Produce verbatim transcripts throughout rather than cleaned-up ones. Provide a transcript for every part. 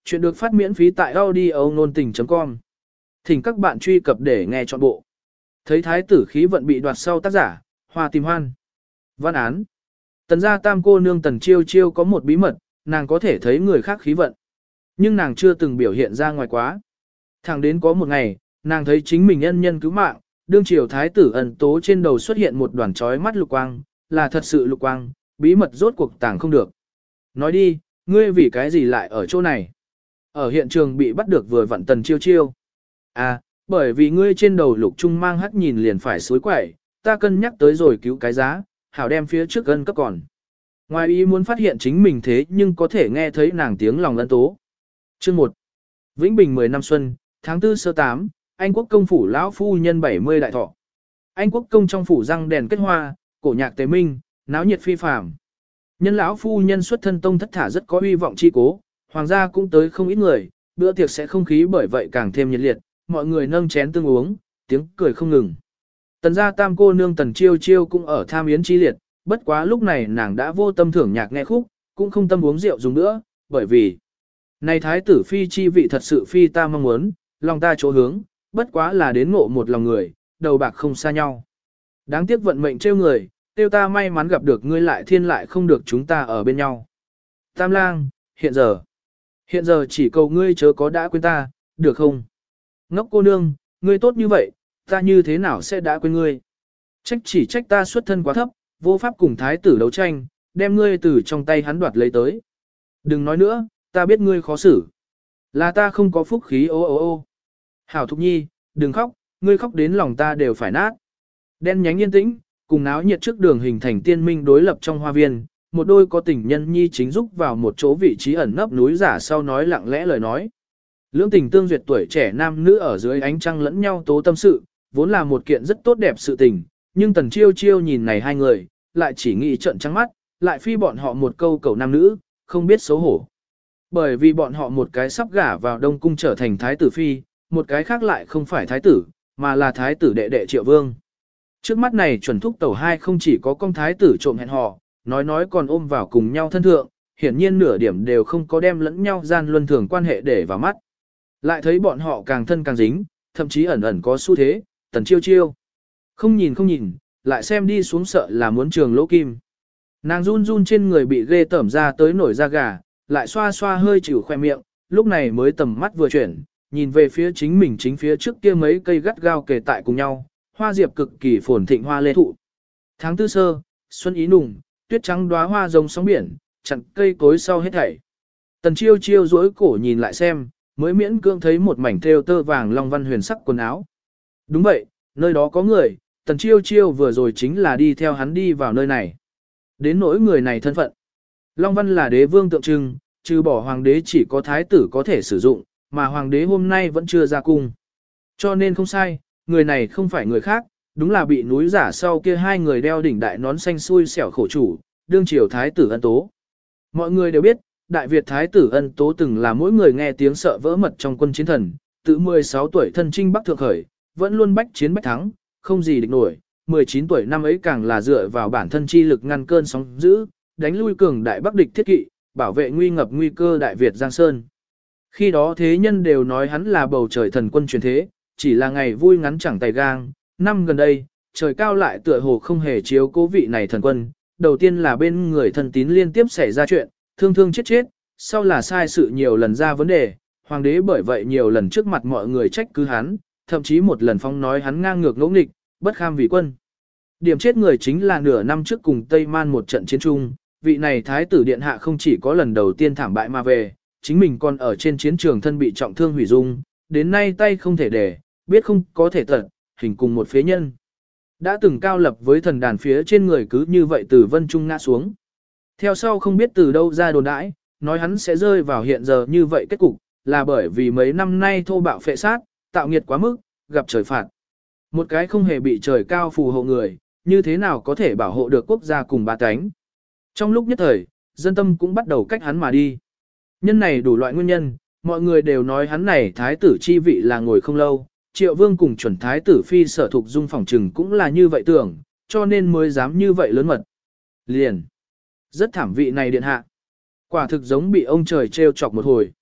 Chuyện được phát miễn phí tại audio nôn tình chấm com. Thỉnh các bạn truy cập để nghe trọn bộ. Thấy thái tử khí vận bị đoạt sau tác giả, Hoa Tìm Hoan. Văn án. Tần gia tam cô nương Tần Chiêu Chiêu có một bí mật, nàng có thể thấy người khác khí vận. Nhưng nàng chưa từng biểu hiện ra ngoài quá. Thẳng đến có một ngày, nàng thấy chính mình ân nhân cứu mạng, đương triều thái tử ẩn tố trên đầu xuất hiện một đoàn chói mắt lục quang, là thật sự lục quang, bí mật rốt cuộc tàng không được. Nói đi, ngươi vì cái gì lại ở chỗ này? Ở hiện trường bị bắt được vừa vặn Tần Chiêu Chiêu. À, bởi vì ngươi trên đầu lục trung mang hắc nhìn liền phải suối quẩy, ta cân nhắc tới rồi cứu cái giá, hảo đem phía trước gân cấp còn. Ngoài ý muốn phát hiện chính mình thế nhưng có thể nghe thấy nàng tiếng lòng ân tố. Chương một. Vĩnh Bình mười năm xuân, tháng tư sơ tám, Anh quốc công phủ lão phu nhân bảy mươi đại thọ. Anh quốc công trong phủ răng đèn kết hoa, cổ nhạc tế minh, náo nhiệt phi phàm. Nhân lão phu nhân xuất thân tông thất thả rất có uy vọng chi cố, hoàng gia cũng tới không ít người, bữa tiệc sẽ không khí bởi vậy càng thêm nhiệt liệt, mọi người nâng chén tương uống, tiếng cười không ngừng. Tần gia tam cô nương Tần Chiêu Chiêu cũng ở tham yến chi liệt, bất quá lúc này nàng đã vô tâm thưởng nhạc nghe khúc, cũng không tâm uống rượu dùng nữa, bởi vì này thái tử phi chi vị thật sự phi ta mong muốn, lòng ta chỗ hướng, bất quá là đến ngộ một lòng người, đầu bạc không xa nhau. Đáng tiếc vận mệnh trêu người, tiêu ta may mắn gặp được ngươi lại thiên lại không được chúng ta ở bên nhau. Tam lang, hiện giờ, hiện giờ chỉ cầu ngươi chớ có đã quên ta, được không? Ngốc cô nương, ngươi tốt như vậy, ta như thế nào sẽ đã quên ngươi? Trách chỉ trách ta xuất thân quá thấp, vô pháp cùng thái tử đấu tranh, đem ngươi từ trong tay hắn đoạt lấy tới. Đừng nói nữa, ta biết ngươi khó xử. Là ta không có phúc khí ô ô ô. Hảo Thục Nhi, đừng khóc, ngươi khóc đến lòng ta đều phải nát. Đen nhánh yên tĩnh, cùng náo nhiệt trước đường hình thành tiên minh đối lập trong hoa viên, một đôi có tình nhân nhi chính rúc vào một chỗ vị trí ẩn nấp núi giả sau nói lặng lẽ lời nói. Lưỡng tình tương duyệt tuổi trẻ nam nữ ở dưới ánh trăng lẫn nhau tố tâm sự, vốn là một kiện rất tốt đẹp sự tình, nhưng Tần Chiêu Chiêu nhìn này hai người, lại chỉ nghĩ trợn trắng mắt, lại phi bọn họ một câu cầu nam nữ, không biết xấu hổ. Bởi vì bọn họ một cái sắp gả vào Đông Cung trở thành thái tử phi, một cái khác lại không phải thái tử, mà là thái tử đệ đệ Triệu Vương. Trước mắt này chuẩn thúc tẩu hai không chỉ có con thái tử trộm hẹn hò, nói nói còn ôm vào cùng nhau thân thượng, hiển nhiên nửa điểm đều không có đem lẫn nhau gian luân thường quan hệ để vào mắt. Lại thấy bọn họ càng thân càng dính, thậm chí ẩn ẩn có xu thế, Tần Chiêu Chiêu. Không nhìn không nhìn, lại xem đi xuống sợ là muốn trường lỗ kim. Nàng run run trên người bị ghê tởm ra tới nổi da gà, lại xoa xoa hơi chịu khoe miệng, lúc này mới tầm mắt vừa chuyển, nhìn về phía chính mình chính phía trước kia mấy cây gắt gao kề tại cùng nhau, hoa diệp cực kỳ phồn thịnh hoa lê thụ. Tháng tư sơ, xuân ý nùng, tuyết trắng đóa hoa rồng sóng biển, chặn cây cối sau hết thảy. Tần Chiêu Chiêu duỗi cổ nhìn lại xem, mới miễn cưỡng thấy một mảnh thêu tơ vàng long văn huyền sắc quần áo. Đúng vậy, nơi đó có người, Tần Chiêu Chiêu vừa rồi chính là đi theo hắn đi vào nơi này. Đến nỗi người này thân phận. Long văn là đế vương tượng trưng, trừ bỏ hoàng đế chỉ có thái tử có thể sử dụng, mà hoàng đế hôm nay vẫn chưa ra cung. Cho nên không sai, người này không phải người khác, đúng là bị núi giả sau kia hai người đeo đỉnh đại nón xanh xui xẻo khổ chủ, đương triều thái tử Ân Tố. Mọi người đều biết, Đại Việt thái tử Ân Tố từng là mỗi người nghe tiếng sợ vỡ mật trong quân chiến thần, tự mười sáu tuổi thân chinh Bắc thượng khởi, vẫn luôn bách chiến bách thắng, không gì địch nổi, mười chín tuổi năm ấy càng là dựa vào bản thân chi lực ngăn cơn sóng dữ, đánh lui cường đại Bắc địch thiết kỵ, bảo vệ nguy ngập nguy cơ Đại Việt Giang Sơn. Khi đó thế nhân đều nói hắn là bầu trời thần quân truyền thế, chỉ là ngày vui ngắn chẳng tay gang, năm gần đây, trời cao lại tựa hồ không hề chiếu cố vị này thần quân, đầu tiên là bên người thần tín liên tiếp xảy ra chuyện, thương thương chết chết, sau là sai sự nhiều lần ra vấn đề, hoàng đế bởi vậy nhiều lần trước mặt mọi người trách cứ hắn, thậm chí một lần phong nói hắn ngang ngược ngỗ nghịch, bất kham vì quân. Điểm chết người chính là nửa năm trước cùng Tây Man một trận chiến chung, vị này thái tử điện hạ không chỉ có lần đầu tiên thảm bại mà về, chính mình còn ở trên chiến trường thân bị trọng thương hủy dung, đến nay tay không thể để, biết không có thể tận, hình cùng một phế nhân. Đã từng cao lập với thần đàn phía trên người cứ như vậy từ vân trung ngã xuống. Theo sau không biết từ đâu ra đồn đãi, nói hắn sẽ rơi vào hiện giờ như vậy kết cục, là bởi vì mấy năm nay thô bạo phệ sát, tạo nghiệt quá mức, gặp trời phạt. Một cái không hề bị trời cao phù hộ người, như thế nào có thể bảo hộ được quốc gia cùng ba cánh. Trong lúc nhất thời, dân tâm cũng bắt đầu cách hắn mà đi. Nhân này đủ loại nguyên nhân, mọi người đều nói hắn này thái tử chi vị là ngồi không lâu, Triệu Vương cùng chuẩn thái tử phi sở thuộc dung phỏng trừng cũng là như vậy tưởng, cho nên mới dám như vậy lớn mật. Liền. Rất thảm vị này điện hạ. Quả thực giống bị ông trời trêu chọc một hồi.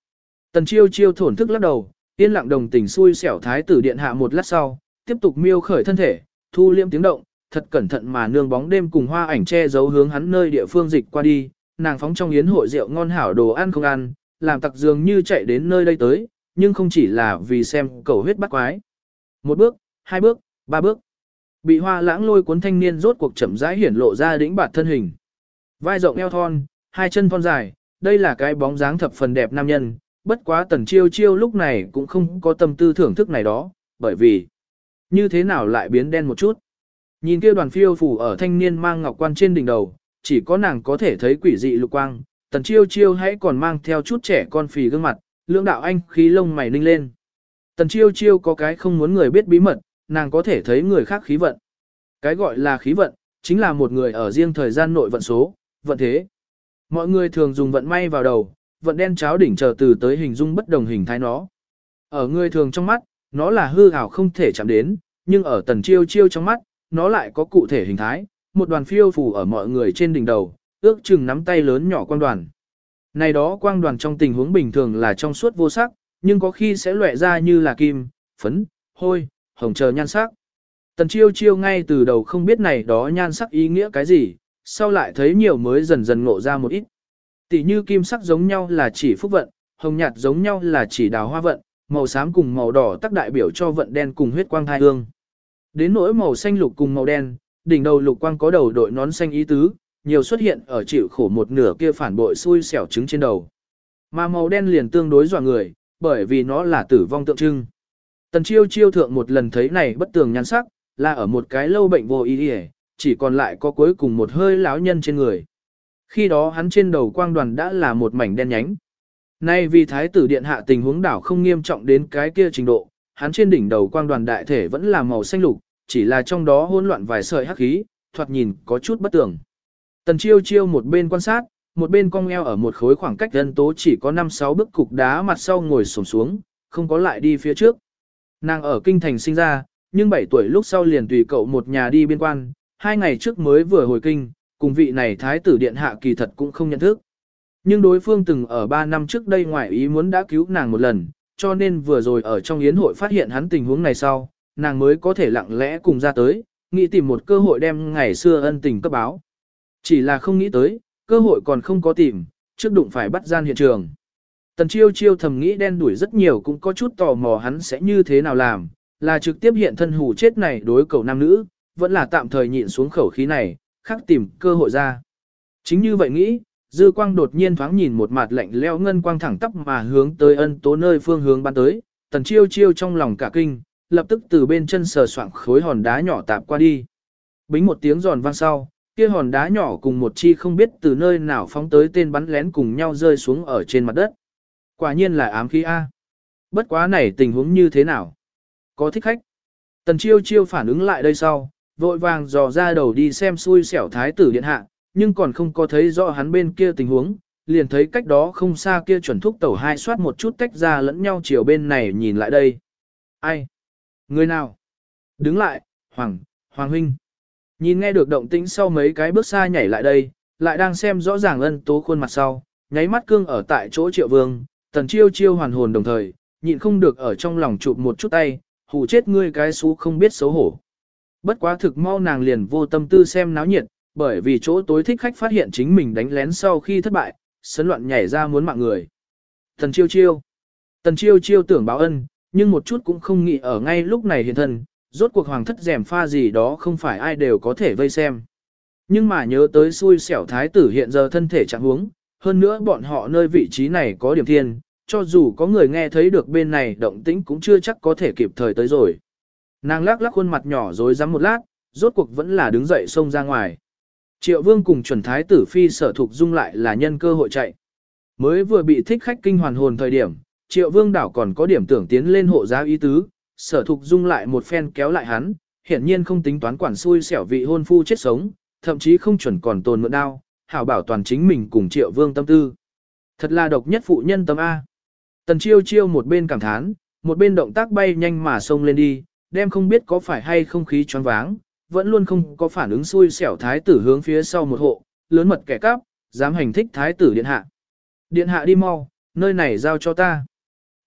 Tần chiêu chiêu thổn thức lắc đầu, yên lặng đồng tình xui xẻo thái tử điện hạ một lát sau, tiếp tục miêu khởi thân thể, thu liêm tiếng động, thật cẩn thận mà nương bóng đêm cùng hoa ảnh che giấu hướng hắn nơi địa phương dịch qua đi, nàng phóng trong yến hội rượu ngon hảo đồ ăn không ăn, làm tặc dường như chạy đến nơi đây tới, nhưng không chỉ là vì xem cầu huyết bắt quái. Một bước, hai bước, ba bước. Bị hoa lãng lôi cuốn thanh niên rốt cuộc chậm rãi hiển lộ ra đĩnh bạt thân hình. Vai rộng eo thon, hai chân thon dài, đây là cái bóng dáng thập phần đẹp nam nhân, bất quá tần chiêu chiêu lúc này cũng không có tâm tư thưởng thức này đó, bởi vì như thế nào lại biến đen một chút. Nhìn kia đoàn phiêu phù ở thanh niên mang ngọc quan trên đỉnh đầu, chỉ có nàng có thể thấy quỷ dị lục quang, tần chiêu chiêu hãy còn mang theo chút trẻ con phì gương mặt, lưỡng đạo anh khí lông mày ninh lên. Tần chiêu chiêu có cái không muốn người biết bí mật, nàng có thể thấy người khác khí vận. Cái gọi là khí vận, chính là một người ở riêng thời gian nội vận số, vận thế. Mọi người thường dùng vận may vào đầu, vận đen cháo đỉnh chờ từ tới hình dung bất đồng hình thái nó. Ở người thường trong mắt, nó là hư ảo không thể chạm đến, nhưng ở tần chiêu chiêu trong mắt, nó lại có cụ thể hình thái, một đoàn phiêu phù ở mọi người trên đỉnh đầu, ước chừng nắm tay lớn nhỏ quang đoàn. Này đó quang đoàn trong tình huống bình thường là trong suốt vô sắc, nhưng có khi sẽ lóe ra như là kim, phấn, hôi, hồng chờ nhan sắc. Tần chiêu chiêu ngay từ đầu không biết này đó nhan sắc ý nghĩa cái gì, sau lại thấy nhiều mới dần dần ngộ ra một ít. Tỷ như kim sắc giống nhau là chỉ phúc vận, hồng nhạt giống nhau là chỉ đào hoa vận, màu xám cùng màu đỏ tác đại biểu cho vận đen cùng huyết quang thai hương. Đến nỗi màu xanh lục cùng màu đen, đỉnh đầu lục quang có đầu đội nón xanh ý tứ, nhiều xuất hiện ở chịu khổ một nửa kia phản bội xui xẻo trứng trên đầu. Mà màu đen liền tương đối dọa người, bởi vì nó là tử vong tượng trưng. Tần chiêu chiêu thượng một lần thấy này bất tường nhan sắc, là ở một cái lâu bệnh vô ý hề, chỉ còn lại có cuối cùng một hơi lão nhân trên người. Khi đó hắn trên đầu quang đoàn đã là một mảnh đen nhánh. Nay vì thái tử điện hạ tình huống đảo không nghiêm trọng đến cái kia trình độ, hắn trên đỉnh đầu quang đoàn đại thể vẫn là màu xanh lục, chỉ là trong đó hỗn loạn vài sợi hắc khí, thoạt nhìn có chút bất tường. Tần chiêu chiêu một bên quan sát, một bên cong eo ở một khối khoảng cách dân tố chỉ có năm sáu bước cục đá mặt sau ngồi xổm xuống, không có lại đi phía trước. Nàng ở kinh thành sinh ra, nhưng bảy tuổi lúc sau liền tùy cậu một nhà đi biên quan, hai ngày trước mới vừa hồi kinh, cùng vị này thái tử điện hạ kỳ thật cũng không nhận thức. Nhưng đối phương từng ở ba năm trước đây ngoại ý muốn đã cứu nàng một lần, cho nên vừa rồi ở trong yến hội phát hiện hắn tình huống này sau, nàng mới có thể lặng lẽ cùng ra tới, nghĩ tìm một cơ hội đem ngày xưa ân tình cấp báo. Chỉ là không nghĩ tới, cơ hội còn không có tìm, trước đụng phải bắt gian hiện trường. Tần chiêu chiêu thầm nghĩ đen đuổi rất nhiều cũng có chút tò mò hắn sẽ như thế nào làm, là trực tiếp hiện thân hù chết này đối cầu nam nữ, vẫn là tạm thời nhịn xuống khẩu khí này, khắc tìm cơ hội ra. Chính như vậy nghĩ, dư quang đột nhiên thoáng nhìn một mặt lạnh lẽo ngân quang thẳng tắp mà hướng tới ân tố nơi phương hướng ban tới, tần chiêu chiêu trong lòng cả kinh, lập tức từ bên chân sờ soạng khối hòn đá nhỏ tạp qua đi. Bính một tiếng giòn vang sau, kia hòn đá nhỏ cùng một chi không biết từ nơi nào phóng tới tên bắn lén cùng nhau rơi xuống ở trên mặt đất. Quả nhiên là ám khí A. Bất quá này tình huống như thế nào? Có thích khách. Tần chiêu chiêu phản ứng lại đây sau, vội vàng dò ra đầu đi xem xui xẻo thái tử điện hạ, nhưng còn không có thấy rõ hắn bên kia tình huống, liền thấy cách đó không xa kia chuẩn thúc tẩu hai soát một chút tách ra lẫn nhau chiều bên này nhìn lại đây. Ai? Người nào? Đứng lại, Hoàng, Hoàng huynh. Nhìn nghe được động tĩnh sau mấy cái bước xa nhảy lại đây, lại đang xem rõ ràng ân tố khuôn mặt sau, nháy mắt cương ở tại chỗ triệu vương, tần chiêu chiêu hoàn hồn đồng thời, nhịn không được ở trong lòng chụp một chút tay, hù chết ngươi cái xú không biết xấu hổ. Bất quá thực mau nàng liền vô tâm tư xem náo nhiệt, bởi vì chỗ tối thích khách phát hiện chính mình đánh lén sau khi thất bại, sấn loạn nhảy ra muốn mạng người. Tần chiêu chiêu. Tần chiêu chiêu tưởng báo ân, nhưng một chút cũng không nghĩ ở ngay lúc này hiện thân, rốt cuộc hoàng thất rèm pha gì đó không phải ai đều có thể vây xem. Nhưng mà nhớ tới xui xẻo thái tử hiện giờ thân thể trạng huống, hơn nữa bọn họ nơi vị trí này có điểm thiên, cho dù có người nghe thấy được bên này động tĩnh cũng chưa chắc có thể kịp thời tới rồi. Nàng lắc lắc khuôn mặt nhỏ rồi rắm một lát, rốt cuộc vẫn là đứng dậy xông ra ngoài. Triệu vương cùng chuẩn thái tử phi sở thục dung lại là nhân cơ hội chạy. Mới vừa bị thích khách kinh hoàn hồn thời điểm, triệu vương đảo còn có điểm tưởng tiến lên hộ giá ý tứ, sở thục dung lại một phen kéo lại hắn, hiển nhiên không tính toán quản xui xẻo vị hôn phu chết sống, thậm chí không chuẩn còn tồn mượn đao, hảo bảo toàn chính mình cùng triệu vương tâm tư. Thật là độc nhất phụ nhân tâm A. Tần chiêu chiêu một bên cảm thán, một bên động tác bay nhanh mà xông lên đi, đem không biết có phải hay không khí choáng váng, vẫn luôn không có phản ứng xui xẻo thái tử hướng phía sau một hộ, lớn mật kẻ cắp, dám hành thích thái tử điện hạ. Điện hạ đi mau, nơi này giao cho ta.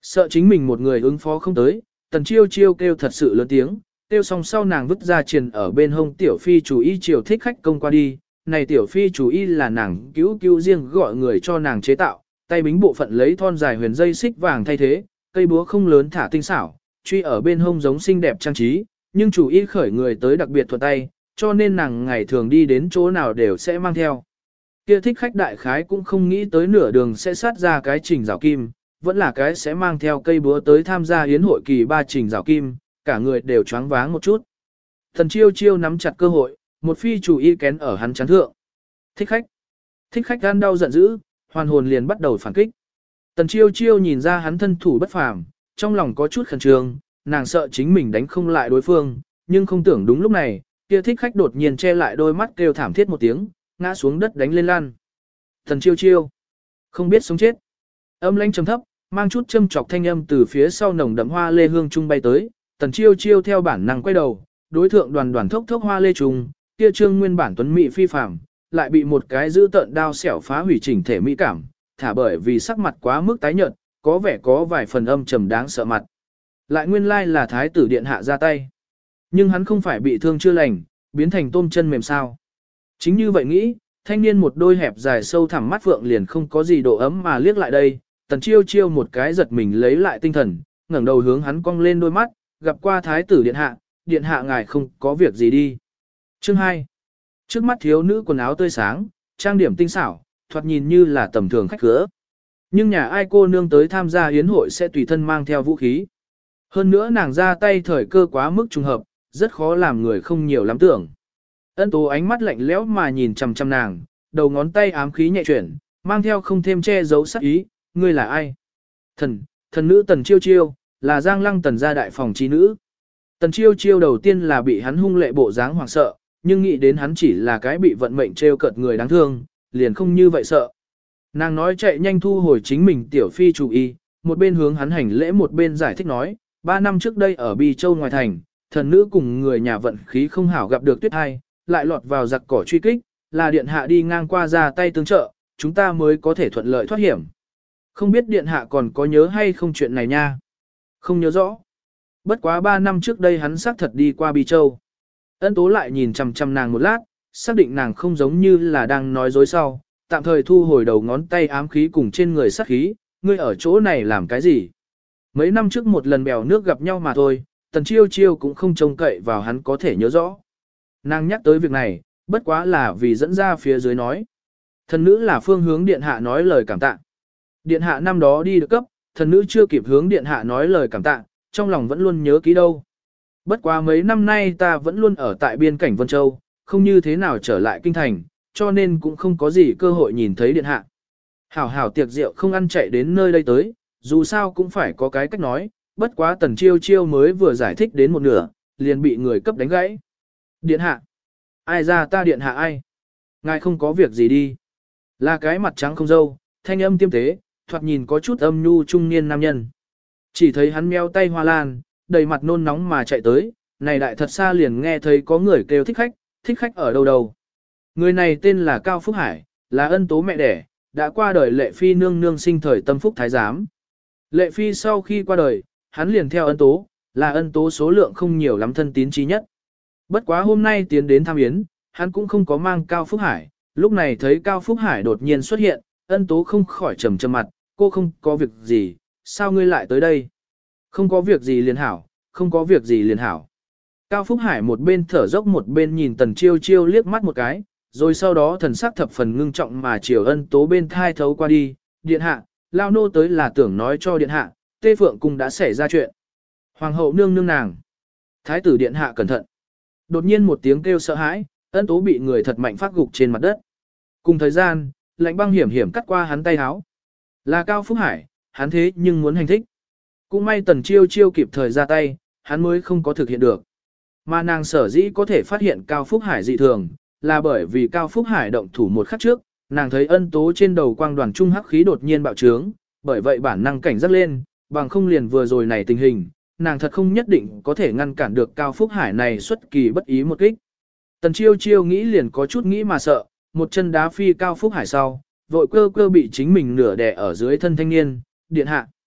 Sợ chính mình một người ứng phó không tới, tần chiêu chiêu kêu thật sự lớn tiếng, kêu xong sau nàng vứt ra triền ở bên hông tiểu phi chủ y chiều thích khách công qua đi. Này tiểu phi chủ y là nàng cứu cứu riêng gọi người cho nàng chế tạo, tay bính bộ phận lấy thon dài huyền dây xích vàng thay thế, cây búa không lớn thả tinh xảo, truy ở bên hông giống xinh đẹp trang trí, nhưng chủ y khởi người tới đặc biệt thuận tay, cho nên nàng ngày thường đi đến chỗ nào đều sẽ mang theo. Kia thích khách đại khái cũng không nghĩ tới nửa đường sẽ sát ra cái trình rào kim, vẫn là cái sẽ mang theo cây búa tới tham gia yến hội kỳ ba trình rào kim, cả người đều choáng váng một chút. Thần chiêu chiêu nắm chặt cơ hội, một phi chủ y kén ở hắn chán thượng. Thích khách. Thích khách gan đau giận dữ, hoàn hồn liền bắt đầu phản kích. Tần chiêu chiêu nhìn ra hắn thân thủ bất phàm, trong lòng có chút khẩn trương, nàng sợ chính mình đánh không lại đối phương, nhưng không tưởng đúng lúc này, kia thích khách đột nhiên che lại đôi mắt kêu thảm thiết một tiếng, ngã xuống đất đánh lên lan. Tần chiêu chiêu. Không biết sống chết. Âm lãnh trầm thấp, mang chút châm chọc thanh âm từ phía sau nồng đậm hoa lê hương trung bay tới, tần chiêu chiêu theo bản năng quay đầu, đối thượng đoàn đoàn thốc thốc hoa lê trùng, kia trương nguyên bản tuấn mỹ phi phàm, lại bị một cái giữ tợn đao xẻo phá hủy chỉnh thể mỹ cảm, thả bởi vì sắc mặt quá mức tái nhợt, có vẻ có vài phần âm trầm đáng sợ mặt. Lại nguyên lai là thái tử điện hạ ra tay. Nhưng hắn không phải bị thương chưa lành, biến thành tôm chân mềm sao. Chính như vậy nghĩ, thanh niên một đôi hẹp dài sâu thẳm mắt phượng liền không có gì độ ấm mà liếc lại đây, tần chiêu chiêu một cái giật mình lấy lại tinh thần, ngẩng đầu hướng hắn cong lên đôi mắt, gặp qua thái tử điện hạ, điện hạ ngài không có việc gì đi. Chương hai. Trước mắt thiếu nữ quần áo tươi sáng, trang điểm tinh xảo, thoạt nhìn như là tầm thường khách khứa. Nhưng nhà ai cô nương tới tham gia yến hội sẽ tùy thân mang theo vũ khí. Hơn nữa nàng ra tay thời cơ quá mức trùng hợp, rất khó làm người không nhiều lắm tưởng. Ân Tố ánh mắt lạnh lẽo mà nhìn chằm chằm nàng, đầu ngón tay ám khí nhẹ chuyển, mang theo không thêm che giấu sắc ý, ngươi là ai? Thần, thần nữ Tần Chiêu Chiêu, là Giang Lăng Tần gia đại phòng trí nữ. Tần Chiêu Chiêu đầu tiên là bị hắn hung lệ bộ dáng hoảng sợ, nhưng nghĩ đến hắn chỉ là cái bị vận mệnh trêu cợt người đáng thương, liền không như vậy sợ. Nàng nói chạy nhanh thu hồi chính mình tiểu phi chủ y, một bên hướng hắn hành lễ một bên giải thích nói, ba năm trước đây ở Bi Châu ngoài thành, thần nữ cùng người nhà vận khí không hảo gặp được tuyết hai, lại lọt vào giặc cỏ truy kích, là điện hạ đi ngang qua ra tay tương trợ, chúng ta mới có thể thuận lợi thoát hiểm. Không biết điện hạ còn có nhớ hay không chuyện này nha? Không nhớ rõ. Bất quá ba năm trước đây hắn xác thật đi qua Bi Châu. Ân Tố lại nhìn chằm chằm nàng một lát, xác định nàng không giống như là đang nói dối sau, tạm thời thu hồi đầu ngón tay ám khí cùng trên người sát khí, ngươi ở chỗ này làm cái gì? Mấy năm trước một lần bèo nước gặp nhau mà thôi, Tần Chiêu Chiêu cũng không trông cậy vào hắn có thể nhớ rõ. Nàng nhắc tới việc này, bất quá là vì dẫn ra phía dưới nói. Thần nữ là phương hướng điện hạ nói lời cảm tạ. Điện hạ năm đó đi được cấp, thần nữ chưa kịp hướng điện hạ nói lời cảm tạ, trong lòng vẫn luôn nhớ kỹ đâu. Bất quá mấy năm nay ta vẫn luôn ở tại biên cảnh Vân Châu, không như thế nào trở lại kinh thành, cho nên cũng không có gì cơ hội nhìn thấy điện hạ. Hảo hảo tiệc rượu không ăn chạy đến nơi đây tới, dù sao cũng phải có cái cách nói, bất quá Tần Chiêu Chiêu mới vừa giải thích đến một nửa, liền bị người cấp đánh gãy. Điện hạ. Ai ra ta điện hạ ai? Ngài không có việc gì đi. Là cái mặt trắng không dâu, thanh âm tiêm tế, thoạt nhìn có chút âm nhu trung niên nam nhân. Chỉ thấy hắn meo tay hoa lan, đầy mặt nôn nóng mà chạy tới, này đại thật xa liền nghe thấy có người kêu thích khách, thích khách ở đâu đâu. Người này tên là Cao Phúc Hải, là Ân Tố mẹ đẻ, đã qua đời Lệ Phi nương nương sinh thời tâm phúc thái giám. Lệ Phi sau khi qua đời, hắn liền theo Ân Tố, là Ân Tố số lượng không nhiều lắm thân tín trí nhất. Bất quá hôm nay tiến đến thăm yến, hắn cũng không có mang Cao Phúc Hải, lúc này thấy Cao Phúc Hải đột nhiên xuất hiện, Ân Tố không khỏi trầm trầm mặt, cô không có việc gì, sao ngươi lại tới đây? Không có việc gì liền hảo, không có việc gì liền hảo. Cao Phúc Hải một bên thở dốc một bên nhìn Tần Chiêu Chiêu liếc mắt một cái, rồi sau đó thần sắc thập phần ngưng trọng mà chiều Ân Tố bên thai thấu qua đi, điện hạ, lao nô tới là tưởng nói cho điện hạ, Tê Phượng Cung đã xảy ra chuyện. Hoàng hậu nương nương nàng. Thái tử điện hạ cẩn thận. Đột nhiên một tiếng kêu sợ hãi, Ân Tố bị người thật mạnh phát gục trên mặt đất. Cùng thời gian, lạnh băng hiểm hiểm cắt qua hắn tay áo. Là Cao Phúc Hải, hắn thế nhưng muốn hành thích. Cũng may Tần Chiêu Chiêu kịp thời ra tay, hắn mới không có thực hiện được. Mà nàng sở dĩ có thể phát hiện Cao Phúc Hải dị thường, là bởi vì Cao Phúc Hải động thủ một khắc trước, nàng thấy Ân Tố trên đầu quang đoàn trung hắc khí đột nhiên bạo trướng, bởi vậy bản năng cảnh giác lên, bằng không liền vừa rồi này tình hình, nàng thật không nhất định có thể ngăn cản được Cao Phúc Hải này xuất kỳ bất ý một kích. Tần Chiêu Chiêu nghĩ liền có chút nghĩ mà sợ, một chân đá phi Cao Phúc Hải sau, vội cơ cơ bị chính mình nửa đè ở dưới thân thanh niên, điện hạ.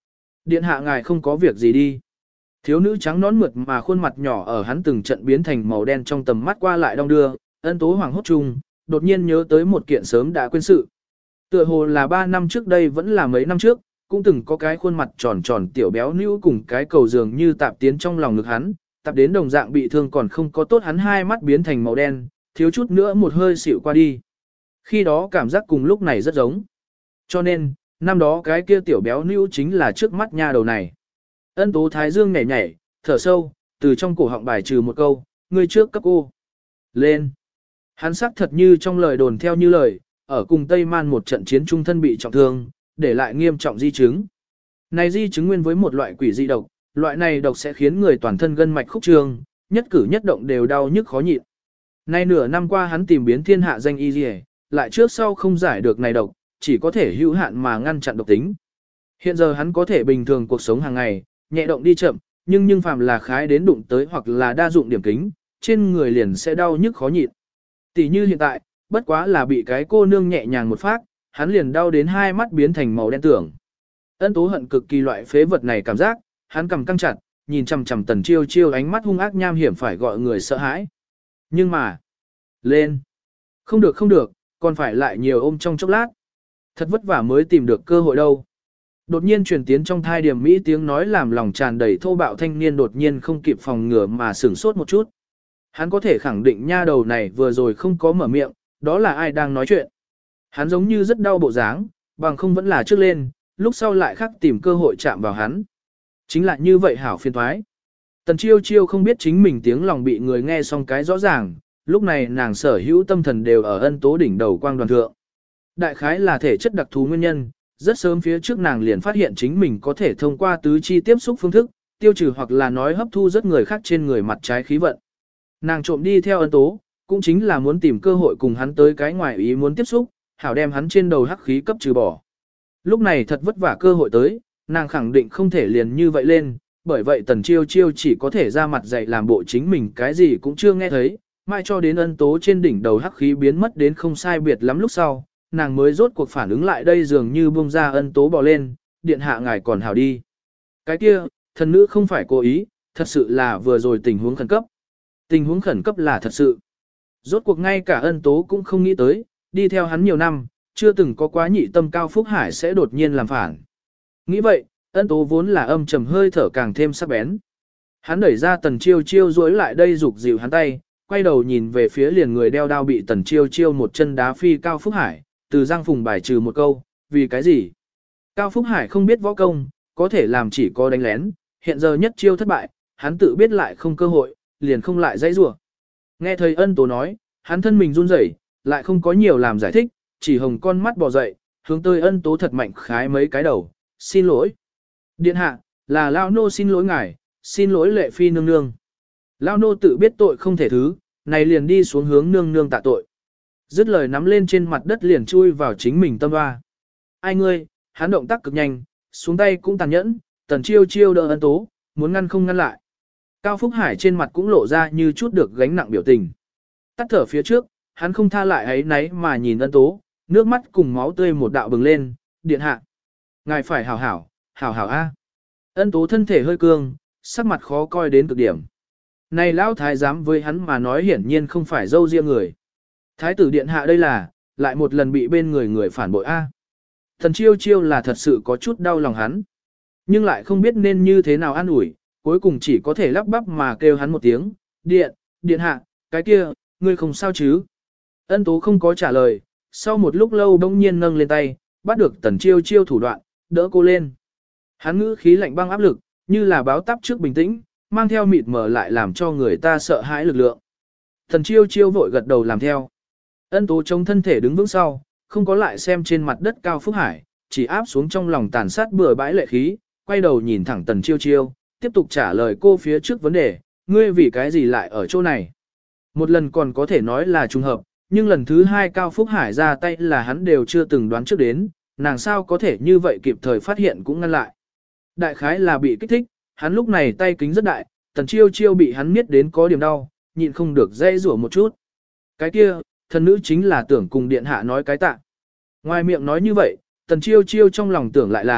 Điện hạ ngài không có việc gì đi. Thiếu nữ trắng nón mượt mà khuôn mặt nhỏ ở hắn từng trận biến thành màu đen trong tầm mắt qua lại đong đưa, ân tố hoàng hốt chung, đột nhiên nhớ tới một kiện sớm đã quên sự. Tựa hồ là ba năm trước đây vẫn là mấy năm trước, cũng từng có cái khuôn mặt tròn tròn tiểu béo nữ cùng cái cầu dường như tạp tiến trong lòng ngực hắn, tạp đến đồng dạng bị thương còn không có tốt, hắn hai mắt biến thành màu đen, thiếu chút nữa một hơi xỉu qua đi. Khi đó cảm giác cùng lúc này rất giống. Cho nên, năm đó cái kia tiểu béo nữ chính là trước mắt nha đầu này. Ân tố thái dương nhảy nhảy, thở sâu, từ trong cổ họng bài trừ một câu, ngươi trước cấp cô. Lên. Hắn sắc thật như trong lời đồn theo như lời, ở cùng Tây Man một trận chiến trung thân bị trọng thương, để lại nghiêm trọng di chứng. Này di chứng nguyên với một loại quỷ dị độc, loại này độc sẽ khiến người toàn thân gân mạch khúc trương, nhất cử nhất động đều đau nhức khó nhịn. Nay nửa năm qua hắn tìm biến thiên hạ danh y liề, lại trước sau không giải được này độc, chỉ có thể hữu hạn mà ngăn chặn độc tính. Hiện giờ hắn có thể bình thường cuộc sống hàng ngày, nhẹ động đi chậm, nhưng nhưng phàm là khái đến đụng tới hoặc là đa dụng điểm kính, trên người liền sẽ đau nhức khó nhịn. Tỷ như hiện tại, bất quá là bị cái cô nương nhẹ nhàng một phát, hắn liền đau đến hai mắt biến thành màu đen tưởng. Ân tố hận cực kỳ loại phế vật này cảm giác, hắn cầm căng chặt, nhìn chằm chằm Tần Chiêu Chiêu ánh mắt hung ác nham hiểm phải gọi người sợ hãi. Nhưng mà, lên, không được không được, còn phải lại nhiều ôm trong chốc lát. Thật vất vả mới tìm được cơ hội đâu. Đột nhiên truyền tiến trong thai điểm mỹ tiếng nói làm lòng tràn đầy thô bạo thanh niên đột nhiên không kịp phòng ngừa mà sửng sốt một chút. Hắn có thể khẳng định nha đầu này vừa rồi không có mở miệng, đó là ai đang nói chuyện. Hắn giống như rất đau bộ dáng, bằng không vẫn là trước lên, lúc sau lại khắc tìm cơ hội chạm vào hắn. Chính là như vậy hảo phiền thoái. Tần Chiêu Chiêu không biết chính mình tiếng lòng bị người nghe xong cái rõ ràng, lúc này nàng sở hữu tâm thần đều ở ân tố đỉnh đầu quang đoàn thượng. Đại khái là thể chất đặc thú nguyên nhân, rất sớm phía trước nàng liền phát hiện chính mình có thể thông qua tứ chi tiếp xúc phương thức, tiêu trừ hoặc là nói hấp thu rất người khác trên người mặt trái khí vận. Nàng trộm đi theo ân tố, cũng chính là muốn tìm cơ hội cùng hắn tới cái ngoài ý muốn tiếp xúc, hảo đem hắn trên đầu hắc khí cấp trừ bỏ. Lúc này thật vất vả cơ hội tới, nàng khẳng định không thể liền như vậy lên, bởi vậy Tần Chiêu Chiêu chỉ có thể ra mặt dạy làm bộ chính mình cái gì cũng chưa nghe thấy, mai cho đến ân tố trên đỉnh đầu hắc khí biến mất đến không sai biệt lắm lúc sau, nàng mới rốt cuộc phản ứng lại đây dường như buông ra ân tố bò lên, điện hạ ngài còn hảo đi. Cái kia, thần nữ không phải cố ý, thật sự là vừa rồi tình huống khẩn cấp. Tình huống khẩn cấp là thật sự. Rốt cuộc ngay cả ân tố cũng không nghĩ tới, đi theo hắn nhiều năm, chưa từng có quá nhị tâm cao phúc hải sẽ đột nhiên làm phản. Nghĩ vậy, ân tố vốn là âm trầm hơi thở càng thêm sắc bén. Hắn đẩy ra Tần Chiêu Chiêu duỗi lại đây dục dịu hắn tay, quay đầu nhìn về phía liền người đeo đao bị Tần Chiêu Chiêu một chân đá phi cao phúc hải, từ giang phùng bài trừ một câu, vì cái gì? Cao Phúc Hải không biết võ công, có thể làm chỉ có đánh lén, hiện giờ nhất chiêu thất bại, hắn tự biết lại không cơ hội, liền không lại dãy rủa. Nghe thầy ân tố nói, hắn thân mình run rẩy, lại không có nhiều làm giải thích, chỉ hồng con mắt bò dậy, hướng tới ân tố thật mạnh khái mấy cái đầu, xin lỗi. Điện hạ, là Lao Nô xin lỗi ngài, xin lỗi lệ phi nương nương. Lao Nô tự biết tội không thể thứ, này liền đi xuống hướng nương nương tạ tội. Dứt lời nắm lên trên mặt đất liền chui vào chính mình tâm hoa. Ai ngươi, hắn động tác cực nhanh, xuống tay cũng tàn nhẫn, Tần Chiêu Chiêu đỡ ân tố, muốn ngăn không ngăn lại. Cao Phúc Hải trên mặt cũng lộ ra như chút được gánh nặng biểu tình. Tắt thở phía trước, hắn không tha lại ấy nấy mà nhìn ân tố, nước mắt cùng máu tươi một đạo bừng lên, điện hạ. Ngài phải hảo hảo, hảo hảo a. Ân tố thân thể hơi cương, sắc mặt khó coi đến cực điểm. Này lão thái giám với hắn mà nói hiển nhiên không phải dâu riêng người. Thái tử điện hạ đây là, lại một lần bị bên người người phản bội a. Thần Chiêu Chiêu là thật sự có chút đau lòng hắn, nhưng lại không biết nên như thế nào an ủi, cuối cùng chỉ có thể lắp bắp mà kêu hắn một tiếng, điện, điện hạ, cái kia, ngươi không sao chứ. Ân tố không có trả lời, sau một lúc lâu bỗng nhiên nâng lên tay, bắt được Tần Chiêu Chiêu thủ đoạn, đỡ cô lên. Hắn ngữ khí lạnh băng áp lực, như là báo táp trước bình tĩnh, mang theo mịt mờ lại làm cho người ta sợ hãi lực lượng. Tần Chiêu Chiêu vội gật đầu làm theo. Ân tố chống thân thể đứng vững sau, không có lại xem trên mặt đất Cao Phúc Hải, chỉ áp xuống trong lòng tàn sát bừa bãi lệ khí, quay đầu nhìn thẳng Tần Chiêu Chiêu, tiếp tục trả lời cô phía trước vấn đề, ngươi vì cái gì lại ở chỗ này. Một lần còn có thể nói là trùng hợp, nhưng lần thứ hai Cao Phúc Hải ra tay là hắn đều chưa từng đoán trước đến, nàng sao có thể như vậy kịp thời phát hiện cũng ngăn lại. Đại khái là bị kích thích, hắn lúc này tay kính rất đại, Tần Chiêu Chiêu bị hắn miết đến có điểm đau, nhịn không được dây rủa một chút. Cái kia, thần nữ chính là tưởng cùng điện hạ nói cái tạ. Ngoài miệng nói như vậy, Tần Chiêu Chiêu trong lòng tưởng lại là,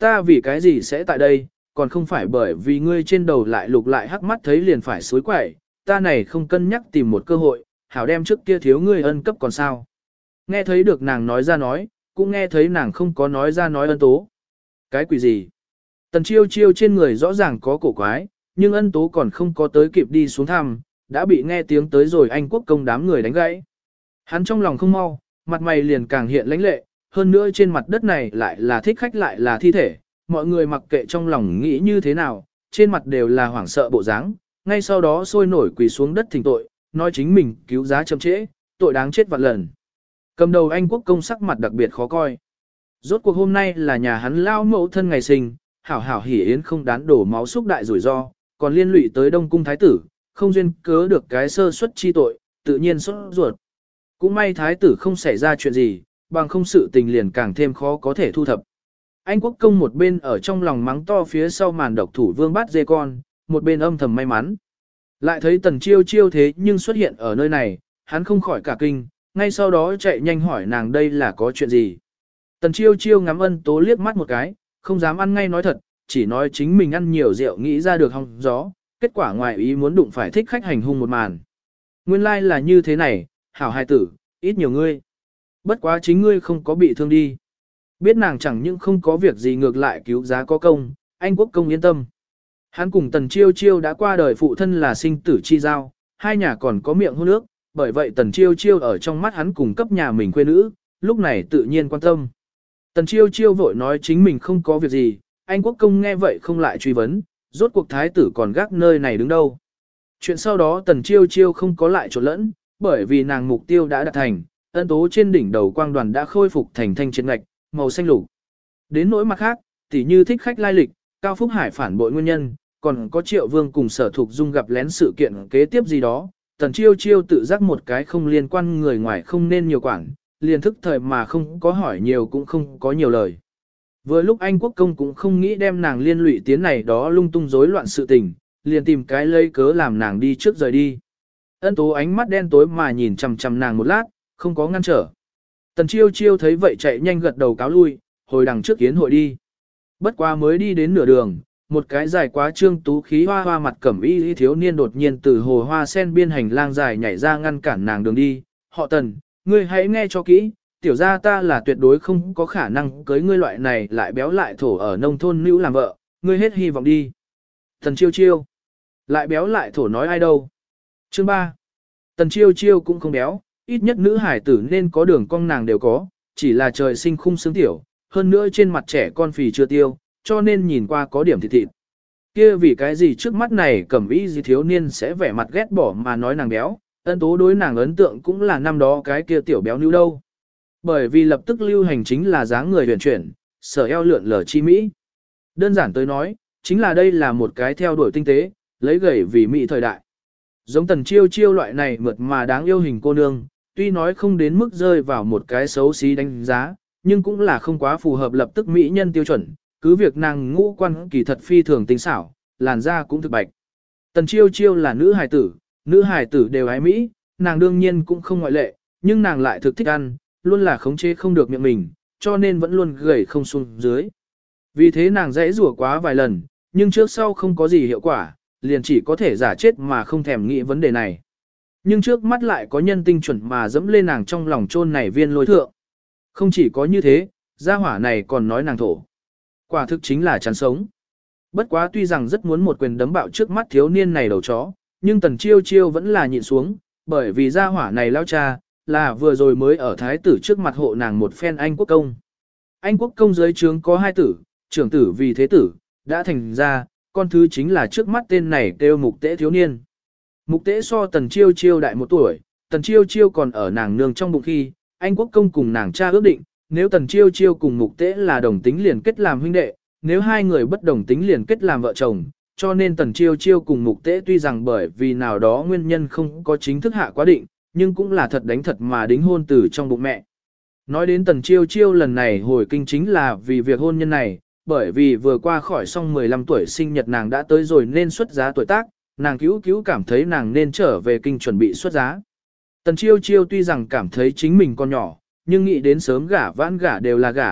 Ta vì cái gì sẽ tại đây, còn không phải bởi vì ngươi trên đầu lại lục lại hắc mắt thấy liền phải xối quẩy, ta này không cân nhắc tìm một cơ hội, hảo đem trước kia thiếu ngươi ân cấp còn sao. Nghe thấy được nàng nói ra nói, cũng nghe thấy nàng không có nói ra nói ân tố. Cái quỷ gì? Tần chiêu chiêu trên người rõ ràng có cổ quái, nhưng ân tố còn không có tới kịp đi xuống thăm, đã bị nghe tiếng tới rồi anh quốc công đám người đánh gãy. Hắn trong lòng không mau, mặt mày liền càng hiện lãnh lệ, hơn nữa trên mặt đất này lại là thích khách lại là thi thể, mọi người mặc kệ trong lòng nghĩ như thế nào, trên mặt đều là hoảng sợ bộ dáng, ngay sau đó sôi nổi quỳ xuống đất thỉnh tội, nói chính mình cứu giá chậm trễ, tội đáng chết vạn lần. Cầm đầu anh quốc công sắc mặt đặc biệt khó coi. Rốt cuộc hôm nay là nhà hắn lao mẫu thân ngày sinh, hảo hảo hỉ yến không đán đổ máu xúc đại rủi ro, còn liên lụy tới Đông cung thái tử, không duyên cớ được cái sơ suất chi tội, tự nhiên sốt ruột. Cũng may thái tử không xảy ra chuyện gì, bằng không sự tình liền càng thêm khó có thể thu thập. Anh quốc công một bên ở trong lòng mắng to phía sau màn độc thủ vương bát dê con, một bên âm thầm may mắn. Lại thấy tần chiêu chiêu thế nhưng xuất hiện ở nơi này, hắn không khỏi cả kinh, ngay sau đó chạy nhanh hỏi nàng đây là có chuyện gì. Tần chiêu chiêu ngắm ân tố liếc mắt một cái, không dám ăn ngay nói thật, chỉ nói chính mình ăn nhiều rượu nghĩ ra được hong gió, kết quả ngoài ý muốn đụng phải thích khách hành hung một màn. Nguyên lai like là như thế này, hảo hài tử, ít nhiều ngươi. Bất quá chính ngươi không có bị thương đi. Biết nàng chẳng những không có việc gì ngược lại cứu giá có công, anh quốc công yên tâm. Hắn cùng tần chiêu chiêu đã qua đời phụ thân là sinh tử chi giao, hai nhà còn có miệng hôn nước, bởi vậy tần chiêu chiêu ở trong mắt hắn cùng cấp nhà mình quê nữ, lúc này tự nhiên quan tâm. Tần chiêu chiêu vội nói chính mình không có việc gì, anh quốc công nghe vậy không lại truy vấn, rốt cuộc thái tử còn gác nơi này đứng đâu. Chuyện sau đó tần chiêu chiêu không có lại trộn lẫn, bởi vì nàng mục tiêu đã đạt thành, ân tố trên đỉnh đầu quang đoàn đã khôi phục thành thanh chiến ngạch, màu xanh lục. Đến nỗi mặt khác, tỉ như thích khách lai lịch, Cao Phúc Hải phản bội nguyên nhân, còn có Triệu Vương cùng Sở Thục Dung gặp lén sự kiện kế tiếp gì đó, tần chiêu chiêu tự giác một cái không liên quan người ngoài không nên nhiều quản, liền thức thời mà không có hỏi nhiều cũng không có nhiều lời. Vừa lúc anh quốc công cũng không nghĩ đem nàng liên lụy tiến này đó lung tung rối loạn sự tình, liền tìm cái lấy cớ làm nàng đi trước rời đi. Ân tố ánh mắt đen tối mà nhìn chằm chằm nàng một lát, không có ngăn trở. Tần chiêu chiêu thấy vậy chạy nhanh gật đầu cáo lui, hồi đằng trước kiến hội đi. Bất quá mới đi đến nửa đường, một cái dài quá trương tú khí hoa hoa mặt cẩm y y thiếu niên đột nhiên từ hồ hoa sen biên hành lang dài nhảy ra ngăn cản nàng đường đi. Họ Tần, ngươi hãy nghe cho kỹ, tiểu gia ta là tuyệt đối không có khả năng cưới ngươi loại này lại béo lại thổ ở nông thôn nữ làm vợ, ngươi hết hy vọng đi. Tần chiêu chiêu, lại béo lại thổ nói ai đâu. Chương ba. Tần chiêu chiêu cũng không béo, ít nhất nữ hải tử nên có đường cong nàng đều có, chỉ là trời sinh khung xương tiểu, hơn nữa trên mặt trẻ con phì chưa tiêu, cho nên nhìn qua có điểm thịt thịt. Kia vì cái gì trước mắt này cẩm y gì thiếu niên sẽ vẻ mặt ghét bỏ mà nói nàng béo, ân tố đối nàng ấn tượng cũng là năm đó cái kia tiểu béo nữ đâu. Bởi vì lập tức lưu hành chính là dáng người huyền chuyển, sở eo lượn lờ chi mỹ. Đơn giản tới nói, chính là đây là một cái theo đuổi tinh tế, lấy gầy vì mỹ thời đại. Giống tần chiêu chiêu loại này mượt mà đáng yêu hình cô nương, tuy nói không đến mức rơi vào một cái xấu xí đánh giá, nhưng cũng là không quá phù hợp lập tức mỹ nhân tiêu chuẩn, cứ việc nàng ngũ quan kỳ thật phi thường tinh xảo, làn da cũng thực bạch. Tần chiêu chiêu là nữ hài tử, nữ hài tử đều ái mỹ, nàng đương nhiên cũng không ngoại lệ, nhưng nàng lại thực thích ăn, luôn là khống chế không được miệng mình, cho nên vẫn luôn gầy không xuống dưới. Vì thế nàng dãy rủa quá vài lần, nhưng trước sau không có gì hiệu quả, liền chỉ có thể giả chết mà không thèm nghĩ vấn đề này. Nhưng trước mắt lại có nhân tinh chuẩn mà dẫm lên nàng trong lòng chôn này viên lôi thượng. Không chỉ có như thế, gia hỏa này còn nói nàng thổ. Quả thực chính là chán sống. Bất quá tuy rằng rất muốn một quyền đấm bạo trước mắt thiếu niên này đầu chó, nhưng tần chiêu chiêu vẫn là nhịn xuống, bởi vì gia hỏa này lao cha, là vừa rồi mới ở thái tử trước mặt hộ nàng một phen anh quốc công. Anh quốc công dưới trướng có hai tử, trưởng tử vì thế tử, đã thành ra, con thứ chính là trước mắt tên này kêu mục tế thiếu niên. Mục tế so tần chiêu chiêu đại một tuổi, tần chiêu chiêu còn ở nàng nương trong bụng khi, anh quốc công cùng nàng cha ước định, nếu tần chiêu chiêu cùng mục tế là đồng tính liền kết làm huynh đệ, nếu hai người bất đồng tính liền kết làm vợ chồng, cho nên tần chiêu chiêu cùng mục tế tuy rằng bởi vì nào đó nguyên nhân không có chính thức hạ quá định, nhưng cũng là thật đánh thật mà đính hôn từ trong bụng mẹ. Nói đến tần chiêu chiêu lần này hồi kinh chính là vì việc hôn nhân này, bởi vì vừa qua khỏi xong mười lăm tuổi sinh nhật nàng đã tới rồi nên xuất giá tuổi tác, nàng cứu cứu cảm thấy nàng nên trở về kinh chuẩn bị xuất giá. Tần chiêu chiêu tuy rằng cảm thấy chính mình còn nhỏ, nhưng nghĩ đến sớm gả vãn gả đều là gả,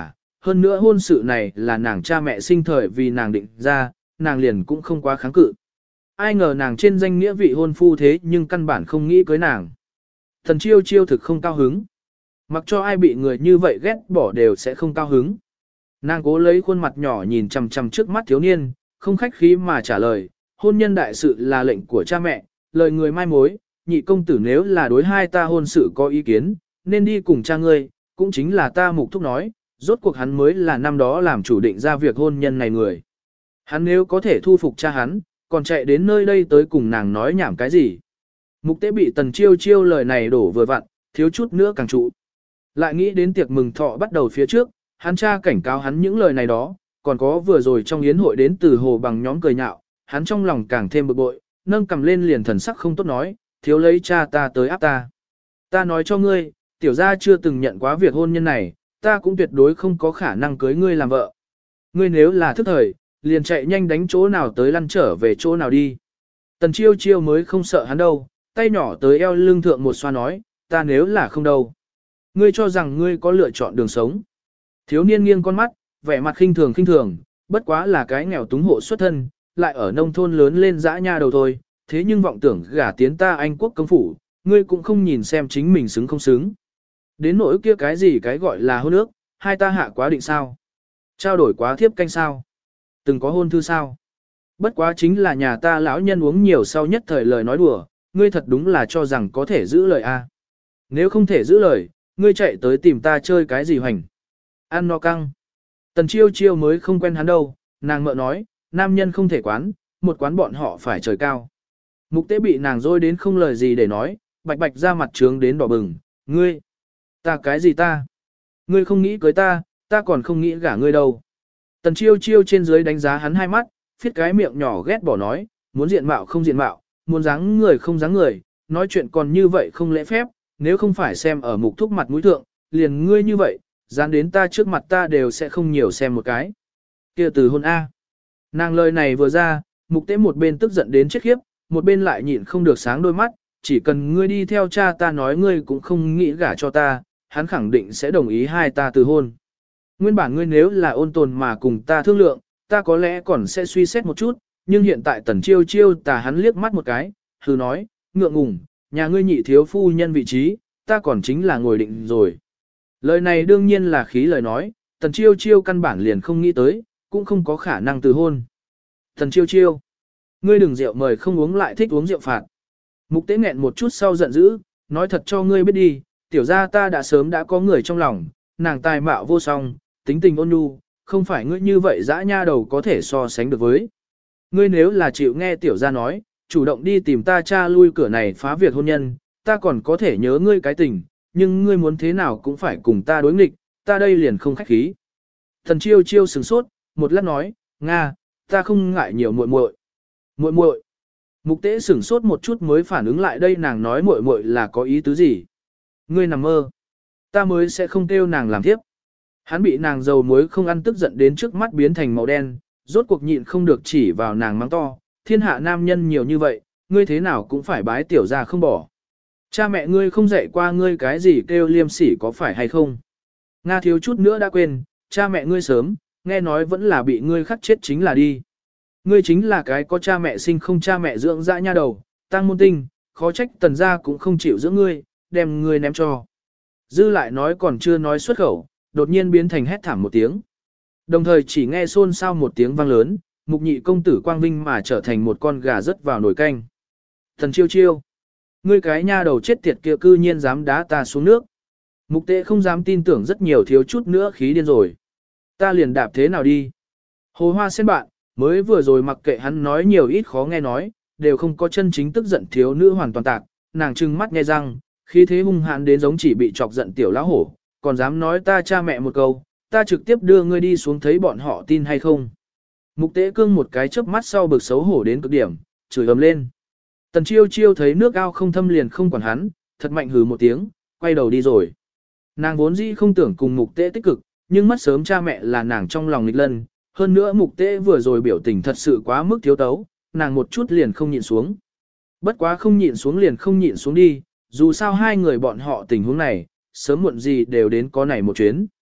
hơn nữa hôn sự này là nàng cha mẹ sinh thời vì nàng định ra, nàng liền cũng không quá kháng cự. Ai ngờ nàng trên danh nghĩa vị hôn phu thế nhưng căn bản không nghĩ cưới nàng. Thần chiêu chiêu thực không cao hứng. Mặc cho ai bị người như vậy ghét bỏ đều sẽ không cao hứng. Nàng cố lấy khuôn mặt nhỏ nhìn chằm chằm trước mắt thiếu niên, không khách khí mà trả lời, hôn nhân đại sự là lệnh của cha mẹ, lời người mai mối, nhị công tử nếu là đối hai ta hôn sự có ý kiến, nên đi cùng cha ngươi, cũng chính là ta Mục Thúc nói, rốt cuộc hắn mới là năm đó làm chủ định ra việc hôn nhân này người. Hắn nếu có thể thu phục cha hắn, còn chạy đến nơi đây tới cùng nàng nói nhảm cái gì. Mục Tế bị Tần Chiêu Chiêu lời này đổ vừa vặn, thiếu chút nữa càng trụ. Lại nghĩ đến tiệc mừng thọ bắt đầu phía trước, hắn cha cảnh cáo hắn những lời này đó, còn có vừa rồi trong yến hội đến từ hồ bằng nhóm cười nhạo, hắn trong lòng càng thêm bực bội, nâng cầm lên liền thần sắc không tốt nói, thiếu lấy cha ta tới áp ta. Ta nói cho ngươi, tiểu gia chưa từng nhận quá việc hôn nhân này, ta cũng tuyệt đối không có khả năng cưới ngươi làm vợ. Ngươi nếu là thức thời, liền chạy nhanh đánh chỗ nào tới lăn trở về chỗ nào đi. Tần Chiêu Chiêu mới không sợ hắn đâu, tay nhỏ tới eo lưng thượng một xoa nói, ta nếu là không đâu. Ngươi cho rằng ngươi có lựa chọn đường sống. Thiếu niên nghiêng con mắt, vẻ mặt khinh thường khinh thường, bất quá là cái nghèo túng hộ xuất thân, lại ở nông thôn lớn lên dã nha đầu thôi, thế nhưng vọng tưởng gả tiến ta Anh quốc công phủ, ngươi cũng không nhìn xem chính mình xứng không xứng. Đến nỗi kia cái gì cái gọi là hôn ước, hai ta hạ quá định sao? Trao đổi quá thiếp canh sao? Từng có hôn thư sao? Bất quá chính là nhà ta lão nhân uống nhiều sau nhất thời lời nói đùa, ngươi thật đúng là cho rằng có thể giữ lời a. À? Nếu không thể giữ lời, ngươi chạy tới tìm ta chơi cái gì hoành? Ăn no căng. Tần Chiêu Chiêu mới không quen hắn đâu, nàng mợ nói, nam nhân không thể quán, một quán bọn họ phải trời cao. Mục Tế bị nàng dối đến không lời gì để nói, bạch bạch ra mặt trướng đến đỏ bừng, ngươi, ta cái gì ta? Ngươi không nghĩ cưới ta, ta còn không nghĩ gả ngươi đâu. Tần Chiêu Chiêu trên dưới đánh giá hắn hai mắt, phiết cái miệng nhỏ ghét bỏ nói, muốn diện mạo không diện mạo, muốn dáng người không dáng người, nói chuyện còn như vậy không lễ phép, nếu không phải xem ở Mục Thúc mặt mũi thượng, liền ngươi như vậy, dán đến ta trước mặt ta đều sẽ không nhiều xem một cái. Kia từ hôn A. Nàng lời này vừa ra, Mục Tế một bên tức giận đến chết khiếp, một bên lại nhịn không được sáng đôi mắt, chỉ cần ngươi đi theo cha ta nói ngươi cũng không nghĩ gả cho ta, hắn khẳng định sẽ đồng ý hai ta từ hôn. Nguyên bản ngươi nếu là ôn tồn mà cùng ta thương lượng, ta có lẽ còn sẽ suy xét một chút, nhưng hiện tại Tần Chiêu Chiêu tà hắn liếc mắt một cái, hừ nói, ngượng ngùng, nhà ngươi nhị thiếu phu nhân vị trí, ta còn chính là ngồi định rồi. Lời này đương nhiên là khí lời nói, Tần Chiêu Chiêu căn bản liền không nghĩ tới, cũng không có khả năng từ hôn. Tần Chiêu Chiêu, ngươi đừng rượu mời không uống lại thích uống rượu phạt. Mục Tế nghẹn một chút sau giận dữ, nói thật cho ngươi biết đi, tiểu gia ta đã sớm đã có người trong lòng, nàng tài mạo vô song, tính tình ôn nhu, không phải ngươi như vậy dã nha đầu có thể so sánh được với. Ngươi nếu là chịu nghe tiểu gia nói, chủ động đi tìm ta cha lui cửa này phá việc hôn nhân, ta còn có thể nhớ ngươi cái tình, nhưng ngươi muốn thế nào cũng phải cùng ta đối nghịch, ta đây liền không khách khí. Thần Chiêu Chiêu sừng sốt, một lát nói, Nga, ta không ngại nhiều muội muội. Muội muội. Mục Tế sửng sốt một chút mới phản ứng lại đây nàng nói muội muội là có ý tứ gì. Ngươi nằm mơ. Ta mới sẽ không kêu nàng làm tiếp. Hắn bị nàng dầu muối không ăn tức giận đến trước mắt biến thành màu đen, rốt cuộc nhịn không được chỉ vào nàng mắng to, thiên hạ nam nhân nhiều như vậy, ngươi thế nào cũng phải bái tiểu ra không bỏ. Cha mẹ ngươi không dạy qua ngươi cái gì kêu liêm sỉ có phải hay không? Nga thiếu chút nữa đã quên, cha mẹ ngươi sớm, nghe nói vẫn là bị ngươi khắc chết chính là đi. Ngươi chính là cái có cha mẹ sinh không cha mẹ dưỡng dã nha đầu, tăng môn tinh, khó trách tần gia cũng không chịu dưỡng ngươi, đem ngươi ném cho. Dư lại nói còn chưa nói xuất khẩu, đột nhiên biến thành hét thảm một tiếng. Đồng thời chỉ nghe xôn xao một tiếng vang lớn, Mục nhị công tử quang vinh mà trở thành một con gà rớt vào nồi canh. Thần Chiêu Chiêu, ngươi cái nha đầu chết tiệt kia cư nhiên dám đá ta xuống nước. Mục Tế không dám tin tưởng rất nhiều thiếu chút nữa khí điên rồi. Ta liền đạp thế nào đi? Hồ Hoa sen bạn, mới vừa rồi mặc kệ hắn nói nhiều ít khó nghe nói, đều không có chân chính tức giận thiếu nữ hoàn toàn tạc, nàng trừng mắt nghe răng, khí thế hung hãn đến giống chỉ bị chọc giận tiểu lão hổ, còn dám nói ta cha mẹ một câu, ta trực tiếp đưa ngươi đi xuống thấy bọn họ tin hay không. Mục Tế cương một cái chớp mắt sau bực xấu hổ đến cực điểm, chửi ầm lên. Tần Chiêu Chiêu thấy nước ao không thâm liền không quản hắn, thật mạnh hừ một tiếng, quay đầu đi rồi. Nàng vốn dĩ không tưởng cùng Mục Tế tích cực, nhưng mất sớm cha mẹ là nàng trong lòng nghịch lân, hơn nữa Mục Tế vừa rồi biểu tình thật sự quá mức thiếu tấu, nàng một chút liền không nhịn xuống. Bất quá không nhịn xuống liền không nhịn xuống đi, dù sao hai người bọn họ tình huống này, sớm muộn gì đều đến có này một chuyến.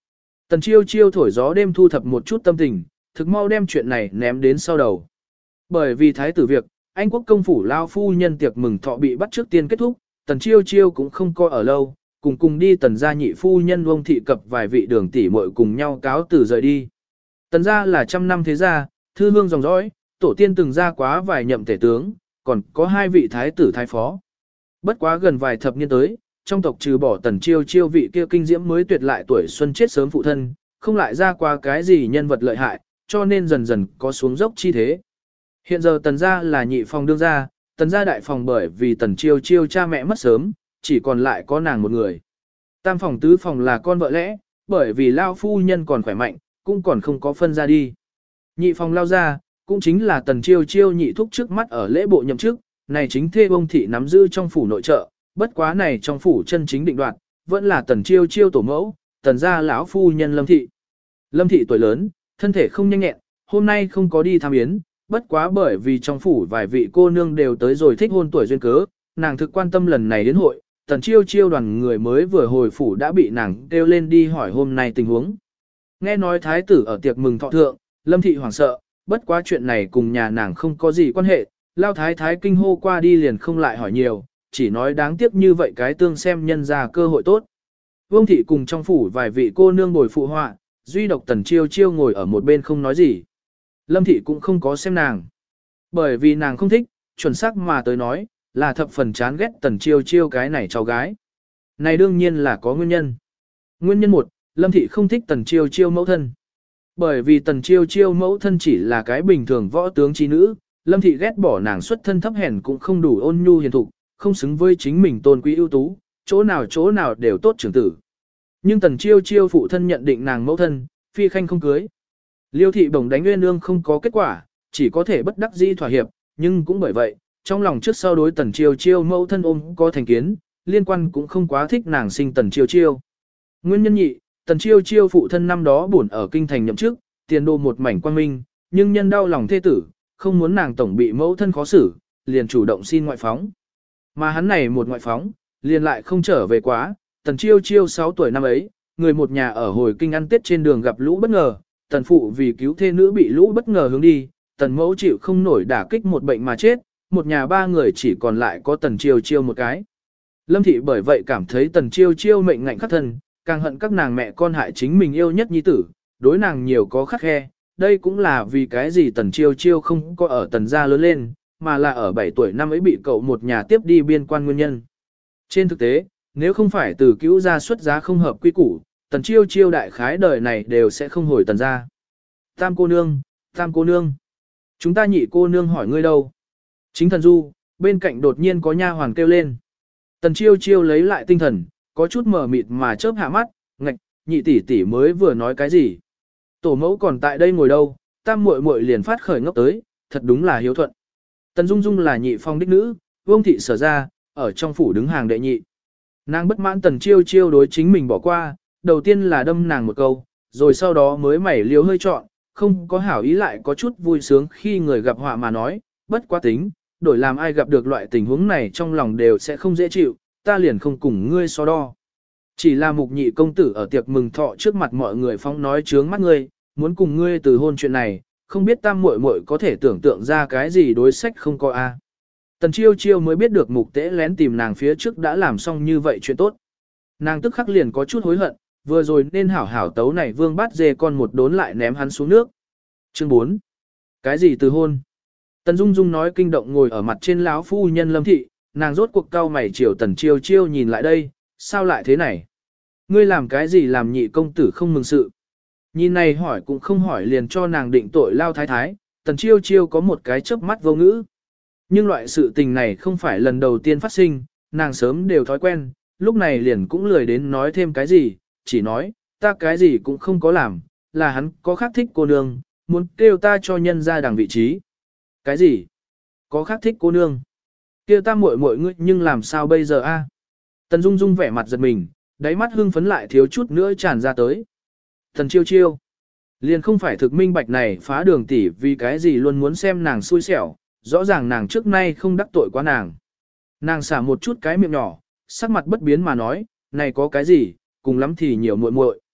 Tần Chiêu Chiêu thổi gió đêm thu thập một chút tâm tình, thực mau đem chuyện này ném đến sau đầu. Bởi vì thái tử việc, Anh quốc công phủ lao phu nhân tiệc mừng thọ bị bắt trước tiên kết thúc, Tần Chiêu Chiêu cũng không coi ở lâu, cùng cùng đi Tần gia nhị phu nhân Ông thị cập vài vị đường tỷ muội cùng nhau cáo từ rời đi. Tần gia là trăm năm thế gia, thư hương dòng dõi, tổ tiên từng ra quá vài nhậm tể tướng, còn có hai vị thái tử thái phó. Bất quá gần vài thập niên tới, trong tộc trừ bỏ Tần Chiêu Chiêu vị kia kinh diễm mới tuyệt lại tuổi xuân chết sớm phụ thân, không lại ra qua cái gì nhân vật lợi hại, cho nên dần dần có xuống dốc chi thế. Hiện giờ Tần gia là nhị phòng đương gia, Tần gia đại phòng bởi vì Tần Chiêu Chiêu cha mẹ mất sớm, chỉ còn lại có nàng một người. Tam phòng tứ phòng là con vợ lẽ, bởi vì lao phu nhân còn khỏe mạnh, cũng còn không có phân ra đi. Nhị phòng lao ra, cũng chính là Tần Chiêu Chiêu nhị thúc trước mắt ở lễ bộ nhậm chức, này chính thê Ông thị nắm giữ trong phủ nội trợ, bất quá này trong phủ chân chính định đoạt, vẫn là Tần Chiêu Chiêu tổ mẫu, Tần gia lão phu nhân Lâm thị. Lâm thị tuổi lớn, thân thể không nhanh nhẹn, hôm nay không có đi tham yến, bất quá bởi vì trong phủ vài vị cô nương đều tới rồi thích hôn tuổi duyên cớ, nàng thực quan tâm lần này đến hội, Tần Chiêu Chiêu đoàn người mới vừa hồi phủ đã bị nàng kêu lên đi hỏi hôm nay tình huống. Nghe nói thái tử ở tiệc mừng thọ thượng, Lâm thị hoảng sợ, bất quá chuyện này cùng nhà nàng không có gì quan hệ, lao thái thái kinh hô qua đi liền không lại hỏi nhiều, chỉ nói đáng tiếc như vậy cái tương xem nhân ra cơ hội tốt. Vương thị cùng trong phủ vài vị cô nương bồi phụ họa, duy độc Tần Chiêu Chiêu ngồi ở một bên không nói gì. Lâm thị cũng không có xem nàng. Bởi vì nàng không thích, chuẩn xác mà tới nói, là thập phần chán ghét Tần Chiêu Chiêu cái này cháu gái. Này đương nhiên là có nguyên nhân. Nguyên nhân một, Lâm thị không thích Tần Chiêu Chiêu mẫu thân. Bởi vì Tần Chiêu Chiêu mẫu thân chỉ là cái bình thường võ tướng chi nữ, Lâm thị ghét bỏ nàng xuất thân thấp hèn cũng không đủ ôn nhu hiền thục, không xứng với chính mình tôn quý ưu tú, chỗ nào chỗ nào đều tốt trưởng tử. Nhưng Tần Chiêu Chiêu phụ thân nhận định nàng mẫu thân, phi khanh không cưới. Liêu thị bổng đánh nguyên ương không có kết quả, chỉ có thể bất đắc dĩ thỏa hiệp, nhưng cũng bởi vậy, trong lòng trước sau đối Tần Chiêu Chiêu mẫu thân ôm có thành kiến, liên quan cũng không quá thích nàng sinh Tần Chiêu Chiêu. Nguyên nhân nhị, Tần Chiêu Chiêu phụ thân năm đó buồn ở kinh thành nhậm chức, tiền đồ một mảnh quang minh, nhưng nhân đau lòng thê tử, không muốn nàng tổng bị mẫu thân khó xử, liền chủ động xin ngoại phóng. Mà hắn này một ngoại phóng, liền lại không trở về quá, Tần Chiêu Chiêu sáu tuổi năm ấy, người một nhà ở hồi kinh ăn tết trên đường gặp lũ bất ngờ, Tần phụ vì cứu thê nữ bị lũ bất ngờ hướng đi, Tần mẫu chịu không nổi đả kích một bệnh mà chết, một nhà ba người chỉ còn lại có Tần Chiêu Chiêu một cái. Lâm thị bởi vậy cảm thấy Tần Chiêu Chiêu mệnh ngạnh khắc thân, càng hận các nàng mẹ con hại chính mình yêu nhất nhi tử, đối nàng nhiều có khắc khe, đây cũng là vì cái gì Tần Chiêu Chiêu không có ở Tần gia lớn lên, mà là ở bảy tuổi năm ấy bị cậu một nhà tiếp đi biên quan nguyên nhân. Trên thực tế, nếu không phải từ cứu gia xuất giá không hợp quy củ, Tần Chiêu Chiêu đại khái đời này đều sẽ không hồi Tần gia. Tam cô nương, tam cô nương. Chúng ta nhị cô nương hỏi ngươi đâu? Chính thần du, bên cạnh đột nhiên có nha hoàn kêu lên. Tần Chiêu Chiêu lấy lại tinh thần, có chút mờ mịt mà chớp hạ mắt, ngạch, nhị tỷ tỷ mới vừa nói cái gì? Tổ mẫu còn tại đây ngồi đâu, tam muội muội liền phát khởi ngốc tới, thật đúng là hiếu thuận. Tần Dung Dung là nhị phong đích nữ, Vương thị sở ra, ở trong phủ đứng hàng đệ nhị. Nàng bất mãn Tần Chiêu Chiêu đối chính mình bỏ qua, đầu tiên là đâm nàng một câu, rồi sau đó mới mảy liều hơi trọn, không có hảo ý lại có chút vui sướng khi người gặp họa mà nói, bất quá tính, đổi làm ai gặp được loại tình huống này trong lòng đều sẽ không dễ chịu, ta liền không cùng ngươi so đo. Chỉ là mục nhị công tử ở tiệc mừng thọ trước mặt mọi người phong nói chướng mắt ngươi, muốn cùng ngươi từ hôn chuyện này, không biết tam muội muội có thể tưởng tượng ra cái gì đối sách không có a. Tần Chiêu Chiêu mới biết được mục tế lén tìm nàng phía trước đã làm xong như vậy chuyện tốt. Nàng tức khắc liền có chút hối hận, vừa rồi nên hảo hảo tấu này vương bát dê con một đốn lại ném hắn xuống nước. Chương bốn. Cái gì từ hôn? Tần Dung Dung nói kinh động ngồi ở mặt trên lão phu nhân Lâm thị, nàng rốt cuộc cau mày chiều Tần Chiêu Chiêu nhìn lại đây, sao lại thế này? Ngươi làm cái gì làm nhị công tử không mừng sự? Nhìn này hỏi cũng không hỏi liền cho nàng định tội lao thái thái, Tần Chiêu Chiêu có một cái chớp mắt vô ngữ. Nhưng loại sự tình này không phải lần đầu tiên phát sinh, nàng sớm đều thói quen, lúc này liền cũng lười đến nói thêm cái gì, chỉ nói, ta cái gì cũng không có làm, là hắn có khác thích cô nương, muốn kêu ta cho nhân ra đằng vị trí. Cái gì? Có khác thích cô nương? Kêu ta muội muội ngươi nhưng làm sao bây giờ a? Tần Dung Dung vẻ mặt giật mình, đáy mắt hưng phấn lại thiếu chút nữa tràn ra tới. Tần Chiêu Chiêu. Liền không phải thực minh bạch này phá đường tỷ vì cái gì luôn muốn xem nàng xui xẻo, rõ ràng nàng trước nay không đắc tội quá nàng. Nàng xả một chút cái miệng nhỏ, sắc mặt bất biến mà nói, này có cái gì, cùng lắm thì nhiều muội muội.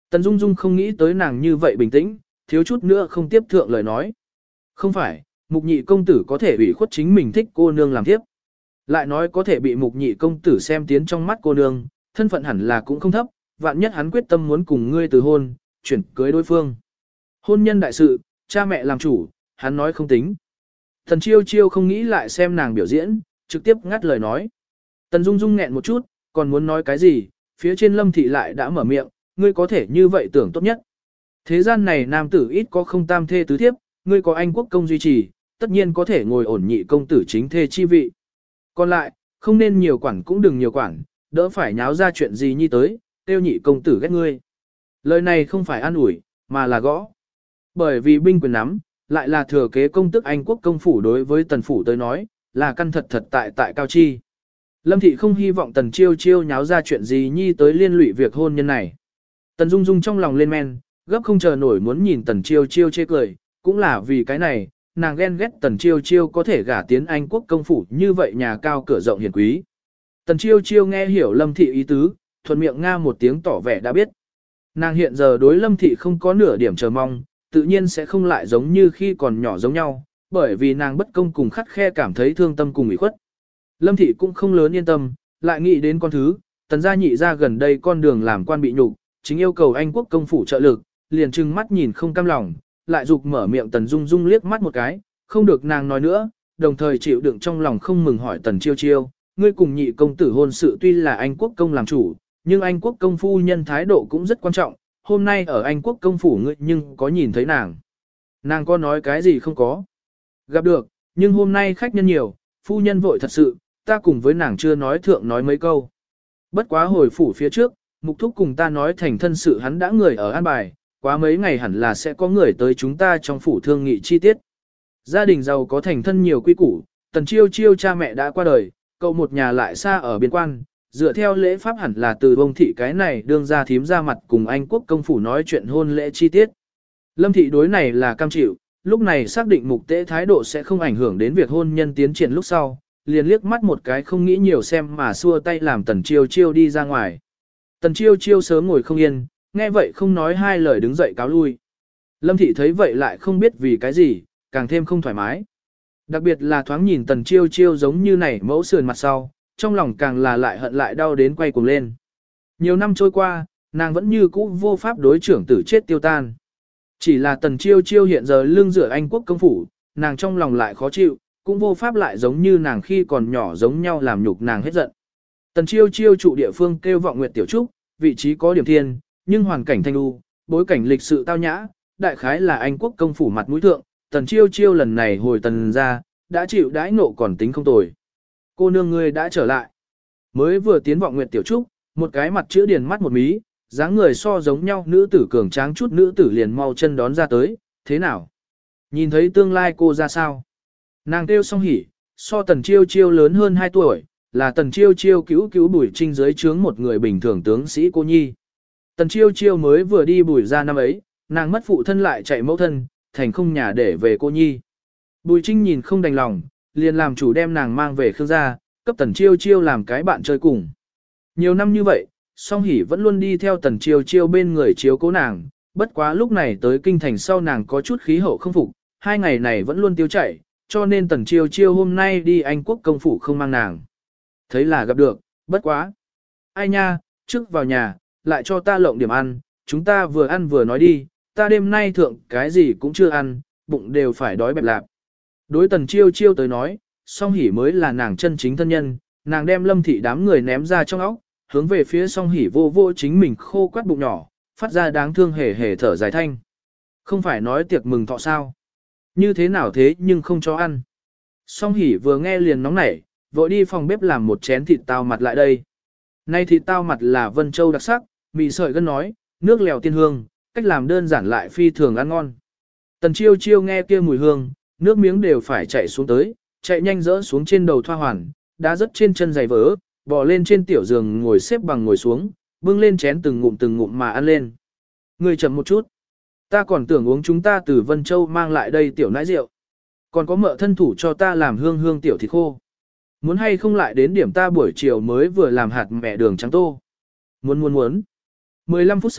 Tần Dung Dung không nghĩ tới nàng như vậy bình tĩnh, thiếu chút nữa không tiếp thượng lời nói. Không phải, mục nhị công tử có thể ủy khuất chính mình thích cô nương làm tiếp. Lại nói có thể bị mục nhị công tử xem tiến trong mắt cô nương, thân phận hẳn là cũng không thấp, vạn nhất hắn quyết tâm muốn cùng ngươi từ hôn, chuyển cưới đối phương. Hôn nhân đại sự, cha mẹ làm chủ, hắn nói không tính. Tần Chiêu Chiêu không nghĩ lại xem nàng biểu diễn, trực tiếp ngắt lời nói. Tần Dung Dung nghẹn một chút, còn muốn nói cái gì, phía trên Lâm Thị lại đã mở miệng, ngươi có thể như vậy tưởng tốt nhất. Thế gian này nam tử ít có không tam thê tứ thiếp, ngươi có anh quốc công duy trì, tất nhiên có thể ngồi ổn nhị công tử chính thê chi vị. Còn lại, không nên nhiều quản cũng đừng nhiều quản, đỡ phải nháo ra chuyện gì như tới, tiêu nhị công tử ghét ngươi. Lời này không phải an ủi, mà là gõ. Bởi vì binh quyền nắm, lại là thừa kế công tức Anh quốc công phủ đối với tần phủ tới nói, là căn thật thật tại tại cao chi. Lâm Thị không hy vọng tần chiêu chiêu nháo ra chuyện gì nhi tới liên lụy việc hôn nhân này. Tần Dung Dung trong lòng lên men, gấp không chờ nổi muốn nhìn tần chiêu chiêu chê cười, cũng là vì cái này, nàng ghen ghét tần chiêu chiêu có thể gả tiến Anh quốc công phủ như vậy nhà cao cửa rộng hiền quý. Tần chiêu chiêu nghe hiểu Lâm Thị ý tứ, thuận miệng nga một tiếng tỏ vẻ đã biết. Nàng hiện giờ đối Lâm Thị không có nửa điểm chờ mong, tự nhiên sẽ không lại giống như khi còn nhỏ giống nhau, bởi vì nàng bất công cùng khắt khe cảm thấy thương tâm cùng ủy khuất. Lâm Thị cũng không lớn yên tâm, lại nghĩ đến con thứ, tần gia nhị ra gần đây con đường làm quan bị nhục, chính yêu cầu Anh quốc công phủ trợ lực, liền trừng mắt nhìn không cam lòng, lại dục mở miệng tần Dung Dung liếc mắt một cái, không được nàng nói nữa, đồng thời chịu đựng trong lòng không mừng hỏi tần chiêu chiêu, ngươi cùng nhị công tử hôn sự tuy là Anh quốc công làm chủ, nhưng Anh quốc công phu nhân thái độ cũng rất quan trọng, hôm nay ở Anh quốc công phủ ngươi nhưng có nhìn thấy nàng. Nàng có nói cái gì không có? Gặp được, nhưng hôm nay khách nhân nhiều, phu nhân vội thật sự, ta cùng với nàng chưa nói thượng nói mấy câu. Bất quá hồi phủ phía trước, mục thúc cùng ta nói thành thân sự hắn đã người ở an bài, quá mấy ngày hẳn là sẽ có người tới chúng ta trong phủ thương nghị chi tiết. Gia đình giàu có thành thân nhiều quy củ, tần chiêu chiêu cha mẹ đã qua đời, cậu một nhà lại xa ở biên quan, dựa theo lễ pháp hẳn là từ bông thị cái này đương ra thím ra mặt cùng Anh quốc công phủ nói chuyện hôn lễ chi tiết. Lâm thị đối này là cam chịu, lúc này xác định mục tế thái độ sẽ không ảnh hưởng đến việc hôn nhân tiến triển lúc sau, liền liếc mắt một cái không nghĩ nhiều xem mà xua tay làm tần chiêu chiêu đi ra ngoài. Tần chiêu chiêu sớm ngồi không yên, nghe vậy không nói hai lời đứng dậy cáo lui. Lâm thị thấy vậy lại không biết vì cái gì, càng thêm không thoải mái. Đặc biệt là thoáng nhìn tần chiêu chiêu giống như này mẫu sườn mặt sau, trong lòng càng là lại hận lại đau đến quay cuồng lên. Nhiều năm trôi qua, nàng vẫn như cũ vô pháp đối trưởng tử chết tiêu tan. Chỉ là tần chiêu chiêu hiện giờ lưng dựa Anh quốc công phủ, nàng trong lòng lại khó chịu, cũng vô pháp lại giống như nàng khi còn nhỏ giống nhau làm nhục nàng hết giận. Tần chiêu chiêu trụ địa phương kêu vọng nguyệt tiểu trúc, vị trí có điểm thiên, nhưng hoàn cảnh thanh lưu, bối cảnh lịch sự tao nhã, đại khái là Anh quốc công phủ mặt mũi thượng, tần chiêu chiêu lần này hồi tần ra, đã chịu đãi nộ còn tính không tồi. Cô nương ngươi đã trở lại. Mới vừa tiến vọng nguyệt tiểu trúc, một cái mặt chữ điền mắt một mí, dáng người so giống nhau nữ tử cường tráng chút nữ tử liền mau chân đón ra tới, thế nào? Nhìn thấy tương lai cô ra sao? Nàng kêu song hỉ, so tần chiêu chiêu lớn hơn hai tuổi, là tần chiêu chiêu cứu cứu bùi trinh dưới trướng một người bình thường tướng sĩ cô nhi. Tần chiêu chiêu mới vừa đi bùi ra năm ấy, nàng mất phụ thân lại chạy mẫu thân, thành không nhà để về cô nhi. Bùi trinh nhìn không đành lòng, liền làm chủ đem nàng mang về Khương gia, cấp tần chiêu chiêu làm cái bạn chơi cùng. Nhiều năm như vậy, song hỉ vẫn luôn đi theo tần chiêu chiêu bên người chiếu cố nàng, bất quá lúc này tới kinh thành sau nàng có chút khí hậu không phục, hai ngày này vẫn luôn tiêu chảy, cho nên tần chiêu chiêu hôm nay đi Anh quốc công phủ không mang nàng. Thấy là gặp được, bất quá. Ai nha, trước vào nhà, lại cho ta lộng điểm ăn, chúng ta vừa ăn vừa nói đi, ta đêm nay thượng cái gì cũng chưa ăn, bụng đều phải đói bẹp lạp. Đối tần chiêu chiêu tới nói, song hỉ mới là nàng chân chính thân nhân, nàng đem Lâm thị đám người ném ra trong óc, hướng về phía song hỉ vô vô chính mình khô quắt bụng nhỏ, phát ra đáng thương hề hề thở dài thanh. Không phải nói tiệc mừng thọ sao? Như thế nào thế nhưng không cho ăn. Song hỉ vừa nghe liền nóng nảy, vội đi phòng bếp làm một chén thịt tao mặt lại đây. Nay thịt tao mặt là Vân Châu đặc sắc, mì sợi gân nói, nước lèo tiên hương, cách làm đơn giản lại phi thường ăn ngon. Tần chiêu chiêu nghe kia mùi hương, nước miếng đều phải chạy xuống tới, chạy nhanh rỡ xuống trên đầu thoa hoàn, đá rớt trên chân giày vỡ, bò lên trên tiểu giường ngồi xếp bằng ngồi xuống, bưng lên chén từng ngụm từng ngụm mà ăn lên. Người chậm một chút. Ta còn tưởng uống chúng ta từ Vân Châu mang lại đây tiểu nãi rượu. Còn có mợ thân thủ cho ta làm hương hương tiểu thịt khô. Muốn hay không lại đến điểm ta buổi chiều mới vừa làm hạt mẹ đường trắng tô. Muốn muốn muốn. mười lăm phút sau,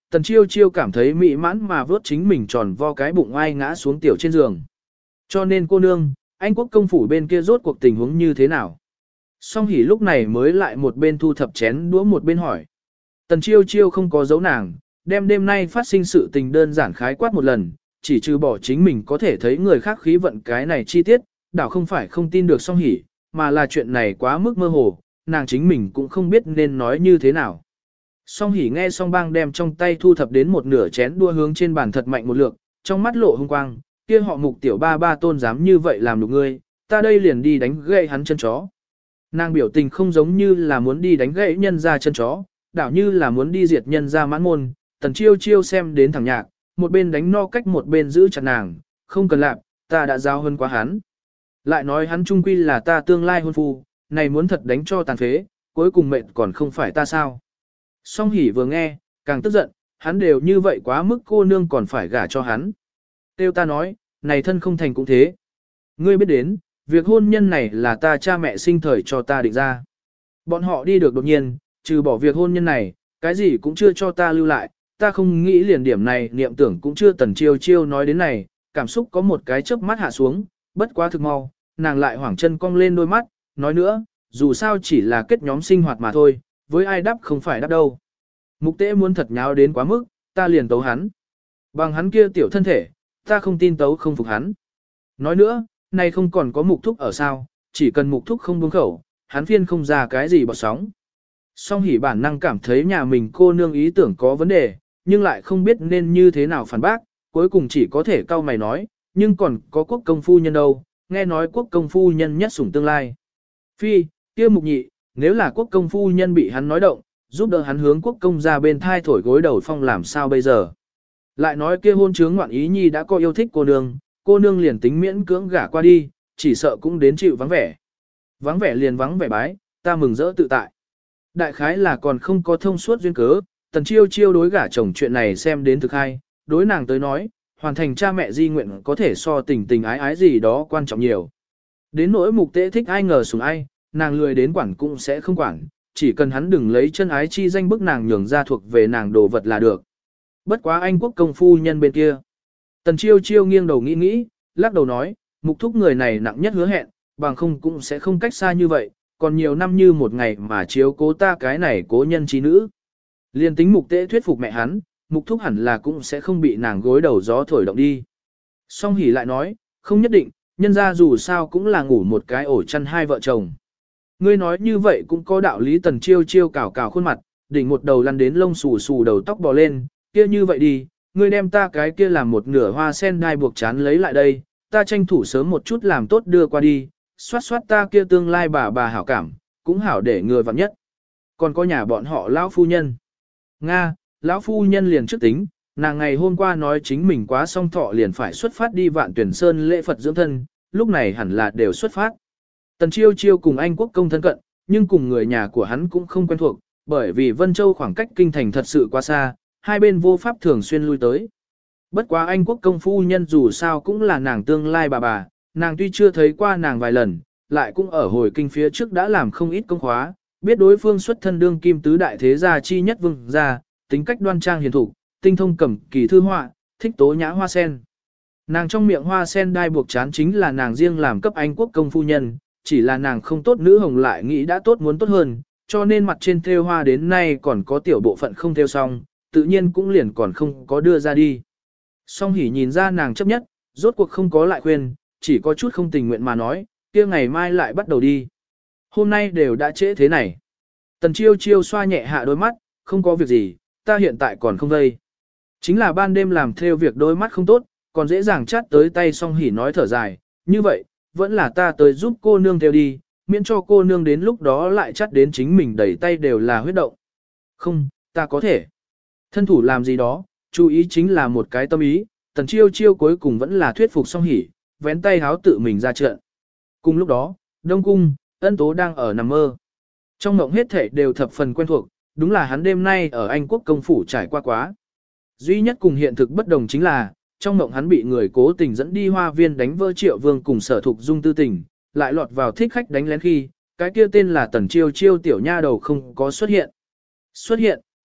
Tần Chiêu Chiêu cảm thấy mỹ mãn mà vớt chính mình tròn vo cái bụng ai ngã xuống tiểu trên giường. Cho nên cô nương, Anh quốc công phủ bên kia rốt cuộc tình huống như thế nào? Song Hỷ lúc này mới lại một bên thu thập chén đũa một bên hỏi. Tần Chiêu Chiêu không có giấu nàng, đem đêm nay phát sinh sự tình đơn giản khái quát một lần, chỉ trừ bỏ chính mình có thể thấy người khác khí vận cái này chi tiết, đảo không phải không tin được Song Hỷ, mà là chuyện này quá mức mơ hồ, nàng chính mình cũng không biết nên nói như thế nào. Song Hỷ nghe Song Bang đem trong tay thu thập đến một nửa chén đua hướng trên bàn thật mạnh một lượt, trong mắt lộ hung quang, kia họ Mục tiểu ba ba tôn dám như vậy làm được ngươi, ta đây liền đi đánh gãy hắn chân chó. Nàng biểu tình không giống như là muốn đi đánh gãy nhân ra chân chó, đảo như là muốn đi diệt nhân ra mãn môn. Tần Chiêu Chiêu xem đến thẳng nhạc, một bên đánh no cách một bên giữ chặt nàng, không cần làm, ta đã giao hơn quá hắn. Lại nói hắn trung quy là ta tương lai hôn phu, này muốn thật đánh cho tàn phế, cuối cùng mệnh còn không phải ta sao. Song Hỷ vừa nghe, càng tức giận, hắn đều như vậy quá mức cô nương còn phải gả cho hắn. Tiêu ta nói, này thân không thành cũng thế. Ngươi biết đến, việc hôn nhân này là ta cha mẹ sinh thời cho ta định ra. Bọn họ đi được đột nhiên, trừ bỏ việc hôn nhân này, cái gì cũng chưa cho ta lưu lại, ta không nghĩ liền điểm này niệm tưởng cũng chưa. Tần Chiêu Chiêu nói đến này, cảm xúc có một cái chớp mắt hạ xuống, bất quá thực mau, nàng lại hoảng chân cong lên đôi mắt, nói nữa, dù sao chỉ là kết nhóm sinh hoạt mà thôi, với ai đáp không phải đáp đâu. Mục Tế muốn thật nháo đến quá mức, ta liền tấu hắn. Bằng hắn kia tiểu thân thể, ta không tin tấu không phục hắn. Nói nữa, này không còn có Mục Thúc ở sao, chỉ cần Mục Thúc không buông khẩu, hắn phiên không ra cái gì bọt sóng. Song Hỷ bản năng cảm thấy nhà mình cô nương ý tưởng có vấn đề, nhưng lại không biết nên như thế nào phản bác, cuối cùng chỉ có thể cau mày nói, nhưng còn có quốc công phu nhân đâu, nghe nói quốc công phu nhân nhất sủng tương lai. Phi, kia Mục Nhị, nếu là quốc công phu nhân bị hắn nói động, giúp đỡ hắn hướng quốc công ra bên thai thổi gối đầu phong làm sao bây giờ. Lại nói kia hôn chướng ngoạn ý nhi đã có yêu thích cô nương, cô nương liền tính miễn cưỡng gả qua đi, chỉ sợ cũng đến chịu vắng vẻ. Vắng vẻ liền vắng vẻ bái, ta mừng rỡ tự tại. Đại khái là còn không có thông suốt duyên cớ, Tần Chiêu Chiêu đối gả chồng chuyện này xem đến thực hay, đối nàng tới nói, hoàn thành cha mẹ di nguyện có thể so tình tình ái ái gì đó quan trọng nhiều. Đến nỗi Mục Tế thích ai ngờ sủng ai, nàng lười đến quản cũng sẽ không quản, chỉ cần hắn đừng lấy chân ái chi danh bức nàng nhường ra thuộc về nàng đồ vật là được. Bất quá Anh quốc công phu nhân bên kia. Tần Chiêu Chiêu nghiêng đầu nghĩ nghĩ, lắc đầu nói, Mục Thúc người này nặng nhất hứa hẹn, bằng không cũng sẽ không cách xa như vậy, còn nhiều năm như một ngày mà chiếu cố ta cái này cố nhân trí nữ. Liên tính Mục Tế thuyết phục mẹ hắn, Mục Thúc hẳn là cũng sẽ không bị nàng gối đầu gió thổi động đi. Song Hỷ lại nói, không nhất định, nhân ra dù sao cũng là ngủ một cái ổ chăn hai vợ chồng. Ngươi nói như vậy cũng có đạo lý. Tần Chiêu Chiêu cào cào khuôn mặt, đỉnh một đầu lăn đến lông xù xù đầu tóc bò lên, kia như vậy đi, ngươi đem ta cái kia làm một nửa hoa sen đai buộc chán lấy lại đây, ta tranh thủ sớm một chút làm tốt đưa qua đi, xoát xoát ta kia tương lai bà bà hảo cảm, cũng hảo để người vặn nhất. Còn có nhà bọn họ lão phu nhân. Nga, lão phu nhân liền trước tính, nàng ngày hôm qua nói chính mình quá song thọ liền phải xuất phát đi Vạn Tuyển Sơn lễ Phật dưỡng thân, lúc này hẳn là đều xuất phát. Tần Chiêu Chiêu cùng Anh quốc công thân cận, nhưng cùng người nhà của hắn cũng không quen thuộc, bởi vì Vân Châu khoảng cách kinh thành thật sự quá xa, hai bên vô pháp thường xuyên lui tới. Bất quá Anh quốc công phu nhân dù sao cũng là nàng tương lai bà bà, nàng tuy chưa thấy qua nàng vài lần, lại cũng ở hồi kinh phía trước đã làm không ít công khóa, biết đối phương xuất thân đương kim tứ đại thế gia chi nhất vương gia, tính cách đoan trang hiền thục, tinh thông cẩm kỳ thư họa, thích tố nhã hoa sen. Nàng trong miệng hoa sen đai buộc chán chính là nàng riêng làm cấp Anh quốc công phu nhân, chỉ là nàng không tốt nữ hồng lại nghĩ đã tốt muốn tốt hơn, cho nên mặt trên thêu hoa đến nay còn có tiểu bộ phận không thêu xong, tự nhiên cũng liền còn không có đưa ra đi. Song Hỷ nhìn ra nàng chấp nhất, rốt cuộc không có lại khuyên, chỉ có chút không tình nguyện mà nói, kia ngày mai lại bắt đầu đi. Hôm nay đều đã trễ thế này. Tần Chiêu Chiêu xoa nhẹ hạ đôi mắt, không có việc gì, ta hiện tại còn không vây. Chính là ban đêm làm theo việc đôi mắt không tốt, còn dễ dàng chát tới tay. Song Hỷ nói thở dài, như vậy, vẫn là ta tới giúp cô nương theo đi, miễn cho cô nương đến lúc đó lại chát đến chính mình đẩy tay đều là huyết động. Không, ta có thể. Thân thủ làm gì đó, chú ý chính là một cái tâm ý. Tần Chiêu Chiêu cuối cùng vẫn là thuyết phục Song Hỷ, vén tay háo tự mình ra trận. Cùng lúc đó, Đông Cung, Ân Tố đang ở nằm mơ. Trong mộng hết thể đều thập phần quen thuộc, đúng là hắn đêm nay ở Anh quốc công phủ trải qua quá. Duy nhất cùng hiện thực bất đồng chính là, trong mộng hắn bị người cố tình dẫn đi hoa viên đánh vỡ Triệu Vương cùng Sở Thục Dung tư tình, lại lọt vào thích khách đánh lén khi, cái kia tên là Tần Chiêu Chiêu tiểu nha đầu không có xuất hiện. Xuất hiện,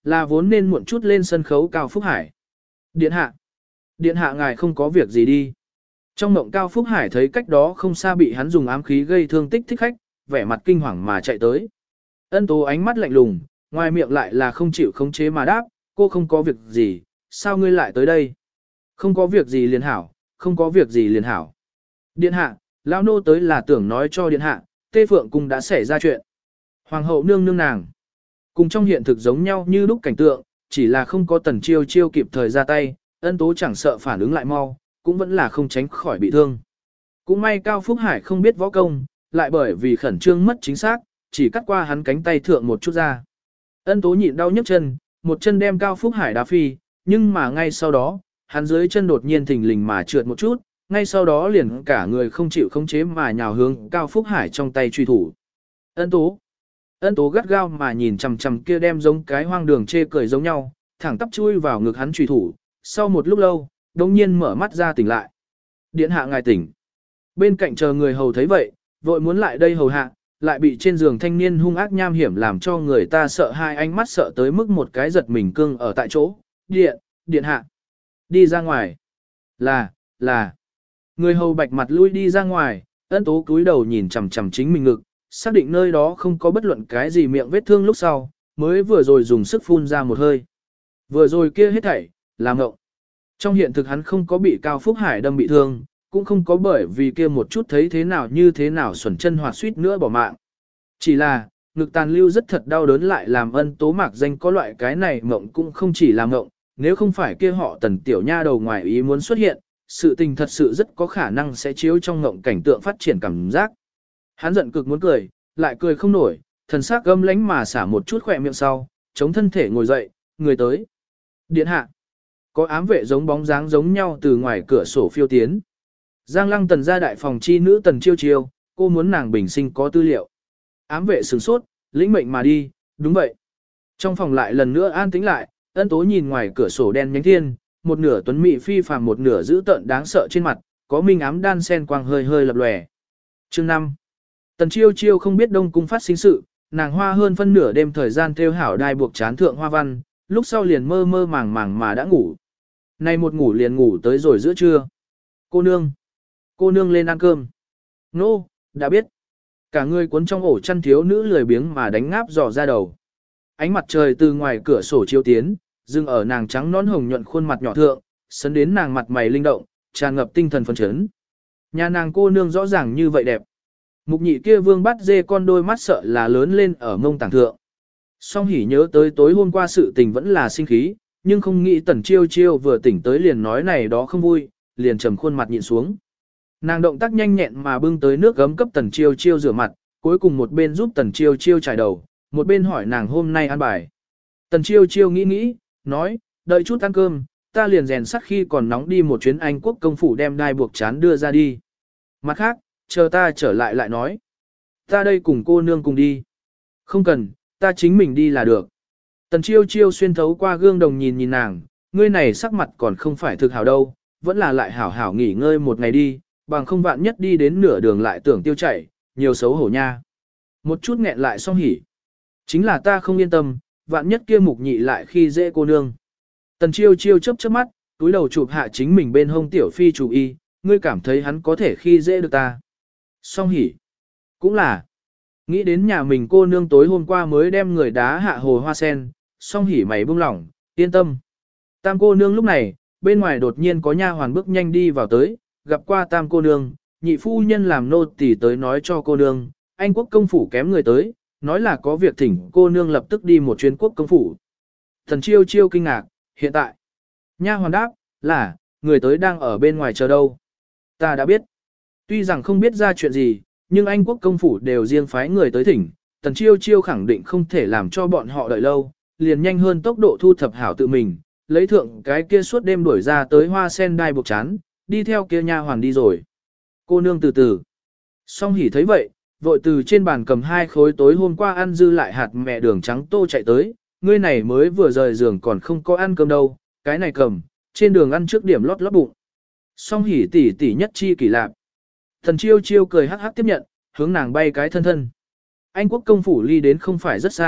là vốn nên muộn chút lên sân khấu Cao Phúc Hải. Điện hạ. Điện hạ ngài không có việc gì đi. Trong mộng Cao Phúc Hải thấy cách đó không xa bị hắn dùng ám khí gây thương tích thích khách, vẻ mặt kinh hoàng mà chạy tới. Ân Tố ánh mắt lạnh lùng, ngoài miệng lại là không chịu khống chế mà đáp, cô không có việc gì, sao ngươi lại tới đây? Không có việc gì liền hảo, không có việc gì liền hảo. Điện hạ, lão nô tới là tưởng nói cho điện hạ, Tê Phượng Cung đã xảy ra chuyện. Hoàng hậu nương nương nàng. Cùng trong hiện thực giống nhau như lúc cảnh tượng, chỉ là không có Tần Chiêu Chiêu kịp thời ra tay, Ân Tố chẳng sợ phản ứng lại mau, cũng vẫn là không tránh khỏi bị thương. Cũng may Cao Phúc Hải không biết võ công, lại bởi vì khẩn trương mất chính xác, chỉ cắt qua hắn cánh tay thượng một chút ra. Ân Tố nhịn đau nhức chân, một chân đem Cao Phúc Hải đá phi, nhưng mà ngay sau đó, hắn dưới chân đột nhiên thình lình mà trượt một chút, ngay sau đó liền cả người không chịu khống chế mà nhào hướng Cao Phúc Hải trong tay truy thủ. Ân Tố. Ân Tố gắt gao mà nhìn chằm chằm kia đem giống cái hoang đường chê cười giống nhau, thẳng tắp chui vào ngực hắn truy thủ, sau một lúc lâu, đồng nhiên mở mắt ra tỉnh lại. Điện hạ ngài tỉnh. Bên cạnh chờ người hầu thấy vậy, vội muốn lại đây hầu hạ, lại bị trên giường thanh niên hung ác nham hiểm làm cho người ta sợ hai ánh mắt sợ tới mức một cái giật mình cưng ở tại chỗ. Điện, điện hạ. Đi ra ngoài. Là, là. Người hầu bạch mặt lui đi ra ngoài, Ân Tố cúi đầu nhìn chằm chằm chính mình ngực, xác định nơi đó không có bất luận cái gì miệng vết thương lúc sau, mới vừa rồi dùng sức phun ra một hơi. Vừa rồi kia hết thảy, là ngộng. Trong hiện thực hắn không có bị Cao Phúc Hải đâm bị thương, cũng không có bởi vì kia một chút thấy thế nào như thế nào xuẩn chân hoạt suýt nữa bỏ mạng. Chỉ là, ngực tàn lưu rất thật đau đớn lại làm Ân Tố mạc danh có loại cái này mộng cũng không chỉ là mộng, nếu không phải kia họ Tần tiểu nha đầu ngoài ý muốn xuất hiện, sự tình thật sự rất có khả năng sẽ chiếu trong mộng cảnh tượng phát triển cảm giác. Hắn giận cực muốn cười, lại cười không nổi, thần sắc gâm lánh mà xả một chút khỏe miệng sau, chống thân thể ngồi dậy, người tới. Điện hạ. Có ám vệ giống bóng dáng giống nhau từ ngoài cửa sổ phiêu tiến. Giang Lăng Tần ra đại phòng chi nữ Tần Chiêu Chiêu, cô muốn nàng bình sinh có tư liệu. Ám vệ sửng sốt, lĩnh mệnh mà đi, đúng vậy. Trong phòng lại lần nữa an tĩnh lại, Ân Tố nhìn ngoài cửa sổ đen nhánh thiên, một nửa tuấn mỹ phi phàm một nửa dữ tợn đáng sợ trên mặt, có minh ám đan sen quang hơi hơi lập lòe. Chương năm. Tần Chiêu Chiêu không biết Đông Cung phát sinh sự, nàng hoa hơn phân nửa đêm thời gian theo hảo đai buộc chán thượng hoa văn, lúc sau liền mơ mơ màng màng mà đã ngủ. Nay một ngủ liền ngủ tới rồi giữa trưa. Cô nương. Cô nương lên ăn cơm. Nô, no, đã biết. Cả người cuốn trong ổ chăn thiếu nữ lười biếng mà đánh ngáp dò ra đầu. Ánh mặt trời từ ngoài cửa sổ chiếu tiến, dừng ở nàng trắng nón hồng nhuận khuôn mặt nhỏ thượng, sấn đến nàng mặt mày linh động, tràn ngập tinh thần phấn chấn. Nhà nàng cô nương rõ ràng như vậy đẹp. Mục nhị kia vương bắt dê con đôi mắt sợ là lớn lên ở mông tàng thượng. Song hỉ nhớ tới tối hôm qua sự tình vẫn là sinh khí, nhưng không nghĩ Tần Chiêu Chiêu vừa tỉnh tới liền nói này đó không vui, liền trầm khuôn mặt nhịn xuống. Nàng động tác nhanh nhẹn mà bưng tới nước gấm cấp Tần Chiêu Chiêu rửa mặt, cuối cùng một bên giúp Tần Chiêu Chiêu chải đầu, một bên hỏi nàng hôm nay ăn bài. Tần Chiêu Chiêu nghĩ nghĩ, nói, đợi chút ăn cơm, ta liền rèn sắt khi còn nóng đi một chuyến Anh quốc công phủ đem đai buộc chán đưa ra đi. Mặt khác, chờ ta trở lại lại nói. Ta đây cùng cô nương cùng đi. Không cần, ta chính mình đi là được. Tần Chiêu Chiêu xuyên thấu qua gương đồng nhìn nhìn nàng, ngươi này sắc mặt còn không phải thực hảo đâu, vẫn là lại hảo hảo nghỉ ngơi một ngày đi, bằng không vạn nhất đi đến nửa đường lại tưởng tiêu chảy, nhiều xấu hổ nha. Một chút nghẹn lại xong hỉ. Chính là ta không yên tâm, vạn nhất kia mục nhị lại khi dễ cô nương. Tần Chiêu Chiêu chớp chớp mắt, túi đầu chụp hạ chính mình bên hông tiểu phi chủ y, ngươi cảm thấy hắn có thể khi dễ được ta. Song hỉ. Cũng là. Nghĩ đến nhà mình cô nương tối hôm qua mới đem người đá hạ hồ hoa sen, song hỉ mày buông lỏng, yên tâm. Tam cô nương lúc này, bên ngoài đột nhiên có nha hoàn bước nhanh đi vào tới, gặp qua tam cô nương, nhị phu nhân làm nô tỳ tới nói cho cô nương, Anh quốc công phủ kém người tới, nói là có việc thỉnh cô nương lập tức đi một chuyến quốc công phủ. Thần Chiêu Chiêu kinh ngạc, hiện tại. Nha hoàn đáp, là, người tới đang ở bên ngoài chờ đâu. Ta đã biết. Tuy rằng không biết ra chuyện gì, nhưng Anh quốc công phủ đều riêng phái người tới thỉnh, Tần Chiêu Chiêu khẳng định không thể làm cho bọn họ đợi lâu, liền nhanh hơn tốc độ thu thập hảo tự mình, lấy thượng cái kia suốt đêm đuổi ra tới hoa sen đai buộc chán, đi theo kia nha hoàn đi rồi. Cô nương từ từ. Song hỉ thấy vậy, vội từ trên bàn cầm hai khối tối hôm qua ăn dư lại hạt mẹ đường trắng tô chạy tới, ngươi này mới vừa rời giường còn không có ăn cơm đâu, cái này cầm, trên đường ăn trước điểm lót lót bụng. Song hỉ tỉ tỉ nhất chi kỳ lạp. Thần Chiêu Chiêu cười hắc hắc tiếp nhận, hướng nàng bay cái thân thân. Anh quốc công phủ ly đến không phải rất xa,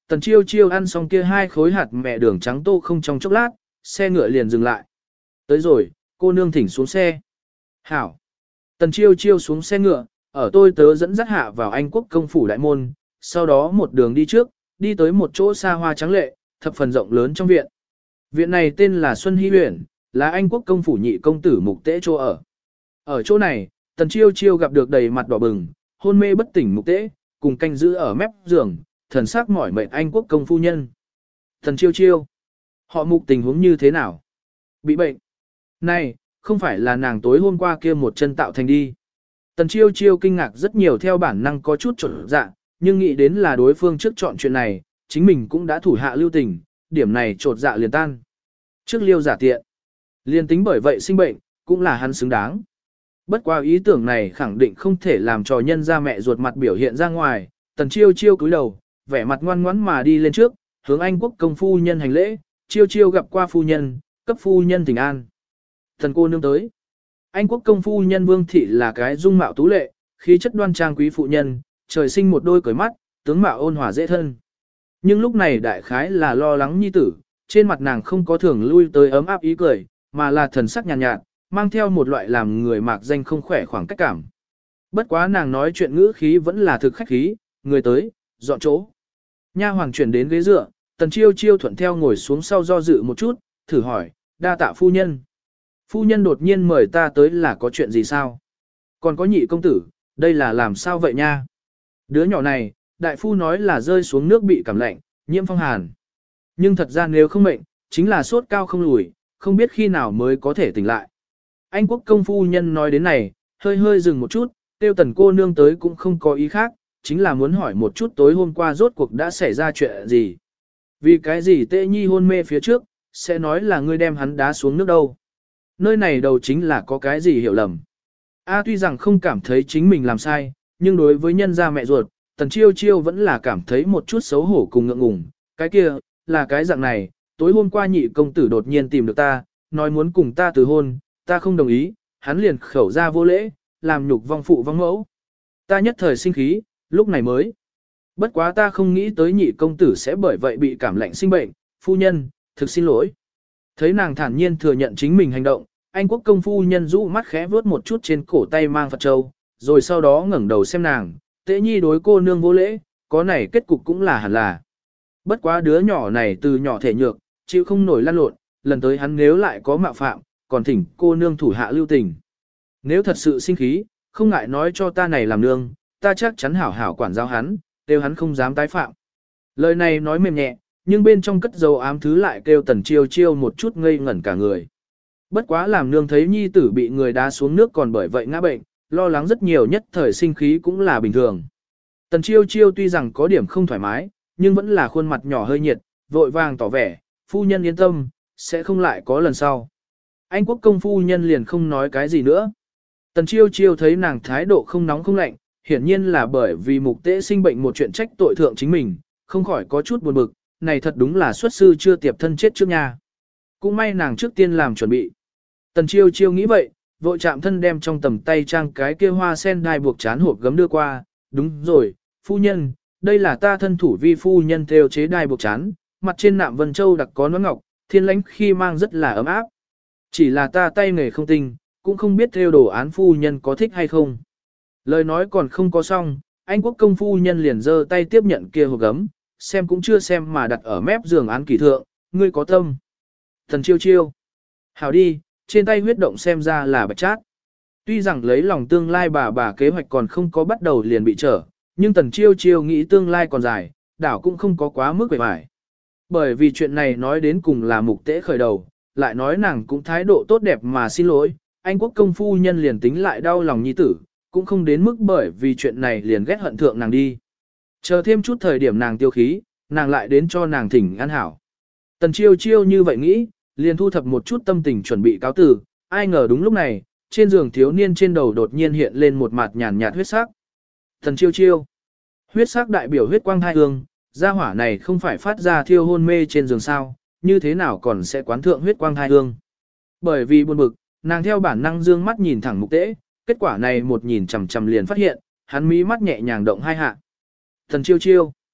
Tần Chiêu Chiêu ăn xong kia hai khối hạt mẹ đường trắng tô không trong chốc lát, xe ngựa liền dừng lại. Tới rồi, cô nương thỉnh xuống xe. Hảo. Tần Chiêu Chiêu xuống xe ngựa, ở tôi tớ dẫn dắt hạ vào Anh quốc công phủ đại môn, sau đó một đường đi trước, đi tới một chỗ xa hoa trắng lệ, thập phần rộng lớn trong viện. Viện này tên là Xuân Hy Huyện, là Anh quốc công phủ nhị công tử Mục Tế chỗ ở. Ở chỗ này, Tần Chiêu Chiêu gặp được đầy mặt đỏ bừng, hôn mê bất tỉnh Mục Tế, cùng canh giữ ở mép giường, thần sắc mỏi mệt Anh quốc công phu nhân. Tần Chiêu Chiêu, họ Mục tình huống như thế nào? Bị bệnh. Này, không phải là nàng tối hôm qua kia một chân tạo thành đi. Tần Chiêu Chiêu kinh ngạc rất nhiều, theo bản năng có chút trộn dạ, nhưng nghĩ đến là đối phương trước chọn chuyện này, chính mình cũng đã thủ hạ lưu tình, điểm này trột dạ liền tan. Trước liêu giả tiện, liền tính bởi vậy sinh bệnh, cũng là hắn xứng đáng. Bất qua ý tưởng này khẳng định không thể làm cho nhân ra mẹ ruột mặt biểu hiện ra ngoài, Tần Chiêu Chiêu cúi đầu, vẻ mặt ngoan ngoãn mà đi lên trước, hướng Anh quốc công phu nhân hành lễ, Chiêu Chiêu gặp qua phu nhân, cấp phu nhân thỉnh an. Thần cô nương tới. Anh quốc công phu nhân Vương Thị là cái dung mạo tú lệ, khí chất đoan trang quý phụ nhân, trời sinh một đôi cởi mắt, tướng mạo ôn hòa dễ thân. Nhưng lúc này đại khái là lo lắng nhi tử, trên mặt nàng không có thường lui tới ấm áp ý cười, mà là thần sắc nhàn nhạt, nhạt, mang theo một loại làm người mạc danh không khỏe khoảng cách cảm. Bất quá nàng nói chuyện ngữ khí vẫn là thực khách khí, người tới, dọn chỗ. Nha hoàng chuyển đến ghế dựa, Tần Chiêu Chiêu thuận theo ngồi xuống sau do dự một chút, thử hỏi, đa tạ phu nhân. Phu nhân đột nhiên mời ta tới là có chuyện gì sao? Còn có nhị công tử, đây là làm sao vậy nha? Đứa nhỏ này, đại phu nói là rơi xuống nước bị cảm lạnh, nhiễm phong hàn. Nhưng thật ra nếu không mệnh, chính là sốt cao không lùi, không biết khi nào mới có thể tỉnh lại. Anh quốc công phu nhân nói đến này, hơi hơi dừng một chút, tiêu Tần cô nương tới cũng không có ý khác, chính là muốn hỏi một chút tối hôm qua rốt cuộc đã xảy ra chuyện gì. Vì cái gì Tê Nhi hôn mê phía trước, sẽ nói là ngươi đem hắn đá xuống nước đâu. Nơi này đầu chính là có cái gì hiểu lầm. A tuy rằng không cảm thấy chính mình làm sai, nhưng đối với nhân gia mẹ ruột, Tần Chiêu Chiêu vẫn là cảm thấy một chút xấu hổ cùng ngượng ngùng. Cái kia, là cái dạng này, tối hôm qua nhị công tử đột nhiên tìm được ta, nói muốn cùng ta từ hôn, ta không đồng ý, hắn liền khẩu ra vô lễ, làm nhục vong phụ vong mẫu. Ta nhất thời sinh khí, lúc này mới. Bất quá ta không nghĩ tới nhị công tử sẽ bởi vậy bị cảm lạnh sinh bệnh, phu nhân, thực xin lỗi. Thấy nàng thản nhiên thừa nhận chính mình hành động, Anh quốc công phu nhân rũ mắt khẽ vuốt một chút trên cổ tay mang Phật châu, rồi sau đó ngẩng đầu xem nàng, Tế Nhi đối cô nương vô lễ, có này kết cục cũng là hẳn là. Bất quá đứa nhỏ này từ nhỏ thể nhược, chịu không nổi lăn lộn, lần tới hắn nếu lại có mạo phạm, còn thỉnh cô nương thủ hạ lưu tình. Nếu thật sự sinh khí, không ngại nói cho ta này làm nương, ta chắc chắn hảo hảo quản giáo hắn, đều hắn không dám tái phạm. Lời này nói mềm nhẹ, nhưng bên trong cất dấu ám thứ lại kêu Tần Chiêu Chiêu một chút ngây ngẩn cả người. Bất quá làm nương thấy nhi tử bị người đá xuống nước còn bởi vậy ngã bệnh, lo lắng rất nhiều, nhất thời sinh khí cũng là bình thường. Tần Chiêu Chiêu tuy rằng có điểm không thoải mái, nhưng vẫn là khuôn mặt nhỏ hơi nhiệt, vội vàng tỏ vẻ, phu nhân yên tâm, sẽ không lại có lần sau. Anh quốc công phu nhân liền không nói cái gì nữa. Tần Chiêu Chiêu thấy nàng thái độ không nóng không lạnh, hiển nhiên là bởi vì Mục Tế sinh bệnh một chuyện trách tội thượng chính mình, không khỏi có chút buồn bực, này thật đúng là xuất sư chưa tiệp thân chết trước nha. Cũng may nàng trước tiên làm chuẩn bị. Tần Chiêu Chiêu nghĩ vậy, vội chạm thân đem trong tầm tay trang cái kia hoa sen đai buộc chán hộp gấm đưa qua, đúng rồi, phu nhân, đây là ta thân thủ vi phu nhân theo chế đai buộc chán, mặt trên nạm vân châu đặc có nón ngọc, thiên lãnh khi mang rất là ấm áp. Chỉ là ta tay nghề không tinh, cũng không biết theo đồ án phu nhân có thích hay không. Lời nói còn không có xong, Anh quốc công phu nhân liền giơ tay tiếp nhận kia hộp gấm, xem cũng chưa xem mà đặt ở mép giường án kỳ thượng, ngươi có tâm. Thần Chiêu Chiêu. Hảo đi, trên tay huyết động xem ra là bạch chát. Tuy rằng lấy lòng tương lai bà bà kế hoạch còn không có bắt đầu liền bị trở, nhưng Tần Chiêu Chiêu nghĩ tương lai còn dài, đảo cũng không có quá mức bề mải. Bởi vì chuyện này nói đến cùng là Mục Tế khởi đầu, lại nói nàng cũng thái độ tốt đẹp mà xin lỗi, Anh quốc công phu nhân liền tính lại đau lòng nhi tử, cũng không đến mức bởi vì chuyện này liền ghét hận thượng nàng đi. Chờ thêm chút thời điểm nàng tiêu khí, nàng lại đến cho nàng thỉnh an hảo. Tần Chiêu Chiêu như vậy nghĩ, liền thu thập một chút tâm tình chuẩn bị cáo từ, ai ngờ đúng lúc này, trên giường thiếu niên trên đầu đột nhiên hiện lên một mặt nhàn nhạt huyết sắc. Tần Chiêu Chiêu. Huyết sắc đại biểu huyết quang thai hương, gia hỏa này không phải phát ra thiêu hôn mê trên giường sao, như thế nào còn sẽ quán thượng huyết quang thai hương. Bởi vì buồn bực, nàng theo bản năng dương mắt nhìn thẳng Mục Tế, kết quả này một nhìn chằm chằm liền phát hiện, hắn mí mắt nhẹ nhàng động hai hạ. Tần Chiêu Chiêu.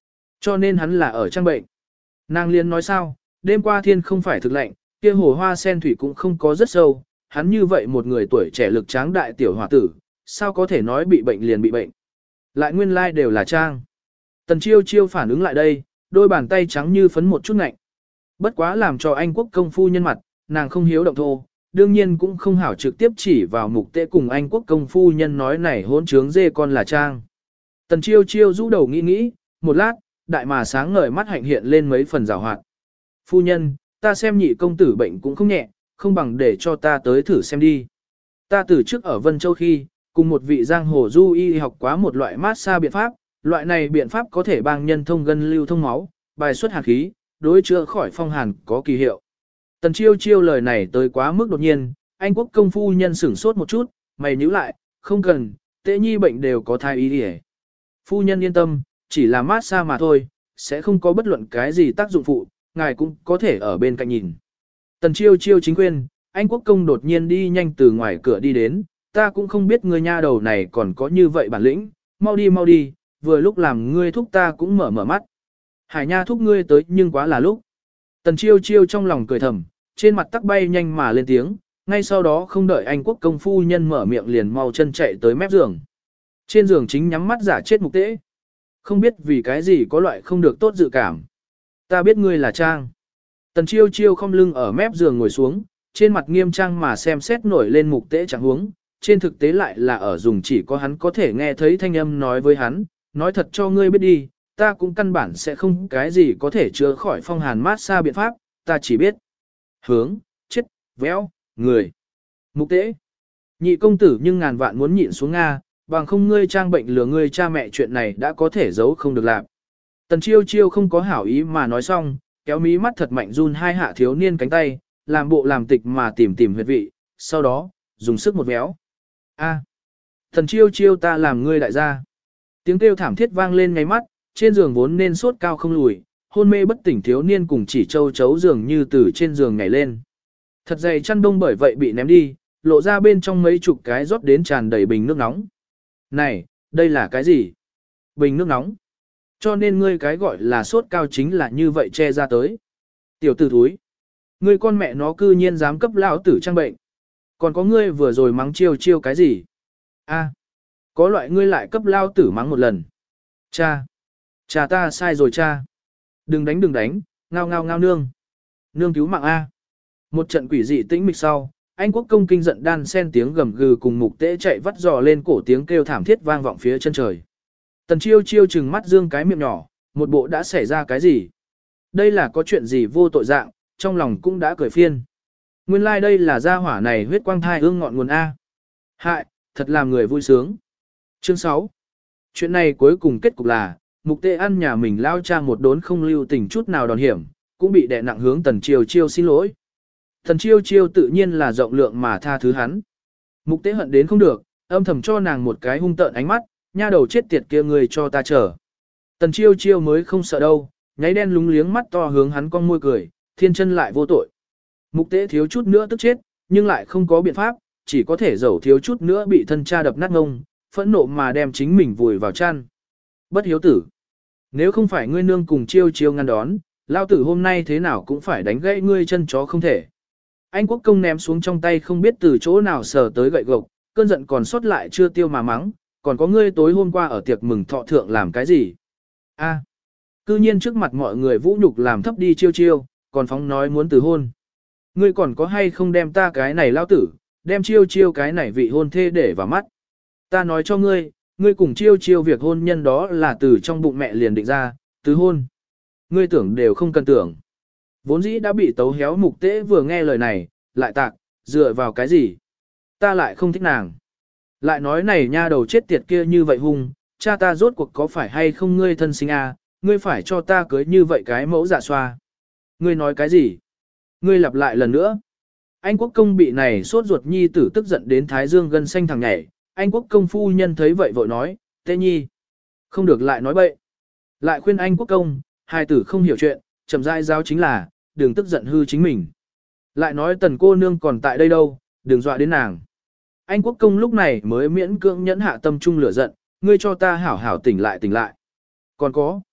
Cho nên hắn là ở trang bệnh. Nàng liên nói sao, đêm qua thiên không phải thực lạnh, kia hồ hoa sen thủy cũng không có rất sâu, hắn như vậy một người tuổi trẻ lực tráng đại tiểu hòa tử, sao có thể nói bị bệnh liền bị bệnh. Lại nguyên lai like đều là trang. Tần chiêu chiêu phản ứng lại đây, đôi bàn tay trắng như phấn một chút ngạnh. Bất quá làm cho anh quốc công phu nhân mặt, nàng không hiếu động thô, đương nhiên cũng không hảo trực tiếp chỉ vào mục tế cùng anh quốc công phu nhân nói này hỗn trướng dê con là trang. Tần chiêu chiêu rũ đầu nghĩ nghĩ, một lát, đại mà sáng ngời mắt hạnh hiện lên mấy phần rào hoạt. Phu nhân, ta xem nhị công tử bệnh cũng không nhẹ, không bằng để cho ta tới thử xem đi. Ta từ trước ở Vân Châu khi, cùng một vị giang hồ du y học quá một loại massage biện pháp, loại này biện pháp có thể bang nhân thông gân lưu thông máu, bài xuất hàn khí, đối chữa khỏi phong hàn có kỳ hiệu. Tần chiêu chiêu lời này tới quá mức đột nhiên, anh quốc công phu nhân sửng sốt một chút, mày nhíu lại, không cần, tệ nhi bệnh đều có thai ý đi. Phu nhân yên tâm, chỉ là massage mà thôi, sẽ không có bất luận cái gì tác dụng phụ, ngài cũng có thể ở bên cạnh nhìn. Tần chiêu chiêu chính quyền, anh quốc công đột nhiên đi nhanh từ ngoài cửa đi đến, ta cũng không biết người nha đầu này còn có như vậy bản lĩnh, mau đi mau đi, vừa lúc làm ngươi thúc ta cũng mở mở mắt. Hải nha thúc ngươi tới nhưng quá là lúc. Tần chiêu chiêu trong lòng cười thầm, trên mặt tắc bay nhanh mà lên tiếng, ngay sau đó không đợi anh quốc công phu nhân mở miệng liền mau chân chạy tới mép giường. Trên giường chính nhắm mắt giả chết mục tế. Không biết vì cái gì có loại không được tốt dự cảm. Ta biết ngươi là Trang. Tần chiêu chiêu không lưng ở mép giường ngồi xuống, trên mặt nghiêm trang mà xem xét nổi lên mục tế chẳng huống, trên thực tế lại là ở dùng chỉ có hắn có thể nghe thấy thanh âm nói với hắn, nói thật cho ngươi biết đi, ta cũng căn bản sẽ không cái gì có thể chữa khỏi phong hàn mát xa biện pháp, ta chỉ biết hướng, chết, véo, người. Mục tế. Nhị công tử nhưng ngàn vạn muốn nhịn xuống Nga, bằng không ngươi Trang bệnh lừa ngươi cha mẹ chuyện này đã có thể giấu không được làm. Tần chiêu chiêu không có hảo ý mà nói xong, kéo mí mắt thật mạnh run hai hạ thiếu niên cánh tay, làm bộ làm tịch mà tìm tìm huyệt vị, sau đó, dùng sức một véo. A, Tần chiêu chiêu ta làm ngươi đại gia. Tiếng kêu thảm thiết vang lên ngay mắt, trên giường vốn nên sốt cao không lùi, hôn mê bất tỉnh thiếu niên cùng chỉ châu chấu dường như từ trên giường nhảy lên. Thật dày chăn đông bởi vậy bị ném đi, lộ ra bên trong mấy chục cái rót đến tràn đầy bình nước nóng. Này, đây là cái gì? Bình nước nóng. Cho nên ngươi cái gọi là sốt cao chính là như vậy che ra tới. Tiểu tử thúi. Ngươi con mẹ nó cư nhiên dám cấp lão tử trang bệnh. Còn có ngươi vừa rồi mắng chiêu chiêu cái gì? A, có loại ngươi lại cấp lao tử mắng một lần. Cha. Cha ta sai rồi cha. Đừng đánh đừng đánh, ngao ngao ngao nương. Nương cứu mạng A. Một trận quỷ dị tĩnh mịch sau, anh quốc công kinh giận đan sen tiếng gầm gừ cùng mục tế chạy vắt dò lên cổ tiếng kêu thảm thiết vang vọng phía chân trời. Tần chiêu chiêu trừng mắt dương cái miệng nhỏ, một bộ đã xảy ra cái gì? Đây là có chuyện gì vô tội dạng, trong lòng cũng đã cười phiên. Nguyên lai like đây là gia hỏa này huyết quang thai ương ngọn nguồn A. Hại, thật làm người vui sướng. Chương sáu. Chuyện này cuối cùng kết cục là, mục tế ăn nhà mình lao cha một đốn không lưu tình chút nào đòn hiểm, cũng bị đè nặng hướng tần chiêu chiêu xin lỗi. Tần chiêu chiêu tự nhiên là rộng lượng mà tha thứ hắn. Mục tế hận đến không được, âm thầm cho nàng một cái hung tợn ánh mắt, nha đầu chết tiệt kia người cho ta chờ. Tần chiêu chiêu mới không sợ đâu, nháy đen lúng liếng mắt to hướng hắn con môi cười, thiên chân lại vô tội. Mục tế thiếu chút nữa tức chết, nhưng lại không có biện pháp, chỉ có thể dẫu thiếu chút nữa bị thân cha đập nát ngông, phẫn nộ mà đem chính mình vùi vào chăn. Bất hiếu tử. Nếu không phải ngươi nương cùng chiêu chiêu ngăn đón, lao tử hôm nay thế nào cũng phải đánh gãy ngươi chân chó không thể. Anh quốc công ném xuống trong tay không biết từ chỗ nào sờ tới gậy gộc, cơn giận còn sót lại chưa tiêu mà mắng, còn có ngươi tối hôm qua ở tiệc mừng thọ thượng làm cái gì? A, cư nhiên trước mặt mọi người vũ nhục làm thấp đi chiêu chiêu, còn phóng nói muốn từ hôn. Ngươi còn có hay không đem ta cái này lao tử, đem chiêu chiêu cái này vị hôn thê để vào mắt. Ta nói cho ngươi, ngươi cùng chiêu chiêu việc hôn nhân đó là từ trong bụng mẹ liền định ra, từ hôn. Ngươi tưởng đều không cần tưởng. Vốn dĩ đã bị tấu héo mục tế vừa nghe lời này, lại tạc, dựa vào cái gì? Ta lại không thích nàng. Lại nói này nha đầu chết tiệt kia như vậy hung, cha ta rốt cuộc có phải hay không ngươi thân sinh à, ngươi phải cho ta cưới như vậy cái mẫu dạ xoa. Ngươi nói cái gì? Ngươi lặp lại lần nữa. Anh quốc công bị này sốt ruột nhi tử tức giận đến thái dương gân xanh thằng nhảy, anh quốc công phu nhân thấy vậy vội nói, Tê Nhi, không được lại nói bậy. Lại khuyên anh quốc công, hai tử không hiểu chuyện, chậm rãi giáo chính là, đừng tức giận hư chính mình. Lại nói tần cô nương còn tại đây đâu, đừng dọa đến nàng. Anh quốc công lúc này mới miễn cưỡng nhẫn hạ tâm trung lửa giận, ngươi cho ta hảo hảo tỉnh lại tỉnh lại. Còn có,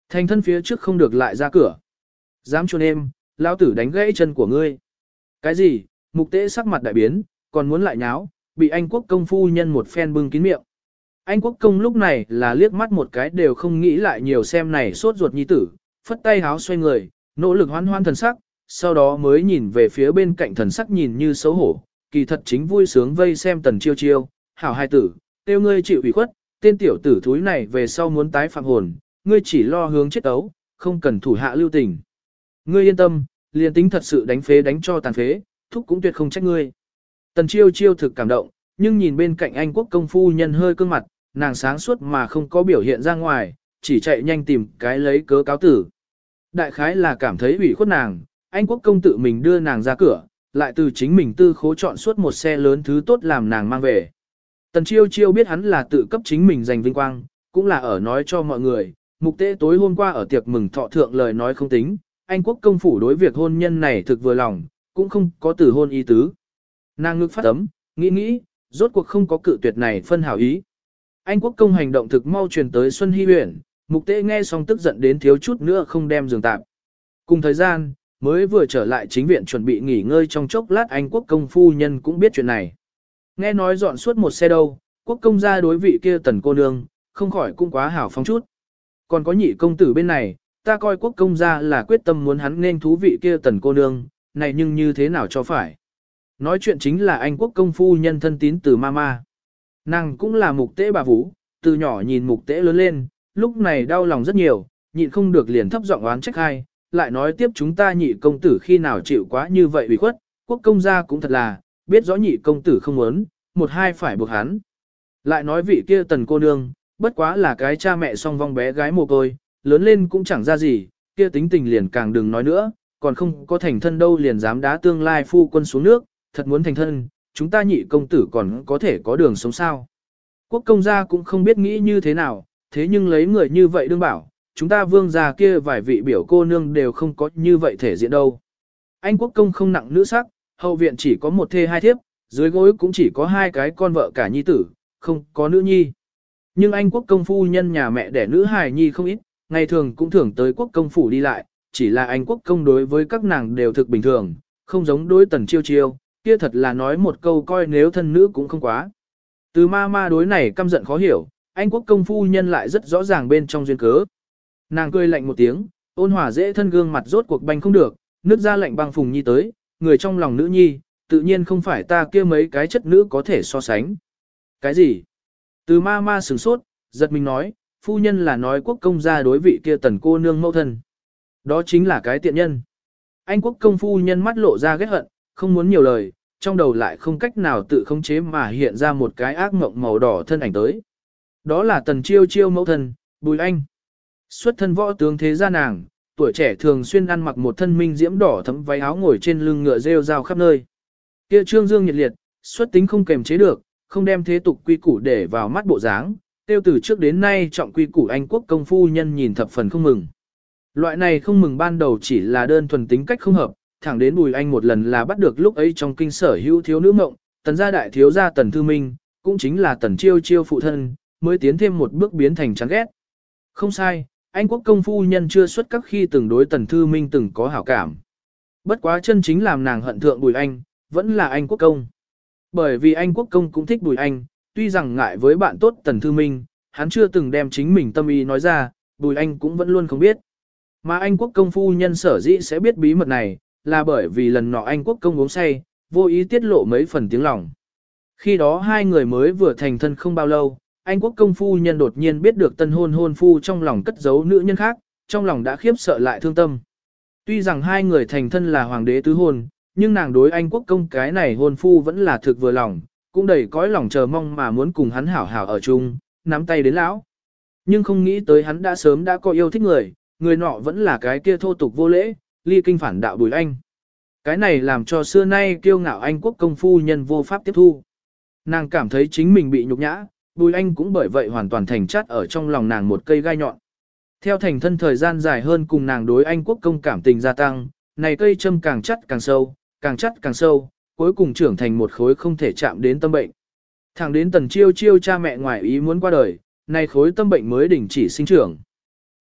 Thành thân phía trước không được lại ra cửa. Dám chuồn em, lão tử đánh gãy chân của ngươi. Cái gì? Mục Tế sắc mặt đại biến, còn muốn lại nháo, bị Anh Quốc công phu nhân một phen bưng kín miệng. Anh Quốc công lúc này là liếc mắt một cái đều không nghĩ lại nhiều xem này sốt ruột nhi tử, phất tay háo xoay người, nỗ lực hoan hoan thần sắc, sau đó mới nhìn về phía bên cạnh thần sắc nhìn như xấu hổ, kỳ thật chính vui sướng vây xem Tần Chiêu Chiêu, hảo hai tử, tiêu ngươi chịu ủy khuất, tên tiểu tử thúi này về sau muốn tái phạm hồn, ngươi chỉ lo hướng chết ấu, không cần thủ hạ lưu tình. Ngươi yên tâm, liền tính thật sự đánh phế đánh cho tàn phế, thúc cũng tuyệt không trách ngươi. Tần Chiêu Chiêu thực cảm động, nhưng nhìn bên cạnh Anh Quốc công phu nhân hơi cương mặt, nàng sáng suốt mà không có biểu hiện ra ngoài, chỉ chạy nhanh tìm cái lấy cớ cáo tử. Đại khái là cảm thấy ủy khuất nàng, Anh Quốc công tự mình đưa nàng ra cửa, lại từ chính mình tư khố chọn suốt một xe lớn thứ tốt làm nàng mang về. Tần Chiêu Chiêu biết hắn là tự cấp chính mình giành vinh quang, cũng là ở nói cho mọi người, Mục Tế tối hôm qua ở tiệc mừng thọ thượng lời nói không tính, Anh Quốc công phủ đối việc hôn nhân này thực vừa lòng, cũng không có từ hôn ý tứ. Nàng ngực phát ấm, nghĩ nghĩ, rốt cuộc không có cự tuyệt này phân hảo ý. Anh Quốc công hành động thực mau truyền tới Xuân Hy huyện, Mục Tế nghe xong tức giận đến thiếu chút nữa không đem giường tạm. Cùng thời gian, mới vừa trở lại chính viện chuẩn bị nghỉ ngơi trong chốc lát Anh Quốc công phu nhân cũng biết chuyện này. Nghe nói dọn suốt một xe đâu, Quốc công gia đối vị kia Tần cô nương, không khỏi cũng quá hảo phóng chút. Còn có nhị công tử bên này, ta coi Quốc công gia là quyết tâm muốn hắn nên thú vị kia Tần cô nương, này nhưng như thế nào cho phải. Nói chuyện chính là Anh Quốc công phu nhân thân tín từ mama. Nàng cũng là Mục Tế bà vũ, từ nhỏ nhìn Mục Tế lớn lên, lúc này đau lòng rất nhiều, nhịn không được liền thấp giọng oán trách hai, lại nói tiếp chúng ta nhị công tử khi nào chịu quá như vậy ủy khuất, Quốc công gia cũng thật là, biết rõ nhị công tử không muốn, một hai phải buộc hắn. Lại nói vị kia Tần cô nương, bất quá là cái cha mẹ song vong bé gái mồ côi, lớn lên cũng chẳng ra gì, kia tính tình liền càng đừng nói nữa, còn không có thành thân đâu liền dám đá tương lai phu quân xuống nước, thật muốn thành thân, chúng ta nhị công tử còn có thể có đường sống sao. Quốc công gia cũng không biết nghĩ như thế nào, thế nhưng lấy người như vậy đương bảo, chúng ta vương gia kia vài vị biểu cô nương đều không có như vậy thể diện đâu. Anh quốc công không nặng nữ sắc, hậu viện chỉ có một thê hai thiếp, dưới gối cũng chỉ có hai cái con vợ cả nhi tử, không có nữ nhi. Nhưng anh quốc công phu nhân nhà mẹ đẻ nữ hài nhi không ít, ngày thường cũng thường tới quốc công phủ đi lại, chỉ là anh quốc công đối với các nàng đều thực bình thường, không giống đối Tần Chiêu Chiêu, kia thật là nói một câu coi nếu thân nữ cũng không quá. Từ ma ma đối này căm giận khó hiểu, anh quốc công phu nhân lại rất rõ ràng bên trong duyên cớ. Nàng cười lạnh một tiếng, ôn hòa dễ thân gương mặt rốt cuộc banh không được, nước ra lạnh băng phùng nhi tới, người trong lòng nữ nhi, tự nhiên không phải ta kia mấy cái chất nữ có thể so sánh. Cái gì? Từ ma ma sửng sốt, giật mình nói, phu nhân là nói quốc công gia đối vị kia Tần cô nương mẫu thân. Đó chính là cái tiện nhân. Anh quốc công phu nhân mắt lộ ra ghét hận, không muốn nhiều lời, trong đầu lại không cách nào tự khống chế mà hiện ra một cái ác mộng màu đỏ thân ảnh tới. Đó là Tần Chiêu Chiêu mẫu thân, Bùi Anh. Xuất thân võ tướng thế gia nàng, tuổi trẻ thường xuyên ăn mặc một thân minh diễm đỏ thấm váy áo ngồi trên lưng ngựa rêu rao khắp nơi. Kia trương dương nhiệt liệt, xuất tính không kềm chế được, không đem thế tục quy củ để vào mắt bộ dáng, tiêu từ trước đến nay trọng quy củ Anh quốc công phu nhân nhìn thập phần không mừng. Loại này không mừng ban đầu chỉ là đơn thuần tính cách không hợp, thẳng đến Bùi Anh một lần là bắt được lúc ấy trong kinh sở hữu thiếu nữ mộng, Tần gia đại thiếu gia Tần Thư Minh, cũng chính là Tần Chiêu Chiêu phụ thân, mới tiến thêm một bước biến thành chán ghét. Không sai, Anh quốc công phu nhân chưa xuất các khi từng đối Tần Thư Minh từng có hảo cảm. Bất quá chân chính làm nàng hận thượng Bùi Anh, vẫn là Anh quốc công. Bởi vì Anh quốc công cũng thích Bùi Anh, tuy rằng ngại với bạn tốt Tần Thư Minh, hắn chưa từng đem chính mình tâm ý nói ra, Bùi Anh cũng vẫn luôn không biết. Mà Anh quốc công phu nhân sở dĩ sẽ biết bí mật này, là bởi vì lần nọ Anh quốc công uống say, vô ý tiết lộ mấy phần tiếng lòng. Khi đó hai người mới vừa thành thân không bao lâu, Anh quốc công phu nhân đột nhiên biết được tân hôn hôn phu trong lòng cất giấu nữ nhân khác, trong lòng đã khiếp sợ lại thương tâm. Tuy rằng hai người thành thân là hoàng đế tứ hôn, nhưng nàng đối Anh quốc công cái này hôn phu vẫn là thực vừa lòng, cũng đầy cõi lòng chờ mong mà muốn cùng hắn hảo hảo ở chung, nắm tay đến lão. Nhưng không nghĩ tới hắn đã sớm đã có yêu thích người, người nọ vẫn là cái kia thô tục vô lễ, ly kinh phản đạo Bùi Anh. Cái này làm cho xưa nay kiêu ngạo Anh quốc công phu nhân vô pháp tiếp thu. Nàng cảm thấy chính mình bị nhục nhã, Bùi Anh cũng bởi vậy hoàn toàn thành chát ở trong lòng nàng một cây gai nhọn. Theo thành thân thời gian dài hơn cùng nàng đối Anh quốc công cảm tình gia tăng, này cây châm càng chắt càng sâu, càng chắt càng sâu, cuối cùng trưởng thành một khối không thể chạm đến tâm bệnh. Thẳng đến Tần Chiêu Chiêu cha mẹ ngoài ý muốn qua đời, này khối tâm bệnh mới đình chỉ sinh trưởng.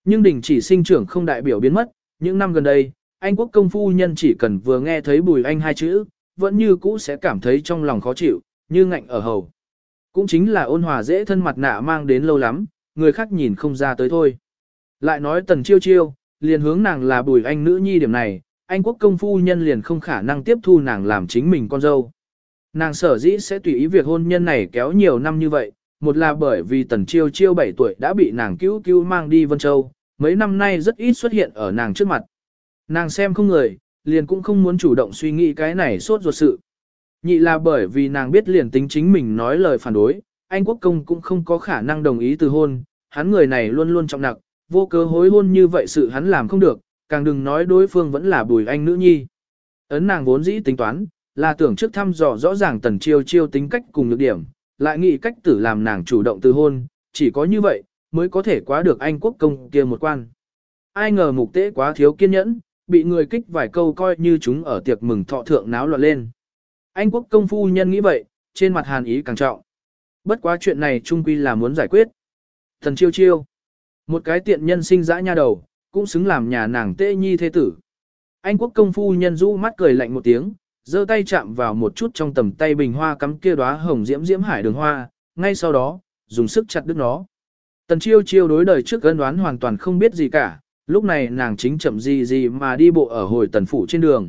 Nhưng đình chỉ sinh trưởng không đại biểu biến mất, những năm gần đây, Anh quốc công phu nhân chỉ cần vừa nghe thấy Bùi Anh hai chữ, vẫn như cũ sẽ cảm thấy trong lòng khó chịu, như ngạnh ở hầu. Cũng chính là ôn hòa dễ thân mặt nạ mang đến lâu lắm, người khác nhìn không ra tới thôi. Lại nói Tần Chiêu Chiêu, liền hướng nàng là Bùi Anh nữ nhi điểm này, Anh quốc công phu nhân liền không khả năng tiếp thu nàng làm chính mình con dâu. Nàng sở dĩ sẽ tùy ý việc hôn nhân này kéo nhiều năm như vậy, một là bởi vì Tần Chiêu Chiêu bảy tuổi đã bị nàng cứu cứu mang đi Vân Châu, mấy năm nay rất ít xuất hiện ở nàng trước mặt. Nàng xem không người, liền cũng không muốn chủ động suy nghĩ cái này sốt ruột sự. Nhị là bởi vì nàng biết liền tính chính mình nói lời phản đối, anh quốc công cũng không có khả năng đồng ý từ hôn, hắn người này luôn luôn trọng nặng, vô cớ hối hôn như vậy sự hắn làm không được, càng đừng nói đối phương vẫn là Bùi Anh nữ nhi. Ấn nàng vốn dĩ tính toán, là tưởng trước thăm dò rõ ràng Tần Chiêu Chiêu tính cách cùng nhược điểm, lại nghĩ cách tử làm nàng chủ động từ hôn, chỉ có như vậy, mới có thể quá được anh quốc công kia một quan. Ai ngờ mục tế quá thiếu kiên nhẫn, bị người kích vài câu coi như chúng ở tiệc mừng thọ thượng náo loạn lên. Anh quốc công phu nhân nghĩ vậy, trên mặt hàn ý càng trọng. Bất quá chuyện này trung quy là muốn giải quyết. Tần Chiêu Chiêu, một cái tiện nhân sinh dã nha đầu, cũng xứng làm nhà nàng tê nhi thế tử. Anh quốc công phu nhân rũ mắt cười lạnh một tiếng, giơ tay chạm vào một chút trong tầm tay bình hoa cắm kia đóa hồng diễm diễm hải đường hoa, ngay sau đó, dùng sức chặt đứt nó. Tần Chiêu Chiêu đối đời trước ân đoán hoàn toàn không biết gì cả, lúc này nàng chính chậm gì gì mà đi bộ ở hồi tần phủ trên đường.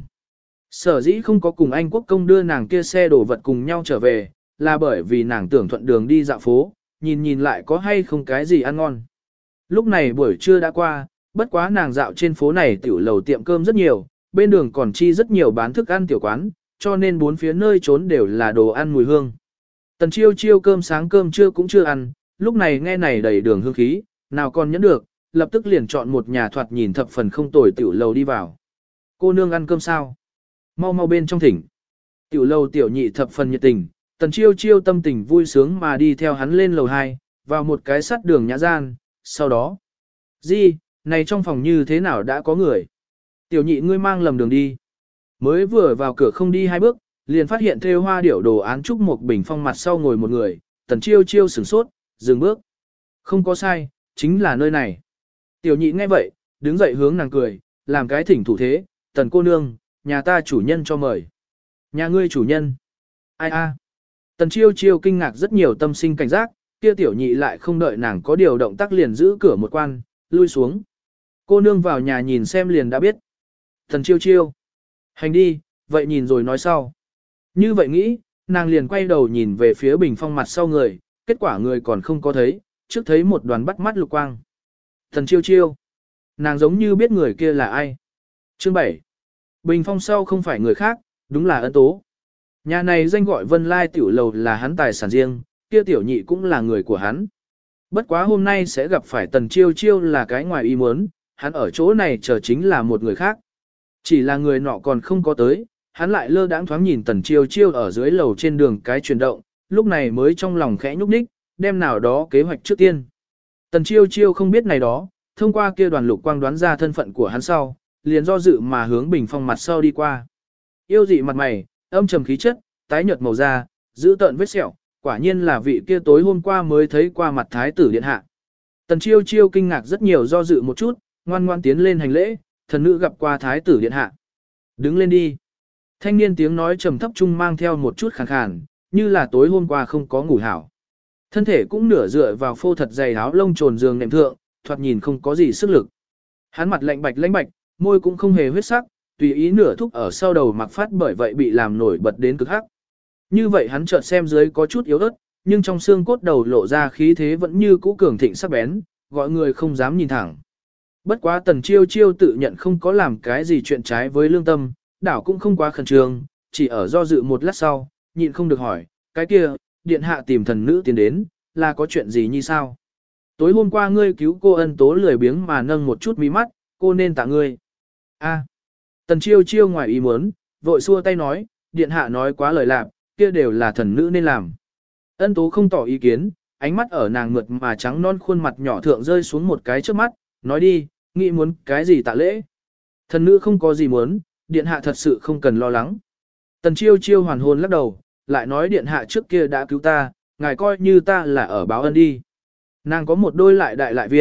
Sở dĩ không có cùng anh quốc công đưa nàng kia xe đổ vật cùng nhau trở về, là bởi vì nàng tưởng thuận đường đi dạo phố, nhìn nhìn lại có hay không cái gì ăn ngon. Lúc này buổi trưa đã qua, bất quá nàng dạo trên phố này tiểu lầu tiệm cơm rất nhiều, bên đường còn chi rất nhiều bán thức ăn tiểu quán, cho nên bốn phía nơi trốn đều là đồ ăn mùi hương. Tần Chiêu Chiêu cơm sáng cơm trưa cũng chưa ăn, lúc này nghe này đầy đường hương khí, nào còn nhẫn được, lập tức liền chọn một nhà thoạt nhìn thập phần không tồi tiểu lầu đi vào. Cô nương ăn cơm sao? Mau mau bên trong thỉnh. Tiểu lầu tiểu nhị thập phần nhiệt tình, Tần Chiêu Chiêu tâm tình vui sướng mà đi theo hắn lên lầu hai, vào một cái sắt đường nhã gian, sau đó. Di, này trong phòng như thế nào đã có người? Tiểu nhị ngươi mang lầm đường đi. Mới vừa vào cửa không đi hai bước, liền phát hiện thêu hoa điểu đồ án trúc một bình phong mặt sau ngồi một người, Tần Chiêu Chiêu sửng sốt, dừng bước. Không có sai, chính là nơi này. Tiểu nhị nghe vậy, đứng dậy hướng nàng cười, làm cái thỉnh thủ thế, Tần cô nương, nhà ta chủ nhân cho mời. Nhà ngươi chủ nhân. Ai a? Tần Chiêu Chiêu kinh ngạc rất nhiều tâm sinh cảnh giác, kia tiểu nhị lại không đợi nàng có điều động tác liền giữ cửa một quan, lui xuống. Cô nương vào nhà nhìn xem liền đã biết. Tần Chiêu Chiêu. Hành đi, vậy nhìn rồi nói sau. Như vậy nghĩ, nàng liền quay đầu nhìn về phía bình phong mặt sau người, kết quả người còn không có thấy, trước thấy một đoàn bắt mắt lục quang. Tần Chiêu Chiêu. Nàng giống như biết người kia là ai. Chương bảy. Bình phong sau không phải người khác, đúng là Ân Tố. Nhà này danh gọi Vân Lai tiểu lầu là hắn tài sản riêng, kia tiểu nhị cũng là người của hắn. Bất quá hôm nay sẽ gặp phải Tần Chiêu Chiêu là cái ngoài ý muốn, hắn ở chỗ này chờ chính là một người khác. Chỉ là người nọ còn không có tới, hắn lại lơ đãng thoáng nhìn Tần Chiêu Chiêu ở dưới lầu trên đường cái chuyển động, lúc này mới trong lòng khẽ nhúc nhích, đem nào đó kế hoạch trước tiên. Tần Chiêu Chiêu không biết này đó, thông qua kia đoàn lục quang đoán ra thân phận của hắn sau, liền do dự mà hướng bình phong mặt sau đi qua. Yêu dị mặt mày, âm trầm khí chất, tái nhợt màu da, giữ tợn vết sẹo, quả nhiên là vị kia tối hôm qua mới thấy qua mặt thái tử điện hạ. Tần Chiêu Chiêu kinh ngạc rất nhiều do dự một chút, ngoan ngoan tiến lên hành lễ, thần nữ gặp qua thái tử điện hạ. Đứng lên đi. Thanh niên tiếng nói trầm thấp trung mang theo một chút khàn khàn, như là tối hôm qua không có ngủ hảo. Thân thể cũng nửa dựa vào phô thật dày áo lông trồn giường nệm thượng, thoạt nhìn không có gì sức lực. Hắn mặt lạnh bạch lãnh bạch, môi cũng không hề huyết sắc, tùy ý nửa thúc ở sau đầu mặc phát bởi vậy bị làm nổi bật đến cực hắc. Như vậy hắn chợt xem dưới có chút yếu ớt, nhưng trong xương cốt đầu lộ ra khí thế vẫn như cũ cường thịnh sắc bén, gọi người không dám nhìn thẳng. Bất quá Tần Chiêu Chiêu tự nhận không có làm cái gì chuyện trái với lương tâm, đảo cũng không quá khẩn trương, chỉ ở do dự một lát sau, nhịn không được hỏi, cái kia, điện hạ tìm thần nữ tiến đến, là có chuyện gì như sao? Tối hôm qua ngươi cứu cô Ân Tố lười biếng mà nâng một chút mí mắt, cô nên tạ ngươi. A. Tần Chiêu Chiêu ngoài ý muốn, vội xua tay nói, điện hạ nói quá lời lạc, kia đều là thần nữ nên làm. Ân Tố không tỏ ý kiến, ánh mắt ở nàng mượt mà trắng non khuôn mặt nhỏ thượng rơi xuống một cái trước mắt, nói đi, nghĩ muốn cái gì tạ lễ. Thần nữ không có gì muốn, điện hạ thật sự không cần lo lắng. Tần Chiêu Chiêu hoàn hồn lắc đầu, lại nói điện hạ trước kia đã cứu ta, ngài coi như ta là ở báo ân đi. Nàng có một đôi lại đại lại viên,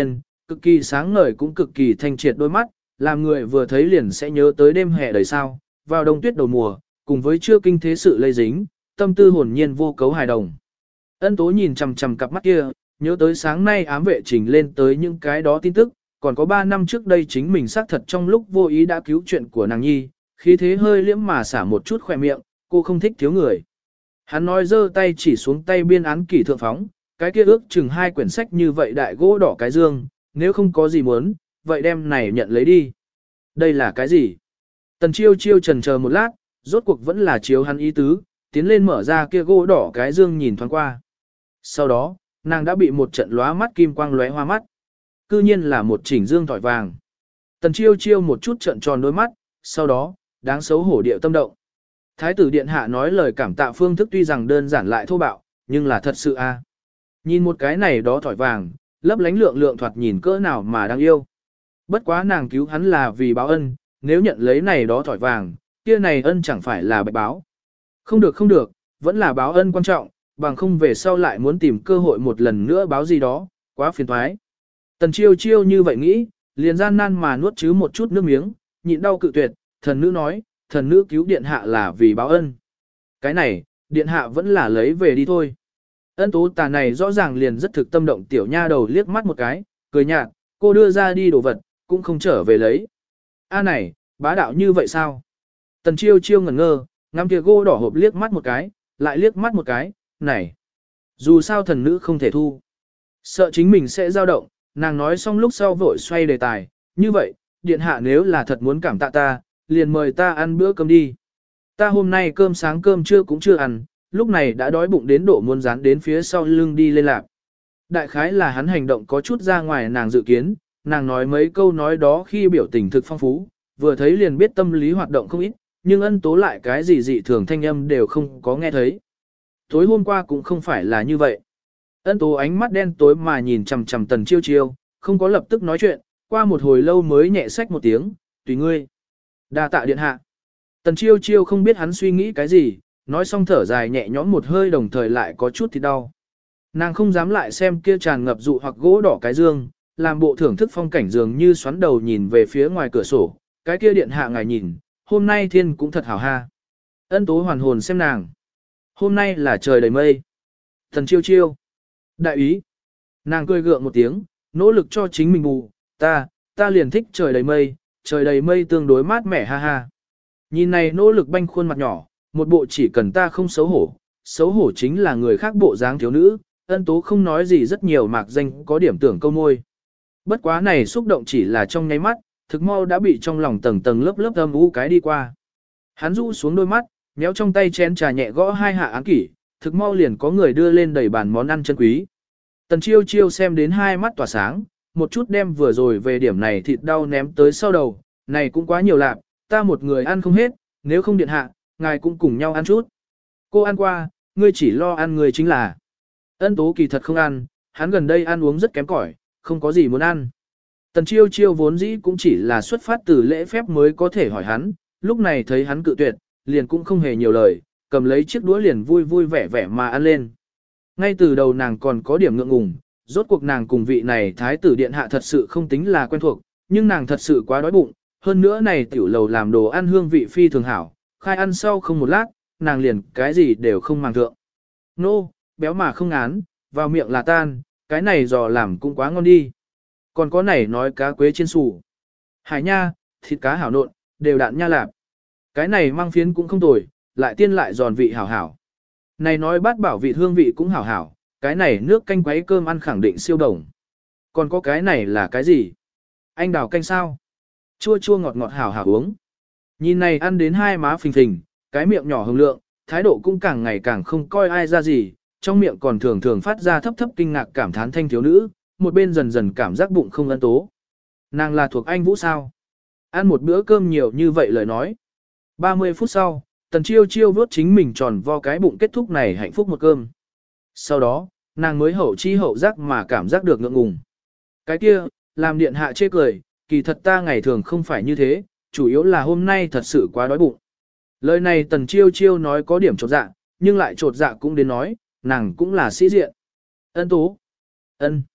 cực kỳ sáng ngời cũng cực kỳ thanh triệt đôi mắt, làm người vừa thấy liền sẽ nhớ tới đêm hè đời sao, vào đông tuyết đầu mùa, cùng với chưa kinh thế sự lây dính, tâm tư hồn nhiên vô cấu hài đồng. Ân Tố nhìn chằm chằm cặp mắt kia, nhớ tới sáng nay ám vệ trình lên tới những cái đó tin tức, còn có ba năm trước đây chính mình xác thật trong lúc vô ý đã cứu chuyện của nàng nhi, khí thế hơi liễm mà xả một chút khỏe miệng, cô không thích thiếu người. Hắn nói giơ tay chỉ xuống tay biên án kỷ thượng phóng, cái kia ước chừng hai quyển sách như vậy đại gỗ đỏ cái dương, nếu không có gì muốn, vậy đem này nhận lấy đi. Đây là cái gì? Tần chiêu chiêu trần chờ một lát, rốt cuộc vẫn là chiếu hắn ý tứ, tiến lên mở ra kia gỗ đỏ cái dương nhìn thoáng qua. Sau đó, nàng đã bị một trận lóa mắt kim quang lóe hoa mắt. Cư nhiên là một chỉnh dương tỏi vàng. Tần chiêu chiêu một chút trận tròn đôi mắt, sau đó, đáng xấu hổ điệu tâm động. Thái tử điện hạ nói lời cảm tạ phương thức tuy rằng đơn giản lại thô bạo, nhưng là thật sự a. Nhìn một cái này đó tỏi vàng, lấp lánh lượng lượng thoạt nhìn cỡ nào mà đáng yêu. Bất quá nàng cứu hắn là vì báo ân, nếu nhận lấy này đó tỏi vàng, kia này ân chẳng phải là bạch báo. Không được không được, vẫn là báo ân quan trọng, bằng không về sau lại muốn tìm cơ hội một lần nữa báo gì đó, quá phiền toái. Tần chiêu chiêu như vậy nghĩ, liền gian nan mà nuốt chứ một chút nước miếng, nhịn đau cự tuyệt, thần nữ nói, thần nữ cứu điện hạ là vì báo ân. Cái này, điện hạ vẫn là lấy về đi thôi. Ân Tố tà này rõ ràng liền rất thực tâm động tiểu nha đầu liếc mắt một cái, cười nhạt, cô đưa ra đi đồ vật, cũng không trở về lấy. A này, bá đạo như vậy sao? Tần chiêu chiêu ngẩn ngơ, ngắm kia gỗ đỏ hộp liếc mắt một cái, lại liếc mắt một cái, này. Dù sao thần nữ không thể thu. Sợ chính mình sẽ dao động, nàng nói xong lúc sau vội xoay đề tài, như vậy, điện hạ nếu là thật muốn cảm tạ ta, liền mời ta ăn bữa cơm đi. Ta hôm nay cơm sáng cơm trưa cũng chưa ăn, lúc này đã đói bụng đến độ muốn dán đến phía sau lưng đi lên lạc. Đại khái là hắn hành động có chút ra ngoài nàng dự kiến, nàng nói mấy câu nói đó khi biểu tình thực phong phú, vừa thấy liền biết tâm lý hoạt động không ít, nhưng Ân Tố lại cái gì dị thường thanh âm đều không có nghe thấy. Tối hôm qua cũng không phải là như vậy. Ân Tố ánh mắt đen tối mà nhìn chằm chằm Tần Chiêu Chiêu, không có lập tức nói chuyện, qua một hồi lâu mới nhẹ xách một tiếng, tùy ngươi. Đa tạ điện hạ. Tần Chiêu Chiêu không biết hắn suy nghĩ cái gì, nói xong thở dài nhẹ nhõm một hơi đồng thời lại có chút thì đau. Nàng không dám lại xem kia tràn ngập dụ hoặc gỗ đỏ cái dương, làm bộ thưởng thức phong cảnh dường như xoắn đầu nhìn về phía ngoài cửa sổ, cái kia điện hạ ngài nhìn, hôm nay thiên cũng thật hảo ha. Ân Tố hoàn hồn xem nàng. Hôm nay là trời đầy mây. Tần Chiêu Chiêu. Đại ý. Nàng cười gượng một tiếng, nỗ lực cho chính mình bù, ta, ta liền thích trời đầy mây, trời đầy mây tương đối mát mẻ ha ha. Nhìn này nỗ lực banh khuôn mặt nhỏ, một bộ chỉ cần ta không xấu hổ, xấu hổ chính là người khác bộ dáng thiếu nữ, Ân Tố không nói gì rất nhiều mạc danh có điểm tưởng câu môi. Bất quá này xúc động chỉ là trong nháy mắt, thực mau đã bị trong lòng tầng tầng lớp lớp âm u cái đi qua. Hắn rũ xuống đôi mắt, méo trong tay chén trà nhẹ gõ hai hạ án kỷ, thực mau liền có người đưa lên đầy bàn món ăn chân quý. Tần Chiêu Chiêu xem đến hai mắt tỏa sáng, một chút đem vừa rồi về điểm này thịt đau ném tới sau đầu, này cũng quá nhiều lạc, ta một người ăn không hết, nếu không điện hạ, ngài cũng cùng nhau ăn chút. Cô ăn qua, ngươi chỉ lo ăn người chính là. Ân Tố kỳ thật không ăn, hắn gần đây ăn uống rất kém cỏi, không có gì muốn ăn. Tần Chiêu Chiêu vốn dĩ cũng chỉ là xuất phát từ lễ phép mới có thể hỏi hắn, lúc này thấy hắn cự tuyệt, liền cũng không hề nhiều lời, cầm lấy chiếc đũa liền vui vui vẻ vẻ mà ăn lên. Ngay từ đầu nàng còn có điểm ngượng ngùng, rốt cuộc nàng cùng vị này thái tử điện hạ thật sự không tính là quen thuộc, nhưng nàng thật sự quá đói bụng, hơn nữa này tiểu lầu làm đồ ăn hương vị phi thường hảo, khai ăn sau không một lát, nàng liền cái gì đều không màng thượng. Nô, béo mà không ngán, vào miệng là tan, cái này dò làm cũng quá ngon đi. Còn có này nói cá quế chiên xù. Hải nha, thịt cá hảo nộn, đều đạn nha lạp. Cái này mang phiến cũng không tồi, lại tiên lại giòn vị hảo hảo. Này nói bát bảo vị hương vị cũng hảo hảo, cái này nước canh quấy cơm ăn khẳng định siêu đồng. Còn có cái này là cái gì? Anh đào canh sao? Chua chua ngọt ngọt hảo hảo uống. Nhìn này ăn đến hai má phình phình, cái miệng nhỏ hồng lượng, thái độ cũng càng ngày càng không coi ai ra gì, trong miệng còn thường thường phát ra thấp thấp kinh ngạc cảm thán thanh thiếu nữ, một bên dần dần cảm giác bụng không Ân Tố. Nàng là thuộc anh Vũ sao? Ăn một bữa cơm nhiều như vậy lời nói. ba mươi phút sau, Tần Chiêu Chiêu vớt chính mình tròn vo cái bụng kết thúc này hạnh phúc một cơm. Sau đó, nàng mới hậu chi hậu giác mà cảm giác được ngượng ngùng. Cái kia, làm điện hạ chê cười, kỳ thật ta ngày thường không phải như thế, chủ yếu là hôm nay thật sự quá đói bụng. Lời này Tần Chiêu Chiêu nói có điểm chột dạ, nhưng lại chột dạ cũng đến nói, nàng cũng là sĩ diện. Ân Tố. Ân.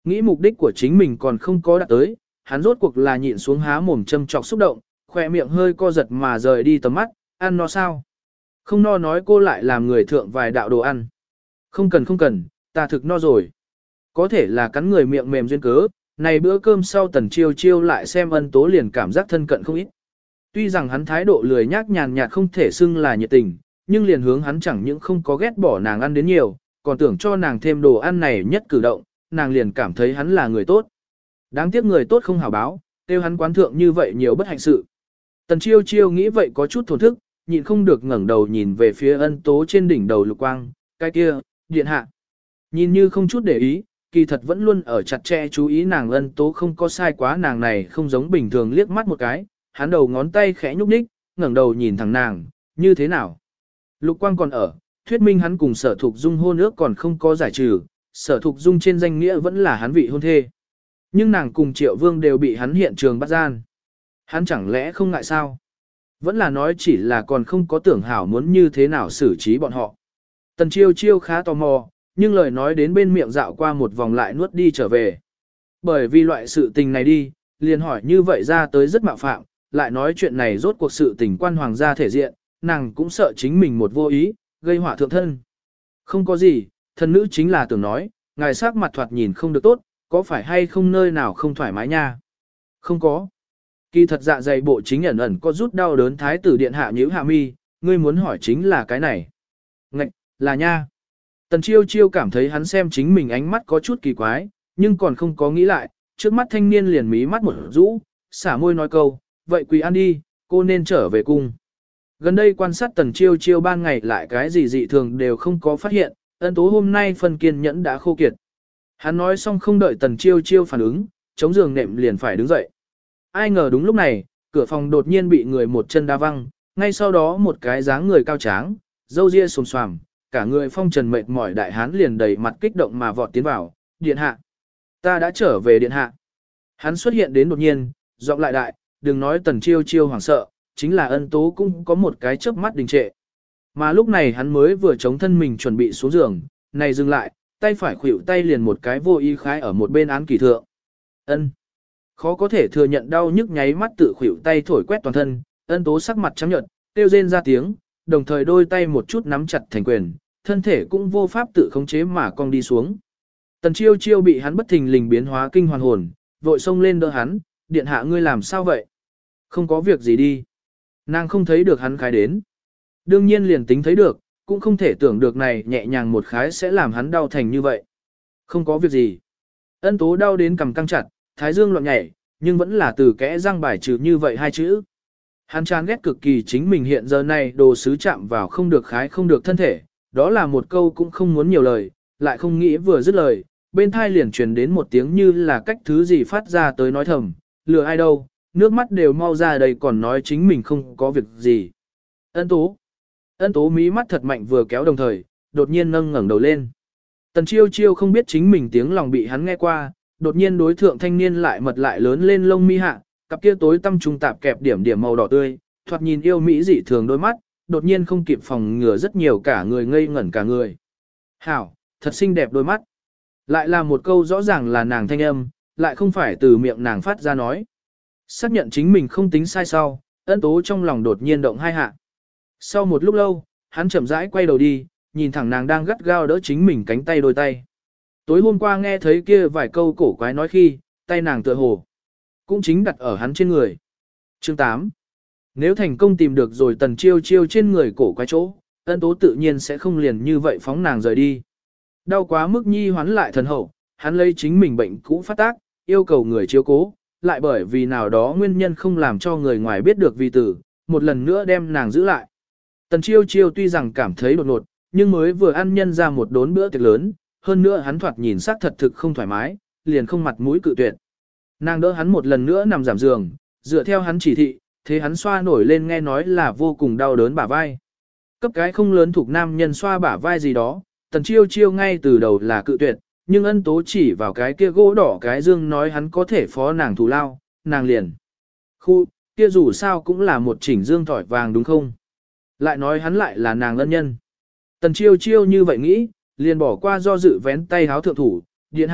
Nghĩ mục đích của chính mình còn không có đạt tới, hắn rốt cuộc là nhịn xuống há mồm châm chọc xúc động, khỏe miệng hơi co giật mà rời đi tầm mắt, ăn no sao? Không no nói cô lại làm người thượng vài đạo đồ ăn. Không cần không cần, ta thực no rồi. Có thể là cắn người miệng mềm duyên cớ, này bữa cơm sau Tần Chiêu Chiêu lại xem Ân Tố liền cảm giác thân cận không ít. Tuy rằng hắn thái độ lười nhác nhàn nhạt không thể xưng là nhiệt tình, nhưng liền hướng hắn chẳng những không có ghét bỏ nàng ăn đến nhiều, còn tưởng cho nàng thêm đồ ăn này nhất cử động, nàng liền cảm thấy hắn là người tốt. Đáng tiếc người tốt không hảo báo, tiêu hắn quán thượng như vậy nhiều bất hạnh sự. Tần Chiêu Chiêu nghĩ vậy có chút thổn thức, nhịn không được ngẩng đầu nhìn về phía Ân Tố trên đỉnh đầu lục quang, cái kia, điện hạ. Nhìn như không chút để ý, kỳ thật vẫn luôn ở chặt chẽ chú ý nàng. Ân Tố không có sai quá, nàng này không giống bình thường liếc mắt một cái, hắn đầu ngón tay khẽ nhúc nhích, ngẩng đầu nhìn thẳng nàng, như thế nào? Lục quang còn ở, thuyết minh hắn cùng Sở Thục Dung hôn ước còn không có giải trừ, Sở Thục Dung trên danh nghĩa vẫn là hắn vị hôn thê. Nhưng nàng cùng Triệu Vương đều bị hắn hiện trường bắt gian. Hắn chẳng lẽ không ngại sao? Vẫn là nói chỉ là còn không có tưởng hảo muốn như thế nào xử trí bọn họ. Tần Chiêu Chiêu khá tò mò, nhưng lời nói đến bên miệng dạo qua một vòng lại nuốt đi trở về. Bởi vì loại sự tình này đi, liền hỏi như vậy ra tới rất mạo phạm, lại nói chuyện này rốt cuộc sự tình quan hoàng gia thể diện, nàng cũng sợ chính mình một vô ý, gây họa thượng thân. Không có gì, thân nữ chính là tưởng nói, ngài sắc mặt thoạt nhìn không được tốt, có phải hay không nơi nào không thoải mái nha? Không có. Kỳ thật dạ dày bộ chính ẩn ẩn có rút đau đớn, thái tử điện hạ nhíu hạ mi, ngươi muốn hỏi chính là cái này. Ngạch, là nha. Tần Chiêu Chiêu cảm thấy hắn xem chính mình ánh mắt có chút kỳ quái, nhưng còn không có nghĩ lại, trước mắt thanh niên liền mí mắt một rũ, xả môi nói câu, vậy quỳ ăn đi, cô nên trở về cung. Gần đây quan sát Tần Chiêu Chiêu ban ngày lại cái gì dị thường đều không có phát hiện, Ân Tố hôm nay phần kiên nhẫn đã khô kiệt. Hắn nói xong không đợi Tần Chiêu Chiêu phản ứng, chống giường nệm liền phải đứng dậy. Ai ngờ đúng lúc này, cửa phòng đột nhiên bị người một chân đá văng, ngay sau đó một cái dáng người cao tráng, râu ria xồm xoàm, cả người phong trần mệt mỏi đại hán liền đầy mặt kích động mà vọt tiến vào, điện hạ. Ta đã trở về điện hạ. Hắn xuất hiện đến đột nhiên, giọng lại đại, đừng nói Tần Chiêu Chiêu hoảng sợ, chính là Ân Tố cũng có một cái chớp mắt đình trệ. Mà lúc này hắn mới vừa chống thân mình chuẩn bị xuống giường, này dừng lại, tay phải khuỷu tay liền một cái vô ý khái ở một bên án kỳ thượng. Ân. Khó có thể thừa nhận đau nhức nháy mắt tự khuỷu tay thổi quét toàn thân, Ân Tố sắc mặt trắng nhợt, kêu rên ra tiếng, đồng thời đôi tay một chút nắm chặt thành quyền, thân thể cũng vô pháp tự khống chế mà cong đi xuống. Tần Chiêu Chiêu bị hắn bất thình lình biến hóa kinh hoàn hồn, vội xông lên đỡ hắn, điện hạ ngươi làm sao vậy? Không có việc gì đi. Nàng không thấy được hắn khái đến. Đương nhiên liền tính thấy được, cũng không thể tưởng được này nhẹ nhàng một khái sẽ làm hắn đau thành như vậy. Không có việc gì. Ân Tố đau đến cầm căng chặt, thái dương loạn nhảy, nhưng vẫn là từ kẽ răng bài trừ như vậy hai chữ. Hắn chán ghét cực kỳ chính mình hiện giờ này đồ sứ chạm vào không được khái không được thân thể, đó là một câu cũng không muốn nhiều lời, lại không nghĩ vừa dứt lời, bên thai liền truyền đến một tiếng như là cách thứ gì phát ra tới nói thầm, lừa ai đâu, nước mắt đều mau ra đây còn nói chính mình không có việc gì. Ân Tố. Ân Tố mí mắt thật mạnh vừa kéo đồng thời, đột nhiên nâng ngẩng đầu lên. Tần Chiêu Chiêu không biết chính mình tiếng lòng bị hắn nghe qua, đột nhiên đối thượng thanh niên lại mật lại lớn lên lông mi hạ, cặp kia tối tăm trung tạp kẹp điểm điểm màu đỏ tươi, thoạt nhìn yêu mỹ dị thường đôi mắt, đột nhiên không kịp phòng ngừa rất nhiều cả người ngây ngẩn cả người. Hảo, thật xinh đẹp đôi mắt. Lại là một câu rõ ràng là nàng thanh âm, lại không phải từ miệng nàng phát ra nói. Xác nhận chính mình không tính sai sau, Ân Tố trong lòng đột nhiên động hai hạ. Sau một lúc lâu, hắn chậm rãi quay đầu đi, nhìn thẳng nàng đang gắt gao đỡ chính mình cánh tay đôi tay. Tối hôm qua nghe thấy kia vài câu cổ quái nói khi, tay nàng tựa hồ cũng chính đặt ở hắn trên người. Chương tám. Nếu thành công tìm được rồi Tần Chiêu Chiêu trên người cổ quái chỗ, Ân Tố tự nhiên sẽ không liền như vậy phóng nàng rời đi. Đau quá mức nhi hoán lại thần hậu, hắn lấy chính mình bệnh cũ phát tác, yêu cầu người chiếu cố, lại bởi vì nào đó nguyên nhân không làm cho người ngoài biết được vì tử, một lần nữa đem nàng giữ lại. Tần Chiêu Chiêu tuy rằng cảm thấy đột ngột, nhưng mới vừa ăn nhân ra một đốn bữa tiệc lớn, hơn nữa hắn thoạt nhìn sắc thật thực không thoải mái, liền không mặt mũi cự tuyệt. Nàng đỡ hắn một lần nữa nằm giảm giường, dựa theo hắn chỉ thị, thế hắn xoa nổi lên nghe nói là vô cùng đau đớn bả vai. Cấp cái không lớn thuộc nam nhân xoa bả vai gì đó, Tần Chiêu Chiêu ngay từ đầu là cự tuyệt, nhưng Ân Tố chỉ vào cái kia gỗ đỏ cái dương nói hắn có thể phó nàng thù lao, nàng liền. Khu, kia dù sao cũng là một chỉnh dương thỏi vàng đúng không? Lại nói hắn lại là nàng ân nhân. Tần Chiêu Chiêu như vậy nghĩ, liền bỏ qua do dự vén tay háo thượng thủ, điện hạ,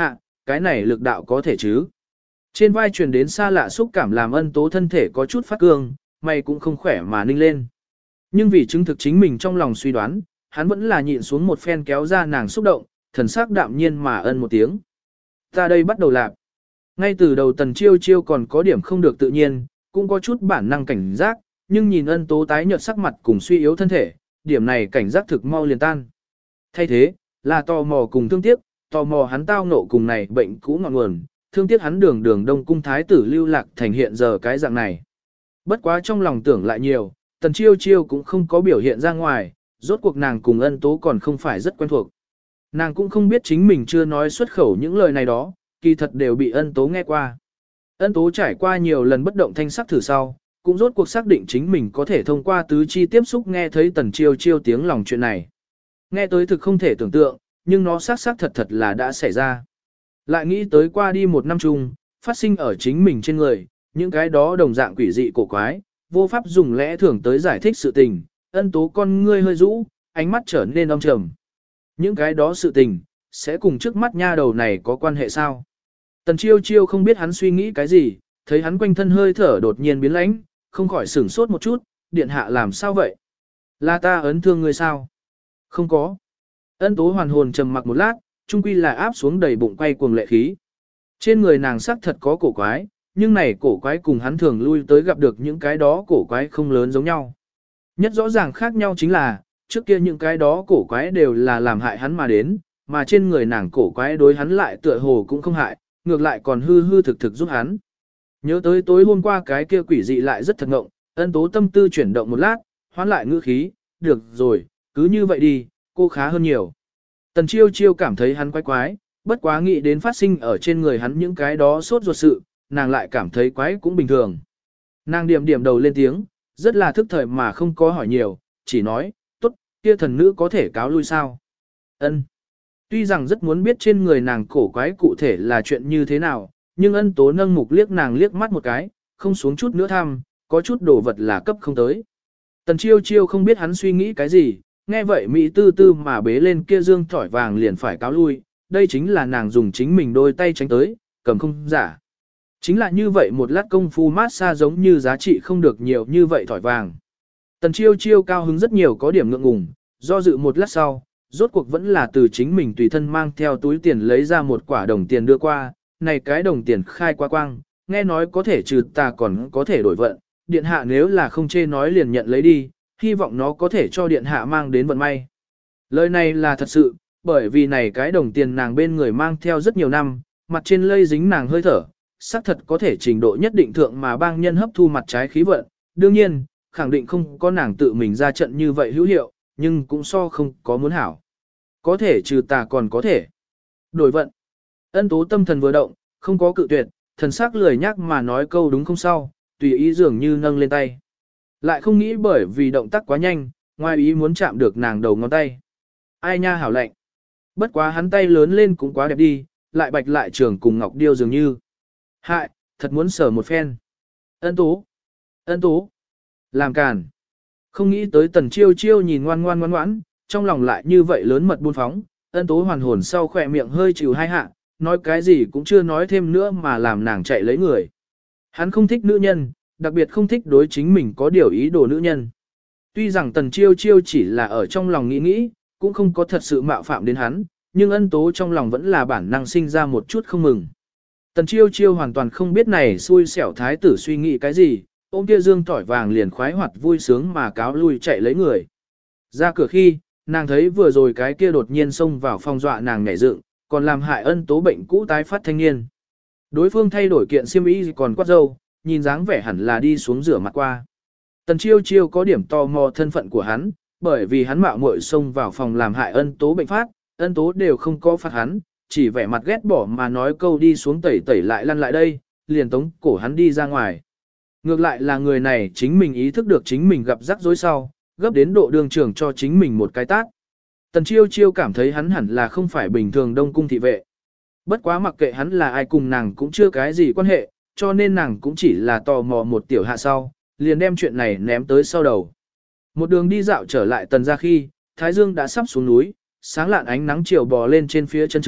cái này lực đạo có thể chứ. Trên vai truyền đến xa lạ xúc cảm làm ân tố thân thể có chút phát cương, mày cũng không khỏe mà ninh lên. Nhưng vì chứng thực chính mình trong lòng suy đoán, hắn vẫn là nhịn xuống một phen kéo ra nàng xúc động, thần sắc đạm nhiên mà ân một tiếng. Ta đây bắt đầu lạc. Ngay từ đầu tần chiêu chiêu còn có điểm không được tự nhiên, cũng có chút bản năng cảnh giác, nhưng nhìn ân tố tái nhợt sắc mặt cùng suy yếu thân thể, điểm này cảnh giác thực mau liền tan. Thay thế, là tò mò cùng thương tiếc, tò mò hắn tao nộ cùng này bệnh cũ ngọn nguồn, thương tiếc hắn đường đường đông cung thái tử lưu lạc thành hiện giờ cái dạng này. Bất quá trong lòng tưởng lại nhiều, tần chiêu chiêu cũng không có biểu hiện ra ngoài, rốt cuộc nàng cùng ân tố còn không phải rất quen thuộc. Nàng cũng không biết chính mình chưa nói xuất khẩu những lời này đó, kỳ thật đều bị ân tố nghe qua. Ân tố trải qua nhiều lần bất động thanh sắc thử sau, cũng rốt cuộc xác định chính mình có thể thông qua tứ chi tiếp xúc nghe thấy tần chiêu chiêu tiếng lòng chuyện này. Nghe tới thực không thể tưởng tượng, nhưng nó xác xác thật thật là đã xảy ra. Lại nghĩ tới qua đi một năm chung, phát sinh ở chính mình trên người, những cái đó đồng dạng quỷ dị cổ quái, vô pháp dùng lẽ thường tới giải thích sự tình, ân tố con ngươi hơi rũ, ánh mắt trở nên âm trầm. Những cái đó sự tình, sẽ cùng trước mắt nha đầu này có quan hệ sao? Tần chiêu chiêu không biết hắn suy nghĩ cái gì, thấy hắn quanh thân hơi thở đột nhiên biến lãnh, không khỏi sửng sốt một chút, điện hạ làm sao vậy? Là ta ấn thương người sao? Không có. Ân tố hoàn hồn trầm mặc một lát, trung quy là áp xuống đầy bụng quay cuồng lệ khí. Trên người nàng sắc thật có cổ quái, nhưng này cổ quái cùng hắn thường lui tới gặp được những cái đó cổ quái không lớn giống nhau. Nhất rõ ràng khác nhau chính là, trước kia những cái đó cổ quái đều là làm hại hắn mà đến, mà trên người nàng cổ quái đối hắn lại tựa hồ cũng không hại, ngược lại còn hư hư thực thực giúp hắn. Nhớ tới tối hôm qua cái kia quỷ dị lại rất thật ngộng, ân tố tâm tư chuyển động một lát, hoán lại ngữ khí, được rồi, cứ như vậy đi, cô khá hơn nhiều. Tần chiêu chiêu cảm thấy hắn quái quái, bất quá nghĩ đến phát sinh ở trên người hắn những cái đó sốt ruột sự, nàng lại cảm thấy quái cũng bình thường. Nàng điểm điểm đầu lên tiếng, rất là thức thời mà không có hỏi nhiều, chỉ nói, tốt, kia thần nữ có thể cáo lui sao? Ân. Tuy rằng rất muốn biết trên người nàng cổ quái cụ thể là chuyện như thế nào, nhưng ân tố nâng mục liếc nàng liếc mắt một cái, không xuống chút nữa thăm, có chút đồ vật là cấp không tới. Tần chiêu chiêu không biết hắn suy nghĩ cái gì, nghe vậy Mỹ tư tư mà bế lên kia dương thỏi vàng liền phải cáo lui, đây chính là nàng dùng chính mình đôi tay tránh tới, cầm không giả. Chính là như vậy một lát công phu mát xa giống như giá trị không được nhiều như vậy thỏi vàng. Tần chiêu chiêu cao hứng rất nhiều có điểm ngượng ngùng, do dự một lát sau, rốt cuộc vẫn là từ chính mình tùy thân mang theo túi tiền lấy ra một quả đồng tiền đưa qua, này cái đồng tiền khai qua quang, nghe nói có thể trừ tà còn có thể đổi vận, điện hạ nếu là không chê nói liền nhận lấy đi, hy vọng nó có thể cho điện hạ mang đến vận may. Lời này là thật sự, bởi vì này cái đồng tiền nàng bên người mang theo rất nhiều năm, mặt trên lây dính nàng hơi thở, xác thật có thể trình độ nhất định thượng mà bang nhân hấp thu mặt trái khí vận, đương nhiên, khẳng định không có nàng tự mình ra trận như vậy hữu hiệu, nhưng cũng so không có muốn hảo. Có thể trừ tà còn có thể đổi vận. Ân tố tâm thần vừa động, không có cự tuyệt, thần sắc lười nhắc mà nói câu đúng không sau, tùy ý dường như nâng lên tay. Lại không nghĩ bởi vì động tác quá nhanh, ngoài ý muốn chạm được nàng đầu ngón tay. Ai nha hảo lạnh. Bất quá hắn tay lớn lên cũng quá đẹp đi, lại bạch lại trường cùng ngọc điêu dường như. Hại, thật muốn sờ một phen. Ân tố. Ân tố. Làm càn. Không nghĩ tới tần chiêu chiêu nhìn ngoan ngoan ngoan ngoãn, trong lòng lại như vậy lớn mật buôn phóng, ân tố hoàn hồn sau khỏe miệng hơi chịu hai hạ, nói cái gì cũng chưa nói thêm nữa mà làm nàng chạy lấy người. Hắn không thích nữ nhân, đặc biệt không thích đối chính mình có điều ý đồ nữ nhân. Tuy rằng tần chiêu chiêu chỉ là ở trong lòng nghĩ nghĩ, cũng không có thật sự mạo phạm đến hắn, nhưng ân tố trong lòng vẫn là bản năng sinh ra một chút không mừng. Tần chiêu chiêu hoàn toàn không biết này xui xẻo thái tử suy nghĩ cái gì, ôm kia dương tỏi vàng liền khoái hoạt vui sướng mà cáo lui chạy lấy người. Ra cửa khi, nàng thấy vừa rồi cái kia đột nhiên xông vào phòng dọa nàng nhảy dựng, còn làm hại ân tố bệnh cũ tái phát thanh niên. Đối phương thay đổi kiện xiêm y còn quát râu, nhìn dáng vẻ hẳn là đi xuống rửa mặt qua. Tần chiêu chiêu có điểm tò mò thân phận của hắn, bởi vì hắn mạo muội xông vào phòng làm hại ân tố bệnh phát, ân tố đều không có phạt hắn, chỉ vẻ mặt ghét bỏ mà nói câu đi xuống tẩy tẩy lại lăn lại đây, liền tống cổ hắn đi ra ngoài. Ngược lại là người này chính mình ý thức được chính mình gặp rắc rối sau, gấp đến độ đường trưởng cho chính mình một cái tát. Tần chiêu chiêu cảm thấy hắn hẳn là không phải bình thường đông cung thị vệ. Bất quá mặc kệ hắn là ai cùng nàng cũng chưa cái gì quan hệ, cho nên nàng cũng chỉ là tò mò một tiểu hạ sau, liền đem chuyện này ném tới sau đầu. Một đường đi dạo trở lại tần ra khi, Thái Dương đã sắp xuống núi, sáng lạn ánh nắng chiều bò lên trên phía chân trời,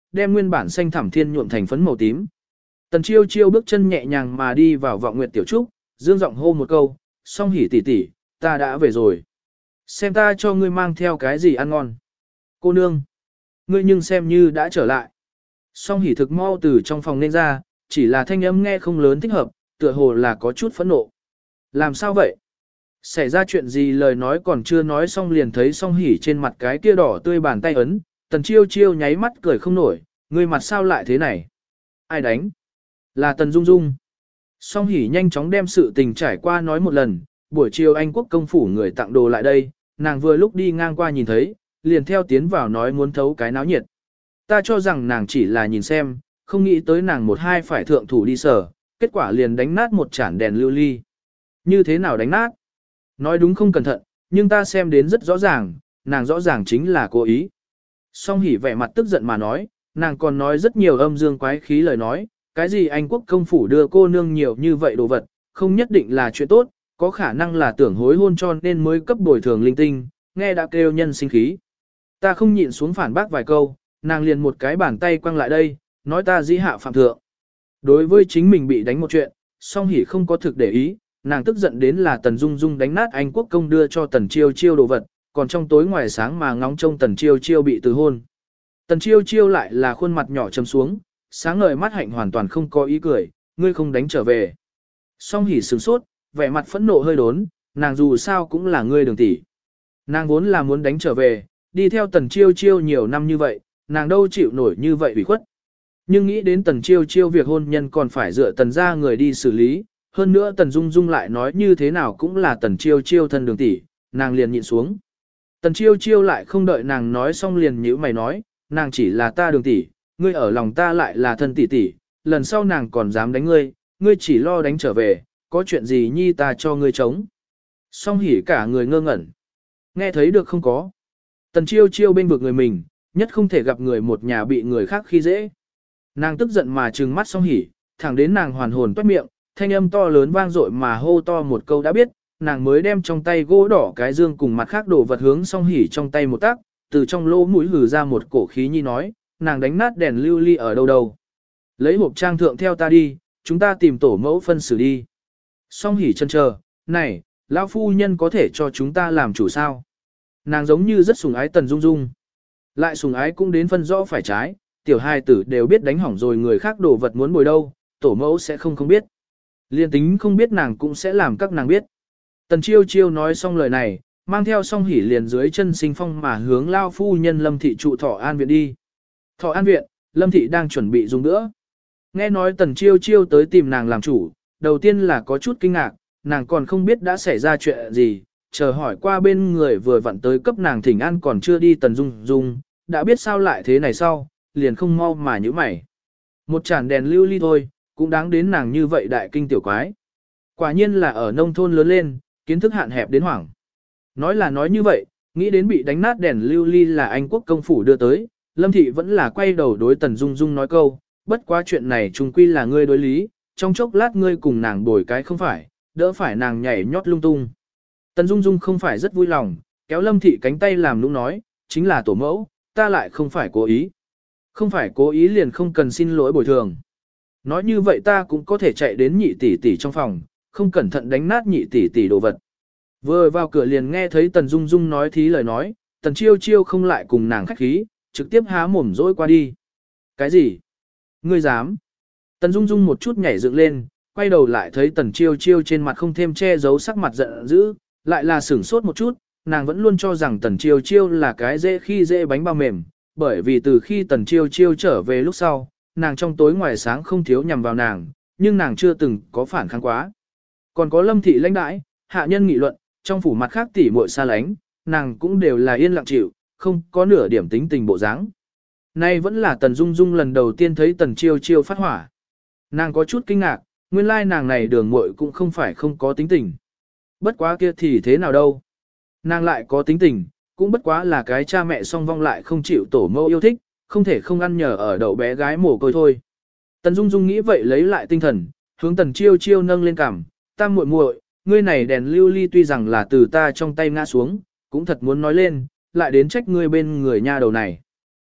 đem nguyên bản xanh thẳm thiên nhuộm thành phấn màu tím. Tần Chiêu Chiêu bước chân nhẹ nhàng mà đi vào Vọng Nguyệt tiểu trúc, dương giọng hô một câu, "Song hỉ tỷ tỷ, ta đã về rồi. Xem ta cho ngươi mang theo cái gì ăn ngon." "Cô nương, ngươi nhưng xem như đã trở lại." Song hỉ thực mau từ trong phòng nên ra, chỉ là thanh âm nghe không lớn thích hợp, tựa hồ là có chút phẫn nộ. "Làm sao vậy? Xảy ra chuyện gì?" Lời nói còn chưa nói xong liền thấy Song hỉ trên mặt cái kia đỏ tươi bàn tay ấn, Tần Chiêu Chiêu nháy mắt cười không nổi, "Ngươi mặt sao lại thế này? Ai đánh?" "Là Tần Dung Dung." Song hỉ nhanh chóng đem sự tình trải qua nói một lần, buổi chiều Anh quốc công phủ người tặng đồ lại đây, nàng vừa lúc đi ngang qua nhìn thấy, liền theo tiến vào nói muốn thấu cái náo nhiệt. Ta cho rằng nàng chỉ là nhìn xem, không nghĩ tới nàng một hai phải thượng thủ đi sở, kết quả liền đánh nát một chản đèn lưu ly. Như thế nào đánh nát? Nói đúng không cẩn thận, nhưng ta xem đến rất rõ ràng, nàng rõ ràng chính là cố ý. Song hỉ vẻ mặt tức giận mà nói, nàng còn nói rất nhiều âm dương quái khí lời nói, cái gì Anh quốc công phủ đưa cô nương nhiều như vậy đồ vật, không nhất định là chuyện tốt, có khả năng là tưởng hối hôn cho nên mới cấp bồi thường linh tinh, nghe đã kêu nhân sinh khí. Ta không nhịn xuống phản bác vài câu, nàng liền một cái bàn tay quăng lại đây, nói ta dĩ hạ phạm thượng. Đối với chính mình bị đánh một chuyện, Song hỉ không có thực để ý, nàng tức giận đến là Tần Dung Dung đánh nát Anh quốc công đưa cho Tần Chiêu Chiêu đồ vật, còn trong tối ngoài sáng mà ngóng trông Tần Chiêu Chiêu bị từ hôn. Tần Chiêu Chiêu lại là khuôn mặt nhỏ trầm xuống, sáng ngời mắt hạnh hoàn toàn không có ý cười, "Ngươi không đánh trở về." Song hỉ sửng sốt, vẻ mặt phẫn nộ hơi đốn, nàng dù sao cũng là ngươi Đường tỷ. Nàng vốn là muốn đánh trở về, đi theo Tần Chiêu Chiêu nhiều năm như vậy, nàng đâu chịu nổi như vậy ủy khuất. Nhưng nghĩ đến Tần Chiêu Chiêu việc hôn nhân còn phải dựa Tần gia người đi xử lý, hơn nữa Tần Dung Dung lại nói như thế nào cũng là Tần Chiêu Chiêu thân Đường tỷ, nàng liền nhịn xuống. Tần Chiêu Chiêu lại không đợi nàng nói xong liền nhíu mày nói, "Nàng chỉ là ta Đường tỷ, ngươi ở lòng ta lại là thân tỷ tỷ, lần sau nàng còn dám đánh ngươi, ngươi chỉ lo đánh trở về, có chuyện gì nhi ta cho ngươi chống." Song hỉ cả người ngơ ngẩn. Nghe thấy được không có. Tần Chiêu Chiêu bên vực người mình, nhất không thể gặp người một nhà bị người khác khi dễ. Nàng tức giận mà trừng mắt Song hỉ, thẳng đến nàng hoàn hồn toát miệng, thanh âm to lớn vang dội mà hô to một câu đã biết, nàng mới đem trong tay gỗ đỏ cái dương cùng mặt khác đổ vật hướng Song hỉ trong tay một tác, từ trong lỗ mũi hừ ra một cổ khí nhi nói, "Nàng đánh nát đèn lưu ly ở đâu đâu. Lấy hộp trang thượng theo ta đi, chúng ta tìm tổ mẫu phân xử đi." Song hỉ chân chờ, "Này, lão phu nhân có thể cho chúng ta làm chủ sao?" Nàng giống như rất sủng ái Tần Dung Dung. Lại sủng ái cũng đến phân rõ phải trái, tiểu hai tử đều biết đánh hỏng rồi người khác đồ vật muốn bồi đâu, tổ mẫu sẽ không không biết. Liên tính không biết nàng cũng sẽ làm các nàng biết. Tần Chiêu Chiêu nói xong lời này, mang theo Song hỉ liền dưới chân sinh phong mà hướng lao phu nhân Lâm thị trụ Thọ An viện đi. Thọ An viện, Lâm thị đang chuẩn bị dùng nữa. Nghe nói Tần Chiêu Chiêu tới tìm nàng làm chủ, đầu tiên là có chút kinh ngạc, nàng còn không biết đã xảy ra chuyện gì, chờ hỏi qua bên người vừa vặn tới cấp nàng thỉnh an còn chưa đi Tần Dung Dung, đã biết sao lại thế này sau, liền không mau mà nhíu mày. Một chản đèn lưu ly thôi, cũng đáng đến nàng như vậy đại kinh tiểu quái. Quả nhiên là ở nông thôn lớn lên, kiến thức hạn hẹp đến hoảng. Nói là nói như vậy, nghĩ đến bị đánh nát đèn lưu ly là Anh quốc công phủ đưa tới, Lâm thị vẫn là quay đầu đối Tần Dung Dung nói câu, "Bất quá chuyện này chung quy là ngươi đối lý, trong chốc lát ngươi cùng nàng bồi cái không phải, đỡ phải nàng nhảy nhót lung tung." Tần Dung Dung không phải rất vui lòng, kéo Lâm thị cánh tay làm nũng nói, "Chính là tổ mẫu, ta lại không phải cố ý." "Không phải cố ý liền không cần xin lỗi bồi thường. Nói như vậy ta cũng có thể chạy đến nhị tỷ tỷ trong phòng, không cẩn thận đánh nát nhị tỷ tỷ đồ vật." Vừa vào cửa liền nghe thấy Tần Dung Dung nói thí lời nói, Tần Chiêu Chiêu không lại cùng nàng khách khí, trực tiếp há mồm dỗi qua đi. "Cái gì? Ngươi dám?" Tần Dung Dung một chút nhảy dựng lên, quay đầu lại thấy Tần Chiêu Chiêu trên mặt không thêm che giấu sắc mặt giận dữ, lại là sửng sốt một chút, nàng vẫn luôn cho rằng Tần Chiêu Chiêu là cái dễ khi dễ bánh bao mềm, bởi vì từ khi Tần Chiêu Chiêu trở về lúc sau, nàng trong tối ngoài sáng không thiếu nhằm vào nàng, nhưng nàng chưa từng có phản kháng quá. Còn có Lâm thị lãnh đãi, hạ nhân nghị luận, trong phủ mặt khác tỉ muội xa lánh, nàng cũng đều là yên lặng chịu, không có nửa điểm tính tình bộ dáng. Nay vẫn là Tần Dung Dung lần đầu tiên thấy Tần Chiêu Chiêu phát hỏa. Nàng có chút kinh ngạc, nguyên lai nàng này đường muội cũng không phải không có tính tình. Bất quá kia thì thế nào đâu. Nàng lại có tính tình, cũng bất quá là cái cha mẹ song vong lại không chịu tổ mẫu yêu thích, không thể không ăn nhờ ở đậu bé gái mồ côi thôi. Tần Dung Dung nghĩ vậy lấy lại tinh thần, hướng Tần Chiêu Chiêu nâng lên cằm, "Tam muội muội, ngươi này đèn lưu ly tuy rằng là từ ta trong tay ngã xuống, cũng thật muốn nói lên, lại đến trách ngươi bên người nha đầu này."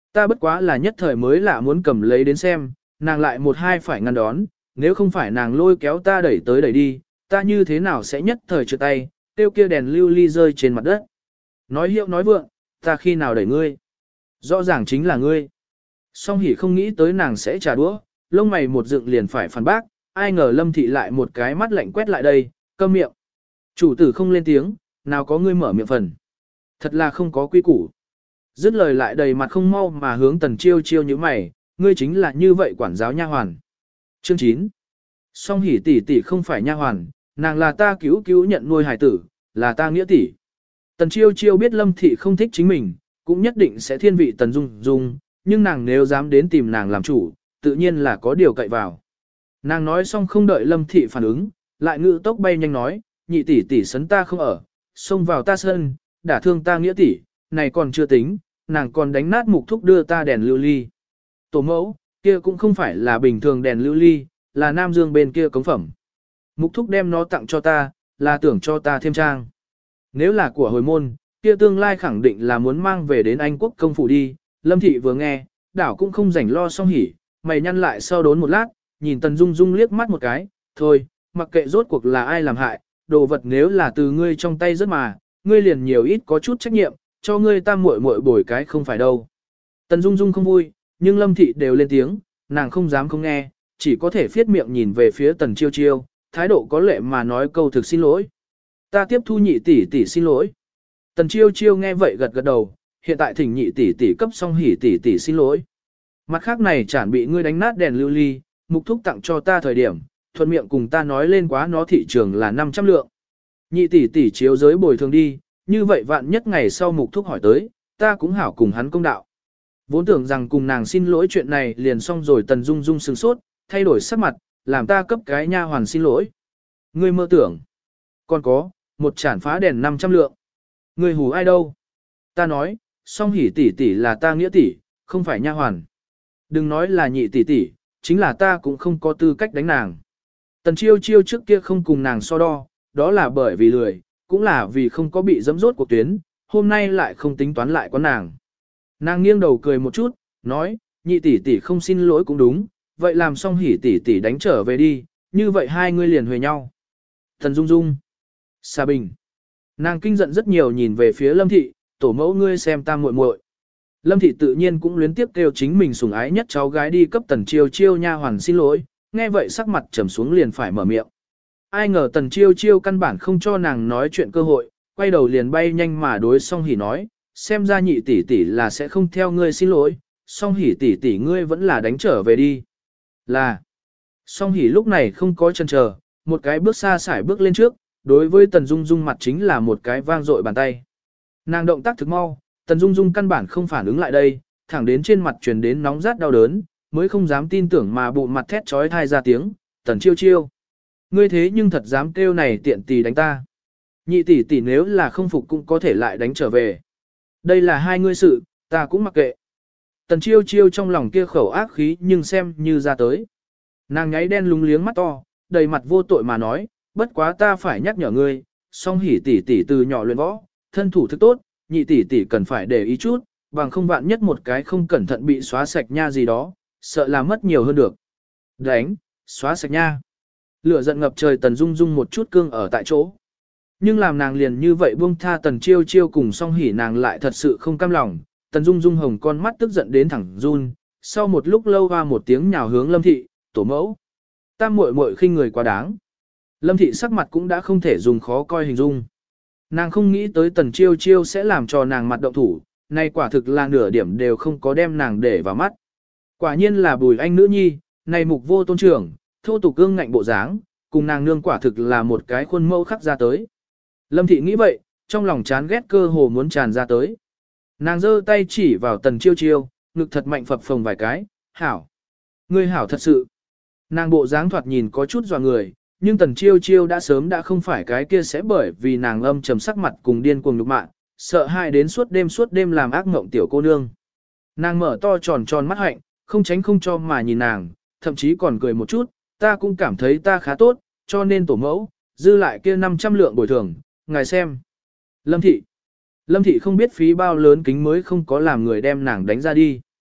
Ta bất quá là nhất thời mới lạ muốn cầm lấy đến xem, nàng lại một hai phải ngăn đón, nếu không phải nàng lôi kéo ta đẩy tới đẩy đi, ta như thế nào sẽ nhất thời trượt tay, tiêu kia đèn lưu ly rơi trên mặt đất. Nói hiệu nói vượng, ta khi nào đẩy ngươi? Rõ ràng chính là ngươi. Song Hỷ không nghĩ tới nàng sẽ trả đũa, lông mày một dựng liền phải phản bác, ai ngờ Lâm Thị lại một cái mắt lạnh quét lại đây, câm miệng. Chủ tử không lên tiếng, nào có ngươi mở miệng phần. Thật là không có quy củ. Dứt lời lại đầy mặt không mau mà hướng Tần Chiêu Chiêu như mày, ngươi chính là như vậy quản giáo nha hoàn. Chương chín. Song Hỷ tỷ tỷ không phải nha hoàn, nàng là ta cứu cứu nhận nuôi hài tử, là ta nghĩa tỷ. Tần Chiêu Chiêu biết Lâm Thị không thích chính mình, cũng nhất định sẽ thiên vị Tần Dung Dung, nhưng nàng nếu dám đến tìm nàng làm chủ, tự nhiên là có điều cậy vào. Nàng nói xong không đợi Lâm Thị phản ứng, lại ngự tốc bay nhanh nói, nhị tỷ tỷ sấn ta không ở, xông vào ta sân, đả thương ta nghĩa tỷ, này còn chưa tính, nàng còn đánh nát Mục Thúc đưa ta đèn lưu ly. Tổ mẫu, kia cũng không phải là bình thường đèn lưu ly, là Nam Dương bên kia cống phẩm. Mục Thúc đem nó tặng cho ta, là tưởng cho ta thêm trang. Nếu là của hồi môn, kia tương lai khẳng định là muốn mang về đến Anh quốc công phủ đi. Lâm Thị vừa nghe, đảo cũng không rảnh lo Song Hỷ, mày nhăn lại sau đốn một lát, nhìn Tần Dung Dung liếc mắt một cái, thôi, mặc kệ rốt cuộc là ai làm hại, đồ vật nếu là từ ngươi trong tay rất mà, ngươi liền nhiều ít có chút trách nhiệm, cho ngươi ta muội muội bồi cái không phải đâu. Tần Dung Dung không vui, nhưng Lâm Thị đều lên tiếng, nàng không dám không nghe, chỉ có thể phiết miệng nhìn về phía Tần Chiêu Chiêu, thái độ có lệ mà nói câu thực xin lỗi. Ta tiếp thu nhị tỷ tỷ xin lỗi. Tần Chiêu Chiêu nghe vậy gật gật đầu, hiện tại thỉnh nhị tỷ tỷ cấp Song Hỷ tỷ tỷ xin lỗi. Mặt khác này chẳng bị ngươi đánh nát đèn lưu ly, Mục Thúc tặng cho ta thời điểm, thuận miệng cùng ta nói lên quá nó thị trường là năm trăm lượng. Nhị tỷ tỷ chiếu giới bồi thường đi, như vậy vạn nhất ngày sau Mục Thúc hỏi tới, ta cũng hảo cùng hắn công đạo. Vốn tưởng rằng cùng nàng xin lỗi chuyện này liền xong rồi. Tần Dung Dung sửng sốt, thay đổi sắc mặt, làm ta cấp cái nha hoàn xin lỗi. Ngươi mơ tưởng. Còn có, một chản phá đèn năm trăm lượng. Ngươi hù ai đâu? Ta nói, Song Hỷ tỷ tỷ là ta nghĩa tỷ, không phải nha hoàn. Đừng nói là nhị tỷ tỷ, chính là ta cũng không có tư cách đánh nàng. Tần Chiêu Chiêu trước kia không cùng nàng so đo, đó là bởi vì lười, cũng là vì không có bị dẫm rốt cuộc tuyến, hôm nay lại không tính toán lại con nàng. Nàng nghiêng đầu cười một chút, nói, nhị tỷ tỷ không xin lỗi cũng đúng, vậy làm Song Hỷ tỷ tỷ đánh trở về đi, như vậy hai ngươi liền huề nhau. Thần Dung Dung, Sa Bình. Nàng kinh giận rất nhiều nhìn về phía Lâm Thị, tổ mẫu ngươi xem ta muội muội. Lâm Thị tự nhiên cũng luyến tiếp kêu chính mình sủng ái nhất cháu gái đi cấp Tần Chiêu Chiêu nha hoàn xin lỗi, nghe vậy sắc mặt trầm xuống liền phải mở miệng. Ai ngờ Tần Chiêu Chiêu căn bản không cho nàng nói chuyện cơ hội, quay đầu liền bay nhanh mà đối Song Hỷ nói, xem ra nhị tỷ tỷ là sẽ không theo ngươi xin lỗi, Song Hỷ tỷ tỷ ngươi vẫn là đánh trở về đi. Là. Song Hỷ lúc này không có chần chờ, một cái bước xa sải bước lên trước, đối với Tần Dung Dung mặt chính là một cái vang dội bàn tay. Nàng động tác thực mau, Tần Dung Dung căn bản không phản ứng lại đây, thẳng đến trên mặt truyền đến nóng rát đau đớn, mới không dám tin tưởng mà bụng mặt thét trói thai ra tiếng, Tần Chiêu Chiêu. Ngươi thế nhưng thật dám kêu này tiện tỷ đánh ta. Nhị tỷ tỷ nếu là không phục cũng có thể lại đánh trở về. Đây là hai ngươi sự, ta cũng mặc kệ. Tần Chiêu Chiêu trong lòng kia khẩu ác khí nhưng xem như ra tới. Nàng nháy đen lúng liếng mắt to, đầy mặt vô tội mà nói, bất quá ta phải nhắc nhở ngươi, Song Hỷ tỷ tỷ từ nhỏ luyện võ, thân thủ thức tốt, nhị tỷ tỷ cần phải để ý chút, bằng không vạn nhất một cái không cẩn thận bị xóa sạch nha gì đó, sợ là mất nhiều hơn được. Đánh, xóa sạch nha. Lửa giận ngập trời. Tần Dung Dung một chút cương ở tại chỗ. Nhưng làm nàng liền như vậy buông tha Tần Chiêu Chiêu cùng Song Hỷ nàng lại thật sự không cam lòng. Tần Dung Dung hồng con mắt tức giận đến thẳng run, sau một lúc lâu hoa một tiếng nhào hướng Lâm Thị, tổ mẫu. Ta muội muội khinh người quá đáng. Lâm Thị sắc mặt cũng đã không thể dùng khó coi hình dung. Nàng không nghĩ tới Tần Chiêu Chiêu sẽ làm cho nàng mặt động thủ, này quả thực là nửa điểm đều không có đem nàng để vào mắt. Quả nhiên là Bùi Anh nữ nhi, này mục vô tôn trưởng, thô tục cương ngạnh bộ dáng, cùng nàng nương quả thực là một cái khuôn mẫu khắc ra tới. Lâm Thị nghĩ vậy, trong lòng chán ghét cơ hồ muốn tràn ra tới. Nàng giơ tay chỉ vào Tần Chiêu Chiêu, ngực thật mạnh phập phồng vài cái, hảo. Ngươi hảo thật sự. Nàng bộ dáng thoạt nhìn có chút dọa người, nhưng Tần Chiêu Chiêu đã sớm đã không phải cái kia sẽ bởi vì nàng âm trầm sắc mặt cùng điên cuồng nhục mạ, sợ hãi đến suốt đêm suốt đêm làm ác mộng tiểu cô nương. Nàng mở to tròn tròn mắt hạnh, không tránh không cho mà nhìn nàng, thậm chí còn cười một chút, ta cũng cảm thấy ta khá tốt, cho nên tổ mẫu, dư lại kia năm trăm lượng bồi thường, ngài xem. Lâm Thị. Lâm Thị không biết phí bao lớn kính mới không có làm người đem nàng đánh ra đi.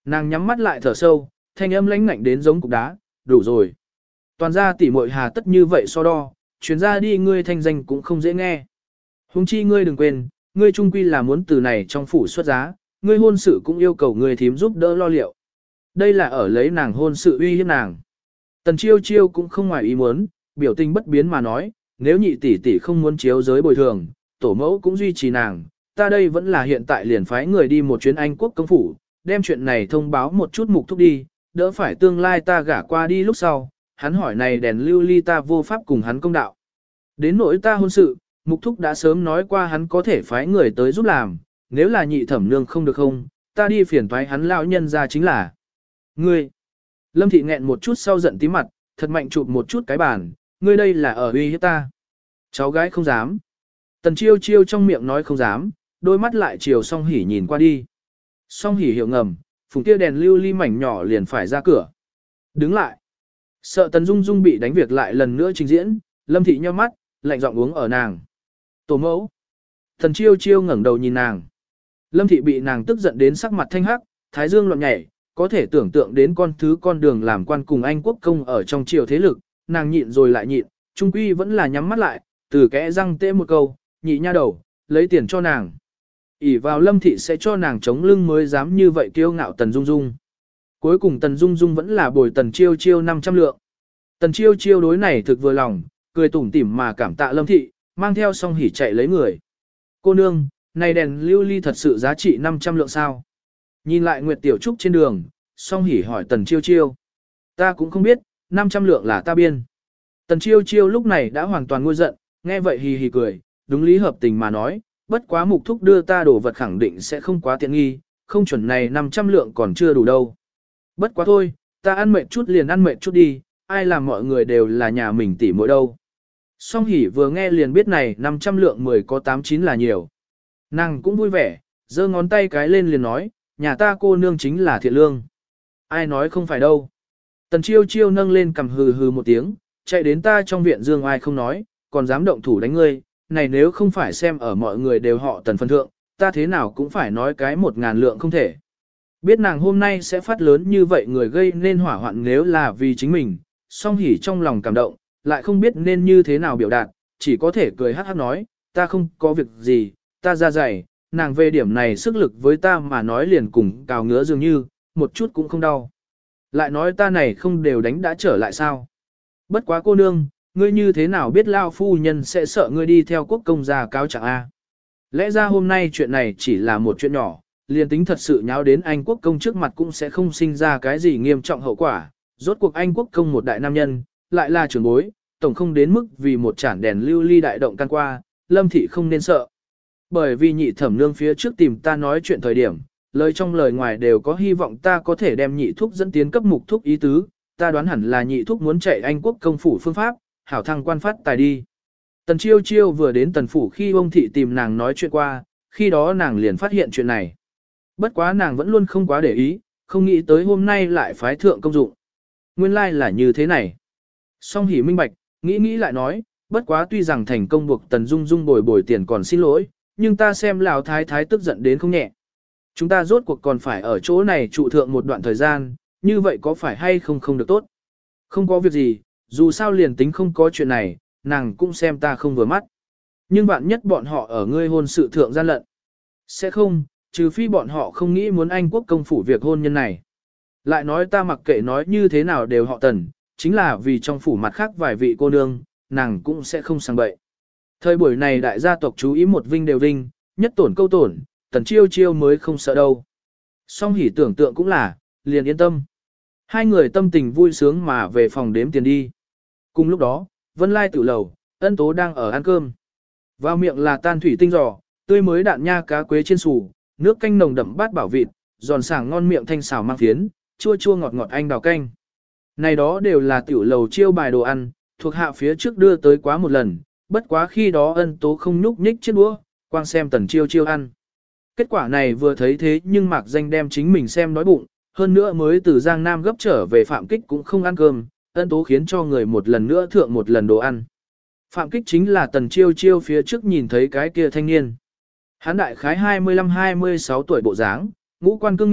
Nàng nhắm mắt lại thở sâu, thanh âm lãnh ngạnh đến giống cục đá, đủ rồi. Toàn gia tỷ muội hà tất như vậy so đo, chuyến ra đi ngươi thanh danh cũng không dễ nghe. Huống chi ngươi đừng quên, ngươi trung quy là muốn từ này trong phủ xuất giá, ngươi hôn sự cũng yêu cầu ngươi thím giúp đỡ lo liệu. Đây là ở lấy nàng hôn sự uy hiếp nàng. Tần chiêu chiêu cũng không ngoài ý muốn, biểu tình bất biến mà nói, nếu nhị tỷ tỷ không muốn chiếu giới bồi thường, tổ mẫu cũng duy trì nàng, ta đây vẫn là hiện tại liền phái người đi một chuyến Anh quốc công phủ, đem chuyện này thông báo một chút mục thúc đi, đỡ phải tương lai ta gả qua đi lúc sau, hắn hỏi này đèn lưu ly ta vô pháp cùng hắn công đạo. Đến nỗi ta hôn sự, mục thúc đã sớm nói qua hắn có thể phái người tới giúp làm, nếu là nhị thẩm nương không được không, ta đi phiền toái hắn lão nhân ra chính là. Ngươi, Lâm thị nghẹn một chút sau giận tí mặt, thật mạnh chụp một chút cái bàn, ngươi đây là ở uy hiếp ta. Cháu gái không dám. Tần chiêu chiêu trong miệng nói không dám, đôi mắt lại chiều song hỉ nhìn qua đi. Song hỉ hiểu ngầm, phùng kia đèn lưu ly mảnh nhỏ liền phải ra cửa. Đứng lại. Sợ Tần Dung Dung bị đánh việc lại lần nữa trình diễn, Lâm thị nhíu mắt, lạnh giọng uống ở nàng. Tổ mẫu. Tần chiêu chiêu ngẩng đầu nhìn nàng. Lâm thị bị nàng tức giận đến sắc mặt thanh hắc, thái dương loạn nhảy, có thể tưởng tượng đến con thứ con đường làm quan cùng Anh quốc công ở trong triều thế lực, nàng nhịn rồi lại nhịn, trung quy vẫn là nhắm mắt lại, từ kẽ răng tê một câu, nhị nha đầu, lấy tiền cho nàng. ỷ vào Lâm thị sẽ cho nàng chống lưng mới dám như vậy kiêu ngạo Tần Dung Dung. Cuối cùng Tần Dung Dung vẫn là bồi Tần Chiêu Chiêu năm trăm lượng. Tần Chiêu Chiêu đối này thực vừa lòng, cười tủm tỉm mà cảm tạ Lâm thị, mang theo song hỉ chạy lấy người. Cô nương, này đèn lưu ly thật sự giá trị năm trăm lượng sao? Nhìn lại Nguyệt Tiểu Trúc trên đường, song hỉ hỏi Tần Chiêu Chiêu. Ta cũng không biết, năm trăm lượng là ta biên. Tần Chiêu Chiêu lúc này đã hoàn toàn nguôi giận, nghe vậy hì hì cười, đúng lý hợp tình mà nói, bất quá mục thúc đưa ta đồ vật khẳng định sẽ không quá tiện nghi, không chuẩn này năm trăm lượng còn chưa đủ đâu. Bất quá thôi, ta ăn mệt chút liền ăn mệt chút đi, ai làm mọi người đều là nhà mình tỉ mỗi đâu. Song hỉ vừa nghe liền biết này năm trăm lượng mười có tám chín là nhiều. Nàng cũng vui vẻ, giơ ngón tay cái lên liền nói, nhà ta cô nương chính là thiện lương. Ai nói không phải đâu. Tần Chiêu Chiêu nâng lên cầm hừ hừ một tiếng, chạy đến ta trong viện dương ai không nói, còn dám động thủ đánh ngươi, này nếu không phải xem ở mọi người đều họ Tần phân thượng, ta thế nào cũng phải nói cái một ngàn lượng không thể. Biết nàng hôm nay sẽ phát lớn như vậy người gây nên hỏa hoạn nếu là vì chính mình, song hỉ trong lòng cảm động, lại không biết nên như thế nào biểu đạt, chỉ có thể cười hát hát nói, ta không có việc gì, ta ra dày, nàng về điểm này sức lực với ta mà nói liền cùng cào ngứa dường như, một chút cũng không đau. Lại nói ta này không đều đánh đã trở lại sao. Bất quá cô nương, ngươi như thế nào biết lao phu nhân sẽ sợ ngươi đi theo quốc công gia cáo trạng A. Lẽ ra hôm nay chuyện này chỉ là một chuyện nhỏ, liền tính thật sự nháo đến Anh quốc công trước mặt cũng sẽ không sinh ra cái gì nghiêm trọng hậu quả. Rốt cuộc Anh quốc công một đại nam nhân, lại là trưởng bối, tổng không đến mức vì một chản đèn lưu ly đại động can qua, Lâm thị không nên sợ. Bởi vì nhị thẩm nương phía trước tìm ta nói chuyện thời điểm, lời trong lời ngoài đều có hy vọng ta có thể đem nhị thúc dẫn tiến cấp mục thúc ý tứ, ta đoán hẳn là nhị thúc muốn chạy Anh quốc công phủ phương pháp, hảo thăng quan phát tài đi. Tần Chiêu Chiêu vừa đến tần phủ khi ông thị tìm nàng nói chuyện qua, khi đó nàng liền phát hiện chuyện này. Bất quá nàng vẫn luôn không quá để ý, không nghĩ tới hôm nay lại phái thượng công dụng. Nguyên lai like là như thế này. Song hỉ minh bạch, nghĩ nghĩ lại nói, bất quá tuy rằng thành công buộc Tần Dung Dung bồi bồi tiền còn xin lỗi, nhưng ta xem lão thái thái tức giận đến không nhẹ. Chúng ta rốt cuộc còn phải ở chỗ này trụ thượng một đoạn thời gian, như vậy có phải hay không không được tốt? Không có việc gì, dù sao liền tính không có chuyện này, nàng cũng xem ta không vừa mắt. Nhưng bạn nhất bọn họ ở ngươi hôn sự thượng gian lận. Sẽ không, trừ phi bọn họ không nghĩ muốn Anh quốc công phủ việc hôn nhân này. Lại nói ta mặc kệ nói như thế nào đều họ Tần, chính là vì trong phủ mặt khác vài vị cô nương, nàng cũng sẽ không sang bậy. Thời buổi này đại gia tộc chú ý một vinh đều vinh, nhất tổn câu tổn, Tần Chiêu Chiêu mới không sợ đâu. Song hỉ tưởng tượng cũng là, liền yên tâm. Hai người tâm tình vui sướng mà về phòng đếm tiền đi. Cùng lúc đó, Vân Lai Tử lầu, Ân Tố đang ở ăn cơm. Vào miệng là tan thủy tinh giò, tươi mới đạn nha cá quế trên sủ, nước canh nồng đậm bát bảo vịt, giòn sảng ngon miệng thanh xào mang phiến, chua chua ngọt ngọt anh đào canh. Này đó đều là tiểu lầu chiêu bài đồ ăn, thuộc hạ phía trước đưa tới quá một lần, bất quá khi đó Ân Tố không nhúc nhích chiếc đũa, quang xem Tần Chiêu Chiêu ăn. Kết quả này vừa thấy thế nhưng Mạc Danh đem chính mình xem đói bụng, hơn nữa mới từ Giang Nam gấp trở về Phạm Kích cũng không ăn cơm, Ân Tố khiến cho người một lần nữa thượng một lần đồ ăn. Phạm Kích chính là Tần Chiêu Chiêu phía trước nhìn thấy cái kia thanh niên. Hán đại khái hai mươi lăm hai mươi sáu tuổi bộ dáng, ngũ quan cương nghị,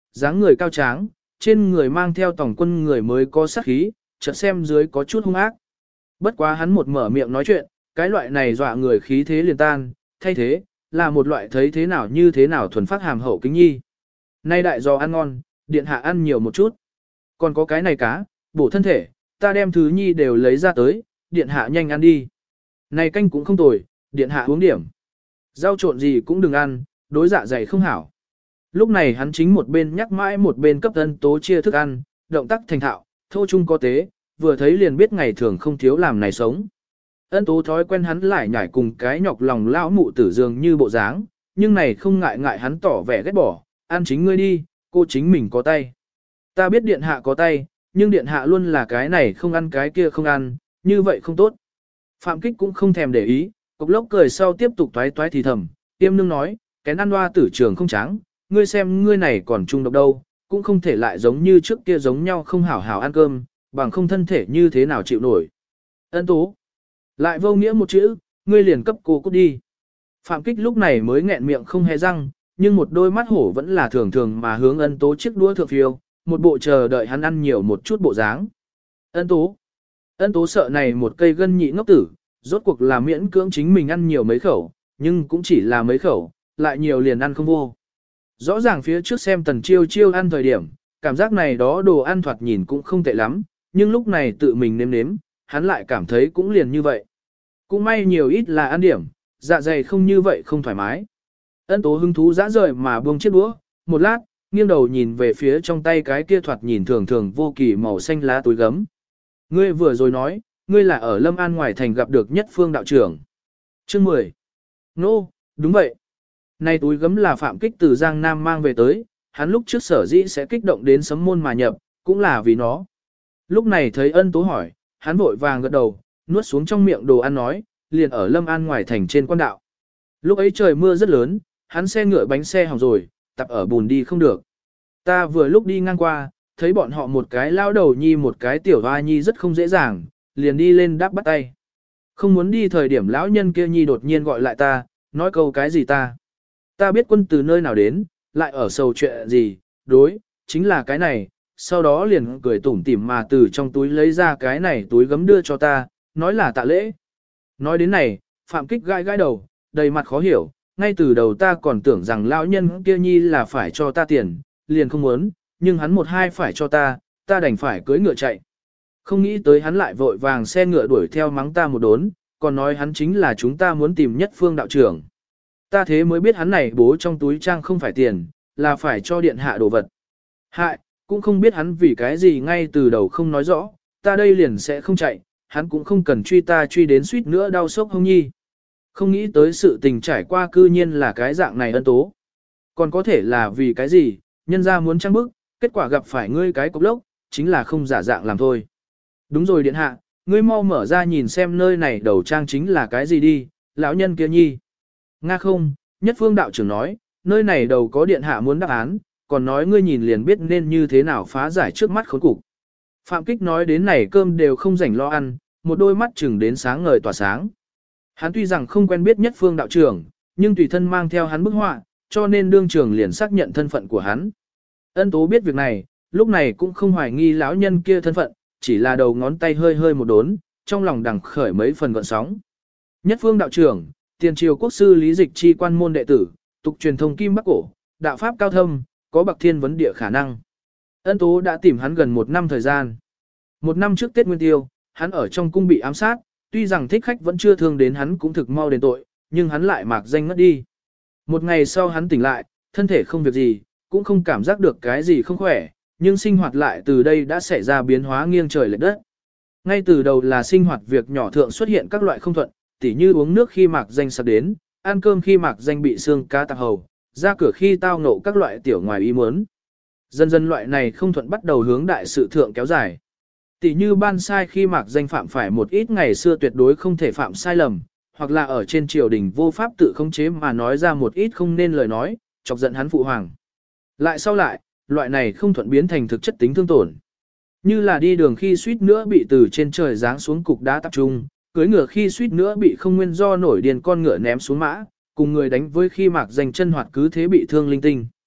dáng người cao tráng, trên người mang theo tổng quân người mới có sát khí, chợt xem dưới có chút hung ác. Bất quá hắn một mở miệng nói chuyện, cái loại này dọa người khí thế liền tan, thay thế, là một loại thấy thế nào như thế nào thuần phát hàm hậu kính nhi. Nay đại giò ăn ngon, điện hạ ăn nhiều một chút. Còn có cái này cá, bổ thân thể, ta đem thứ nhi đều lấy ra tới, điện hạ nhanh ăn đi. Này canh cũng không tồi, điện hạ uống điểm. Rau trộn gì cũng đừng ăn, đối dạ dày không hảo. Lúc này hắn chính một bên nhắc mãi một bên cấp Ân Tố chia thức ăn, động tác thành thạo, thô chung có tế, vừa thấy liền biết ngày thường không thiếu làm này sống. Ân Tố thói quen hắn lại nhảy cùng cái nhọc lòng lão mụ tử dường như bộ dáng, nhưng này không ngại ngại hắn tỏ vẻ ghét bỏ, ăn chính ngươi đi, cô chính mình có tay. Ta biết điện hạ có tay, nhưng điện hạ luôn là cái này không ăn cái kia không ăn, như vậy không tốt. Phạm Kích cũng không thèm để ý, cục lốc cười sau tiếp tục toái toái thì thầm, tiêm nương nói, kén ăn hoa tử trường không trắng, ngươi xem ngươi này còn trung độc đâu, cũng không thể lại giống như trước kia giống nhau không hảo hảo ăn cơm, bằng không thân thể như thế nào chịu nổi. Ân Tố, lại vô nghĩa một chữ, ngươi liền cấp cô cút đi. Phạm Kích lúc này mới nghẹn miệng không hé răng, nhưng một đôi mắt hổ vẫn là thường thường mà hướng Ân Tố chiếc đũa thượng phiêu, một bộ chờ đợi hắn ăn nhiều một chút bộ dáng. Ân Tố, Ân Tố sợ này một cây gân nhị ngốc tử, rốt cuộc là miễn cưỡng chính mình ăn nhiều mấy khẩu, nhưng cũng chỉ là mấy khẩu, lại nhiều liền ăn không vô. Rõ ràng phía trước xem Tần Chiêu Chiêu ăn thời điểm, cảm giác này đó đồ ăn thoạt nhìn cũng không tệ lắm, nhưng lúc này tự mình nếm nếm, hắn lại cảm thấy cũng liền như vậy. Cũng may nhiều ít là ăn điểm, dạ dày không như vậy không thoải mái. Ân Tố hứng thú dã rời mà buông chiếc đũa, một lát, nghiêng đầu nhìn về phía trong tay cái kia thoạt nhìn thường thường vô kỳ màu xanh lá túi gấm. Ngươi vừa rồi nói, ngươi là ở Lâm An ngoài thành gặp được Nhất Phương đạo trưởng. Chương mười. Nô, no, đúng vậy. Này túi gấm là Phạm Kích từ Giang Nam mang về tới, hắn lúc trước sở dĩ sẽ kích động đến sấm môn mà nhập, cũng là vì nó. Lúc này thấy Ân Tố hỏi, hắn vội vàng gật đầu, nuốt xuống trong miệng đồ ăn nói, liền ở Lâm An ngoài thành trên quan đạo. Lúc ấy trời mưa rất lớn, hắn xe ngựa bánh xe hỏng rồi, tập ở bùn đi không được. Ta vừa lúc đi ngang qua, thấy bọn họ một cái lao đầu nhi một cái tiểu hoa nhi rất không dễ dàng, liền đi lên đáp bắt tay. Không muốn đi thời điểm lão nhân kia nhi đột nhiên gọi lại ta, nói câu cái gì ta. Ta biết quân từ nơi nào đến, lại ở sầu chuyện gì, đối, chính là cái này, sau đó liền cười tủm tỉm mà từ trong túi lấy ra cái này túi gấm đưa cho ta, nói là tạ lễ. Nói đến này, Phạm Kích gãi gãi đầu, đầy mặt khó hiểu, ngay từ đầu ta còn tưởng rằng lão nhân kia nhi là phải cho ta tiền, liền không muốn, nhưng hắn một hai phải cho ta, ta đành phải cưỡi ngựa chạy. Không nghĩ tới hắn lại vội vàng xe ngựa đuổi theo mắng ta một đốn, còn nói hắn chính là chúng ta muốn tìm Nhất Phương đạo trưởng. Ta thế mới biết hắn này bố trong túi trang không phải tiền, là phải cho điện hạ đồ vật. Hại, cũng không biết hắn vì cái gì ngay từ đầu không nói rõ, ta đây liền sẽ không chạy, hắn cũng không cần truy ta truy đến suýt nữa đau sốc hông nhi. Không nghĩ tới sự tình trải qua cư nhiên là cái dạng này Ân Tố. Còn có thể là vì cái gì, nhân ra muốn trăng bức, kết quả gặp phải ngươi cái cục lốc, chính là không giả dạng làm thôi. Đúng rồi điện hạ, ngươi mau mở ra nhìn xem nơi này đầu trang chính là cái gì đi, lão nhân kia nhi. Nga không, Nhất Phương đạo trưởng nói, nơi này đầu có điện hạ muốn đáp án, còn nói ngươi nhìn liền biết nên như thế nào phá giải trước mắt khốn cục. Phạm Kích nói đến này cơm đều không rảnh lo ăn, một đôi mắt chừng đến sáng ngời tỏa sáng. Hắn tuy rằng không quen biết Nhất Phương đạo trưởng, nhưng tùy thân mang theo hắn bức họa, cho nên đương trưởng liền xác nhận thân phận của hắn. Ân Tố biết việc này, lúc này cũng không hoài nghi lão nhân kia thân phận, chỉ là đầu ngón tay hơi hơi một đốn, trong lòng đằng khởi mấy phần gợn sóng. Nhất Phương đạo trưởng, tiền triều quốc sư lý dịch chi quan môn đệ tử, tục truyền thông kim bắc cổ, đạo pháp cao thâm, có bậc thiên vấn địa khả năng. Ân Tố đã tìm hắn gần một năm thời gian. Một năm trước Tết Nguyên Tiêu, hắn ở trong cung bị ám sát, tuy rằng thích khách vẫn chưa thương đến hắn cũng thực mau đền tội, nhưng hắn lại mạc danh ngất đi. Một ngày sau hắn tỉnh lại, thân thể không việc gì, cũng không cảm giác được cái gì không khỏe, nhưng sinh hoạt lại từ đây đã xảy ra biến hóa nghiêng trời lệch đất. Ngay từ đầu là sinh hoạt việc nhỏ thượng xuất hiện các loại không thuận, tỉ như uống nước khi mạc danh sắp đến, ăn cơm khi mạc danh bị xương cá tạc hầu, ra cửa khi tao ngộ các loại tiểu ngoài ý muốn. Dần dần loại này không thuận bắt đầu hướng đại sự thượng kéo dài. Tỉ như ban sai khi mạc danh phạm phải một ít ngày xưa tuyệt đối không thể phạm sai lầm, hoặc là ở trên triều đình vô pháp tự khống chế mà nói ra một ít không nên lời nói, chọc giận hắn phụ hoàng. Lại sau lại, loại này không thuận biến thành thực chất tính thương tổn. Như là đi đường khi suýt nữa bị từ trên trời giáng xuống cục đá tập trung, cưới ngựa khi suýt nữa bị không nguyên do nổi điên con ngựa ném xuống mã, cùng người đánh với khi mạc danh chân hoạt cứ thế bị thương linh tinh.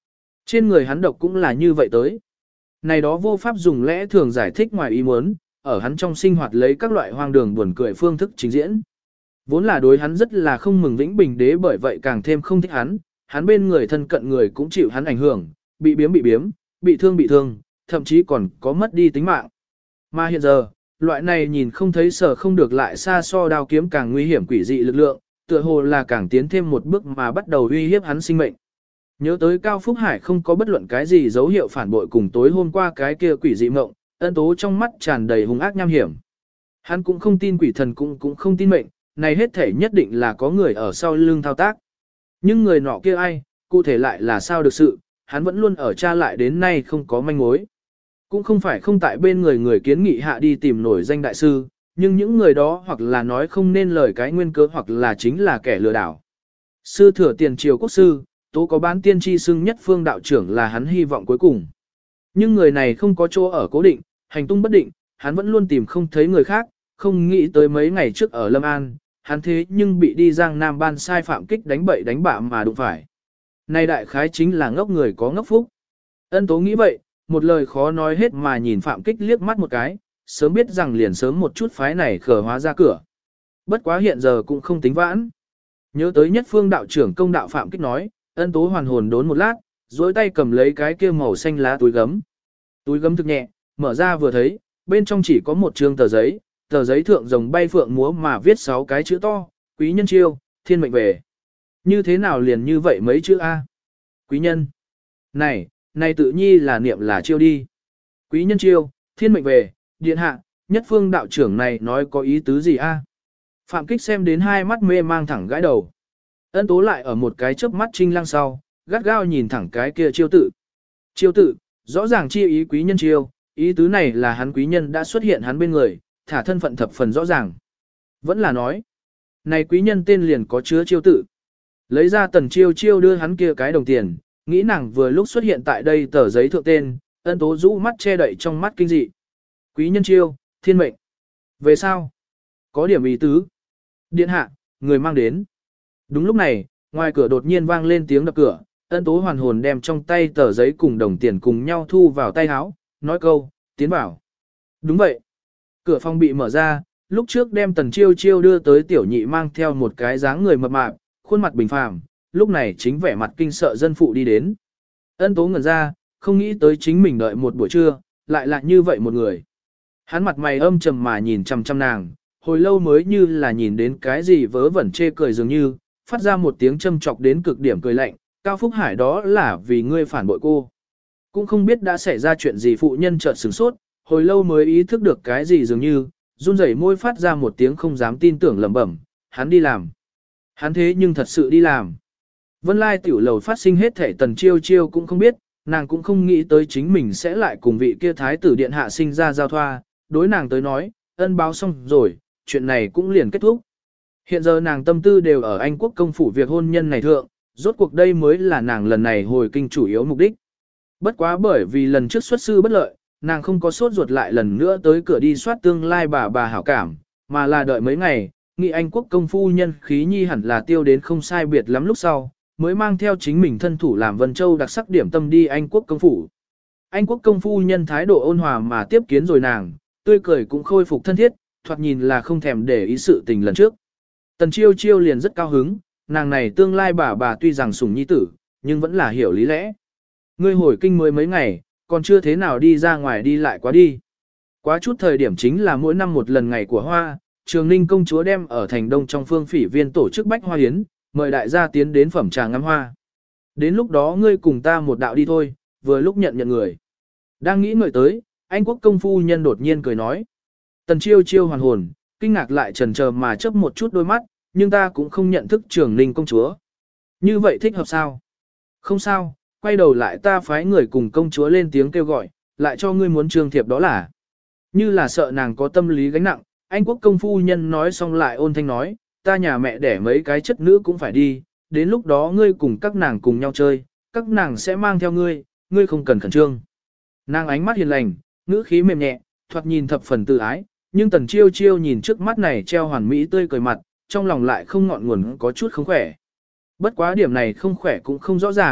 Trên người hắn độc cũng là như vậy tới. Này đó vô pháp dùng lẽ thường giải thích ngoài ý muốn, ở hắn trong sinh hoạt lấy các loại hoang đường buồn cười phương thức trình diễn. Vốn là đối hắn rất là không mừng Vĩnh Bình đế, bởi vậy càng thêm không thích hắn, hắn bên người thân cận người cũng chịu hắn ảnh hưởng, bị biếm bị biếm, bị thương bị thương, thậm chí còn có mất đi tính mạng. Mà hiện giờ, loại này nhìn không thấy sở không được lại xa so đao kiếm càng nguy hiểm quỷ dị lực lượng, tựa hồ là càng tiến thêm một bước mà bắt đầu uy hiếp hắn sinh mệnh. Nhớ tới Cao Phúc Hải không có bất luận cái gì dấu hiệu phản bội cùng tối hôm qua cái kia quỷ dị mộng, Ân Tố trong mắt tràn đầy hung ác nham hiểm. Hắn cũng không tin quỷ thần, cũng cũng không tin mệnh, này hết thể nhất định là có người ở sau lưng thao tác. Nhưng người nọ kia ai, cụ thể lại là sao được sự, hắn vẫn luôn ở tra lại đến nay không có manh mối. Cũng không phải không tại bên người người kiến nghị hạ đi tìm nổi danh đại sư, nhưng những người đó hoặc là nói không nên lời cái nguyên cớ hoặc là chính là kẻ lừa đảo. Sư thừa tiền triều quốc sư, tố có bán tiên tri xưng nhất phương đạo trưởng là hắn hy vọng cuối cùng. Nhưng người này không có chỗ ở cố định, hành tung bất định, hắn vẫn luôn tìm không thấy người khác, không nghĩ tới mấy ngày trước ở Lâm An, hắn thế nhưng bị đi Giang Nam ban sai phạm kích đánh bậy đánh bạ mà đụng phải. Này đại khái chính là ngốc người có ngốc phúc. Ân Tố nghĩ vậy, một lời khó nói hết mà nhìn phạm kích liếc mắt một cái, sớm biết rằng liền sớm một chút phái này khở hóa ra cửa. Bất quá hiện giờ cũng không tính vãn. Nhớ tới nhất phương đạo trưởng công đạo phạm kích nói, Ân Tố hoàn hồn đốn một lát, dối tay cầm lấy cái kia màu xanh lá túi gấm. Túi gấm thực nhẹ, mở ra vừa thấy, bên trong chỉ có một trương tờ giấy, tờ giấy thượng rồng bay phượng múa mà viết sáu cái chữ to, quý nhân chiêu, thiên mệnh về. Như thế nào liền như vậy mấy chữ A? Quý nhân. Này, này tự nhi là niệm là chiêu đi. Quý nhân chiêu, thiên mệnh về, điện hạ, nhất phương đạo trưởng này nói có ý tứ gì A? Phạm Kích xem đến hai mắt mê mang thẳng gãi đầu. Ân Tố lại ở một cái chớp mắt trinh lăng sau, gắt gao nhìn thẳng cái kia chiêu tự. Chiêu tự, rõ ràng chi ý quý nhân chiêu, ý tứ này là hắn quý nhân đã xuất hiện hắn bên người, thả thân phận thập phần rõ ràng. Vẫn là nói, này quý nhân tên liền có chứa chiêu tự. Lấy ra Tần Chiêu Chiêu đưa hắn kia cái đồng tiền, nghĩ nàng vừa lúc xuất hiện tại đây tờ giấy thượng tên, Ân Tố rũ mắt che đậy trong mắt kinh dị. Quý nhân chiêu, thiên mệnh. Về sao? Có điểm ý tứ. Điện hạ, người mang đến. Đúng lúc này, ngoài cửa đột nhiên vang lên tiếng đập cửa, Ân Tố hoàn hồn đem trong tay tờ giấy cùng đồng tiền cùng nhau thu vào tay áo, nói câu, tiến vào. Đúng vậy. Cửa phòng bị mở ra, lúc trước đem Tần Chiêu Chiêu đưa tới tiểu nhị mang theo một cái dáng người mập mạp, khuôn mặt bình phàm, lúc này chính vẻ mặt kinh sợ dân phụ đi đến. Ân Tố ngẩn ra, không nghĩ tới chính mình đợi một buổi trưa, lại là như vậy một người. Hắn mặt mày âm trầm mà nhìn chăm chăm nàng, hồi lâu mới như là nhìn đến cái gì vớ vẩn chê cười dường như, phát ra một tiếng châm chọc đến cực điểm cười lạnh, Cao Phúc Hải đó là vì ngươi phản bội cô. Cũng không biết đã xảy ra chuyện gì, phụ nhân chợt sửng sốt, hồi lâu mới ý thức được cái gì dường như, run rẩy môi phát ra một tiếng không dám tin tưởng lẩm bẩm, hắn đi làm. Hắn thế nhưng thật sự đi làm. Vân Lai tiểu lầu phát sinh hết thể Tần Chiêu Chiêu cũng không biết, nàng cũng không nghĩ tới chính mình sẽ lại cùng vị kia thái tử điện hạ sinh ra giao thoa, đối nàng tới nói, ân báo xong rồi, chuyện này cũng liền kết thúc. Hiện giờ nàng tâm tư đều ở Anh quốc công phủ việc hôn nhân này thượng, rốt cuộc đây mới là nàng lần này hồi kinh chủ yếu mục đích. Bất quá bởi vì lần trước xuất sư bất lợi, nàng không có sốt ruột lại lần nữa tới cửa đi soát tương lai bà bà hảo cảm, mà là đợi mấy ngày, nghĩ Anh quốc công phu nhân khí nhi hẳn là tiêu đến không sai biệt lắm lúc sau, mới mang theo chính mình thân thủ làm Vân Châu đặc sắc điểm tâm đi Anh quốc công phủ. Anh quốc công phu nhân thái độ ôn hòa mà tiếp kiến rồi nàng, tươi cười cũng khôi phục thân thiết, thoạt nhìn là không thèm để ý sự tình lần trước. Tần Chiêu Chiêu liền rất cao hứng, nàng này tương lai bà bà tuy rằng sủng nhi tử, nhưng vẫn là hiểu lý lẽ. Ngươi hồi kinh mới mấy ngày, còn chưa thế nào đi ra ngoài đi lại quá đi. Quá chút thời điểm chính là mỗi năm một lần ngày của hoa, Trường Ninh công chúa đem ở thành đông trong phương phỉ viên tổ chức bách hoa hiến, mời đại gia tiến đến phẩm trà ngắm hoa. Đến lúc đó ngươi cùng ta một đạo đi thôi, vừa lúc nhận nhận người. Đang nghĩ ngợi tới, Anh quốc công phu nhân đột nhiên cười nói. Tần Chiêu Chiêu hoàn hồn, kinh ngạc lại chần chờ mà chớp một chút đôi mắt, nhưng ta cũng không nhận thức Trường Ninh công chúa. Như vậy thích hợp sao? Không sao, quay đầu lại ta phái người cùng công chúa lên tiếng kêu gọi, lại cho ngươi muốn trường thiệp đó là. Như là sợ nàng có tâm lý gánh nặng, Anh quốc công phu nhân nói xong lại ôn thanh nói, ta nhà mẹ đẻ mấy cái chất nữ cũng phải đi, đến lúc đó ngươi cùng các nàng cùng nhau chơi, các nàng sẽ mang theo ngươi, ngươi không cần khẩn trương. Nàng ánh mắt hiền lành, ngữ khí mềm nhẹ, thoạt nhìn thập phần tự ái, nhưng Tần Chiêu Chiêu nhìn trước mắt này treo hoàn mỹ tươi cười mặt, trong lòng lại không ngọn nguồn có chút không khỏe. Bất quá điểm này không khỏe cũng không rõ ràng,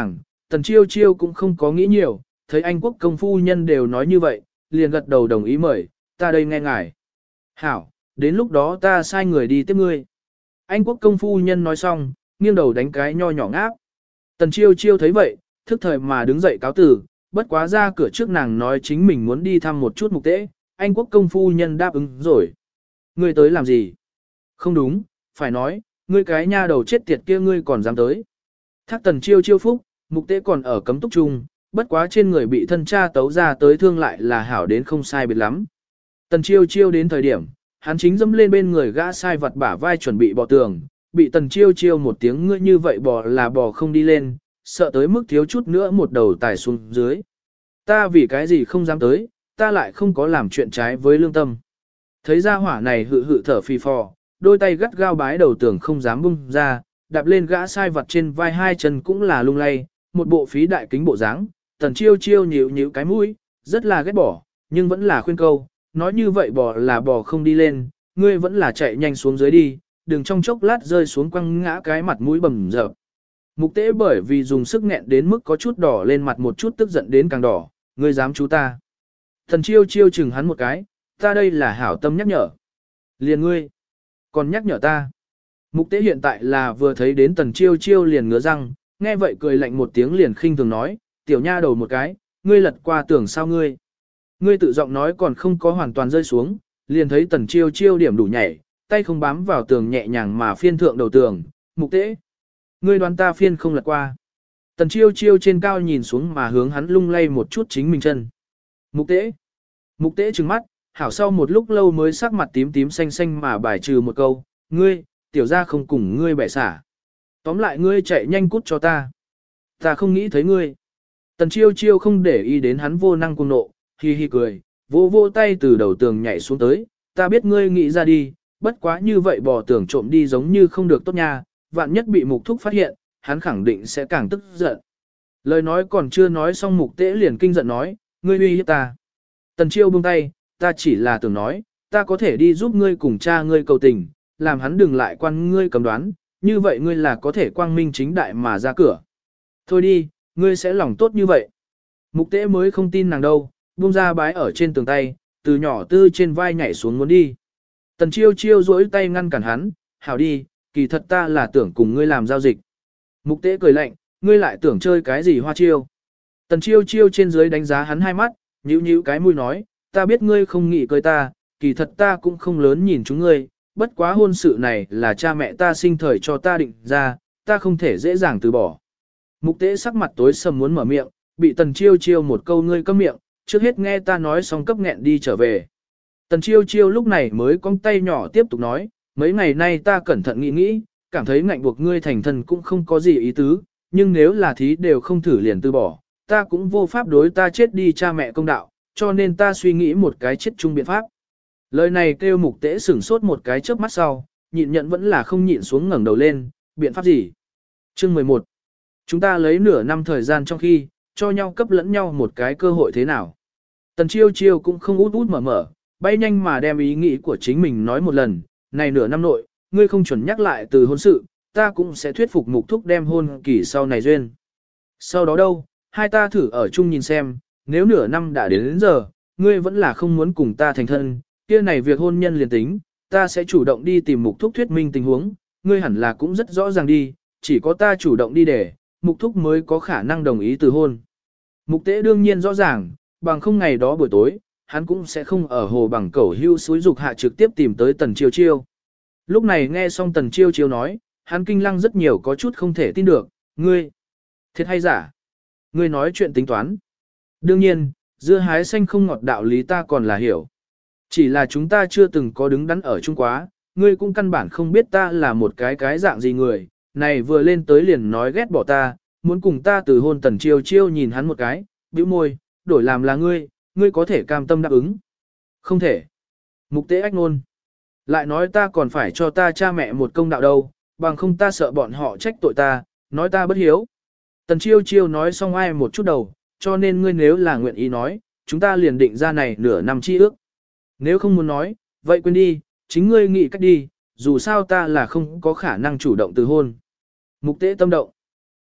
Tần chiêu chiêu cũng không có nghĩ nhiều, thấy Anh quốc công phu nhân đều nói như vậy, liền gật đầu đồng ý mời, ta đây nghe ngài. Hảo, đến lúc đó ta sai người đi tiếp ngươi. Anh quốc công phu nhân nói xong, nghiêng đầu đánh cái nho nhỏ ngáp. Tần chiêu chiêu thấy vậy, thức thời mà đứng dậy cáo từ, bất quá ra cửa trước nàng nói chính mình muốn đi thăm một chút mục tế, Anh quốc công phu nhân đáp ứng rồi. Ngươi tới làm gì? Không đúng, phải nói, ngươi cái nha đầu chết tiệt kia ngươi còn dám tới. Thác tần chiêu chiêu phúc, mục tế còn ở cấm túc trung, bất quá trên người bị thân cha tấu ra tới thương lại là hảo đến không sai biệt lắm. Tần chiêu chiêu đến thời điểm, hắn chính dẫm lên bên người gã sai vật bả vai chuẩn bị bò tường, bị tần chiêu chiêu một tiếng ngươi như vậy bò là bò không đi lên, sợ tới mức thiếu chút nữa một đầu tải xuống dưới. Ta vì cái gì không dám tới, ta lại không có làm chuyện trái với lương tâm. Thấy ra hỏa này hự hự thở phì phò, đôi tay gắt gao bái đầu tường không dám bung ra, đạp lên gã sai vật trên vai hai chân cũng là lung lay, một bộ phí đại kính bộ dáng. Tần chiêu chiêu nhíu nhíu cái mũi, rất là ghét bỏ, nhưng vẫn là khuyên câu, nói như vậy bò là bò không đi lên, ngươi vẫn là chạy nhanh xuống dưới đi, đừng trong chốc lát rơi xuống quăng ngã cái mặt mũi bầm dập. Mục tế bởi vì dùng sức nghẹn đến mức có chút đỏ lên mặt một chút tức giận đến càng đỏ, ngươi dám chú ta. Tần chiêu chiêu chừng hắn một cái, ta đây là hảo tâm nhắc nhở. Liền ngươi, còn nhắc nhở ta. Mục tế hiện tại là vừa thấy đến tần chiêu chiêu liền ngứa răng, nghe vậy cười lạnh một tiếng liền khinh thường nói, tiểu nha đầu một cái, ngươi lật qua tưởng sao ngươi. Ngươi tự giọng nói còn không có hoàn toàn rơi xuống, liền thấy tần chiêu chiêu điểm đủ nhảy, tay không bám vào tường nhẹ nhàng mà phiên thượng đầu tường, mục tế. Ngươi đoán ta phiên không lật qua. Tần chiêu chiêu trên cao nhìn xuống mà hướng hắn lung lay một chút chính mình chân. Mục tế. Mục tế trừng mắt, hảo sau một lúc lâu mới sắc mặt tím tím xanh xanh mà bài trừ một câu, ngươi, tiểu ra không cùng ngươi bẻ xả. Tóm lại ngươi chạy nhanh cút cho ta. Ta không nghĩ thấy ngươi. Tần chiêu chiêu không để ý đến hắn vô năng cuồng nộ, hi hi cười, vô vô tay từ đầu tường nhảy xuống tới, ta biết ngươi nghĩ ra đi, bất quá như vậy bò tường trộm đi giống như không được tốt nha, vạn nhất bị mục thúc phát hiện, hắn khẳng định sẽ càng tức giận. Lời nói còn chưa nói xong mục tế liền kinh giận nói, ngươi uy hiếp ta. Tần chiêu buông tay, ta chỉ là tưởng nói, ta có thể đi giúp ngươi cùng cha ngươi cầu tình, làm hắn đừng lại quan ngươi cầm đoán, như vậy ngươi là có thể quang minh chính đại mà ra cửa. Thôi đi, ngươi sẽ lòng tốt như vậy. Mục tế mới không tin nàng đâu, buông ra bái ở trên tường tay, từ nhỏ tư trên vai nhảy xuống muốn đi. Tần chiêu chiêu duỗi tay ngăn cản hắn, hảo đi, kỳ thật ta là tưởng cùng ngươi làm giao dịch. Mục tế cười lạnh, ngươi lại tưởng chơi cái gì hoa chiêu. Tần chiêu chiêu trên dưới đánh giá hắn hai mắt, nhíu nhíu cái mũi nói, ta biết ngươi không nghĩ cưới ta, kỳ thật ta cũng không lớn nhìn chúng ngươi, bất quá hôn sự này là cha mẹ ta sinh thời cho ta định ra, ta không thể dễ dàng từ bỏ. Mục tế sắc mặt tối sầm muốn mở miệng, bị tần chiêu chiêu một câu ngươi câm miệng, trước hết nghe ta nói xong cấp nghẹn đi trở về. Tần chiêu chiêu lúc này mới cong tay nhỏ tiếp tục nói, mấy ngày nay ta cẩn thận nghĩ nghĩ, cảm thấy ngạnh buộc ngươi thành thân cũng không có gì ý tứ, nhưng nếu là thí đều không thử liền từ bỏ, ta cũng vô pháp đối ta chết đi cha mẹ công đạo, cho nên ta suy nghĩ một cái chết chung biện pháp. Lời này kêu mục tế sửng sốt một cái chớp mắt sau, nhịn nhận vẫn là không nhịn xuống ngẩng đầu lên, biện pháp gì? Chương mười một. Chúng ta lấy nửa năm thời gian trong khi, cho nhau cấp lẫn nhau một cái cơ hội thế nào? Tần chiêu chiêu cũng không út út mở mở, bay nhanh mà đem ý nghĩ của chính mình nói một lần, này nửa năm nội, ngươi không chuẩn nhắc lại từ hôn sự, ta cũng sẽ thuyết phục mục thúc đem hôn kỳ sau này duyên. Sau đó đâu, hai ta thử ở chung nhìn xem, nếu nửa năm đã đến, đến giờ, ngươi vẫn là không muốn cùng ta thành thân, kia này việc hôn nhân liền tính, ta sẽ chủ động đi tìm mục thúc thuyết minh tình huống, ngươi hẳn là cũng rất rõ ràng đi, chỉ có ta chủ động đi để, mục thúc mới có khả năng đồng ý từ hôn. Mục tế đương nhiên rõ ràng, bằng không ngày đó buổi tối, hắn cũng sẽ không ở hồ bằng cẩu hưu suối dục hạ trực tiếp tìm tới tần chiêu chiêu. Lúc này nghe xong tần chiêu chiêu nói, hắn kinh lăng rất nhiều có chút không thể tin được, ngươi, thiệt hay giả? Ngươi nói chuyện tính toán. Đương nhiên, dưa hái xanh không ngọt đạo lý ta còn là hiểu. Chỉ là chúng ta chưa từng có đứng đắn ở chung quá, ngươi cũng căn bản không biết ta là một cái cái dạng gì người, này vừa lên tới liền nói ghét bỏ ta, muốn cùng ta từ hôn tần chiêu chiêu nhìn hắn một cái, bĩu môi, đổi làm là ngươi, ngươi có thể cam tâm đáp ứng. Không thể. Mục tế ách ngôn. Lại nói ta còn phải cho ta cha mẹ một công đạo đâu, bằng không ta sợ bọn họ trách tội ta, nói ta bất hiếu. Tần chiêu chiêu nói xong ai một chút đầu, cho nên ngươi nếu là nguyện ý nói, chúng ta liền định ra này nửa năm chi ước. Nếu không muốn nói, vậy quên đi, chính ngươi nghĩ cách đi, dù sao ta là không có khả năng chủ động từ hôn. Mục tế tâm động.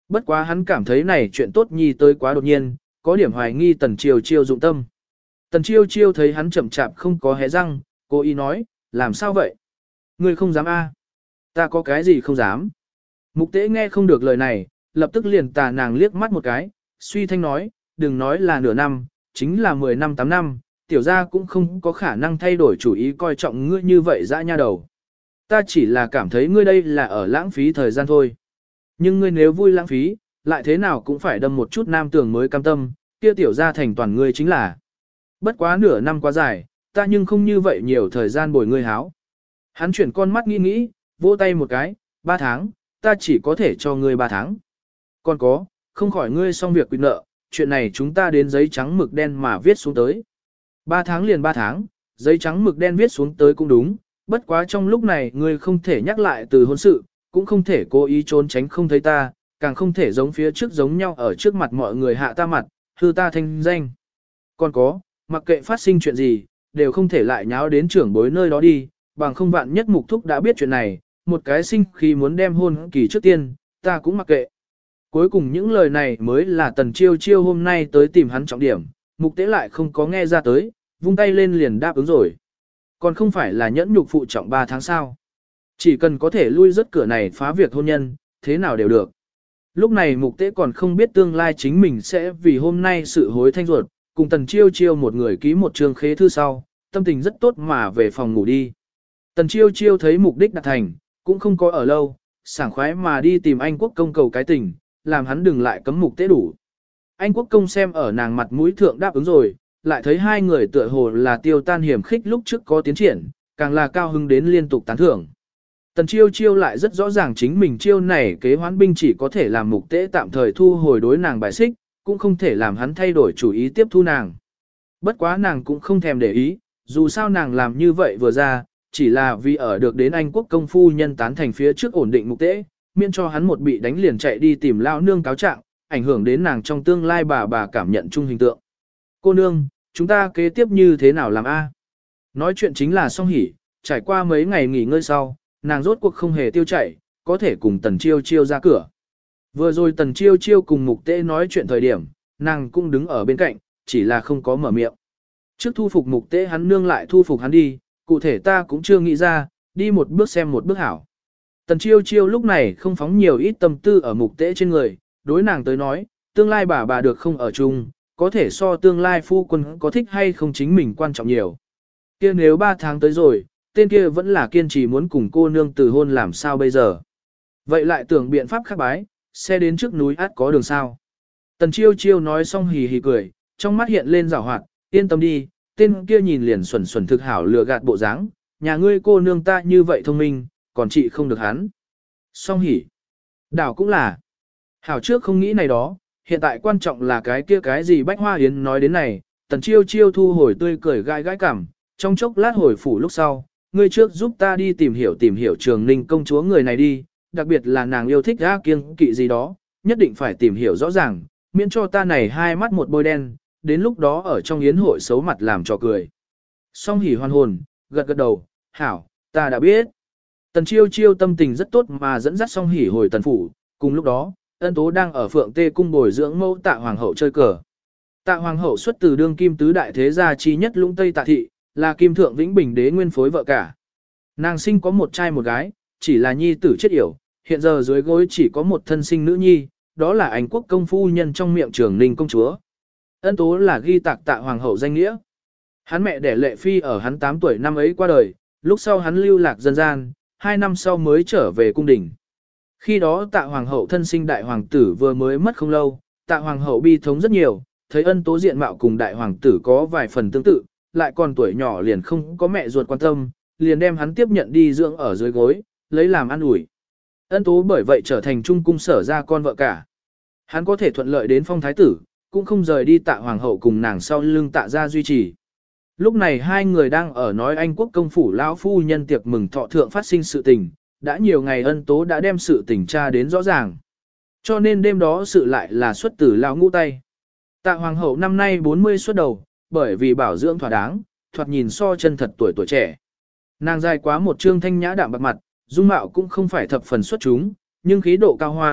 Bất quá hắn cảm thấy này chuyện tốt nhi tới quá đột nhiên, có điểm hoài nghi Tần Chiêu Chiêu dụng tâm. Tần Chiêu Chiêu thấy hắn chậm chạp không có hé răng, cô ý nói, làm sao vậy? Ngươi không dám a? Ta có cái gì không dám? Mục Tế nghe không được lời này, lập tức liền tà nàng liếc mắt một cái, suy thanh nói, đừng nói là nửa năm, chính là mười năm tám năm, tiểu gia cũng không có khả năng thay đổi chủ ý coi trọng ngươi như vậy dã nha đầu. Ta chỉ là cảm thấy ngươi đây là ở lãng phí thời gian thôi. Nhưng ngươi nếu vui lãng phí, lại thế nào cũng phải đâm một chút nam tường mới cam tâm, kia tiểu gia thành toàn ngươi chính là. Bất quá nửa năm quá dài, ta nhưng không như vậy nhiều thời gian bồi ngươi háo. Hắn chuyển con mắt nghĩ nghĩ, vỗ tay một cái, ba tháng, ta chỉ có thể cho ngươi ba tháng. Còn có, không khỏi ngươi xong việc quyết nợ, chuyện này chúng ta đến giấy trắng mực đen mà viết xuống tới. Ba tháng liền ba tháng, giấy trắng mực đen viết xuống tới cũng đúng, bất quá trong lúc này ngươi không thể nhắc lại từ hôn sự, cũng không thể cố ý trốn tránh không thấy ta, càng không thể giống phía trước giống nhau ở trước mặt mọi người hạ ta mặt, hư ta thanh danh. Còn có, mặc kệ phát sinh chuyện gì, đều không thể lại nháo đến trưởng bối nơi đó đi, bằng không vạn nhất mục thúc đã biết chuyện này, một cái sinh khi muốn đem hôn kỳ trước tiên, ta cũng mặc kệ. Cuối cùng những lời này mới là Tần Chiêu Chiêu hôm nay tới tìm hắn trọng điểm, mục tế lại không có nghe ra tới, vung tay lên liền đáp ứng rồi. Còn không phải là nhẫn nhục phụ trọng ba tháng sau. Chỉ cần có thể lui rất cửa này phá việc hôn nhân, thế nào đều được. Lúc này mục tế còn không biết tương lai chính mình sẽ vì hôm nay sự hối thanh ruột, cùng Tần Chiêu Chiêu một người ký một trường khế thư sau, tâm tình rất tốt mà về phòng ngủ đi. Tần Chiêu Chiêu thấy mục đích đạt thành, cũng không có ở lâu, sảng khoái mà đi tìm anh quốc công cầu cái tình, làm hắn đừng lại cấm mục tế đủ. Anh quốc công xem ở nàng mặt mũi thượng đáp ứng rồi, lại thấy hai người tựa hồ là tiêu tan hiểm khích lúc trước có tiến triển, càng là cao hứng đến liên tục tán thưởng. Tần Chiêu Chiêu lại rất rõ ràng chính mình chiêu này kế hoán binh chỉ có thể làm mục tế tạm thời thu hồi đối nàng bài xích, cũng không thể làm hắn thay đổi chủ ý tiếp thu nàng. Bất quá nàng cũng không thèm để ý, dù sao nàng làm như vậy vừa ra, chỉ là vì ở được đến Anh quốc công phu nhân tán thành phía trước ổn định mục tế, miễn cho hắn một bị đánh liền chạy đi tìm lão nương cáo trạng, ảnh hưởng đến nàng trong tương lai bà bà cảm nhận chung hình tượng. Cô nương, chúng ta kế tiếp như thế nào làm a? Nói chuyện chính là Song Hỷ, trải qua mấy ngày nghỉ ngơi sau, nàng rốt cuộc không hề tiêu chảy, có thể cùng Tần Chiêu Chiêu ra cửa. Vừa rồi Tần Chiêu Chiêu cùng mục tế nói chuyện thời điểm, nàng cũng đứng ở bên cạnh, chỉ là không có mở miệng. Trước thu phục mục tế hắn nương lại thu phục hắn đi, cụ thể ta cũng chưa nghĩ ra, đi một bước xem một bước hảo. Tần Chiêu Chiêu lúc này không phóng nhiều ít tâm tư ở mục tế trên người, đối nàng tới nói, tương lai bà bà được không ở chung, có thể so tương lai phu quân có thích hay không chính mình quan trọng nhiều. Kia nếu ba tháng tới rồi, tên kia vẫn là kiên trì muốn cùng cô nương từ hôn làm sao bây giờ. Vậy lại tưởng biện pháp khác bái, xe đến trước núi át có đường sao. Tần Chiêu Chiêu nói xong hì hì cười, trong mắt hiện lên rào hoạt, yên tâm đi, tên kia nhìn liền xuẩn xuẩn thực hảo lừa gạt bộ dáng, nhà ngươi cô nương ta như vậy thông minh, còn chị không được hắn. Song hỉ. Đảo cũng là. Hảo trước không nghĩ này đó, hiện tại quan trọng là cái kia cái gì Bách Hoa Yến nói đến này, Tần Chiêu Chiêu thu hồi tươi cười gai gai cảm, trong chốc lát hồi phủ lúc sau, ngươi trước giúp ta đi tìm hiểu tìm hiểu Trường Ninh công chúa người này đi, đặc biệt là nàng yêu thích ra kiêng kỵ gì đó, nhất định phải tìm hiểu rõ ràng, miễn cho ta này hai mắt một bôi đen, đến lúc đó ở trong yến hội xấu mặt làm trò cười. Song hỉ hoan hồn, gật gật đầu, hảo, ta đã biết. Tần Chiêu Chiêu tâm tình rất tốt mà dẫn dắt Song hỉ hồi tần phủ, cùng lúc đó, Ân Tố đang ở Phượng Tê cung bồi dưỡng mẫu Tạ hoàng hậu chơi cờ. Tạ hoàng hậu xuất từ đương kim tứ đại thế gia chi nhất Lũng Tây Tạ thị, là kim thượng Vĩnh Bình đế nguyên phối vợ cả. Nàng sinh có một trai một gái, chỉ là nhi tử chết yểu, hiện giờ dưới gối chỉ có một thân sinh nữ nhi, đó là Anh quốc công phu nhân trong miệng Trường Ninh công chúa. Ân Tố là ghi tạc Tạ hoàng hậu danh nghĩa. Hắn mẹ đẻ Lệ Phi ở hắn tám tuổi năm ấy qua đời, lúc sau hắn lưu lạc dân gian, hai năm sau mới trở về cung đình. Khi đó Tạ hoàng hậu thân sinh đại hoàng tử vừa mới mất không lâu, Tạ hoàng hậu bi thống rất nhiều, thấy Ân Tố diện mạo cùng đại hoàng tử có vài phần tương tự, lại còn tuổi nhỏ liền không có mẹ ruột quan tâm, liền đem hắn tiếp nhận đi dưỡng ở dưới gối, lấy làm ăn ủi. Ân Tố bởi vậy trở thành trung cung sở ra con vợ cả. Hắn có thể thuận lợi đến phong thái tử, cũng không rời đi Tạ hoàng hậu cùng nàng sau lưng Tạ gia duy trì. Lúc này hai người đang ở nói Anh quốc công phủ lão phu nhân tiệc mừng thọ thượng phát sinh sự tình, đã nhiều ngày Ân Tố đã đem sự tình tra đến rõ ràng. Cho nên đêm đó sự lại là xuất tử lão ngũ tay. Tạ hoàng hậu năm nay bốn mươi xuất đầu, bởi vì bảo dưỡng thỏa đáng, thoạt nhìn so chân thật tuổi tuổi trẻ. Nàng dài quá một trương thanh nhã đạm bạc mặt, dung mạo cũng không phải thập phần xuất chúng, nhưng khí độ cao hoa,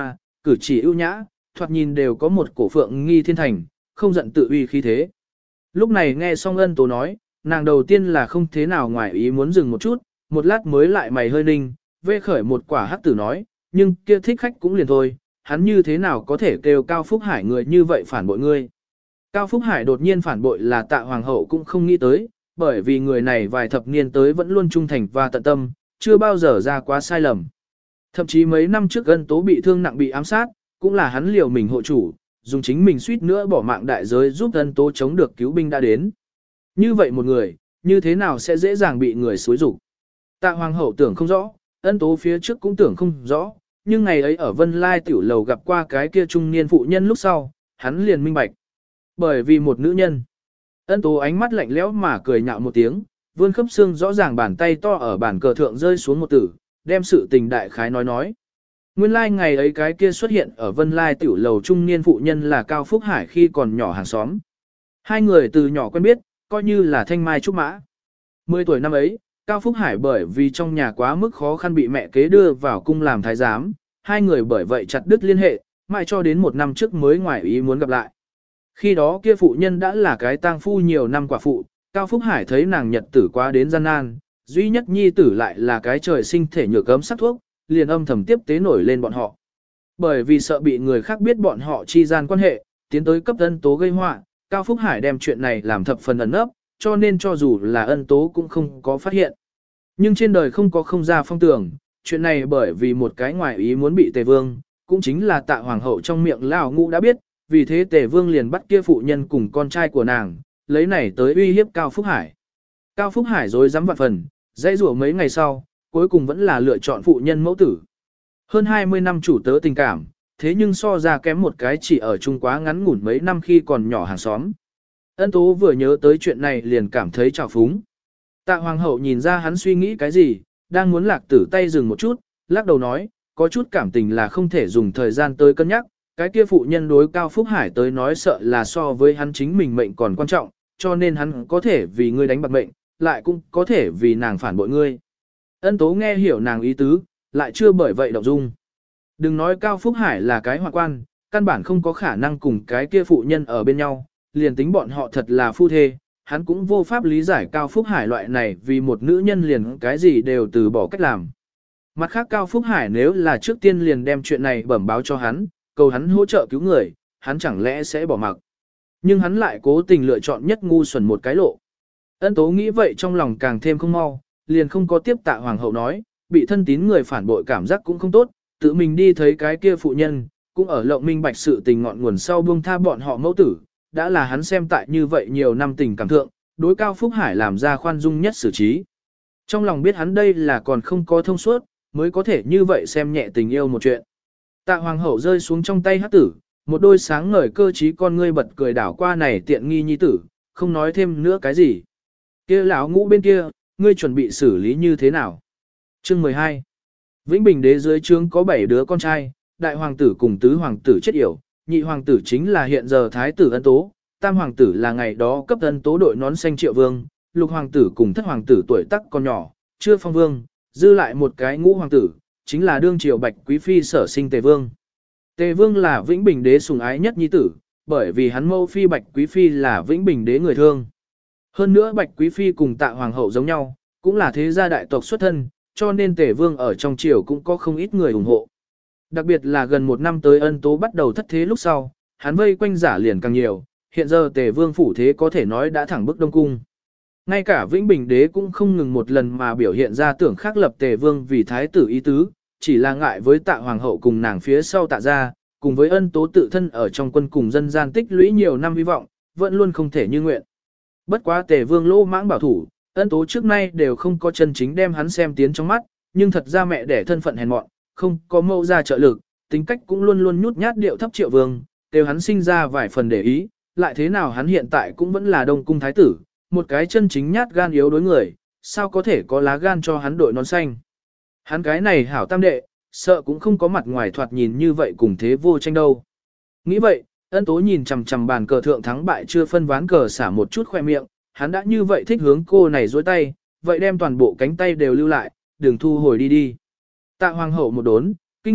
cử chỉ ưu nhã, thoạt nhìn đều có một cổ phượng nghi thiên thành, không giận tự uy khí thế. Lúc này nghe xong ân tố nói, nàng đầu tiên là không thế nào ngoài ý muốn dừng một chút, một lát mới lại mày hơi ninh, vê khởi một quả hắc tử nói, nhưng kia thích khách cũng liền thôi, hắn như thế nào có thể kêu Cao Phúc Hải người như vậy phản bội ngươi. Cao Phúc Hải đột nhiên phản bội là Tạ Hoàng hậu cũng không nghĩ tới, bởi vì người này vài thập niên tới vẫn luôn trung thành và tận tâm, chưa bao giờ ra quá sai lầm. Thậm chí mấy năm trước ân tố bị thương nặng bị ám sát, cũng là hắn liều mình hộ chủ, dùng chính mình suýt nữa bỏ mạng đại giới giúp ân tố chống được cứu binh đã đến. Như vậy một người, như thế nào sẽ dễ dàng bị người xúi rục? Tạ Hoàng hậu tưởng không rõ, ân tố phía trước cũng tưởng không rõ, nhưng ngày ấy ở Vân Lai tiểu lầu gặp qua cái kia trung niên phụ nhân lúc sau, hắn liền minh bạch. Bởi vì một nữ nhân. Ân tố ánh mắt lạnh lẽo mà cười nhạo một tiếng, vươn khớp xương rõ ràng bàn tay to ở bàn cờ thượng rơi xuống một tử, đem sự tình đại khái nói nói. Nguyên lai like ngày ấy cái kia xuất hiện ở Vân Lai tiểu lầu trung niên phụ nhân là Cao Phúc Hải khi còn nhỏ hàng xóm. Hai người từ nhỏ quen biết, coi như là thanh mai trúc mã. Mười tuổi năm ấy, Cao Phúc Hải bởi vì trong nhà quá mức khó khăn bị mẹ kế đưa vào cung làm thái giám, hai người bởi vậy chặt đứt liên hệ, mãi cho đến một năm trước mới ngoài ý muốn gặp lại. Khi đó kia phụ nhân đã là cái tang phu nhiều năm quả phụ, Cao Phúc Hải thấy nàng nhật tử quá đến gian nan, duy nhất nhi tử lại là cái trời sinh thể nhược cấm sắc thuốc, liền âm thầm tiếp tế nổi lên bọn họ. Bởi vì sợ bị người khác biết bọn họ chi gian quan hệ, tiến tới cấp ân tố gây họa, Cao Phúc Hải đem chuyện này làm thập phần ẩn nấp, cho nên cho dù là ân tố cũng không có phát hiện. Nhưng trên đời không có không ra phong tưởng, chuyện này bởi vì một cái ngoài ý muốn bị Tề Vương, cũng chính là Tạ Hoàng hậu trong miệng Lão Ngũ đã biết, vì thế Tề Vương liền bắt kia phụ nhân cùng con trai của nàng, lấy này tới uy hiếp Cao Phúc Hải. Cao Phúc Hải dối dám vạn phần, dãy rủa mấy ngày sau, cuối cùng vẫn là lựa chọn phụ nhân mẫu tử. Hơn hai mươi năm chủ tớ tình cảm, thế nhưng so ra kém một cái chỉ ở chung quá ngắn ngủn mấy năm khi còn nhỏ hàng xóm. Ân tố vừa nhớ tới chuyện này liền cảm thấy trào phúng. Tạ Hoàng hậu nhìn ra hắn suy nghĩ cái gì, đang muốn lạc tử tay dừng một chút, lắc đầu nói, có chút cảm tình là không thể dùng thời gian tới cân nhắc, cái kia phụ nhân đối Cao Phúc Hải tới nói sợ là so với hắn chính mình mệnh còn quan trọng, cho nên hắn có thể vì ngươi đánh bạc mệnh, lại cũng có thể vì nàng phản bội ngươi. Ân tố nghe hiểu nàng ý tứ, lại chưa bởi vậy động dung. Đừng nói Cao Phúc Hải là cái hoạn quan, căn bản không có khả năng cùng cái kia phụ nhân ở bên nhau, liền tính bọn họ thật là phu thê, hắn cũng vô pháp lý giải Cao Phúc Hải loại này vì một nữ nhân liền cái gì đều từ bỏ cách làm. Mặt khác Cao Phúc Hải nếu là trước tiên liền đem chuyện này bẩm báo cho hắn, cầu hắn hỗ trợ cứu người, hắn chẳng lẽ sẽ bỏ mặc. Nhưng hắn lại cố tình lựa chọn nhất ngu xuẩn một cái lộ. Ân tố nghĩ vậy trong lòng càng thêm không mau, liền không có tiếp Tạ Hoàng hậu nói, bị thân tín người phản bội cảm giác cũng không tốt, tự mình đi thấy cái kia phụ nhân, cũng ở lộng minh bạch sự tình ngọn nguồn sau buông tha bọn họ mẫu tử, đã là hắn xem tại như vậy nhiều năm tình cảm thượng, đối Cao Phúc Hải làm ra khoan dung nhất xử trí. Trong lòng biết hắn đây là còn không có thông suốt, mới có thể như vậy xem nhẹ tình yêu một chuyện. Tạ Hoàng hậu rơi xuống trong tay hắc tử, một đôi sáng ngời cơ trí con ngươi bật cười đảo qua này tiện nghi nhi tử, không nói thêm nữa cái gì. Kia lão Ngũ bên kia, ngươi chuẩn bị xử lý như thế nào? Chương mười hai. Vĩnh Bình đế dưới trướng có bảy đứa con trai, đại hoàng tử cùng tứ hoàng tử chết yểu, nhị hoàng tử chính là hiện giờ thái tử Ân Tố, tam hoàng tử là ngày đó cấp Ân Tố đội nón xanh Triệu Vương, lục hoàng tử cùng thất hoàng tử tuổi tác còn nhỏ, chưa phong vương, dư lại một cái ngũ hoàng tử, chính là đương triều Bạch Quý phi sở sinh Tề Vương. Tề Vương là Vĩnh Bình đế sủng ái nhất nhi tử, bởi vì hắn mẫu phi Bạch Quý phi là Vĩnh Bình đế người thương. Hơn nữa Bạch Quý phi cùng Tạ hoàng hậu giống nhau, cũng là thế gia đại tộc xuất thân, cho nên Tề Vương ở trong triều cũng có không ít người ủng hộ. Đặc biệt là gần một năm tới Ân Tố bắt đầu thất thế lúc sau, hắn vây quanh giả liền càng nhiều, hiện giờ Tề Vương phủ thế có thể nói đã thẳng bức Đông Cung. Ngay cả Vĩnh Bình đế cũng không ngừng một lần mà biểu hiện ra tưởng khắc lập Tề Vương vì thái tử ý tứ, chỉ là ngại với Tạ hoàng hậu cùng nàng phía sau Tạ gia, cùng với Ân Tố tự thân ở trong quân cùng dân gian tích lũy nhiều năm hy vọng, vẫn luôn không thể như nguyện. Bất quá Tề Vương lỗ mãng bảo thủ, Ân Tố trước nay đều không có chân chính đem hắn xem tiến trong mắt, nhưng thật ra mẹ đẻ thân phận hèn mọn, không có mẫu ra trợ lực, tính cách cũng luôn luôn nhút nhát điệu thấp Triệu Vương, đều hắn sinh ra vài phần để ý, lại thế nào hắn hiện tại cũng vẫn là Đông cung thái tử, một cái chân chính nhát gan yếu đối người, sao có thể có lá gan cho hắn đội nón xanh. Hắn cái này hảo tam đệ, sợ cũng không có mặt ngoài thoạt nhìn như vậy cùng thế vô tranh đâu. Nghĩ vậy, Ân Tố nhìn chằm chằm bàn cờ thượng thắng bại chưa phân ván cờ xả một chút khoe miệng, hắn đã như vậy thích hướng cô này dối tay, vậy đem toàn bộ cánh tay đều lưu lại, đừng thu hồi đi đi. Tạ hoàng hậu một đốn, kinh ngạc,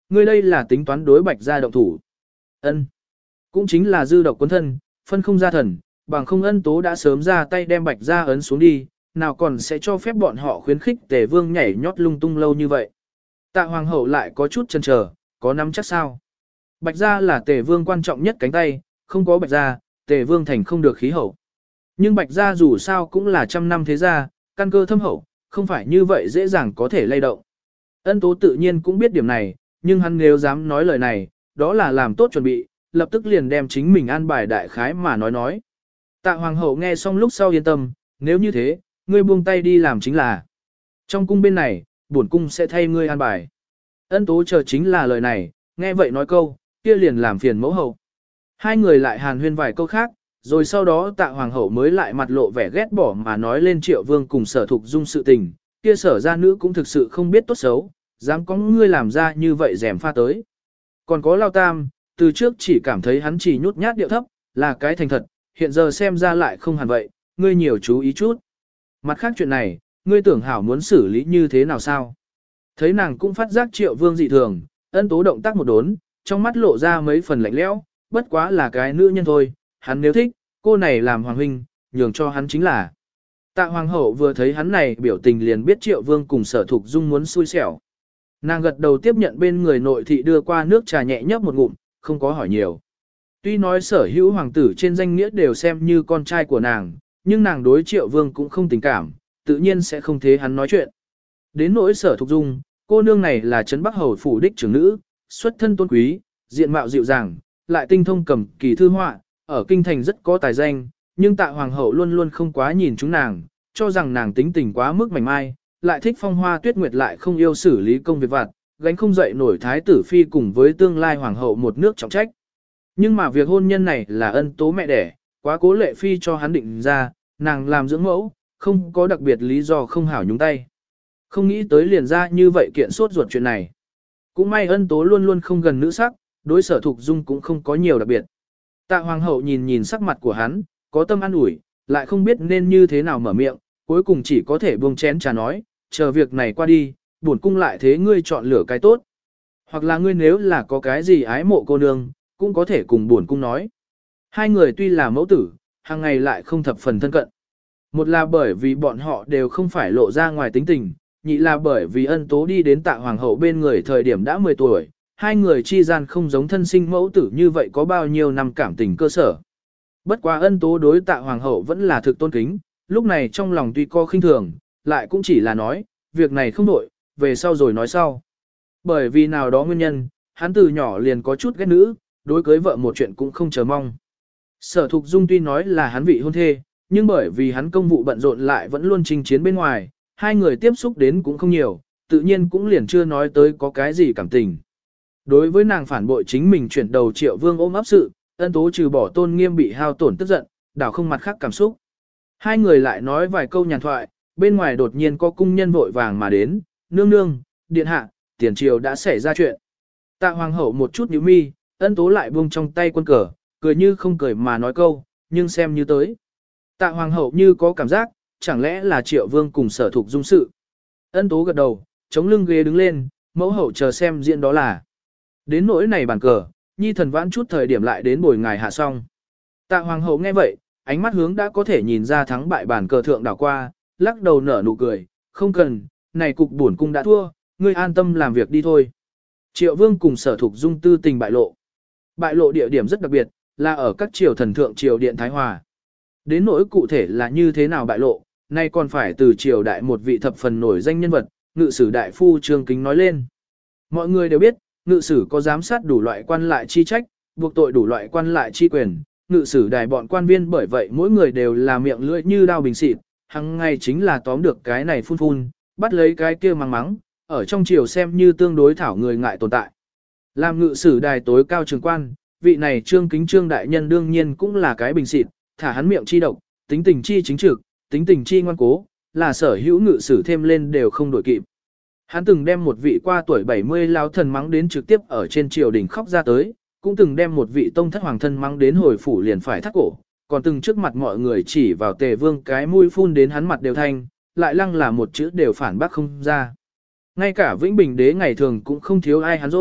ngươi đây là tính toán đối Bạch gia động thủ. Ân, cũng chính là dư độc cuốn thân, phân không ra thần, bằng không Ân Tố đã sớm ra tay đem Bạch gia ấn xuống đi, nào còn sẽ cho phép bọn họ khuyến khích Tề Vương nhảy nhót lung tung lâu như vậy. Tạ Hoàng hậu lại có chút chần chờ, có nắm chắc sao? Bạch gia là Tề Vương quan trọng nhất cánh tay, không có Bạch gia, Tề Vương thành không được khí hậu. Nhưng Bạch gia dù sao cũng là trăm năm thế gia, căn cơ thâm hậu, không phải như vậy dễ dàng có thể lay động. Ân Tố tự nhiên cũng biết điểm này, nhưng hắn nếu dám nói lời này, đó là làm tốt chuẩn bị, lập tức liền đem chính mình an bài đại khái mà nói nói. Tạ Hoàng hậu nghe xong lúc sau yên tâm, nếu như thế, ngươi buông tay đi làm chính là. Trong cung bên này, bổn cung sẽ thay ngươi an bài. Ân Tố chờ chính là lời này, nghe vậy nói câu, kia liền làm phiền mẫu hậu. Hai người lại hàn huyên vài câu khác, rồi sau đó Tạ Hoàng hậu mới lại mặt lộ vẻ ghét bỏ mà nói lên Triệu Vương cùng Sở Thục Dung sự tình, kia Sở gia nữ cũng thực sự không biết tốt xấu, dám có ngươi làm ra như vậy rèm pha tới. Còn có Lao Tam, từ trước chỉ cảm thấy hắn chỉ nhút nhát điệu thấp, là cái thành thật, hiện giờ xem ra lại không hẳn vậy, ngươi nhiều chú ý chút. Mặt khác chuyện này, ngươi tưởng hảo muốn xử lý như thế nào sao? Thấy nàng cũng phát giác Triệu Vương dị thường, Ân Tố động tác một đốn, trong mắt lộ ra mấy phần lạnh lẽo, bất quá là cái nữ nhân thôi, hắn nếu thích, cô này làm hoàng huynh, nhường cho hắn chính là. Tạ Hoàng hậu vừa thấy hắn này biểu tình liền biết Triệu Vương cùng Sở Thục Dung muốn xui xẻo. Nàng gật đầu tiếp nhận bên người nội thị đưa qua nước trà nhẹ nhấp một ngụm, không có hỏi nhiều. Tuy nói sở hữu hoàng tử trên danh nghĩa đều xem như con trai của nàng, nhưng nàng đối Triệu Vương cũng không tình cảm, tự nhiên sẽ không thế hắn nói chuyện. Đến nỗi Sở Thục Dung, cô nương này là Trấn Bắc Hầu phủ đích trưởng nữ, xuất thân tôn quý, diện mạo dịu dàng, lại tinh thông cầm kỳ thư họa, ở kinh thành rất có tài danh, nhưng Tạ Hoàng hậu luôn luôn không quá nhìn chúng nàng, cho rằng nàng tính tình quá mức mảnh mai, lại thích phong hoa tuyết nguyệt lại không yêu xử lý công việc vặt, gánh không dậy nổi thái tử phi cùng với tương lai hoàng hậu một nước trọng trách. Nhưng mà việc hôn nhân này là Ân Tố mẹ đẻ, quá cố lệ phi cho hắn định ra, nàng làm dưỡng mẫu, không có đặc biệt lý do không hảo nhúng tay. Không nghĩ tới liền ra như vậy kiện sốt ruột chuyện này. Cũng may Ân Tố luôn luôn không gần nữ sắc, đối Sở Thục Dung cũng không có nhiều đặc biệt. Tạ Hoàng hậu nhìn nhìn sắc mặt của hắn, có tâm an ủi, lại không biết nên như thế nào mở miệng, cuối cùng chỉ có thể buông chén trà nói, chờ việc này qua đi, bổn cung lại thế ngươi chọn lựa cái tốt. Hoặc là ngươi nếu là có cái gì ái mộ cô nương, cũng có thể cùng bổn cung nói. Hai người tuy là mẫu tử, hàng ngày lại không thập phần thân cận. Một là bởi vì bọn họ đều không phải lộ ra ngoài tính tình, nhị là bởi vì Ân Tố đi đến Tạ Hoàng hậu bên người thời điểm đã mười tuổi, hai người chi gian không giống thân sinh mẫu tử như vậy có bao nhiêu năm cảm tình cơ sở. Bất quá Ân Tố đối Tạ Hoàng hậu vẫn là thực tôn kính, lúc này trong lòng tuy có khinh thường, lại cũng chỉ là nói, việc này không đổi, về sau rồi nói sau. Bởi vì nào đó nguyên nhân, hắn từ nhỏ liền có chút ghét nữ, đối cưới vợ một chuyện cũng không chờ mong. Sở Thục Dung tuy nói là hắn vị hôn thê, nhưng bởi vì hắn công vụ bận rộn lại vẫn luôn chinh chiến bên ngoài, hai người tiếp xúc đến cũng không nhiều, tự nhiên cũng liền chưa nói tới có cái gì cảm tình. Đối với nàng phản bội chính mình chuyển đầu Triệu Vương ôm ấp sự, Ân Tố trừ bỏ tôn nghiêm bị hao tổn tức giận, đảo không mặt khác cảm xúc. Hai người lại nói vài câu nhàn thoại, bên ngoài đột nhiên có cung nhân vội vàng mà đến, nương nương, điện hạ, tiền triều đã xảy ra chuyện. Tạ Hoàng hậu một chút nhíu mi, Ân Tố lại buông trong tay quân cờ, cười như không cười mà nói câu, nhưng xem như tới. Tạ Hoàng hậu như có cảm giác, chẳng lẽ là Triệu Vương cùng Sở Thục Dung sự. Ân Tố gật đầu, chống lưng ghế đứng lên, mẫu hậu chờ xem diễn đó là. Đến nỗi này bàn cờ, nhi thần vãn chút thời điểm lại đến bồi ngài hạ xong. Tạ Hoàng hậu nghe vậy, ánh mắt hướng đã có thể nhìn ra thắng bại bàn cờ thượng đảo qua, lắc đầu nở nụ cười, không cần, này cục bổn cung đã thua, ngươi an tâm làm việc đi thôi. Triệu Vương cùng Sở Thục Dung tư tình bại lộ. Bại lộ địa điểm rất đặc biệt, là ở các triều thần thượng triều điện Thái Hòa. Đến nỗi cụ thể là như thế nào bại lộ, nay còn phải từ triều đại một vị thập phần nổi danh nhân vật, ngự sử đại phu Trương Kính nói lên. Mọi người đều biết, ngự sử có giám sát đủ loại quan lại chi trách, buộc tội đủ loại quan lại chi quyền, ngự sử đài bọn quan viên bởi vậy mỗi người đều là miệng lưỡi như đao bình xịt, hằng ngày chính là tóm được cái này phun phun, bắt lấy cái kia mắng mắng, ở trong triều xem như tương đối thảo người ngại tồn tại. Làm ngự sử đài tối cao trường quan, vị này Trương Kính Trương đại nhân đương nhiên cũng là cái bình xịt, thả hắn miệng chi độc, tính tình chi chính trực, tính tình chi ngoan cố, là sở hữu ngự sử thêm lên đều không đổi kịp. Hắn từng đem một vị qua tuổi bảy mươi lao thần mắng đến trực tiếp ở trên triều đình khóc ra tới, cũng từng đem một vị tông thất hoàng thân mắng đến hồi phủ liền phải thắt cổ, còn từng trước mặt mọi người chỉ vào Tề Vương cái mũi phun đến hắn mặt đều thanh, lại lăng là một chữ đều phản bác không ra. Ngay cả Vĩnh Bình đế ngày thường cũng không thiếu ai hắn rồi,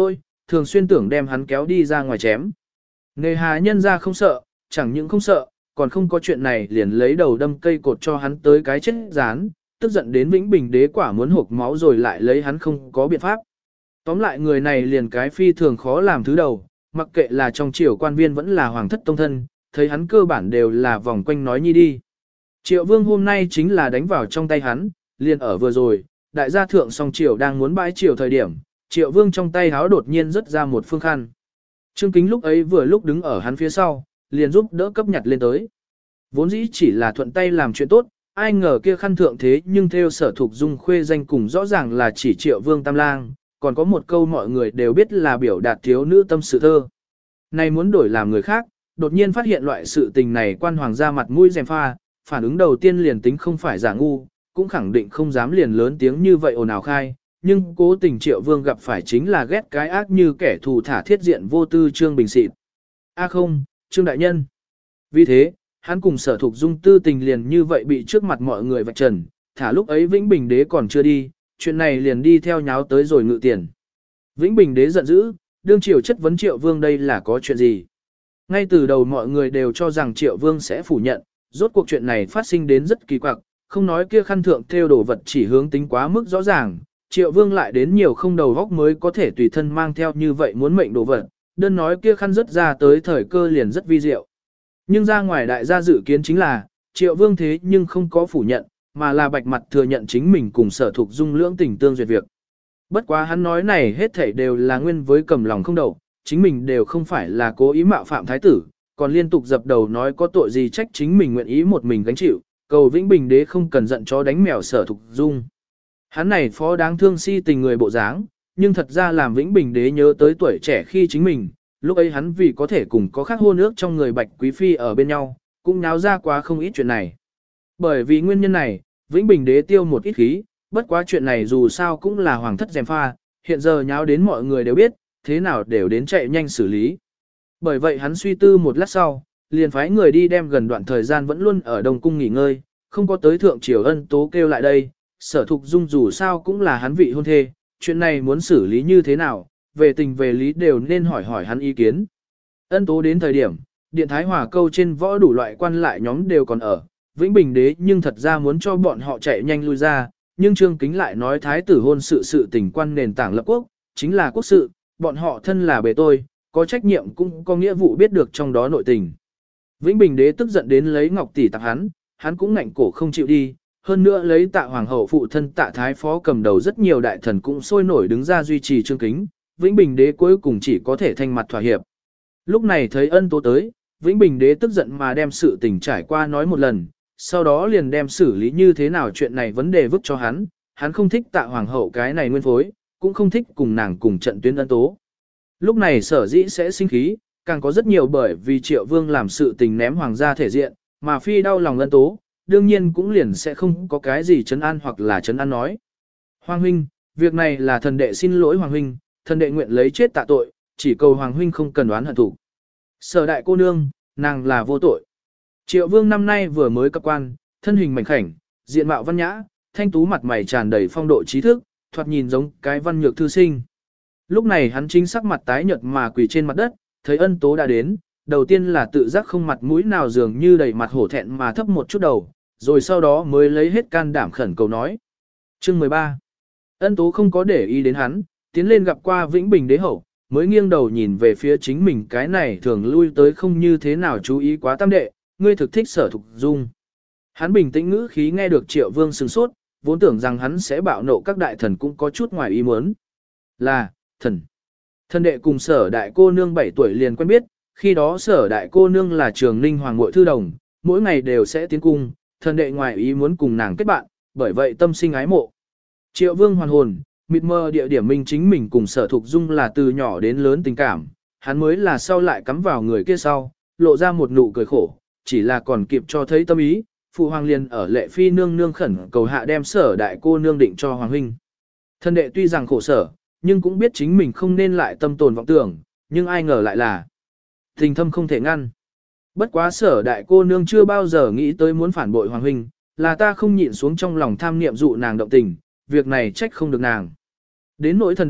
thường xuyên tưởng đem hắn kéo đi ra ngoài chém. Nề hà nhân ra không sợ, chẳng những không sợ, còn không có chuyện này liền lấy đầu đâm cây cột cho hắn tới cái chết rán, tức giận đến Vĩnh Bình đế quả muốn hộp máu rồi lại lấy hắn không có biện pháp. Tóm lại người này liền cái phi thường khó làm thứ đầu, mặc kệ là trong triều quan viên vẫn là hoàng thất tông thân, thấy hắn cơ bản đều là vòng quanh nói nhi đi. Triệu vương hôm nay chính là đánh vào trong tay hắn, liền ở vừa rồi, đại gia thượng song triều đang muốn bãi triều thời điểm, triệu vương trong tay háo đột nhiên rớt ra một phương khăn. Trương Kính lúc ấy vừa lúc đứng ở hắn phía sau, liền giúp đỡ cấp nhặt lên tới. Vốn dĩ chỉ là thuận tay làm chuyện tốt, ai ngờ kia khăn thượng thế nhưng theo sở thuộc dung khuê danh cùng rõ ràng là chỉ triệu vương tam lang, còn có một câu mọi người đều biết là biểu đạt thiếu nữ tâm sự thơ. Này muốn đổi làm người khác, đột nhiên phát hiện loại sự tình này quan hoàng ra mặt mũi dèm pha, phản ứng đầu tiên liền tính không phải giả ngu, cũng khẳng định không dám liền lớn tiếng như vậy ồn ào khai, nhưng cố tình triệu vương gặp phải chính là ghét cái ác như kẻ thù thả thiết diện vô tư Trương Bình xịt. A không, Trương Đại Nhân. Vì thế, hắn cùng sở thuộc dung tư tình liền như vậy bị trước mặt mọi người vạch trần, thả lúc ấy Vĩnh Bình đế còn chưa đi, chuyện này liền đi theo nháo tới rồi ngự tiền. Vĩnh Bình đế giận dữ, đương triều chất vấn triệu vương đây là có chuyện gì. Ngay từ đầu mọi người đều cho rằng triệu vương sẽ phủ nhận, rốt cuộc chuyện này phát sinh đến rất kỳ quặc, không nói kia khăn thượng theo đồ vật chỉ hướng tính quá mức rõ ràng, triệu vương lại đến nhiều không đầu góc mới có thể tùy thân mang theo như vậy muốn mệnh đồ vật, đơn nói kia khăn rất ra tới thời cơ liền rất vi diệu. Nhưng ra ngoài đại gia dự kiến chính là, triệu vương thế nhưng không có phủ nhận, mà là bạch mặt thừa nhận chính mình cùng sở thuộc dung lưỡng tình tương duyệt việc. Bất quá hắn nói này hết thảy đều là nguyên với cầm lòng không đậu, chính mình đều không phải là cố ý mạo phạm thái tử, còn liên tục dập đầu nói có tội gì trách chính mình nguyện ý một mình gánh chịu, cầu Vĩnh Bình đế không cần giận chó đánh mèo sở thuộc dung. Hắn này phó đáng thương si tình người bộ dáng, nhưng thật ra làm Vĩnh Bình đế nhớ tới tuổi trẻ khi chính mình, lúc ấy hắn vì có thể cùng có khác hôn ước trong người bạch quý phi ở bên nhau, cũng náo ra quá không ít chuyện này. Bởi vì nguyên nhân này, Vĩnh Bình đế tiêu một ít khí, bất quá chuyện này dù sao cũng là hoàng thất gièm pha, hiện giờ nháo đến mọi người đều biết, thế nào đều đến chạy nhanh xử lý. Bởi vậy hắn suy tư một lát sau, liền phái người đi đem gần đoạn thời gian vẫn luôn ở Đông Cung nghỉ ngơi, không có tới thượng triều Ân Tố kêu lại đây, sở thục dung dù sao cũng là hắn vị hôn thê, chuyện này muốn xử lý như thế nào, về tình về lý đều nên hỏi hỏi hắn ý kiến. Ân Tố đến thời điểm, Điện Thái Hòa câu trên võ đủ loại quan lại nhóm đều còn ở, Vĩnh Bình đế nhưng thật ra muốn cho bọn họ chạy nhanh lui ra, nhưng Trương Kính lại nói thái tử hôn sự sự tình quan nền tảng lập quốc, chính là quốc sự, bọn họ thân là bề tôi, có trách nhiệm cũng có nghĩa vụ biết được trong đó nội tình. Vĩnh Bình đế tức giận đến lấy ngọc tỷ tạc hắn, hắn cũng ngạnh cổ không chịu đi, hơn nữa lấy Tạ hoàng hậu phụ thân Tạ thái phó cầm đầu rất nhiều đại thần cũng sôi nổi đứng ra duy trì Trương Kính, Vĩnh Bình đế cuối cùng chỉ có thể thanh mặt thỏa hiệp. Lúc này thấy Ân Tố tới, Vĩnh Bình đế tức giận mà đem sự tình trải qua nói một lần, sau đó liền đem xử lý như thế nào chuyện này vấn đề vứt cho hắn, hắn không thích Tạ hoàng hậu cái này nguyên phối, cũng không thích cùng nàng cùng trận tuyến Ân Tố. Lúc này sở dĩ sẽ sinh khí, càng có rất nhiều bởi vì Triệu Vương làm sự tình ném hoàng gia thể diện, mà phi đau lòng Ân Tố, đương nhiên cũng liền sẽ không có cái gì trấn an hoặc là trấn an nói. Hoàng huynh, việc này là thần đệ xin lỗi Hoàng huynh, thần đệ nguyện lấy chết tạ tội, chỉ cầu Hoàng huynh không cần đoán hận thủ. Sở đại cô nương, nàng là vô tội. Triệu Vương năm nay vừa mới cấp quan, thân hình mảnh khảnh, diện mạo văn nhã, thanh tú mặt mày tràn đầy phong độ trí thức, thoạt nhìn giống cái văn nhược thư sinh. Lúc này hắn chính sắc mặt tái nhợt mà quỳ trên mặt đất, thấy Ân Tố đã đến, đầu tiên là tự giác không mặt mũi nào dường như đầy mặt hổ thẹn mà thấp một chút đầu, rồi sau đó mới lấy hết can đảm khẩn cầu nói. Chương mười ba. Ân Tố không có để ý đến hắn, tiến lên gặp qua Vĩnh Bình đế hậu, mới nghiêng đầu nhìn về phía chính mình cái này thường lui tới không như thế nào chú ý quá tam đệ, ngươi thực thích sở thục dung. Hắn bình tĩnh ngữ khí nghe được Triệu Vương sừng sốt, vốn tưởng rằng hắn sẽ bạo nộ các đại thần cũng có chút ngoài ý muốn. Là, thần. Thần đệ cùng sở đại cô nương bảy tuổi liền quen biết, khi đó sở đại cô nương là trường ninh hoàng muội thư đồng, mỗi ngày đều sẽ tiến cung, thần đệ ngoài ý muốn cùng nàng kết bạn, bởi vậy tâm sinh ái mộ. Triệu Vương hoàn hồn, mịt mơ địa điểm minh chính mình cùng sở thục dung là từ nhỏ đến lớn tình cảm, hắn mới là sau lại cắm vào người kia sau, lộ ra một nụ cười khổ, chỉ là còn kịp cho thấy tâm ý, phụ hoàng liền ở lệ phi nương nương khẩn cầu hạ đem sở đại cô nương định cho hoàng huynh. Thần đệ tuy rằng khổ sở, nhưng cũng biết chính mình không nên lại tâm tồn vọng tưởng, nhưng ai ngờ lại là tình thâm không thể ngăn. Bất quá sở đại cô nương chưa bao giờ nghĩ tới muốn phản bội hoàng huynh, là ta không nhịn xuống trong lòng tham niệm dụ nàng động tình, việc này trách không được nàng. Đến nỗi thần đệ,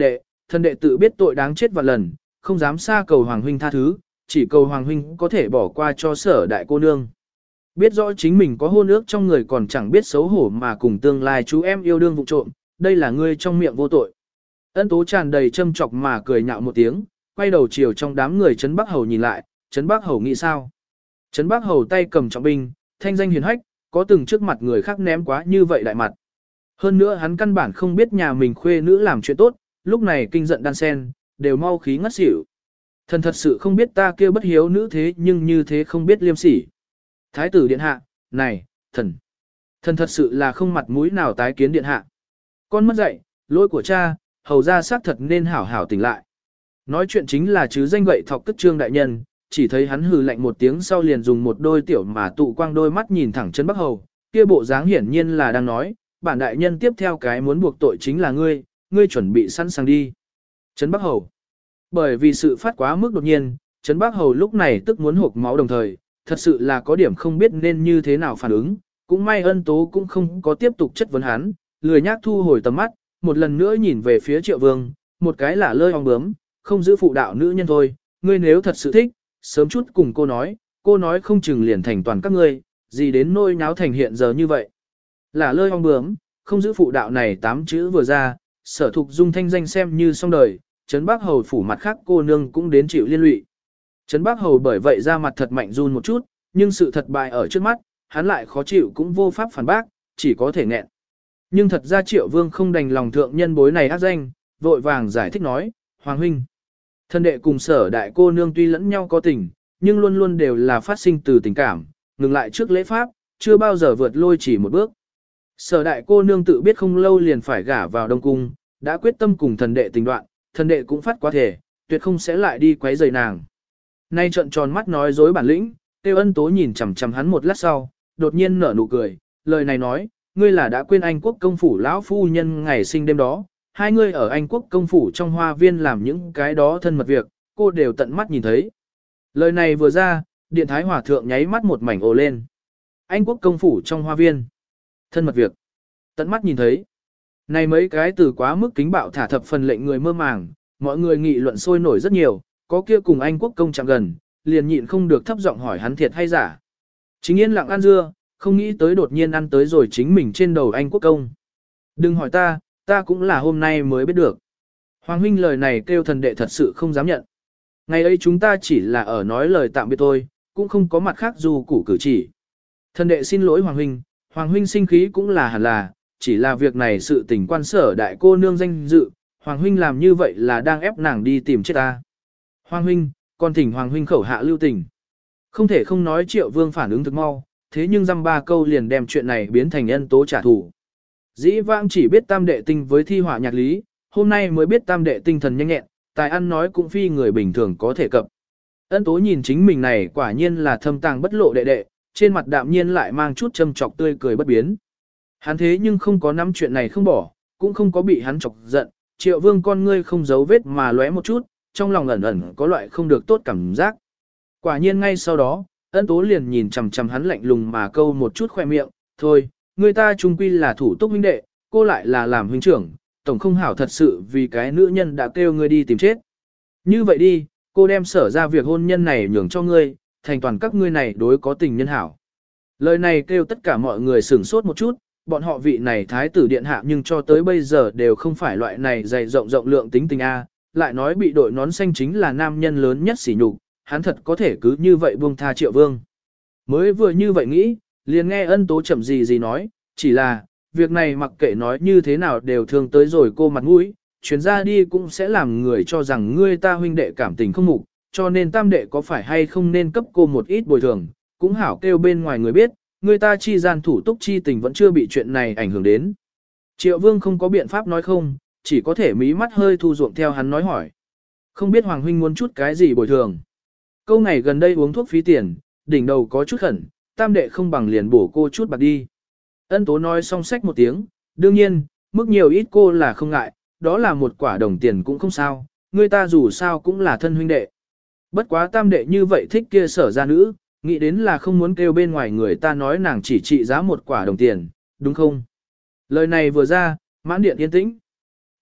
thần đệ tự biết tội đáng chết vạn lần, không dám xa cầu Hoàng huynh tha thứ, chỉ cầu Hoàng huynh có thể bỏ qua cho Sở đại cô nương. Biết rõ chính mình có hôn ước trong người còn chẳng biết xấu hổ mà cùng tương lai chú em yêu đương vụ trộm, đây là ngươi trong miệng vô tội. Ân Tố tràn đầy châm chọc mà cười nhạo một tiếng, quay đầu chiều trong đám người Trấn Bắc Hầu nhìn lại, Trấn Bắc Hầu nghĩ sao? Trấn Bắc Hầu tay cầm trọng binh, thanh danh hiền hách, có từng trước mặt người khác ném quá như vậy đại mặt. Hơn nữa hắn căn bản không biết nhà mình khuê nữ làm chuyện tốt, lúc này kinh giận đan sen, đều mau khí ngất xỉu. Thần thật sự không biết ta kia bất hiếu nữ thế nhưng như thế không biết liêm sỉ. Thái tử điện hạ, này, thần. Thần thật sự là không mặt mũi nào tái kiến điện hạ. Con mất dạy, lỗi của cha, hầu ra xác thật nên hảo hảo tỉnh lại. Nói chuyện chính là chứ danh gậy thọc cất trương đại nhân, chỉ thấy hắn hừ lạnh một tiếng sau liền dùng một đôi tiểu mà tụ quang đôi mắt nhìn thẳng Trấn Bắc Hầu, kia bộ dáng hiển nhiên là đang nói, bản đại nhân tiếp theo cái muốn buộc tội chính là ngươi, ngươi chuẩn bị sẵn sàng đi. Trấn Bắc Hầu. Bởi vì sự phát quá mức đột nhiên, Trấn Bắc Hầu lúc này tức muốn hộc máu đồng thời, thật sự là có điểm không biết nên như thế nào phản ứng, cũng may Ân Tố cũng không có tiếp tục chất vấn hắn, lười nhác thu hồi tầm mắt, một lần nữa nhìn về phía Triệu Vương, một cái là lơi ong bướm, không giữ phụ đạo nữ nhân thôi, ngươi nếu thật sự thích, sớm chút cùng cô nói, cô nói không chừng liền thành toàn các ngươi, gì đến nôi nháo thành hiện giờ như vậy. Là lơi ong bướm, không giữ phụ đạo này tám chữ vừa ra, Sở Thục Dung thanh danh xem như xong đời, Trấn Bắc Hầu phủ mặt khác cô nương cũng đến chịu liên lụy. Trấn Bắc Hầu bởi vậy ra mặt thật mạnh run một chút, nhưng sự thật bại ở trước mắt, hắn lại khó chịu cũng vô pháp phản bác, chỉ có thể nghẹn. Nhưng thật ra Triệu Vương không đành lòng thượng nhân bối này ác danh, vội vàng giải thích nói, Hoàng huynh, thân đệ cùng Sở đại cô nương tuy lẫn nhau có tình, nhưng luôn luôn đều là phát sinh từ tình cảm, ngừng lại trước lễ pháp, chưa bao giờ vượt lôi chỉ một bước. Sở đại cô nương tự biết không lâu liền phải gả vào Đông Cung, đã quyết tâm cùng thần đệ tình đoạn, thần đệ cũng phát quá thể, tuyệt không sẽ lại đi quấy rầy nàng. Nay trợn tròn mắt nói dối bản lĩnh, Tiêu Ân Tố nhìn chằm chằm hắn một lát sau, đột nhiên nở nụ cười, lời này nói, ngươi là đã quên Anh quốc công phủ lão phu nhân ngày sinh đêm đó, hai ngươi ở Anh quốc công phủ trong hoa viên làm những cái đó thân mật việc, cô đều tận mắt nhìn thấy. Lời này vừa ra, Điện Thái Hòa thượng nháy mắt một mảnh ồ lên. Anh quốc công phủ trong hoa viên, thân mật việc, tận mắt nhìn thấy. Này mấy cái từ quá mức kính bạo thả thập phần lệnh người mơ màng, mọi người nghị luận sôi nổi rất nhiều, có kia cùng Anh quốc công chạm gần, liền nhịn không được thấp giọng hỏi hắn thiệt hay giả. Chính yên lặng ăn dưa, không nghĩ tới đột nhiên ăn tới rồi chính mình trên đầu Anh quốc công. Đừng hỏi ta, ta cũng là hôm nay mới biết được. Hoàng huynh lời này kêu thần đệ thật sự không dám nhận. Ngày ấy chúng ta chỉ là ở nói lời tạm biệt thôi, cũng không có mặt khác dù củ cử chỉ. Thần đệ xin lỗi Hoàng huynh, Hoàng huynh sinh khí cũng là hẳn là, chỉ là việc này sự tình quan Sở đại cô nương danh dự, Hoàng huynh làm như vậy là đang ép nàng đi tìm chết ta. Hoàng huynh, còn thỉnh Hoàng huynh khẩu hạ lưu tình. Không thể không nói Triệu Vương phản ứng thực mau, thế nhưng dăm ba câu liền đem chuyện này biến thành Ân Tố trả thù. Dĩ vãng chỉ biết tam đệ tinh với thi họa nhạc lý, hôm nay mới biết tam đệ tinh thần nhanh nhẹn, tài ăn nói cũng phi người bình thường có thể cập. Ân Tố nhìn chính mình này quả nhiên là thâm tàng bất lộ đệ đệ, trên mặt đạm nhiên lại mang chút châm chọc tươi cười bất biến. Hắn thế nhưng không có nắm chuyện này không bỏ, cũng không có bị hắn chọc giận, Triệu Vương con ngươi không giấu vết mà lóe một chút, trong lòng ẩn ẩn có loại không được tốt cảm giác. Quả nhiên ngay sau đó, Ân Tố liền nhìn chằm chằm hắn lạnh lùng mà câu một chút khoe miệng, thôi, người ta chung quy là thủ túc huynh đệ, cô lại là làm huynh trưởng, tổng không hảo thật sự vì cái nữ nhân đã kêu ngươi đi tìm chết. Như vậy đi, cô đem Sở ra việc hôn nhân này nhường cho ngươi, thành toàn các ngươi này đối có tình nhân hảo. Lời này kêu tất cả mọi người sửng sốt một chút, bọn họ vị này thái tử điện hạ nhưng cho tới bây giờ đều không phải loại này dày rộng rộng lượng tính tình A, lại nói bị đội nón xanh chính là nam nhân lớn nhất sỉ nhục, hắn thật có thể cứ như vậy buông tha Triệu Vương. Mới vừa như vậy nghĩ, liền nghe Ân Tố chậm gì gì nói, chỉ là, việc này mặc kệ nói như thế nào đều thương tới rồi cô mặt mũi, chuyến ra đi cũng sẽ làm người cho rằng ngươi ta huynh đệ cảm tình không mục, cho nên tam đệ có phải hay không nên cấp cô một ít bồi thường, cũng hảo kêu bên ngoài người biết, người ta chi gian thủ túc chi tình vẫn chưa bị chuyện này ảnh hưởng đến. Triệu Vương không có biện pháp nói không, chỉ có thể mí mắt hơi thu ruộng theo hắn nói hỏi. Không biết Hoàng huynh muốn chút cái gì bồi thường. Câu ngày gần đây uống thuốc phí tiền, đỉnh đầu có chút khẩn, tam đệ không bằng liền bổ cô chút bạc đi. Ân Tố nói xong xách một tiếng, đương nhiên, mức nhiều ít cô là không ngại, đó là một quả đồng tiền cũng không sao, người ta dù sao cũng là thân huynh đệ. Bất quá tam đệ như vậy thích kia Sở ra nữ, nghĩ đến là không muốn kêu bên ngoài người ta nói nàng chỉ trị giá một quả đồng tiền, đúng không? Lời này vừa ra, mãn điện yên tĩnh.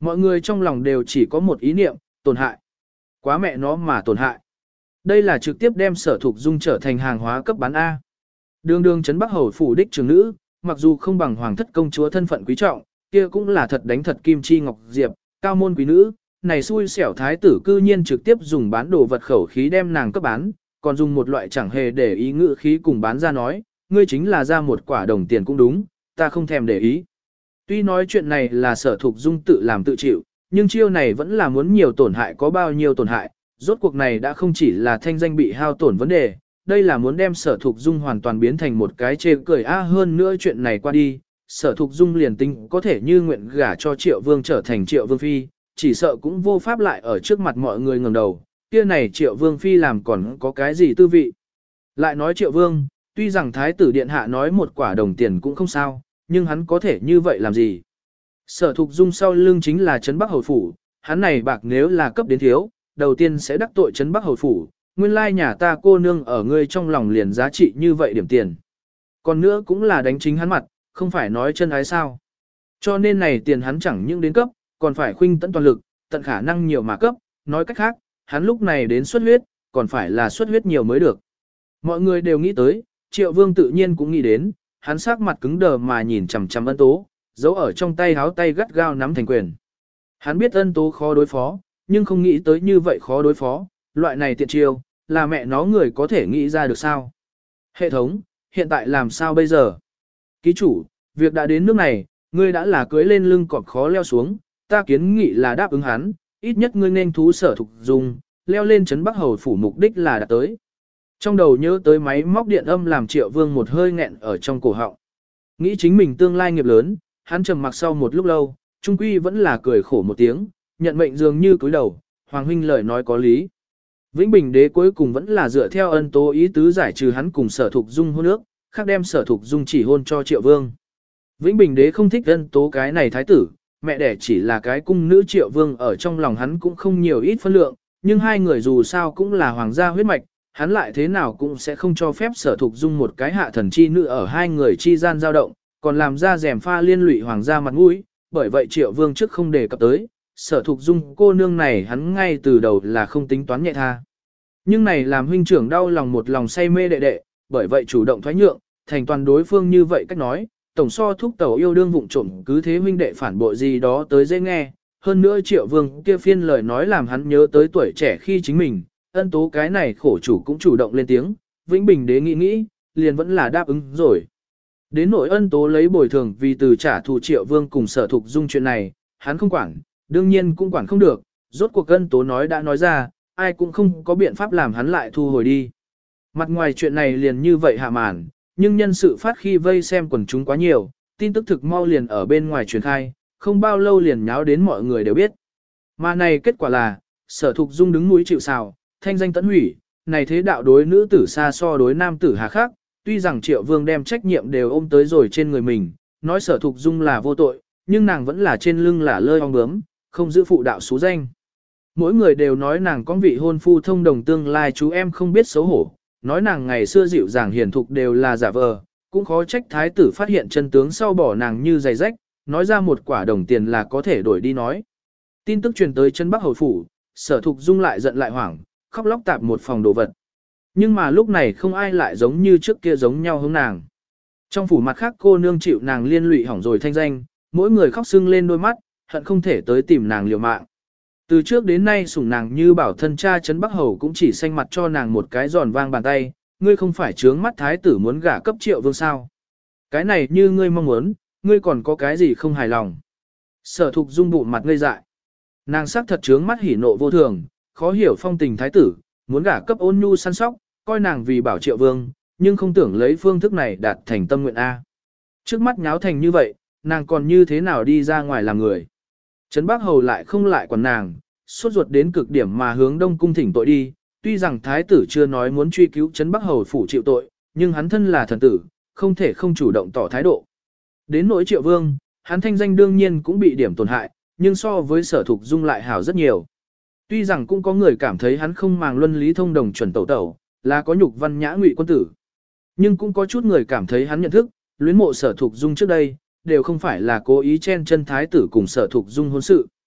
Mọi người trong lòng đều chỉ có một ý niệm, tổn hại. Quá mẹ nó mà tổn hại. Đây là trực tiếp đem Sở Thục Dung trở thành hàng hóa cấp bán A. Đường đường trấn Bắc Hầu phủ đích trưởng nữ, mặc dù không bằng hoàng thất công chúa thân phận quý trọng, kia cũng là thật đánh thật kim chi ngọc diệp, cao môn quý nữ, này xui xẻo thái tử cư nhiên trực tiếp dùng bán đồ vật khẩu khí đem nàng cấp bán, còn dùng một loại chẳng hề để ý ngữ khí cùng bán ra nói, ngươi chính là ra một quả đồng tiền cũng đúng, ta không thèm để ý. Tuy nói chuyện này là Sở Thục Dung tự làm tự chịu, nhưng chiêu này vẫn là muốn nhiều tổn hại có bao nhiêu tổn hại, rốt cuộc này đã không chỉ là thanh danh bị hao tổn vấn đề, đây là muốn đem Sở Thục Dung hoàn toàn biến thành một cái chê cười a hơn nữa chuyện này qua đi, Sở Thục Dung liền tính có thể như nguyện gả cho Triệu Vương trở thành Triệu Vương Phi, chỉ sợ cũng vô pháp lại ở trước mặt mọi người ngẩng đầu, kia này Triệu Vương Phi làm còn có cái gì tư vị. Lại nói Triệu Vương, tuy rằng Thái tử Điện Hạ nói một quả đồng tiền cũng không sao, nhưng hắn có thể như vậy làm gì? Sở Thục Dung sau lưng chính là Trấn Bắc Hầu Phủ, hắn này bạc nếu là cấp đến thiếu, đầu tiên sẽ đắc tội Trấn Bắc Hầu Phủ, nguyên lai nhà ta cô nương ở ngươi trong lòng liền giá trị như vậy điểm tiền. Còn nữa cũng là đánh chính hắn mặt, không phải nói chân ái sao. Cho nên này tiền hắn chẳng những đến cấp, còn phải khuynh tận toàn lực, tận khả năng nhiều mà cấp, nói cách khác, hắn lúc này đến xuất huyết, còn phải là xuất huyết nhiều mới được. Mọi người đều nghĩ tới, Triệu Vương tự nhiên cũng nghĩ đến, hắn sắc mặt cứng đờ mà nhìn chằm chằm Ân Tố, giấu ở trong tay háo tay gắt gao nắm thành quyền. Hắn biết Ân Tố khó đối phó, nhưng không nghĩ tới như vậy khó đối phó, loại này tiện chiêu, là mẹ nó người có thể nghĩ ra được sao. Hệ thống, hiện tại làm sao bây giờ? Ký chủ, việc đã đến nước này, ngươi đã là cưới lên lưng cọp khó leo xuống, ta kiến nghị là đáp ứng hắn, ít nhất ngươi nên thú Sở Thục Dung, leo lên Trấn Bắc Hầu phủ mục đích là đạt tới. Trong đầu nhớ tới máy móc điện âm làm Triệu Vương một hơi nghẹn ở trong cổ họng. Nghĩ chính mình tương lai nghiệp lớn, hắn trầm mặc sau một lúc lâu, trung quy vẫn là cười khổ một tiếng, nhận mệnh dường như cúi đầu, Hoàng huynh lời nói có lý. Vĩnh Bình đế cuối cùng vẫn là dựa theo Ân Tố ý tứ giải trừ hắn cùng Sở Thục Dung hôn ước, khác đem Sở Thục Dung chỉ hôn cho Triệu Vương. Vĩnh Bình đế không thích Ân Tố cái này thái tử, mẹ đẻ chỉ là cái cung nữ Triệu Vương ở trong lòng hắn cũng không nhiều ít phân lượng, nhưng hai người dù sao cũng là hoàng gia huyết mạch, hắn lại thế nào cũng sẽ không cho phép Sở Thục Dung một cái hạ thần chi nữ ở hai người chi gian dao động, còn làm ra rèm pha liên lụy hoàng gia mặt mũi, bởi vậy Triệu Vương trước không đề cập tới, Sở Thục Dung cô nương này hắn ngay từ đầu là không tính toán nhẹ tha. Nhưng này làm huynh trưởng đau lòng một lòng say mê đệ đệ, bởi vậy chủ động thoái nhượng, thành toàn đối phương như vậy cách nói, tổng so thúc tẩu yêu đương vụng trộm cứ thế huynh đệ phản bội gì đó tới dễ nghe, hơn nữa Triệu Vương kia phiên lời nói làm hắn nhớ tới tuổi trẻ khi chính mình, Ân Tố cái này khổ chủ cũng chủ động lên tiếng, Vĩnh Bình đế nghĩ nghĩ, liền vẫn là đáp ứng rồi. Đến nỗi Ân Tố lấy bồi thường vì từ trả thù Triệu Vương cùng Sở Thục Dung chuyện này, hắn không quản, đương nhiên cũng quản không được, rốt cuộc Ân Tố nói đã nói ra, ai cũng không có biện pháp làm hắn lại thu hồi đi. Mặt ngoài chuyện này liền như vậy hạ màn, nhưng nhân sự phát khi vây xem quần chúng quá nhiều, tin tức thực mau liền ở bên ngoài truyền khai, không bao lâu liền nháo đến mọi người đều biết. Mà này kết quả là, Sở Thục Dung đứng núi chịu sào, thanh danh tẫn hủy, này thế đạo đối nữ tử xa so đối nam tử hà khắc, tuy rằng Triệu Vương đem trách nhiệm đều ôm tới rồi trên người mình, nói Sở Thục Dung là vô tội, nhưng nàng vẫn là trên lưng là lơi ong bướm, không giữ phụ đạo xú danh. Mỗi người đều nói nàng có vị hôn phu thông đồng tương lai chú em không biết xấu hổ, nói nàng ngày xưa dịu dàng hiền thục đều là giả vờ, cũng khó trách thái tử phát hiện chân tướng sau bỏ nàng như giày rách, nói ra một quả đồng tiền là có thể đổi đi nói. Tin tức truyền tới chân Bắc Hầu phủ, Sở Thục Dung lại giận lại hoảng, khóc lóc tạp một phòng đồ vật. Nhưng mà lúc này không ai lại giống như trước kia giống nhau hướng nàng. Trong phủ mặt khác cô nương chịu nàng liên lụy hỏng rồi thanh danh, mỗi người khóc sưng lên đôi mắt, hận không thể tới tìm nàng liều mạng. Từ trước đến nay sủng nàng như bảo thân cha Trấn Bắc Hầu cũng chỉ xanh mặt cho nàng một cái giòn vang bàn tay, ngươi không phải trướng mắt thái tử muốn gả cấp Triệu Vương sao. Cái này như ngươi mong muốn, ngươi còn có cái gì không hài lòng. Sở Thục Dung bụng mặt ngây dại. Nàng sắc thật trướng mắt hỉ nộ vô thường, khó hiểu phong tình thái tử, muốn gả cấp ôn nhu săn sóc, coi nàng vì bảo Triệu Vương, nhưng không tưởng lấy phương thức này đạt thành tâm nguyện A. Trước mắt nháo thành như vậy, nàng còn như thế nào đi ra ngoài làm người. Trấn Bắc Hầu lại không lại quản nàng, suốt ruột đến cực điểm mà hướng Đông Cung thỉnh tội đi, tuy rằng thái tử chưa nói muốn truy cứu Trấn Bắc Hầu phủ chịu tội, nhưng hắn thân là thần tử, không thể không chủ động tỏ thái độ. Đến nỗi Triệu Vương, hắn thanh danh đương nhiên cũng bị điểm tổn hại, nhưng so với Sở Thục Dung lại hảo rất nhiều. Tuy rằng cũng có người cảm thấy hắn không màng luân lý thông đồng chuẩn tẩu tẩu, là có nhục văn nhã ngụy quân tử. Nhưng cũng có chút người cảm thấy hắn nhận thức, luyến mộ Sở Thục Dung trước đây, đều không phải là cố ý chen chân thái tử cùng Sở Thục Dung hôn sự.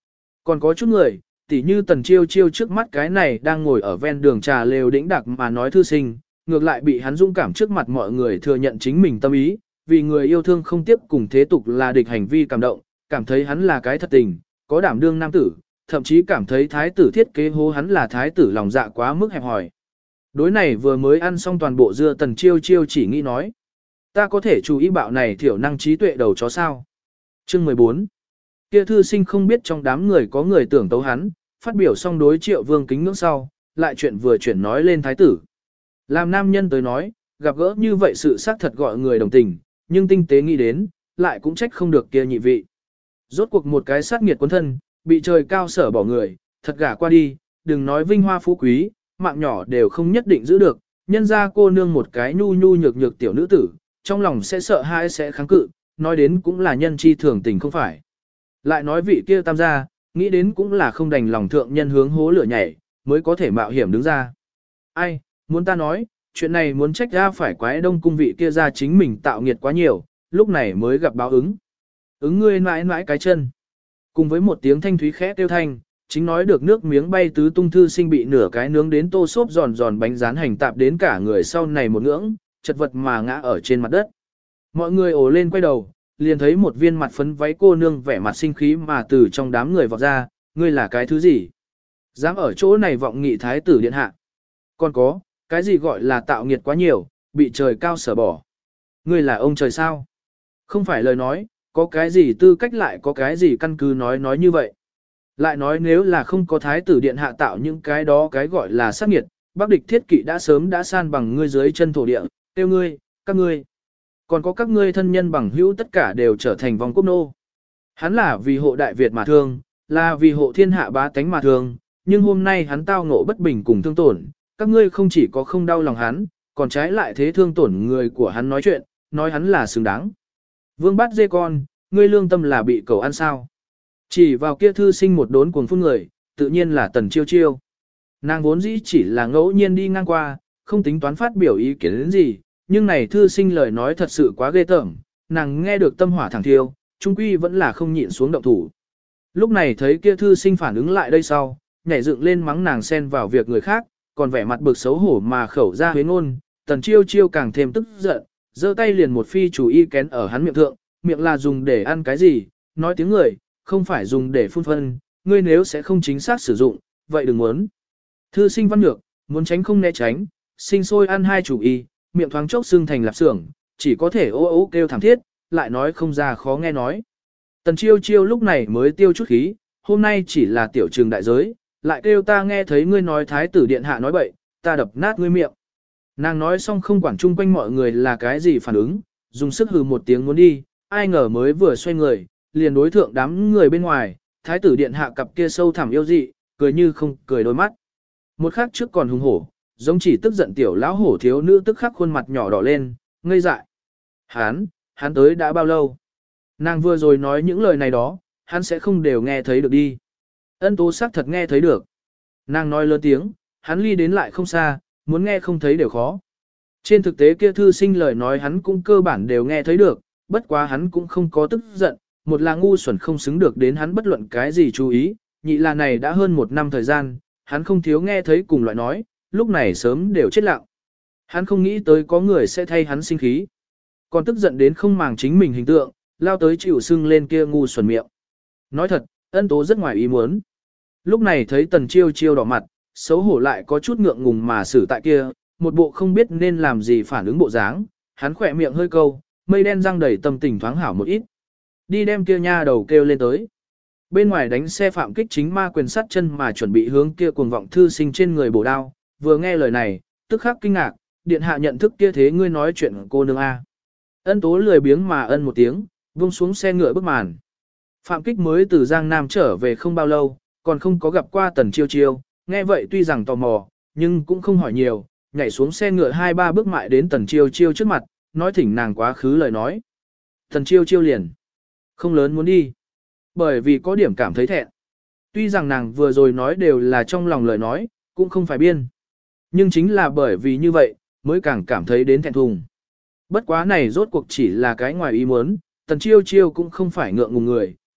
Còn có chút người, tỉ như Tần Chiêu Chiêu trước mắt cái này đang ngồi ở ven đường trà lều đĩnh đặc mà nói thư sinh, ngược lại bị hắn dũng cảm trước mặt mọi người thừa nhận chính mình tâm ý, vì người yêu thương không tiếp cùng thế tục là địch hành vi cảm động, cảm thấy hắn là cái thật tình, có đảm đương nam tử, thậm chí cảm thấy thái tử thiết kế hô hắn là thái tử lòng dạ quá mức hẹp hòi. Đối này vừa mới ăn xong toàn bộ dưa Tần Chiêu Chiêu chỉ nghĩ nói, ta có thể chú ý bạo này thiểu năng trí tuệ đầu chó sao. Chương mười bốn. Kia thư sinh không biết trong đám người có người tưởng tấu hắn, phát biểu xong đối Triệu Vương kính ngưỡng sau, lại chuyện vừa chuyển nói lên thái tử. Làm nam nhân tới nói, gặp gỡ như vậy sự xác thật gọi người đồng tình, nhưng tinh tế nghĩ đến, lại cũng trách không được kia nhị vị. Rốt cuộc một cái sát nghiệt quân thân, bị trời cao sở bỏ người, thật gả qua đi, đừng nói vinh hoa phú quý, mạng nhỏ đều không nhất định giữ được, nhân ra cô nương một cái nhu nhu nhược nhược tiểu nữ tử, trong lòng sẽ sợ hãi sẽ kháng cự, nói đến cũng là nhân chi thường tình không phải. Lại nói vị kia tam gia, nghĩ đến cũng là không đành lòng thượng nhân hướng hố lửa nhảy, mới có thể mạo hiểm đứng ra. Ai, muốn ta nói, chuyện này muốn trách ra phải quái đông cung vị kia ra chính mình tạo nghiệt quá nhiều, lúc này mới gặp báo ứng. Ứng ngươi mãi mãi cái chân. Cùng với một tiếng thanh thúy khẽ kêu thanh, chính nói được nước miếng bay tứ tung thư sinh bị nửa cái nướng đến tô xốp giòn giòn bánh rán hành tạp đến cả người sau này một ngưỡng, chật vật mà ngã ở trên mặt đất. Mọi người ồ lên quay đầu, liền thấy một viên mặt phấn váy cô nương vẻ mặt sinh khí mà từ trong đám người vọt ra, ngươi là cái thứ gì? Dám ở chỗ này vọng nghị thái tử điện hạ. Còn có, cái gì gọi là tạo nghiệt quá nhiều, bị trời cao sở bỏ. Ngươi là ông trời sao? Không phải lời nói, có cái gì tư cách lại có cái gì căn cứ nói nói như vậy. Lại nói nếu là không có thái tử điện hạ tạo những cái đó cái gọi là sát nghiệt, Bắc địch thiết kỵ đã sớm đã san bằng ngươi dưới chân thổ địa, tiêu ngươi, các ngươi. Còn có các ngươi thân nhân bằng hữu tất cả đều trở thành vòng quốc nô. Hắn là vì hộ Đại Việt mà thương, là vì hộ thiên hạ bá tánh mà thương, nhưng hôm nay hắn tao ngộ bất bình cùng thương tổn, các ngươi không chỉ có không đau lòng hắn, còn trái lại thế thương tổn người của hắn nói chuyện, nói hắn là xứng đáng. Vương Bát Dê con, ngươi lương tâm là bị cầu ăn sao? Chỉ vào kia thư sinh một đốn cuồng phun người, tự nhiên là Tần Chiêu Chiêu. Nàng vốn dĩ chỉ là ngẫu nhiên đi ngang qua, không tính toán phát biểu ý kiến đến gì, nhưng này thư sinh lời nói thật sự quá ghê tởm, nàng nghe được tâm hỏa thẳng thiêu, trung quy vẫn là không nhịn xuống động thủ. Lúc này thấy kia thư sinh phản ứng lại đây sau, nhảy dựng lên mắng nàng xen vào việc người khác, còn vẻ mặt bực xấu hổ mà khẩu ra huế ngôn, Tần Chiêu Chiêu càng thêm tức giận, giơ tay liền một phi chủ y kén ở hắn miệng thượng, miệng là dùng để ăn cái gì, nói tiếng người, không phải dùng để phun phân, ngươi nếu sẽ không chính xác sử dụng, vậy đừng muốn. Thư sinh văn nhược, muốn tránh không né tránh, sinh sôi ăn hai chủ y, miệng thoáng chốc xương thành lạp xưởng, chỉ có thể ố ố kêu thảm thiết, lại nói không ra khó nghe nói. Tần Chiêu Chiêu lúc này mới tiêu chút khí, hôm nay chỉ là tiểu trường đại giới, lại kêu ta nghe thấy ngươi nói thái tử điện hạ nói bậy, ta đập nát ngươi miệng. Nàng nói xong không quản chung quanh mọi người là cái gì phản ứng, dùng sức hừ một tiếng muốn đi, ai ngờ mới vừa xoay người, liền đối thượng đám người bên ngoài, thái tử điện hạ cặp kia sâu thẳm yêu dị, cười như không cười đôi mắt. Một khắc trước còn hùng hổ, giống chỉ tức giận tiểu lão hổ thiếu nữ tức khắc khuôn mặt nhỏ đỏ lên, ngây dại. Hán, hắn tới đã bao lâu? Nàng vừa rồi nói những lời này đó, hắn sẽ không đều nghe thấy được đi. Ân tố sắc thật nghe thấy được. Nàng nói lớn tiếng, hắn ly đến lại không xa, muốn nghe không thấy đều khó. Trên thực tế kia thư sinh lời nói hắn cũng cơ bản đều nghe thấy được, bất quá hắn cũng không có tức giận, một là ngu xuẩn không xứng được đến hắn bất luận cái gì chú ý, nhị là này đã hơn một năm thời gian, hắn không thiếu nghe thấy cùng loại nói, lúc này sớm đều chết lặng. Hắn không nghĩ tới có người sẽ thay hắn sinh khí. Còn tức giận đến không màng chính mình hình tượng, lao tới chịu sưng lên kia ngu xuẩn miệng. Nói thật, ân tố rất ngoài ý muốn. Lúc này thấy Tần Chiêu Chiêu đỏ mặt, xấu hổ lại có chút ngượng ngùng mà xử tại kia, một bộ không biết nên làm gì phản ứng bộ dáng, hắn khỏe miệng hơi câu, mây đen răng đầy tâm tình thoáng hảo một ít. Đi đem kia nha đầu kêu lên tới. Bên ngoài đánh xe phạm kích chính ma quyền sát chân mà chuẩn bị hướng kia cuồng vọng thư sinh trên người bổ đao, vừa nghe lời này, tức khắc kinh ngạc, điện hạ nhận thức kia thế ngươi nói chuyện cô nương A. Ân tố lười biếng mà ân một tiếng, vung xuống xe ngựa bước màn. Phạm kích mới từ Giang Nam trở về không bao lâu, còn không có gặp qua Tần Chiêu Chiêu, nghe vậy tuy rằng tò mò, nhưng cũng không hỏi nhiều, nhảy xuống xe ngựa hai ba bước mại đến Tần Chiêu Chiêu trước mặt, nói thỉnh nàng quá khứ lời nói. Tần Chiêu Chiêu liền, không lớn muốn đi, bởi vì có điểm cảm thấy thẹn. Tuy rằng nàng vừa rồi nói đều là trong lòng lời nói, cũng không phải biên. Nhưng chính là bởi vì như vậy, mới càng cảm thấy đến thẹn thùng. Bất quá này rốt cuộc chỉ là cái ngoài ý muốn, Tần Chiêu Chiêu cũng không phải ngượng ngùng người,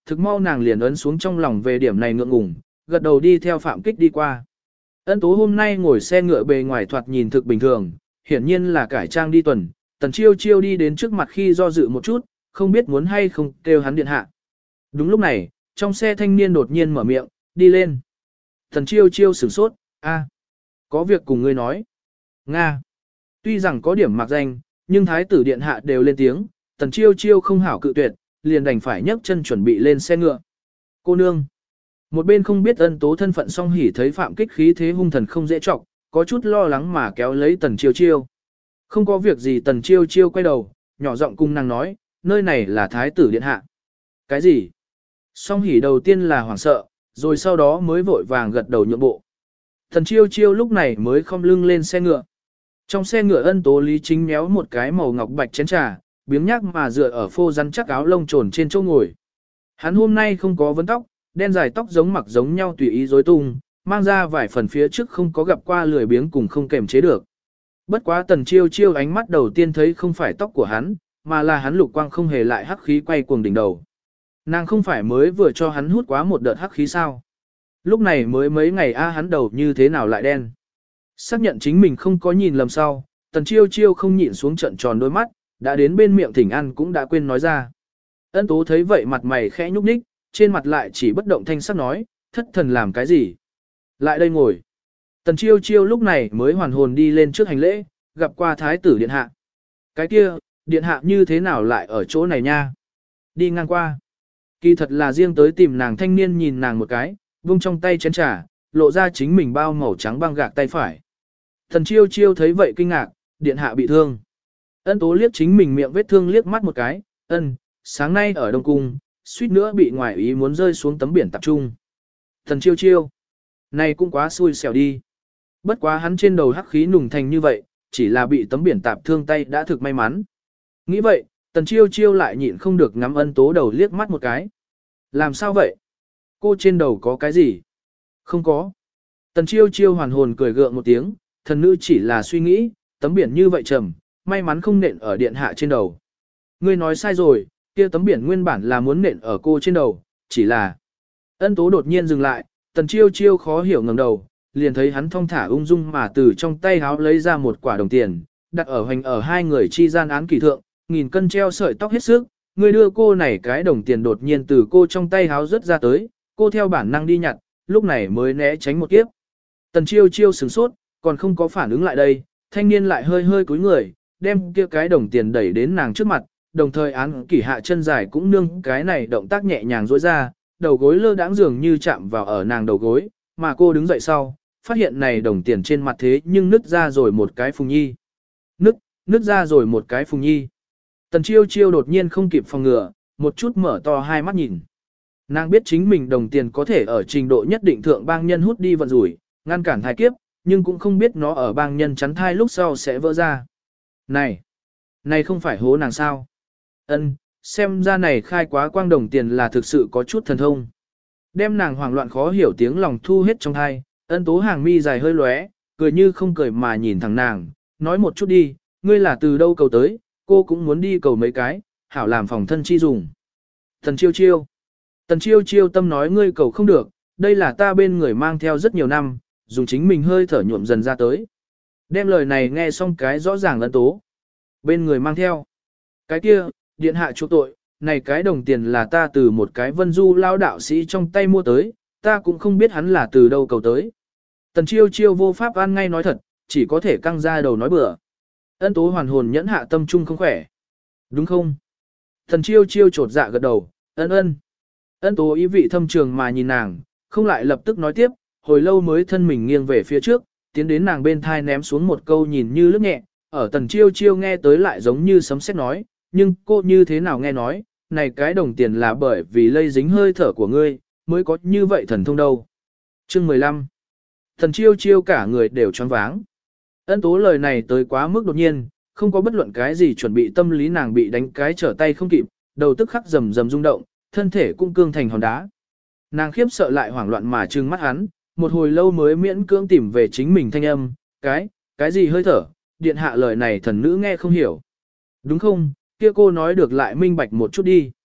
thực mau nàng liền ấn xuống trong lòng về điểm này ngượng ngùng, gật đầu đi theo Phạm Kích đi qua. Ân Tố hôm nay ngồi xe ngựa bề ngoài thoạt nhìn thực bình thường, hiển nhiên là cải trang đi tuần, Tần Chiêu Chiêu đi đến trước mặt khi do dự một chút, không biết muốn hay không kêu hắn điện hạ. Đúng lúc này, trong xe thanh niên đột nhiên mở miệng, đi lên. Tần Chiêu Chiêu sửng sốt, a, có việc cùng ngươi nói. Nga. Tuy rằng có điểm mặc danh, nhưng thái tử điện hạ đều lên tiếng, Tần Chiêu Chiêu không hảo cự tuyệt, liền đành phải nhấc chân chuẩn bị lên xe ngựa. Cô nương. Một bên không biết Ân Tố thân phận song hỉ thấy Phạm Kích khí thế hung thần không dễ trọng, có chút lo lắng mà kéo lấy Tần Chiêu Chiêu. Không có việc gì, Tần Chiêu Chiêu quay đầu, nhỏ giọng cung nàng nói, nơi này là thái tử điện hạ. Cái gì? Song hỉ đầu tiên là hoảng sợ, rồi sau đó mới vội vàng gật đầu nhượng bộ. Tần Chiêu Chiêu lúc này mới khom lưng lên xe ngựa. Trong xe ngựa Ân Tố Lý chính méo một cái màu ngọc bạch chén trà, biếng nhác mà dựa ở phô rắn chắc áo lông trồn trên chỗ ngồi. Hắn hôm nay không có vấn tóc, đen dài tóc giống mặc giống nhau tùy ý rối tung, mang ra vài phần phía trước không có gặp qua lười biếng cùng không kềm chế được. Bất quá Tần Chiêu Chiêu ánh mắt đầu tiên thấy không phải tóc của hắn, mà là hắn lục quang không hề lại hắc khí quay cuồng đỉnh đầu. Nàng không phải mới vừa cho hắn hút quá một đợt hắc khí sao? Lúc này mới mấy ngày a hắn đầu như thế nào lại đen? Xác nhận chính mình không có nhìn lầm sau, Tần Chiêu Chiêu không nhịn xuống trận tròn đôi mắt, đã đến bên miệng thỉnh ăn cũng đã quên nói ra. Ân Tố thấy vậy mặt mày khẽ nhúc nhích, trên mặt lại chỉ bất động thanh sắc nói, thất thần làm cái gì? Lại đây ngồi. Tần Chiêu Chiêu lúc này mới hoàn hồn đi lên trước hành lễ, gặp qua thái tử điện hạ. Cái kia, điện hạ như thế nào lại ở chỗ này nha? Đi ngang qua. Kỳ thật là riêng tới tìm nàng thanh niên nhìn nàng một cái, vung trong tay chén trà, lộ ra chính mình bao màu trắng băng gạc tay phải. Tần Chiêu Chiêu thấy vậy kinh ngạc, điện hạ bị thương. Ân Tố liếc chính mình miệng vết thương liếc mắt một cái, ân, sáng nay ở Đông Cung, suýt nữa bị ngoại ý muốn rơi xuống tấm biển tập trung. Tần Chiêu Chiêu, này cũng quá xui xẻo đi. Bất quá hắn trên đầu hắc khí nùng thành như vậy, chỉ là bị tấm biển tạp thương tay đã thực may mắn. Nghĩ vậy, Tần Chiêu Chiêu lại nhịn không được ngắm Ân Tố đầu liếc mắt một cái. Làm sao vậy? Cô trên đầu có cái gì? Không có. Tần Chiêu Chiêu hoàn hồn cười gượng một tiếng, thần nữ chỉ là suy nghĩ, tấm biển như vậy trầm, may mắn không nện ở điện hạ trên đầu. Ngươi nói sai rồi, kia tấm biển nguyên bản là muốn nện ở cô trên đầu, chỉ là... Ân Tố đột nhiên dừng lại, Tần Chiêu Chiêu khó hiểu ngẩng đầu, liền thấy hắn thong thả ung dung mà từ trong tay háo lấy ra một quả đồng tiền, đặt ở hoành ở hai người chi gian án kỳ thượng, nghìn cân treo sợi tóc hết sức, người đưa cô này cái đồng tiền đột nhiên từ cô trong tay háo rớt ra tới, cô theo bản năng đi nhặt, lúc này mới né tránh một kiếp. Tần Chiêu Chiêu sửng sốt, còn không có phản ứng lại đây, thanh niên lại hơi hơi cúi người, đem kia cái đồng tiền đẩy đến nàng trước mặt, đồng thời án kỷ hạ chân dài cũng nương cái này động tác nhẹ nhàng duỗi ra, đầu gối lơ đãng dường như chạm vào ở nàng đầu gối, mà cô đứng dậy sau, phát hiện này đồng tiền trên mặt thế nhưng nứt ra rồi một cái phùng nhi. Nứt, nứt ra rồi một cái phùng nhi. Tần Chiêu Chiêu đột nhiên không kịp phòng ngừa, một chút mở to hai mắt nhìn. Nàng biết chính mình đồng tiền có thể ở trình độ nhất định thượng bang nhân hút đi vận rủi, ngăn cản thai kiếp, nhưng cũng không biết nó ở bang nhân chắn thai lúc sau sẽ vỡ ra. Này, này không phải hố nàng sao? Ân, xem ra này khai quá quang đồng tiền là thực sự có chút thần thông. Đem nàng hoảng loạn khó hiểu tiếng lòng thu hết trong thai, Ân Tố hàng mi dài hơi lóe, cười như không cười mà nhìn thẳng nàng, nói một chút đi, ngươi là từ đâu cầu tới, cô cũng muốn đi cầu mấy cái, hảo làm phòng thân chi dùng. Tần Chiêu Chiêu. Tần Chiêu Chiêu tâm nói ngươi cầu không được, đây là ta bên người mang theo rất nhiều năm, dùng chính mình hơi thở nhuộm dần ra tới. Đem lời này nghe xong cái rõ ràng Ân Tố. Bên người mang theo. Cái kia, điện hạ chuộc tội, này cái đồng tiền là ta từ một cái vân du lao đạo sĩ trong tay mua tới, ta cũng không biết hắn là từ đâu cầu tới. Tần Chiêu Chiêu vô pháp an ngay nói thật, chỉ có thể căng ra đầu nói bừa. Ân Tố hoàn hồn nhẫn hạ tâm trung không khỏe. Đúng không? Tần Chiêu Chiêu trột dạ gật đầu, ân ân. Ân Tố ý vị thâm trường mà nhìn nàng, không lại lập tức nói tiếp, hồi lâu mới thân mình nghiêng về phía trước, tiến đến nàng bên thai ném xuống một câu nhìn như lướt nhẹ, ở Tần Chiêu Chiêu nghe tới lại giống như sấm sét nói, nhưng cô như thế nào nghe nói, này cái đồng tiền là bởi vì lây dính hơi thở của ngươi, mới có như vậy thần thông đâu. Chương mười lăm. Tần Chiêu Chiêu cả người đều choáng váng. Ân Tố lời này tới quá mức đột nhiên, không có bất luận cái gì chuẩn bị tâm lý nàng bị đánh cái trở tay không kịp, đầu tức khắc rầm rầm rung động, thân thể cũng cương thành hòn đá. Nàng khiếp sợ lại hoảng loạn mà trừng mắt hắn, một hồi lâu mới miễn cưỡng tìm về chính mình thanh âm, cái, cái gì hơi thở, điện hạ lời này thần nữ nghe không hiểu. Đúng không, kia cô nói được lại minh bạch một chút đi.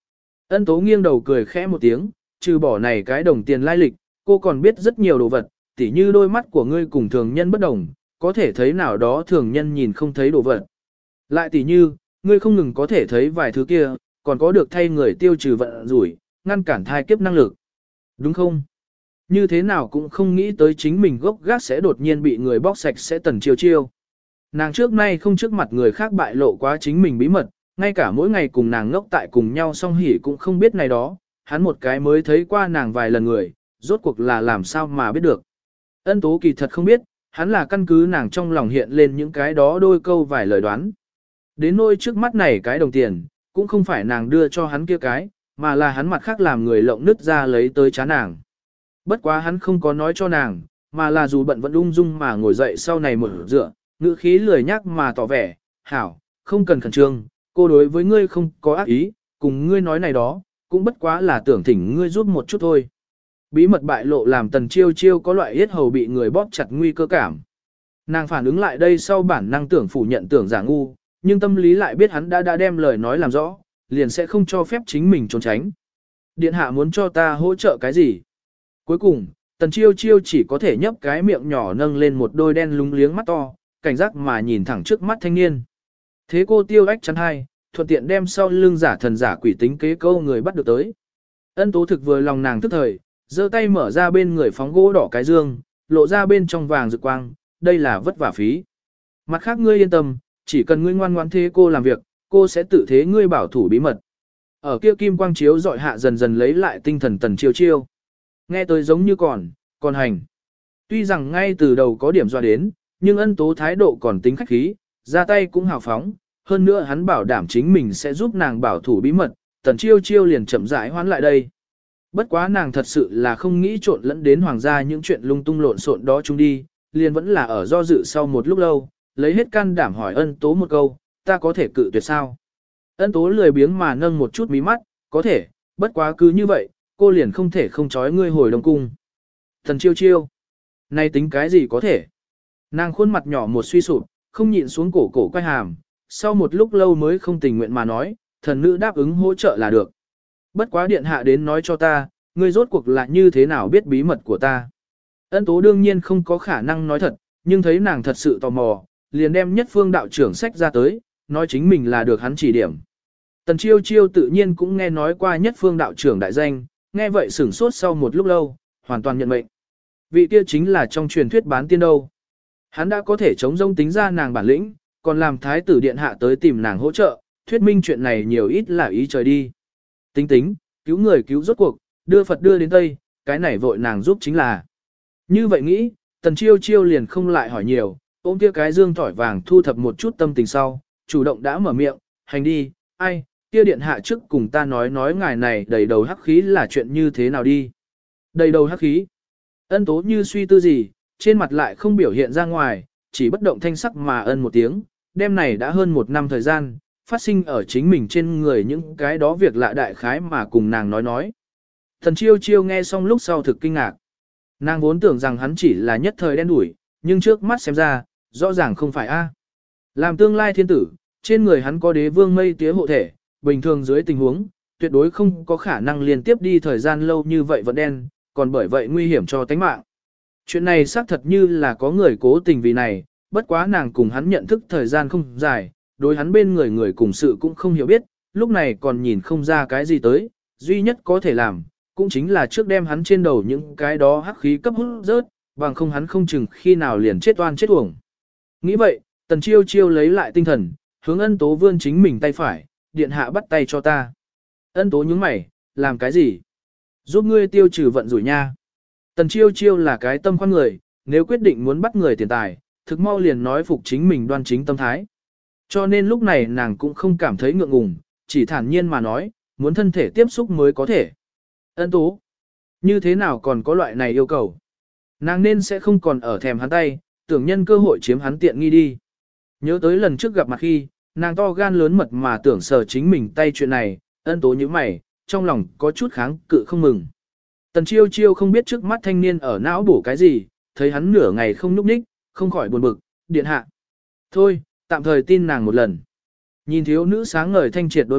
Ân tố nghiêng đầu cười khẽ một tiếng, trừ bỏ này cái đồng tiền lai lịch, cô còn biết rất nhiều đồ vật, tỉ như đôi mắt của ngươi cùng thường nhân bất đồng, có thể thấy nào đó thường nhân nhìn không thấy đồ vật. Lại tỉ như, ngươi không ngừng có thể thấy vài thứ kia, còn có được thay người tiêu trừ vận rủi, ngăn cản thai kiếp năng lực. Đúng không? Như thế nào cũng không nghĩ tới chính mình gốc gác sẽ đột nhiên bị người bóc sạch sẽ tần chiêu chiêu. Nàng trước nay không trước mặt người khác bại lộ quá chính mình bí mật, ngay cả mỗi ngày cùng nàng ngốc tại cùng nhau song hỉ cũng không biết này đó, hắn một cái mới thấy qua nàng vài lần người, rốt cuộc là làm sao mà biết được. Ân tố kỳ thật không biết, hắn là căn cứ nàng trong lòng hiện lên những cái đó đôi câu vài lời đoán. Đến nôi trước mắt này cái đồng tiền, cũng không phải nàng đưa cho hắn kia cái, mà là hắn mặt khác làm người lộng nứt ra lấy tới trá nàng. Bất quá hắn không có nói cho nàng, mà là dù bận vẫn ung dung mà ngồi dậy sau này một dựa, ngữ khí lười nhắc mà tỏ vẻ, hảo, không cần khẩn trương, cô đối với ngươi không có ác ý, cùng ngươi nói này đó, cũng bất quá là tưởng thỉnh ngươi giúp một chút thôi. Bí mật bại lộ làm tần chiêu chiêu có loại yết hầu bị người bóp chặt nguy cơ cảm. Nàng phản ứng lại đây sau bản năng tưởng phủ nhận tưởng giả ngu, nhưng tâm lý lại biết hắn đã đã đem lời nói làm rõ, liền sẽ không cho phép chính mình trốn tránh. Điện hạ muốn cho ta hỗ trợ cái gì? Cuối cùng, tần chiêu chiêu chỉ có thể nhấp cái miệng nhỏ nâng lên một đôi đen lúng liếng mắt to, cảnh giác mà nhìn thẳng trước mắt thanh niên. Thế cô tiêu ách chắn hai, thuận tiện đem sau lưng giả thần giả quỷ tính kế câu người bắt được tới. Ân tố thực vừa lòng nàng tức thời, giơ tay mở ra bên người phóng gỗ đỏ cái dương, lộ ra bên trong vàng rực quang, đây là vất vả phí. Mặt khác ngươi yên tâm, chỉ cần ngươi ngoan ngoãn thế cô làm việc, cô sẽ tự thế ngươi bảo thủ bí mật. Ở kia kim quang chiếu dọi hạ dần dần lấy lại tinh thần tần chiêu chiêu. Nghe tới giống như còn, còn hành. Tuy rằng ngay từ đầu có điểm dọa đến, nhưng ân tố thái độ còn tính khách khí, ra tay cũng hào phóng, hơn nữa hắn bảo đảm chính mình sẽ giúp nàng bảo thủ bí mật, tần chiêu chiêu liền chậm rãi hoán lại đây. Bất quá nàng thật sự là không nghĩ trộn lẫn đến hoàng gia những chuyện lung tung lộn xộn đó chung đi, liền vẫn là ở do dự sau một lúc lâu, lấy hết can đảm hỏi ân tố một câu, ta có thể cự tuyệt sao? Ân tố lười biếng mà nâng một chút mí mắt, có thể, bất quá cứ như vậy, cô liền không thể không chói ngươi hồi đông cung. Thần chiêu chiêu, nay tính cái gì có thể? Nàng khuôn mặt nhỏ một suy sụp, không nhịn xuống cổ cổ quay hàm, sau một lúc lâu mới không tình nguyện mà nói, thần nữ đáp ứng hỗ trợ là được. Bất quá điện hạ đến nói cho ta, ngươi rốt cuộc là như thế nào biết bí mật của ta. Ân tố đương nhiên không có khả năng nói thật, nhưng thấy nàng thật sự tò mò, liền đem nhất phương đạo trưởng sách ra tới, nói chính mình là được hắn chỉ điểm. Tần chiêu chiêu tự nhiên cũng nghe nói qua nhất phương đạo trưởng đại danh, nghe vậy sửng sốt sau một lúc lâu, hoàn toàn nhận mệnh. Vị kia chính là trong truyền thuyết bán tiên đâu. Hắn đã có thể chống rông tính ra nàng bản lĩnh, còn làm thái tử điện hạ tới tìm nàng hỗ trợ, thuyết minh chuyện này nhiều ít là ý trời đi. Tính tính, cứu người cứu rốt cuộc, đưa Phật đưa đến Tây, cái này vội nàng giúp chính là. Như vậy nghĩ, tần chiêu chiêu liền không lại hỏi nhiều, ôm kia cái dương tỏi vàng thu thập một chút tâm tình sau, chủ động đã mở miệng, hành đi, ai, kia điện hạ trước cùng ta nói nói ngài này đầy đầu hắc khí là chuyện như thế nào đi. Đầy đầu hắc khí. Ân tố như suy tư gì, trên mặt lại không biểu hiện ra ngoài, chỉ bất động thanh sắc mà ân một tiếng, đêm này đã hơn một năm thời gian, phát sinh ở chính mình trên người những cái đó việc lạ đại khái mà cùng nàng nói nói. Thần chiêu chiêu nghe xong lúc sau thực kinh ngạc. Nàng vốn tưởng rằng hắn chỉ là nhất thời đen đủi, nhưng trước mắt xem ra, rõ ràng không phải a. Làm tương lai thiên tử, trên người hắn có đế vương mây tía hộ thể, bình thường dưới tình huống, tuyệt đối không có khả năng liên tiếp đi thời gian lâu như vậy vẫn đen, còn bởi vậy nguy hiểm cho tánh mạng. Chuyện này xác thật như là có người cố tình vì này, bất quá nàng cùng hắn nhận thức thời gian không dài, đối hắn bên người người cùng sự cũng không hiểu biết, lúc này còn nhìn không ra cái gì tới, duy nhất có thể làm, cũng chính là trước đem hắn trên đầu những cái đó hắc khí cấp hút rớt, bằng không hắn không chừng khi nào liền chết oan chết uổng. Nghĩ vậy, tần chiêu chiêu lấy lại tinh thần, hướng ân tố vươn chính mình tay phải, điện hạ bắt tay cho ta. Ân tố nhướng mày, làm cái gì? Giúp ngươi tiêu trừ vận rủi nha. Tần chiêu chiêu là cái tâm khoan người, nếu quyết định muốn bắt người tiền tài, thực mau liền nói phục chính mình đoan chính tâm thái. Cho nên lúc này nàng cũng không cảm thấy ngượng ngùng, chỉ thản nhiên mà nói, muốn thân thể tiếp xúc mới có thể. Ân tố, như thế nào còn có loại này yêu cầu? Nàng nên sẽ không còn ở thèm hắn tay, tưởng nhân cơ hội chiếm hắn tiện nghi đi. Nhớ tới lần trước gặp mặt khi, nàng to gan lớn mật mà tưởng sờ chính mình tay chuyện này, ân tố như mày, trong lòng có chút kháng cự không mừng. Tần chiêu chiêu không biết trước mắt thanh niên ở não bổ cái gì, thấy hắn nửa ngày không nhúc nhích, không khỏi buồn bực, điện hạ. Thôi, tạm thời tin nàng một lần. Nhìn thiếu nữ sáng ngời thanh triệt đôi mắt,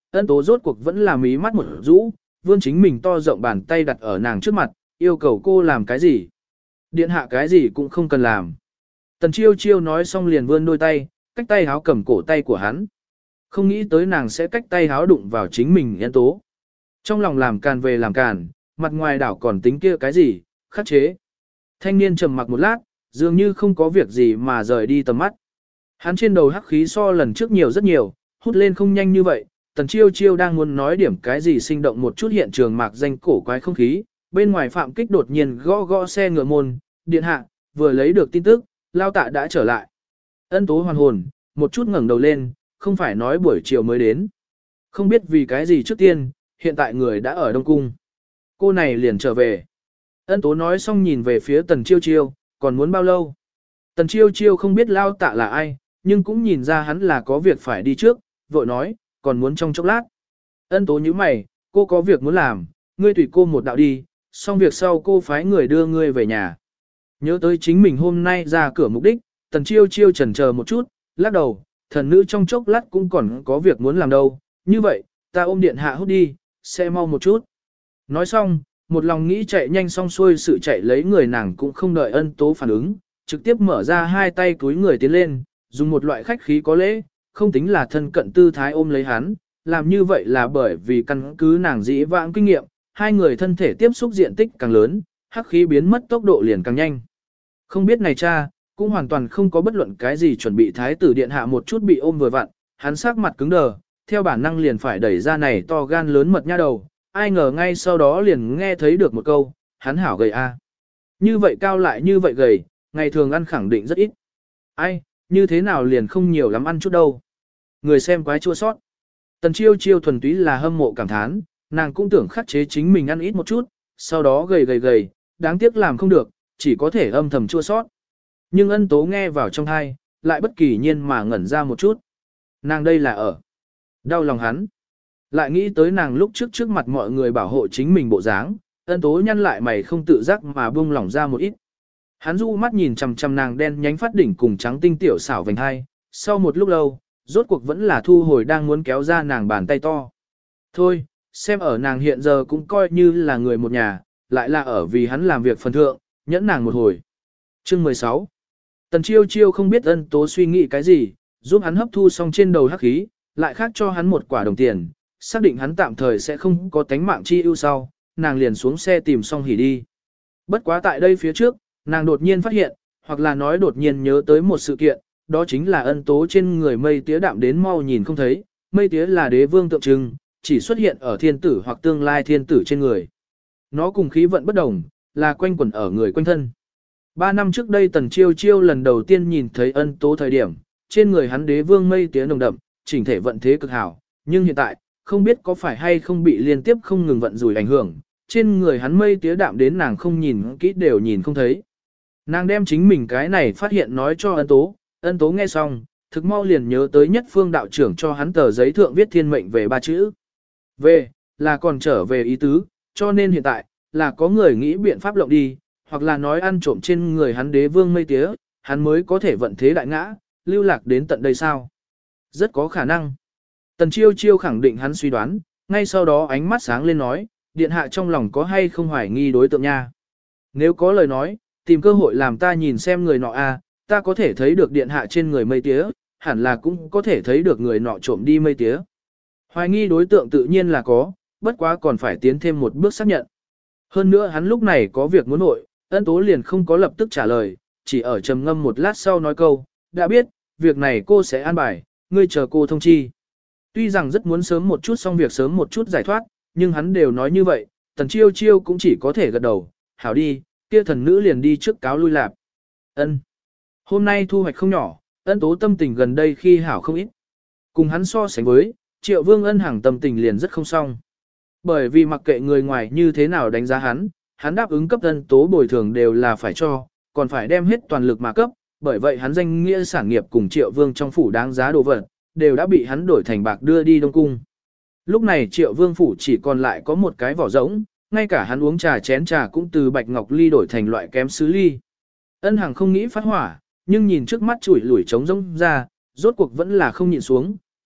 ân tố rốt cuộc vẫn là mí mắt một rũ, vươn chính mình to rộng bàn tay đặt ở nàng trước mặt, yêu cầu cô làm cái gì. Điện hạ cái gì cũng không cần làm. Tần chiêu chiêu nói xong liền vươn đôi tay, cách tay háo cầm cổ tay của hắn. Không nghĩ tới nàng sẽ cách tay háo đụng vào chính mình ân tố. Trong lòng làm càn về làm càn, mặt ngoài đảo còn tính kia cái gì, khắc chế. Thanh niên trầm mặc một lát, dường như không có việc gì mà rời đi tầm mắt. Hắn trên đầu hắc khí so lần trước nhiều rất nhiều, hút lên không nhanh như vậy. Tần chiêu chiêu đang muốn nói điểm cái gì sinh động một chút hiện trường mạc danh cổ quái không khí. Bên ngoài Phạm Kích đột nhiên gõ gõ xe ngựa môn, điện hạ, vừa lấy được tin tức, Lao Tạ đã trở lại. Ân tố hoàn hồn, một chút ngẩng đầu lên, không phải nói buổi chiều mới đến. Không biết vì cái gì trước tiên, hiện tại người đã ở Đông Cung. Cô này liền trở về. Ân tố nói xong nhìn về phía Tần chiêu chiêu, còn muốn bao lâu? Tần chiêu chiêu không biết Lao Tạ là ai, nhưng cũng nhìn ra hắn là có việc phải đi trước, vội nói, còn muốn trong chốc lát. Ân tố như mày, cô có việc muốn làm, ngươi tùy cô một đạo đi, xong việc sau cô phái người đưa ngươi về nhà. Nhớ tới chính mình hôm nay ra cửa mục đích, Tần chiêu chiêu chần chờ một chút, lắc đầu, thần nữ trong chốc lát cũng còn có việc muốn làm đâu, như vậy, ta ôm điện hạ hút đi, sẽ mau một chút. Nói xong, một lòng nghĩ chạy nhanh xong xuôi sự chạy lấy người nàng cũng không đợi ân tố phản ứng, trực tiếp mở ra hai tay túi người tiến lên, dùng một loại khách khí có lễ, không tính là thân cận tư thái ôm lấy hắn, làm như vậy là bởi vì căn cứ nàng dĩ vãng kinh nghiệm, hai người thân thể tiếp xúc diện tích càng lớn, hắc khí biến mất tốc độ liền càng nhanh. Không biết này cha, cũng hoàn toàn không có bất luận cái gì chuẩn bị thái tử điện hạ một chút bị ôm vừa vặn, hắn sắc mặt cứng đờ, theo bản năng liền phải đẩy ra này to gan lớn mật nha đầu, ai ngờ ngay sau đó liền nghe thấy được một câu, hắn hảo gầy a. Như vậy cao lại như vậy gầy, ngày thường ăn khẳng định rất ít. Ai, như thế nào liền không nhiều lắm ăn chút đâu. Người xem quái chua sót. Tần chiêu chiêu thuần túy là hâm mộ cảm thán, nàng cũng tưởng khắc chế chính mình ăn ít một chút, sau đó gầy gầy gầy, đáng tiếc làm không được, chỉ có thể âm thầm chua sót. Nhưng ân tố nghe vào trong thai, lại bất kỳ nhiên mà ngẩn ra một chút. Nàng đây là ở. Đau lòng hắn. Lại nghĩ tới nàng lúc trước trước mặt mọi người bảo hộ chính mình bộ dáng, ân tố nhăn lại mày không tự giác mà buông lỏng ra một ít. Hắn du mắt nhìn chằm chằm nàng đen nhánh phát đỉnh cùng trắng tinh tiểu xảo vành hai, sau một lúc lâu, rốt cuộc vẫn là thu hồi đang muốn kéo ra nàng bàn tay to. Thôi, xem ở nàng hiện giờ cũng coi như là người một nhà, lại là ở vì hắn làm việc phần thượng, nhẫn nàng một hồi. Chương mười sáu. Tần chiêu chiêu không biết ân tố suy nghĩ cái gì, giúp hắn hấp thu xong trên đầu hắc khí, lại khác cho hắn một quả đồng tiền, xác định hắn tạm thời sẽ không có tánh mạng chi ưu sau, nàng liền xuống xe tìm xong hỉ đi. Bất quá tại đây phía trước, nàng đột nhiên phát hiện, hoặc là nói đột nhiên nhớ tới một sự kiện, đó chính là ân tố trên người mây tía đạm đến mau nhìn không thấy, mây tía là đế vương tượng trưng, chỉ xuất hiện ở thiên tử hoặc tương lai thiên tử trên người. Nó cùng khí vận bất đồng, là quanh quẩn ở người quanh thân. Ba năm trước đây Tần Chiêu Chiêu lần đầu tiên nhìn thấy ân tố thời điểm, trên người hắn đế vương mây tía nồng đậm, chỉnh thể vận thế cực hảo, nhưng hiện tại, không biết có phải hay không bị liên tiếp không ngừng vận rủi ảnh hưởng, trên người hắn mây tía đạm đến nàng không nhìn kỹ đều nhìn không thấy. Nàng đem chính mình cái này phát hiện nói cho ân tố, ân tố nghe xong, thực mau liền nhớ tới nhất phương đạo trưởng cho hắn tờ giấy thượng viết thiên mệnh về ba chữ. Về, là còn trở về ý tứ, cho nên hiện tại, là có người nghĩ biện pháp lộng đi, hoặc là nói ăn trộm trên người hắn đế vương mây tía, hắn mới có thể vận thế đại ngã, lưu lạc đến tận đây sao? Rất có khả năng. Tần Chiêu Chiêu khẳng định hắn suy đoán, ngay sau đó ánh mắt sáng lên nói, điện hạ trong lòng có hay không hoài nghi đối tượng nha. Nếu có lời nói, tìm cơ hội làm ta nhìn xem người nọ a, ta có thể thấy được điện hạ trên người mây tía, hẳn là cũng có thể thấy được người nọ trộm đi mây tía. Hoài nghi đối tượng tự nhiên là có, bất quá còn phải tiến thêm một bước xác nhận. Hơn nữa hắn lúc này có việc muốn nội, ân tố liền không có lập tức trả lời, chỉ ở trầm ngâm một lát sau nói câu, đã biết, việc này cô sẽ an bài, ngươi chờ cô thông chi. Tuy rằng rất muốn sớm một chút xong việc sớm một chút giải thoát, nhưng hắn đều nói như vậy, Tần Chiêu Chiêu cũng chỉ có thể gật đầu, hảo đi, kia thần nữ liền đi trước cáo lui lạp. Ân. Hôm nay thu hoạch không nhỏ, ân tố tâm tình gần đây khi hảo không ít. Cùng hắn so sánh với, Triệu Vương Ân Hằng tâm tình liền rất không xong. Bởi vì mặc kệ người ngoài như thế nào đánh giá hắn, hắn đáp ứng cấp ân tố bồi thường đều là phải cho, còn phải đem hết toàn lực mà cấp, bởi vậy hắn danh nghĩa sản nghiệp cùng Triệu Vương trong phủ đáng giá đồ vật, đều đã bị hắn đổi thành bạc đưa đi Đông Cung. Lúc này Triệu Vương phủ chỉ còn lại có một cái vỏ rỗng, ngay cả hắn uống trà chén trà cũng từ bạch ngọc ly đổi thành loại kém sứ ly. Ân Hằng không nghĩ phát hỏa, nhưng nhìn trước mắt chủi lủi trống rỗng ra, rốt cuộc vẫn là không nhịn xuống,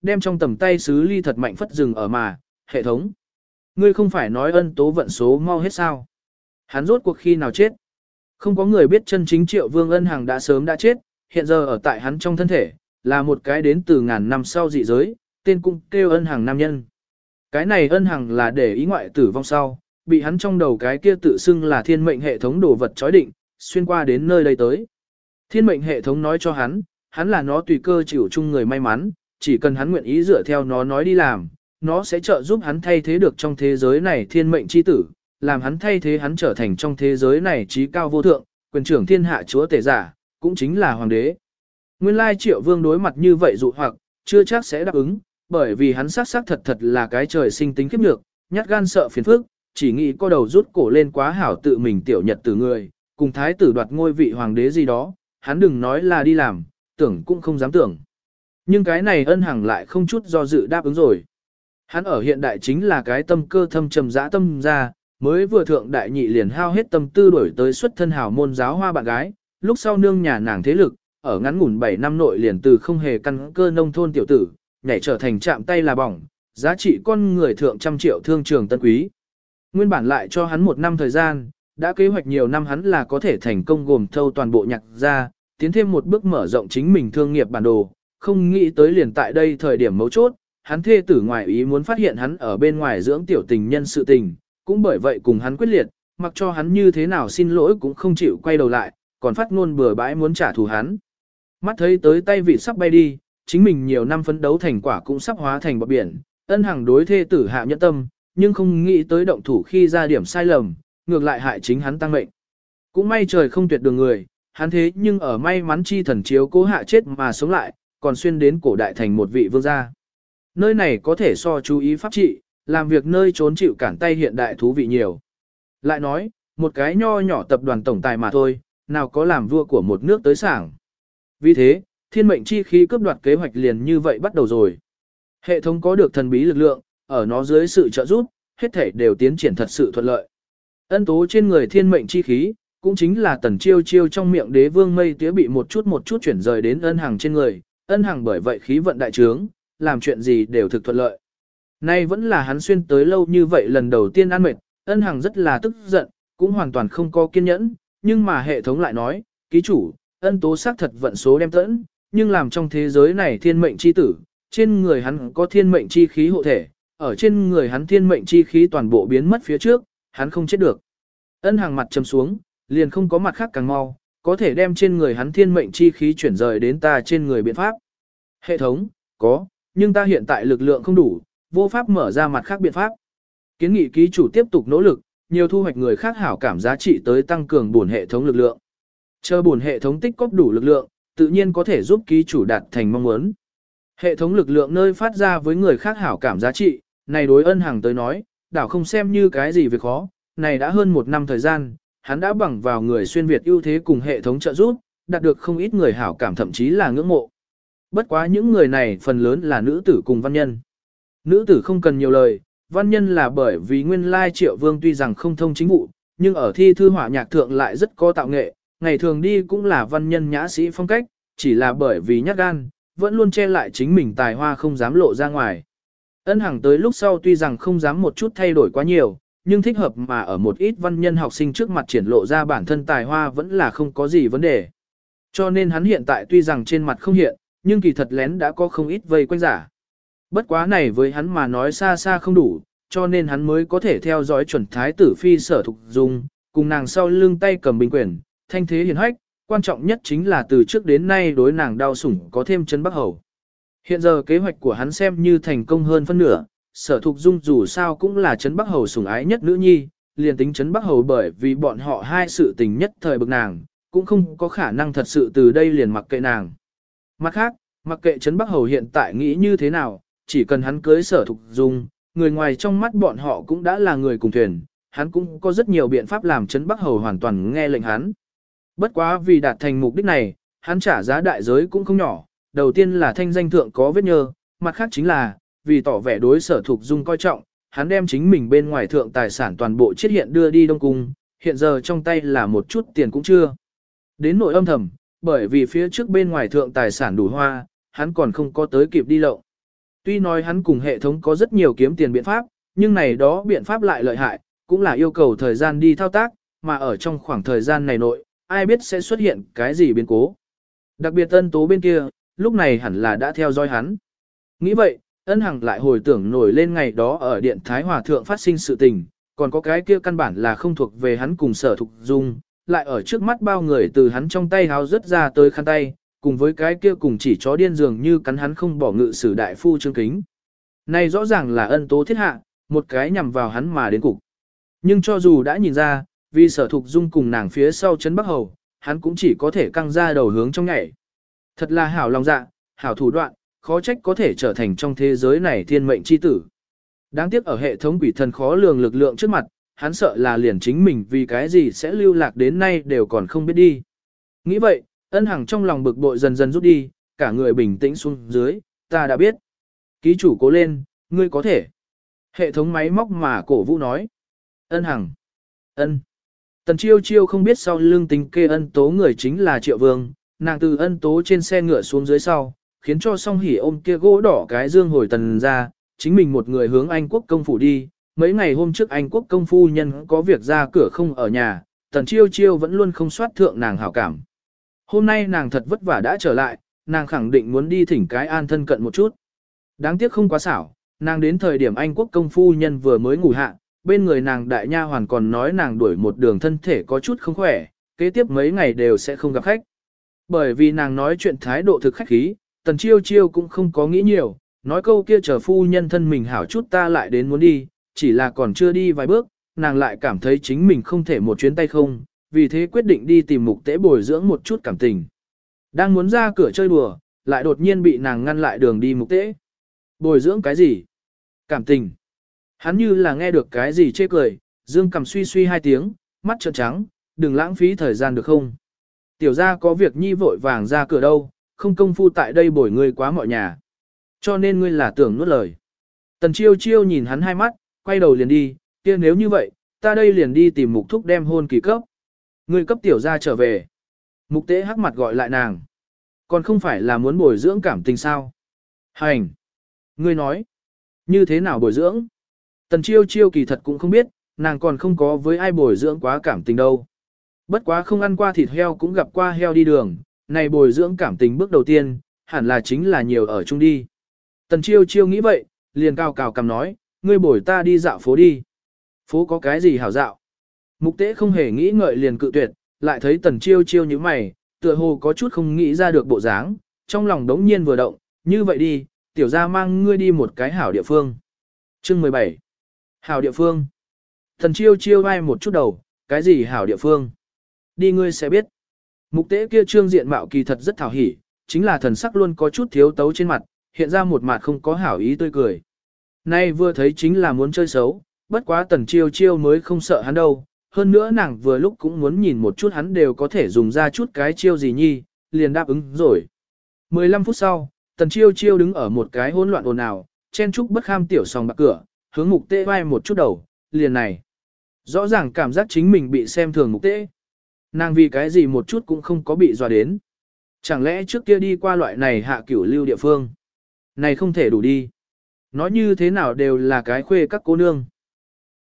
đem trong tầm tay sứ ly thật mạnh phất rừng ở mà, hệ thống. Ngươi không phải nói ân tố vận số mau hết sao? Hắn rốt cuộc khi nào chết? Không có người biết chân chính Triệu Vương Ân Hằng đã sớm đã chết, hiện giờ ở tại hắn trong thân thể, là một cái đến từ ngàn năm sau dị giới, tên cũng kêu Ân Hằng nam nhân. Cái này Ân Hằng là để ý ngoại tử vong sau, bị hắn trong đầu cái kia tự xưng là thiên mệnh hệ thống đồ vật chói định, xuyên qua đến nơi đây tới. Thiên mệnh hệ thống nói cho hắn, hắn là nó tùy cơ chịu chung người may mắn, chỉ cần hắn nguyện ý dựa theo nó nói đi làm, nó sẽ trợ giúp hắn thay thế được trong thế giới này thiên mệnh chi tử, làm hắn thay thế hắn trở thành trong thế giới này trí cao vô thượng, quyền trưởng thiên hạ chúa tể giả, cũng chính là hoàng đế. Nguyên lai Triệu Vương đối mặt như vậy dụ hoặc, chưa chắc sẽ đáp ứng, bởi vì hắn xác xác thật thật là cái trời sinh tính khiếp nhược, nhát gan sợ phiền phức, chỉ nghĩ co đầu rút cổ lên quá hảo tự mình tiểu nhật tử người, cùng thái tử đoạt ngôi vị hoàng đế gì đó, hắn đừng nói là đi làm, tưởng cũng không dám tưởng. Nhưng cái này Ân Hằng lại không chút do dự đáp ứng rồi. Hắn ở hiện đại chính là cái tâm cơ thâm trầm dã tâm ra, mới vừa thượng đại nhị liền hao hết tâm tư đổi tới xuất thân hảo môn giáo hoa bạn gái, lúc sau nương nhà nàng thế lực, ở ngắn ngủn bảy năm nội liền từ không hề căn cơ nông thôn tiểu tử, nhảy trở thành chạm tay là bỏng, giá trị con người thượng trăm triệu thương trường tân quý. Nguyên bản lại cho hắn một năm thời gian, đã kế hoạch nhiều năm hắn là có thể thành công gồm thâu toàn bộ nhạc ra, tiến thêm một bước mở rộng chính mình thương nghiệp bản đồ, không nghĩ tới liền tại đây thời điểm mấu chốt, hắn thê tử ngoài ý muốn phát hiện hắn ở bên ngoài dưỡng tiểu tình nhân sự tình, cũng bởi vậy cùng hắn quyết liệt, mặc cho hắn như thế nào xin lỗi cũng không chịu quay đầu lại, còn phát ngôn bừa bãi muốn trả thù hắn. Mắt thấy tới tay vị sắp bay đi, chính mình nhiều năm phấn đấu thành quả cũng sắp hóa thành bọt biển, Ân Hằng đối thê tử hạ nhẫn tâm, nhưng không nghĩ tới động thủ khi ra điểm sai lầm, ngược lại hại chính hắn tăng mệnh. Cũng may trời không tuyệt đường người, hắn thế nhưng ở may mắn chi thần chiếu cố hạ chết mà sống lại, còn xuyên đến cổ đại thành một vị vương gia. Nơi này có thể so chú ý pháp trị, làm việc nơi trốn chịu cản tay hiện đại thú vị nhiều. Lại nói, một cái nho nhỏ tập đoàn tổng tài mà thôi, nào có làm vua của một nước tới sảng. Vì thế, thiên mệnh chi khí cướp đoạt kế hoạch liền như vậy bắt đầu rồi. Hệ thống có được thần bí lực lượng, ở nó dưới sự trợ giúp, hết thảy đều tiến triển thật sự thuận lợi. Ân tố trên người thiên mệnh chi khí, cũng chính là tần chiêu chiêu trong miệng đế vương mây tía bị một chút một chút chuyển rời đến Ân Hằng trên người, Ân Hằng bởi vậy khí vận đại trướng, làm chuyện gì đều thực thuận lợi. Nay vẫn là hắn xuyên tới lâu như vậy lần đầu tiên ăn mệt, Ân Hằng rất là tức giận, cũng hoàn toàn không có kiên nhẫn, nhưng mà hệ thống lại nói, ký chủ, Ân tố xác thật vận số đem tẫn, nhưng làm trong thế giới này thiên mệnh chi tử, trên người hắn có thiên mệnh chi khí hộ thể, ở trên người hắn thiên mệnh chi khí toàn bộ biến mất phía trước, hắn không chết được. Ân Hằng mặt trầm xuống, liền không có mặt khác càng mau, có thể đem trên người hắn thiên mệnh chi khí chuyển rời đến ta trên người biện pháp. Hệ thống, có, nhưng ta hiện tại lực lượng không đủ, vô pháp mở ra mặt khác biện pháp. Kiến nghị ký chủ tiếp tục nỗ lực, nhiều thu hoạch người khác hảo cảm giá trị tới tăng cường bổn hệ thống lực lượng. Chờ bổn hệ thống tích cóp đủ lực lượng, tự nhiên có thể giúp ký chủ đạt thành mong muốn. Hệ thống lực lượng nơi phát ra với người khác hảo cảm giá trị, này đối Ân Hằng tới nói, đảo không xem như cái gì việc khó, này đã hơn một năm thời gian, hắn đã bằng vào người xuyên Việt ưu thế cùng hệ thống trợ giúp, đạt được không ít người hảo cảm thậm chí là ngưỡng mộ. Bất quá những người này phần lớn là nữ tử cùng văn nhân. Nữ tử không cần nhiều lời, văn nhân là bởi vì nguyên lai Triệu Vương tuy rằng không thông chính vụ, nhưng ở thi thư họa nhạc thượng lại rất có tạo nghệ, ngày thường đi cũng là văn nhân nhã sĩ phong cách, chỉ là bởi vì nhát gan, vẫn luôn che lại chính mình tài hoa không dám lộ ra ngoài. Ân Hằng tới lúc sau tuy rằng không dám một chút thay đổi quá nhiều, nhưng thích hợp mà ở một ít văn nhân học sinh trước mặt triển lộ ra bản thân tài hoa vẫn là không có gì vấn đề. Cho nên hắn hiện tại tuy rằng trên mặt không hiện, nhưng kỳ thật lén đã có không ít vây quanh giả. Bất quá này với hắn mà nói xa xa không đủ, cho nên hắn mới có thể theo dõi chuẩn thái tử phi Sở Thục Dung, cùng nàng sau lưng tay cầm binh quyền, thanh thế hiển hách, quan trọng nhất chính là từ trước đến nay đối nàng đau sủng có thêm chân bắc hầu. Hiện giờ kế hoạch của hắn xem như thành công hơn phân nửa, Sở Thục Dung dù sao cũng là Trấn Bắc Hầu sủng ái nhất nữ nhi, liền tính Trấn Bắc Hầu bởi vì bọn họ hai sự tình nhất thời bực nàng, cũng không có khả năng thật sự từ đây liền mặc kệ nàng. Mặt khác, mặc kệ Trấn Bắc Hầu hiện tại nghĩ như thế nào, chỉ cần hắn cưới Sở Thục Dung, người ngoài trong mắt bọn họ cũng đã là người cùng thuyền, hắn cũng có rất nhiều biện pháp làm Trấn Bắc Hầu hoàn toàn nghe lệnh hắn. Bất quá vì đạt thành mục đích này, hắn trả giá đại giới cũng không nhỏ, đầu tiên là thanh danh thượng có vết nhơ, mặt khác chính là, vì tỏ vẻ đối Sở Thục Dung coi trọng, hắn đem chính mình bên ngoài thượng tài sản toàn bộ chiết hiện đưa đi Đông Cung, hiện giờ trong tay là một chút tiền cũng chưa. Đến nội âm thầm, bởi vì phía trước bên ngoài thượng tài sản đủ hoa, hắn còn không có tới kịp đi lậu. Tuy nói hắn cùng hệ thống có rất nhiều kiếm tiền biện pháp, nhưng này đó biện pháp lại lợi hại, cũng là yêu cầu thời gian đi thao tác, mà ở trong khoảng thời gian này nội, ai biết sẽ xuất hiện cái gì biến cố. Đặc biệt ân tố bên kia, lúc này hẳn là đã theo dõi hắn. Nghĩ vậy, ân hằng lại hồi tưởng nổi lên ngày đó ở điện Thái Hòa Thượng phát sinh sự tình, còn có cái kia căn bản là không thuộc về hắn cùng sở thục dung, lại ở trước mắt bao người từ hắn trong tay háo rớt ra tới khăn tay, cùng với cái kia cùng chỉ chó điên dường như cắn hắn không bỏ ngự sử đại phu Trương Kính. Này rõ ràng là ân tố thiết hạ, một cái nhằm vào hắn mà đến cục. Nhưng cho dù đã nhìn ra, vì sở thục dung cùng nàng phía sau chấn Bắc Hầu, hắn cũng chỉ có thể căng ra đầu hướng trong nhảy. Thật là hảo lòng dạ, hảo thủ đoạn, khó trách có thể trở thành trong thế giới này thiên mệnh chi tử. Đáng tiếc ở hệ thống quỷ thần khó lường lực lượng trước mặt, hắn sợ là liền chính mình vì cái gì sẽ lưu lạc đến nay đều còn không biết đi. Nghĩ vậy, ân hằng trong lòng bực bội dần dần rút đi, cả người bình tĩnh xuống dưới, ta đã biết. Ký chủ cố lên, ngươi có thể. Hệ thống máy móc mà cổ vũ nói. Ân hằng. Ân. Tần chiêu chiêu không biết sau lưng tính kê ân tố người chính là Triệu Vương, nàng từ ân tố trên xe ngựa xuống dưới sau, khiến cho song hỉ ôm kia gỗ đỏ cái dương hồi tần ra, chính mình một người hướng Anh quốc công phủ đi. Mấy ngày hôm trước Anh quốc công phu nhân có việc ra cửa không ở nhà, tần chiêu chiêu vẫn luôn không soát thượng nàng hảo cảm. Hôm nay nàng thật vất vả đã trở lại, nàng khẳng định muốn đi thỉnh cái an thân cận một chút. Đáng tiếc không quá xảo, nàng đến thời điểm Anh quốc công phu nhân vừa mới ngủ hạ, bên người nàng đại nha hoàn còn nói nàng đuổi một đường thân thể có chút không khỏe, kế tiếp mấy ngày đều sẽ không gặp khách. Bởi vì nàng nói chuyện thái độ thực khách khí, tần chiêu chiêu cũng không có nghĩ nhiều, nói câu kia chờ phu nhân thân mình hảo chút ta lại đến muốn đi, chỉ là còn chưa đi vài bước, nàng lại cảm thấy chính mình không thể một chuyến tay không, vì thế quyết định đi tìm mục tế bồi dưỡng một chút cảm tình. Đang muốn ra cửa chơi đùa, lại đột nhiên bị nàng ngăn lại đường đi mục tế. Bồi dưỡng cái gì? Cảm tình. Hắn như là nghe được cái gì chê cười, dương cầm suy suy hai tiếng, mắt trợn trắng, đừng lãng phí thời gian được không? Tiểu gia có việc nhi vội vàng ra cửa đâu, không công phu tại đây bồi ngươi quá mọi nhà. Cho nên ngươi là tưởng nuốt lời. Tần chiêu chiêu nhìn hắn hai mắt, quay đầu liền đi, kia nếu như vậy, ta đây liền đi tìm mục thúc đem hôn kỳ cấp. Ngươi cấp tiểu gia trở về. Mục tế hắc mặt gọi lại nàng. Còn không phải là muốn bồi dưỡng cảm tình sao? Hành. Ngươi nói. Như thế nào bồi dưỡng? Tần chiêu chiêu kỳ thật cũng không biết, nàng còn không có với ai bồi dưỡng quá cảm tình đâu. Bất quá không ăn qua thịt heo cũng gặp qua heo đi đường, này bồi dưỡng cảm tình bước đầu tiên, hẳn là chính là nhiều ở chung đi. Tần chiêu chiêu nghĩ vậy, liền cao cào cầm nói, ngươi bồi ta đi dạo phố đi. Phố có cái gì hảo dạo? Mục tế không hề nghĩ ngợi liền cự tuyệt, lại thấy tần chiêu chiêu như mày, tựa hồ có chút không nghĩ ra được bộ dáng, trong lòng đống nhiên vừa động, như vậy đi, tiểu gia mang ngươi đi một cái hảo địa phương. Chương mười bảy. Hảo địa phương. Tần chiêu chiêu vai một chút đầu, cái gì hảo địa phương? Đi ngươi sẽ biết. Mục tế kia trương diện mạo kỳ thật rất thảo hỉ, chính là thần sắc luôn có chút thiếu tấu trên mặt, hiện ra một mặt không có hảo ý tươi cười. Nay vừa thấy chính là muốn chơi xấu, bất quá tần chiêu chiêu mới không sợ hắn đâu, hơn nữa nàng vừa lúc cũng muốn nhìn một chút hắn đều có thể dùng ra chút cái chiêu gì nhi, liền đáp ứng rồi. mười lăm phút sau, tần chiêu chiêu đứng ở một cái hỗn loạn ồn ào, chen trúc bất kham tiểu sòng bạc cửa, hướng mục tế vai một chút đầu, liền này. Rõ ràng cảm giác chính mình bị xem thường mục tế. Nàng vì cái gì một chút cũng không có bị dọa đến. Chẳng lẽ trước kia đi qua loại này hạ cửu lưu địa phương? Này không thể đủ đi. Nói như thế nào đều là cái khuê các cô nương.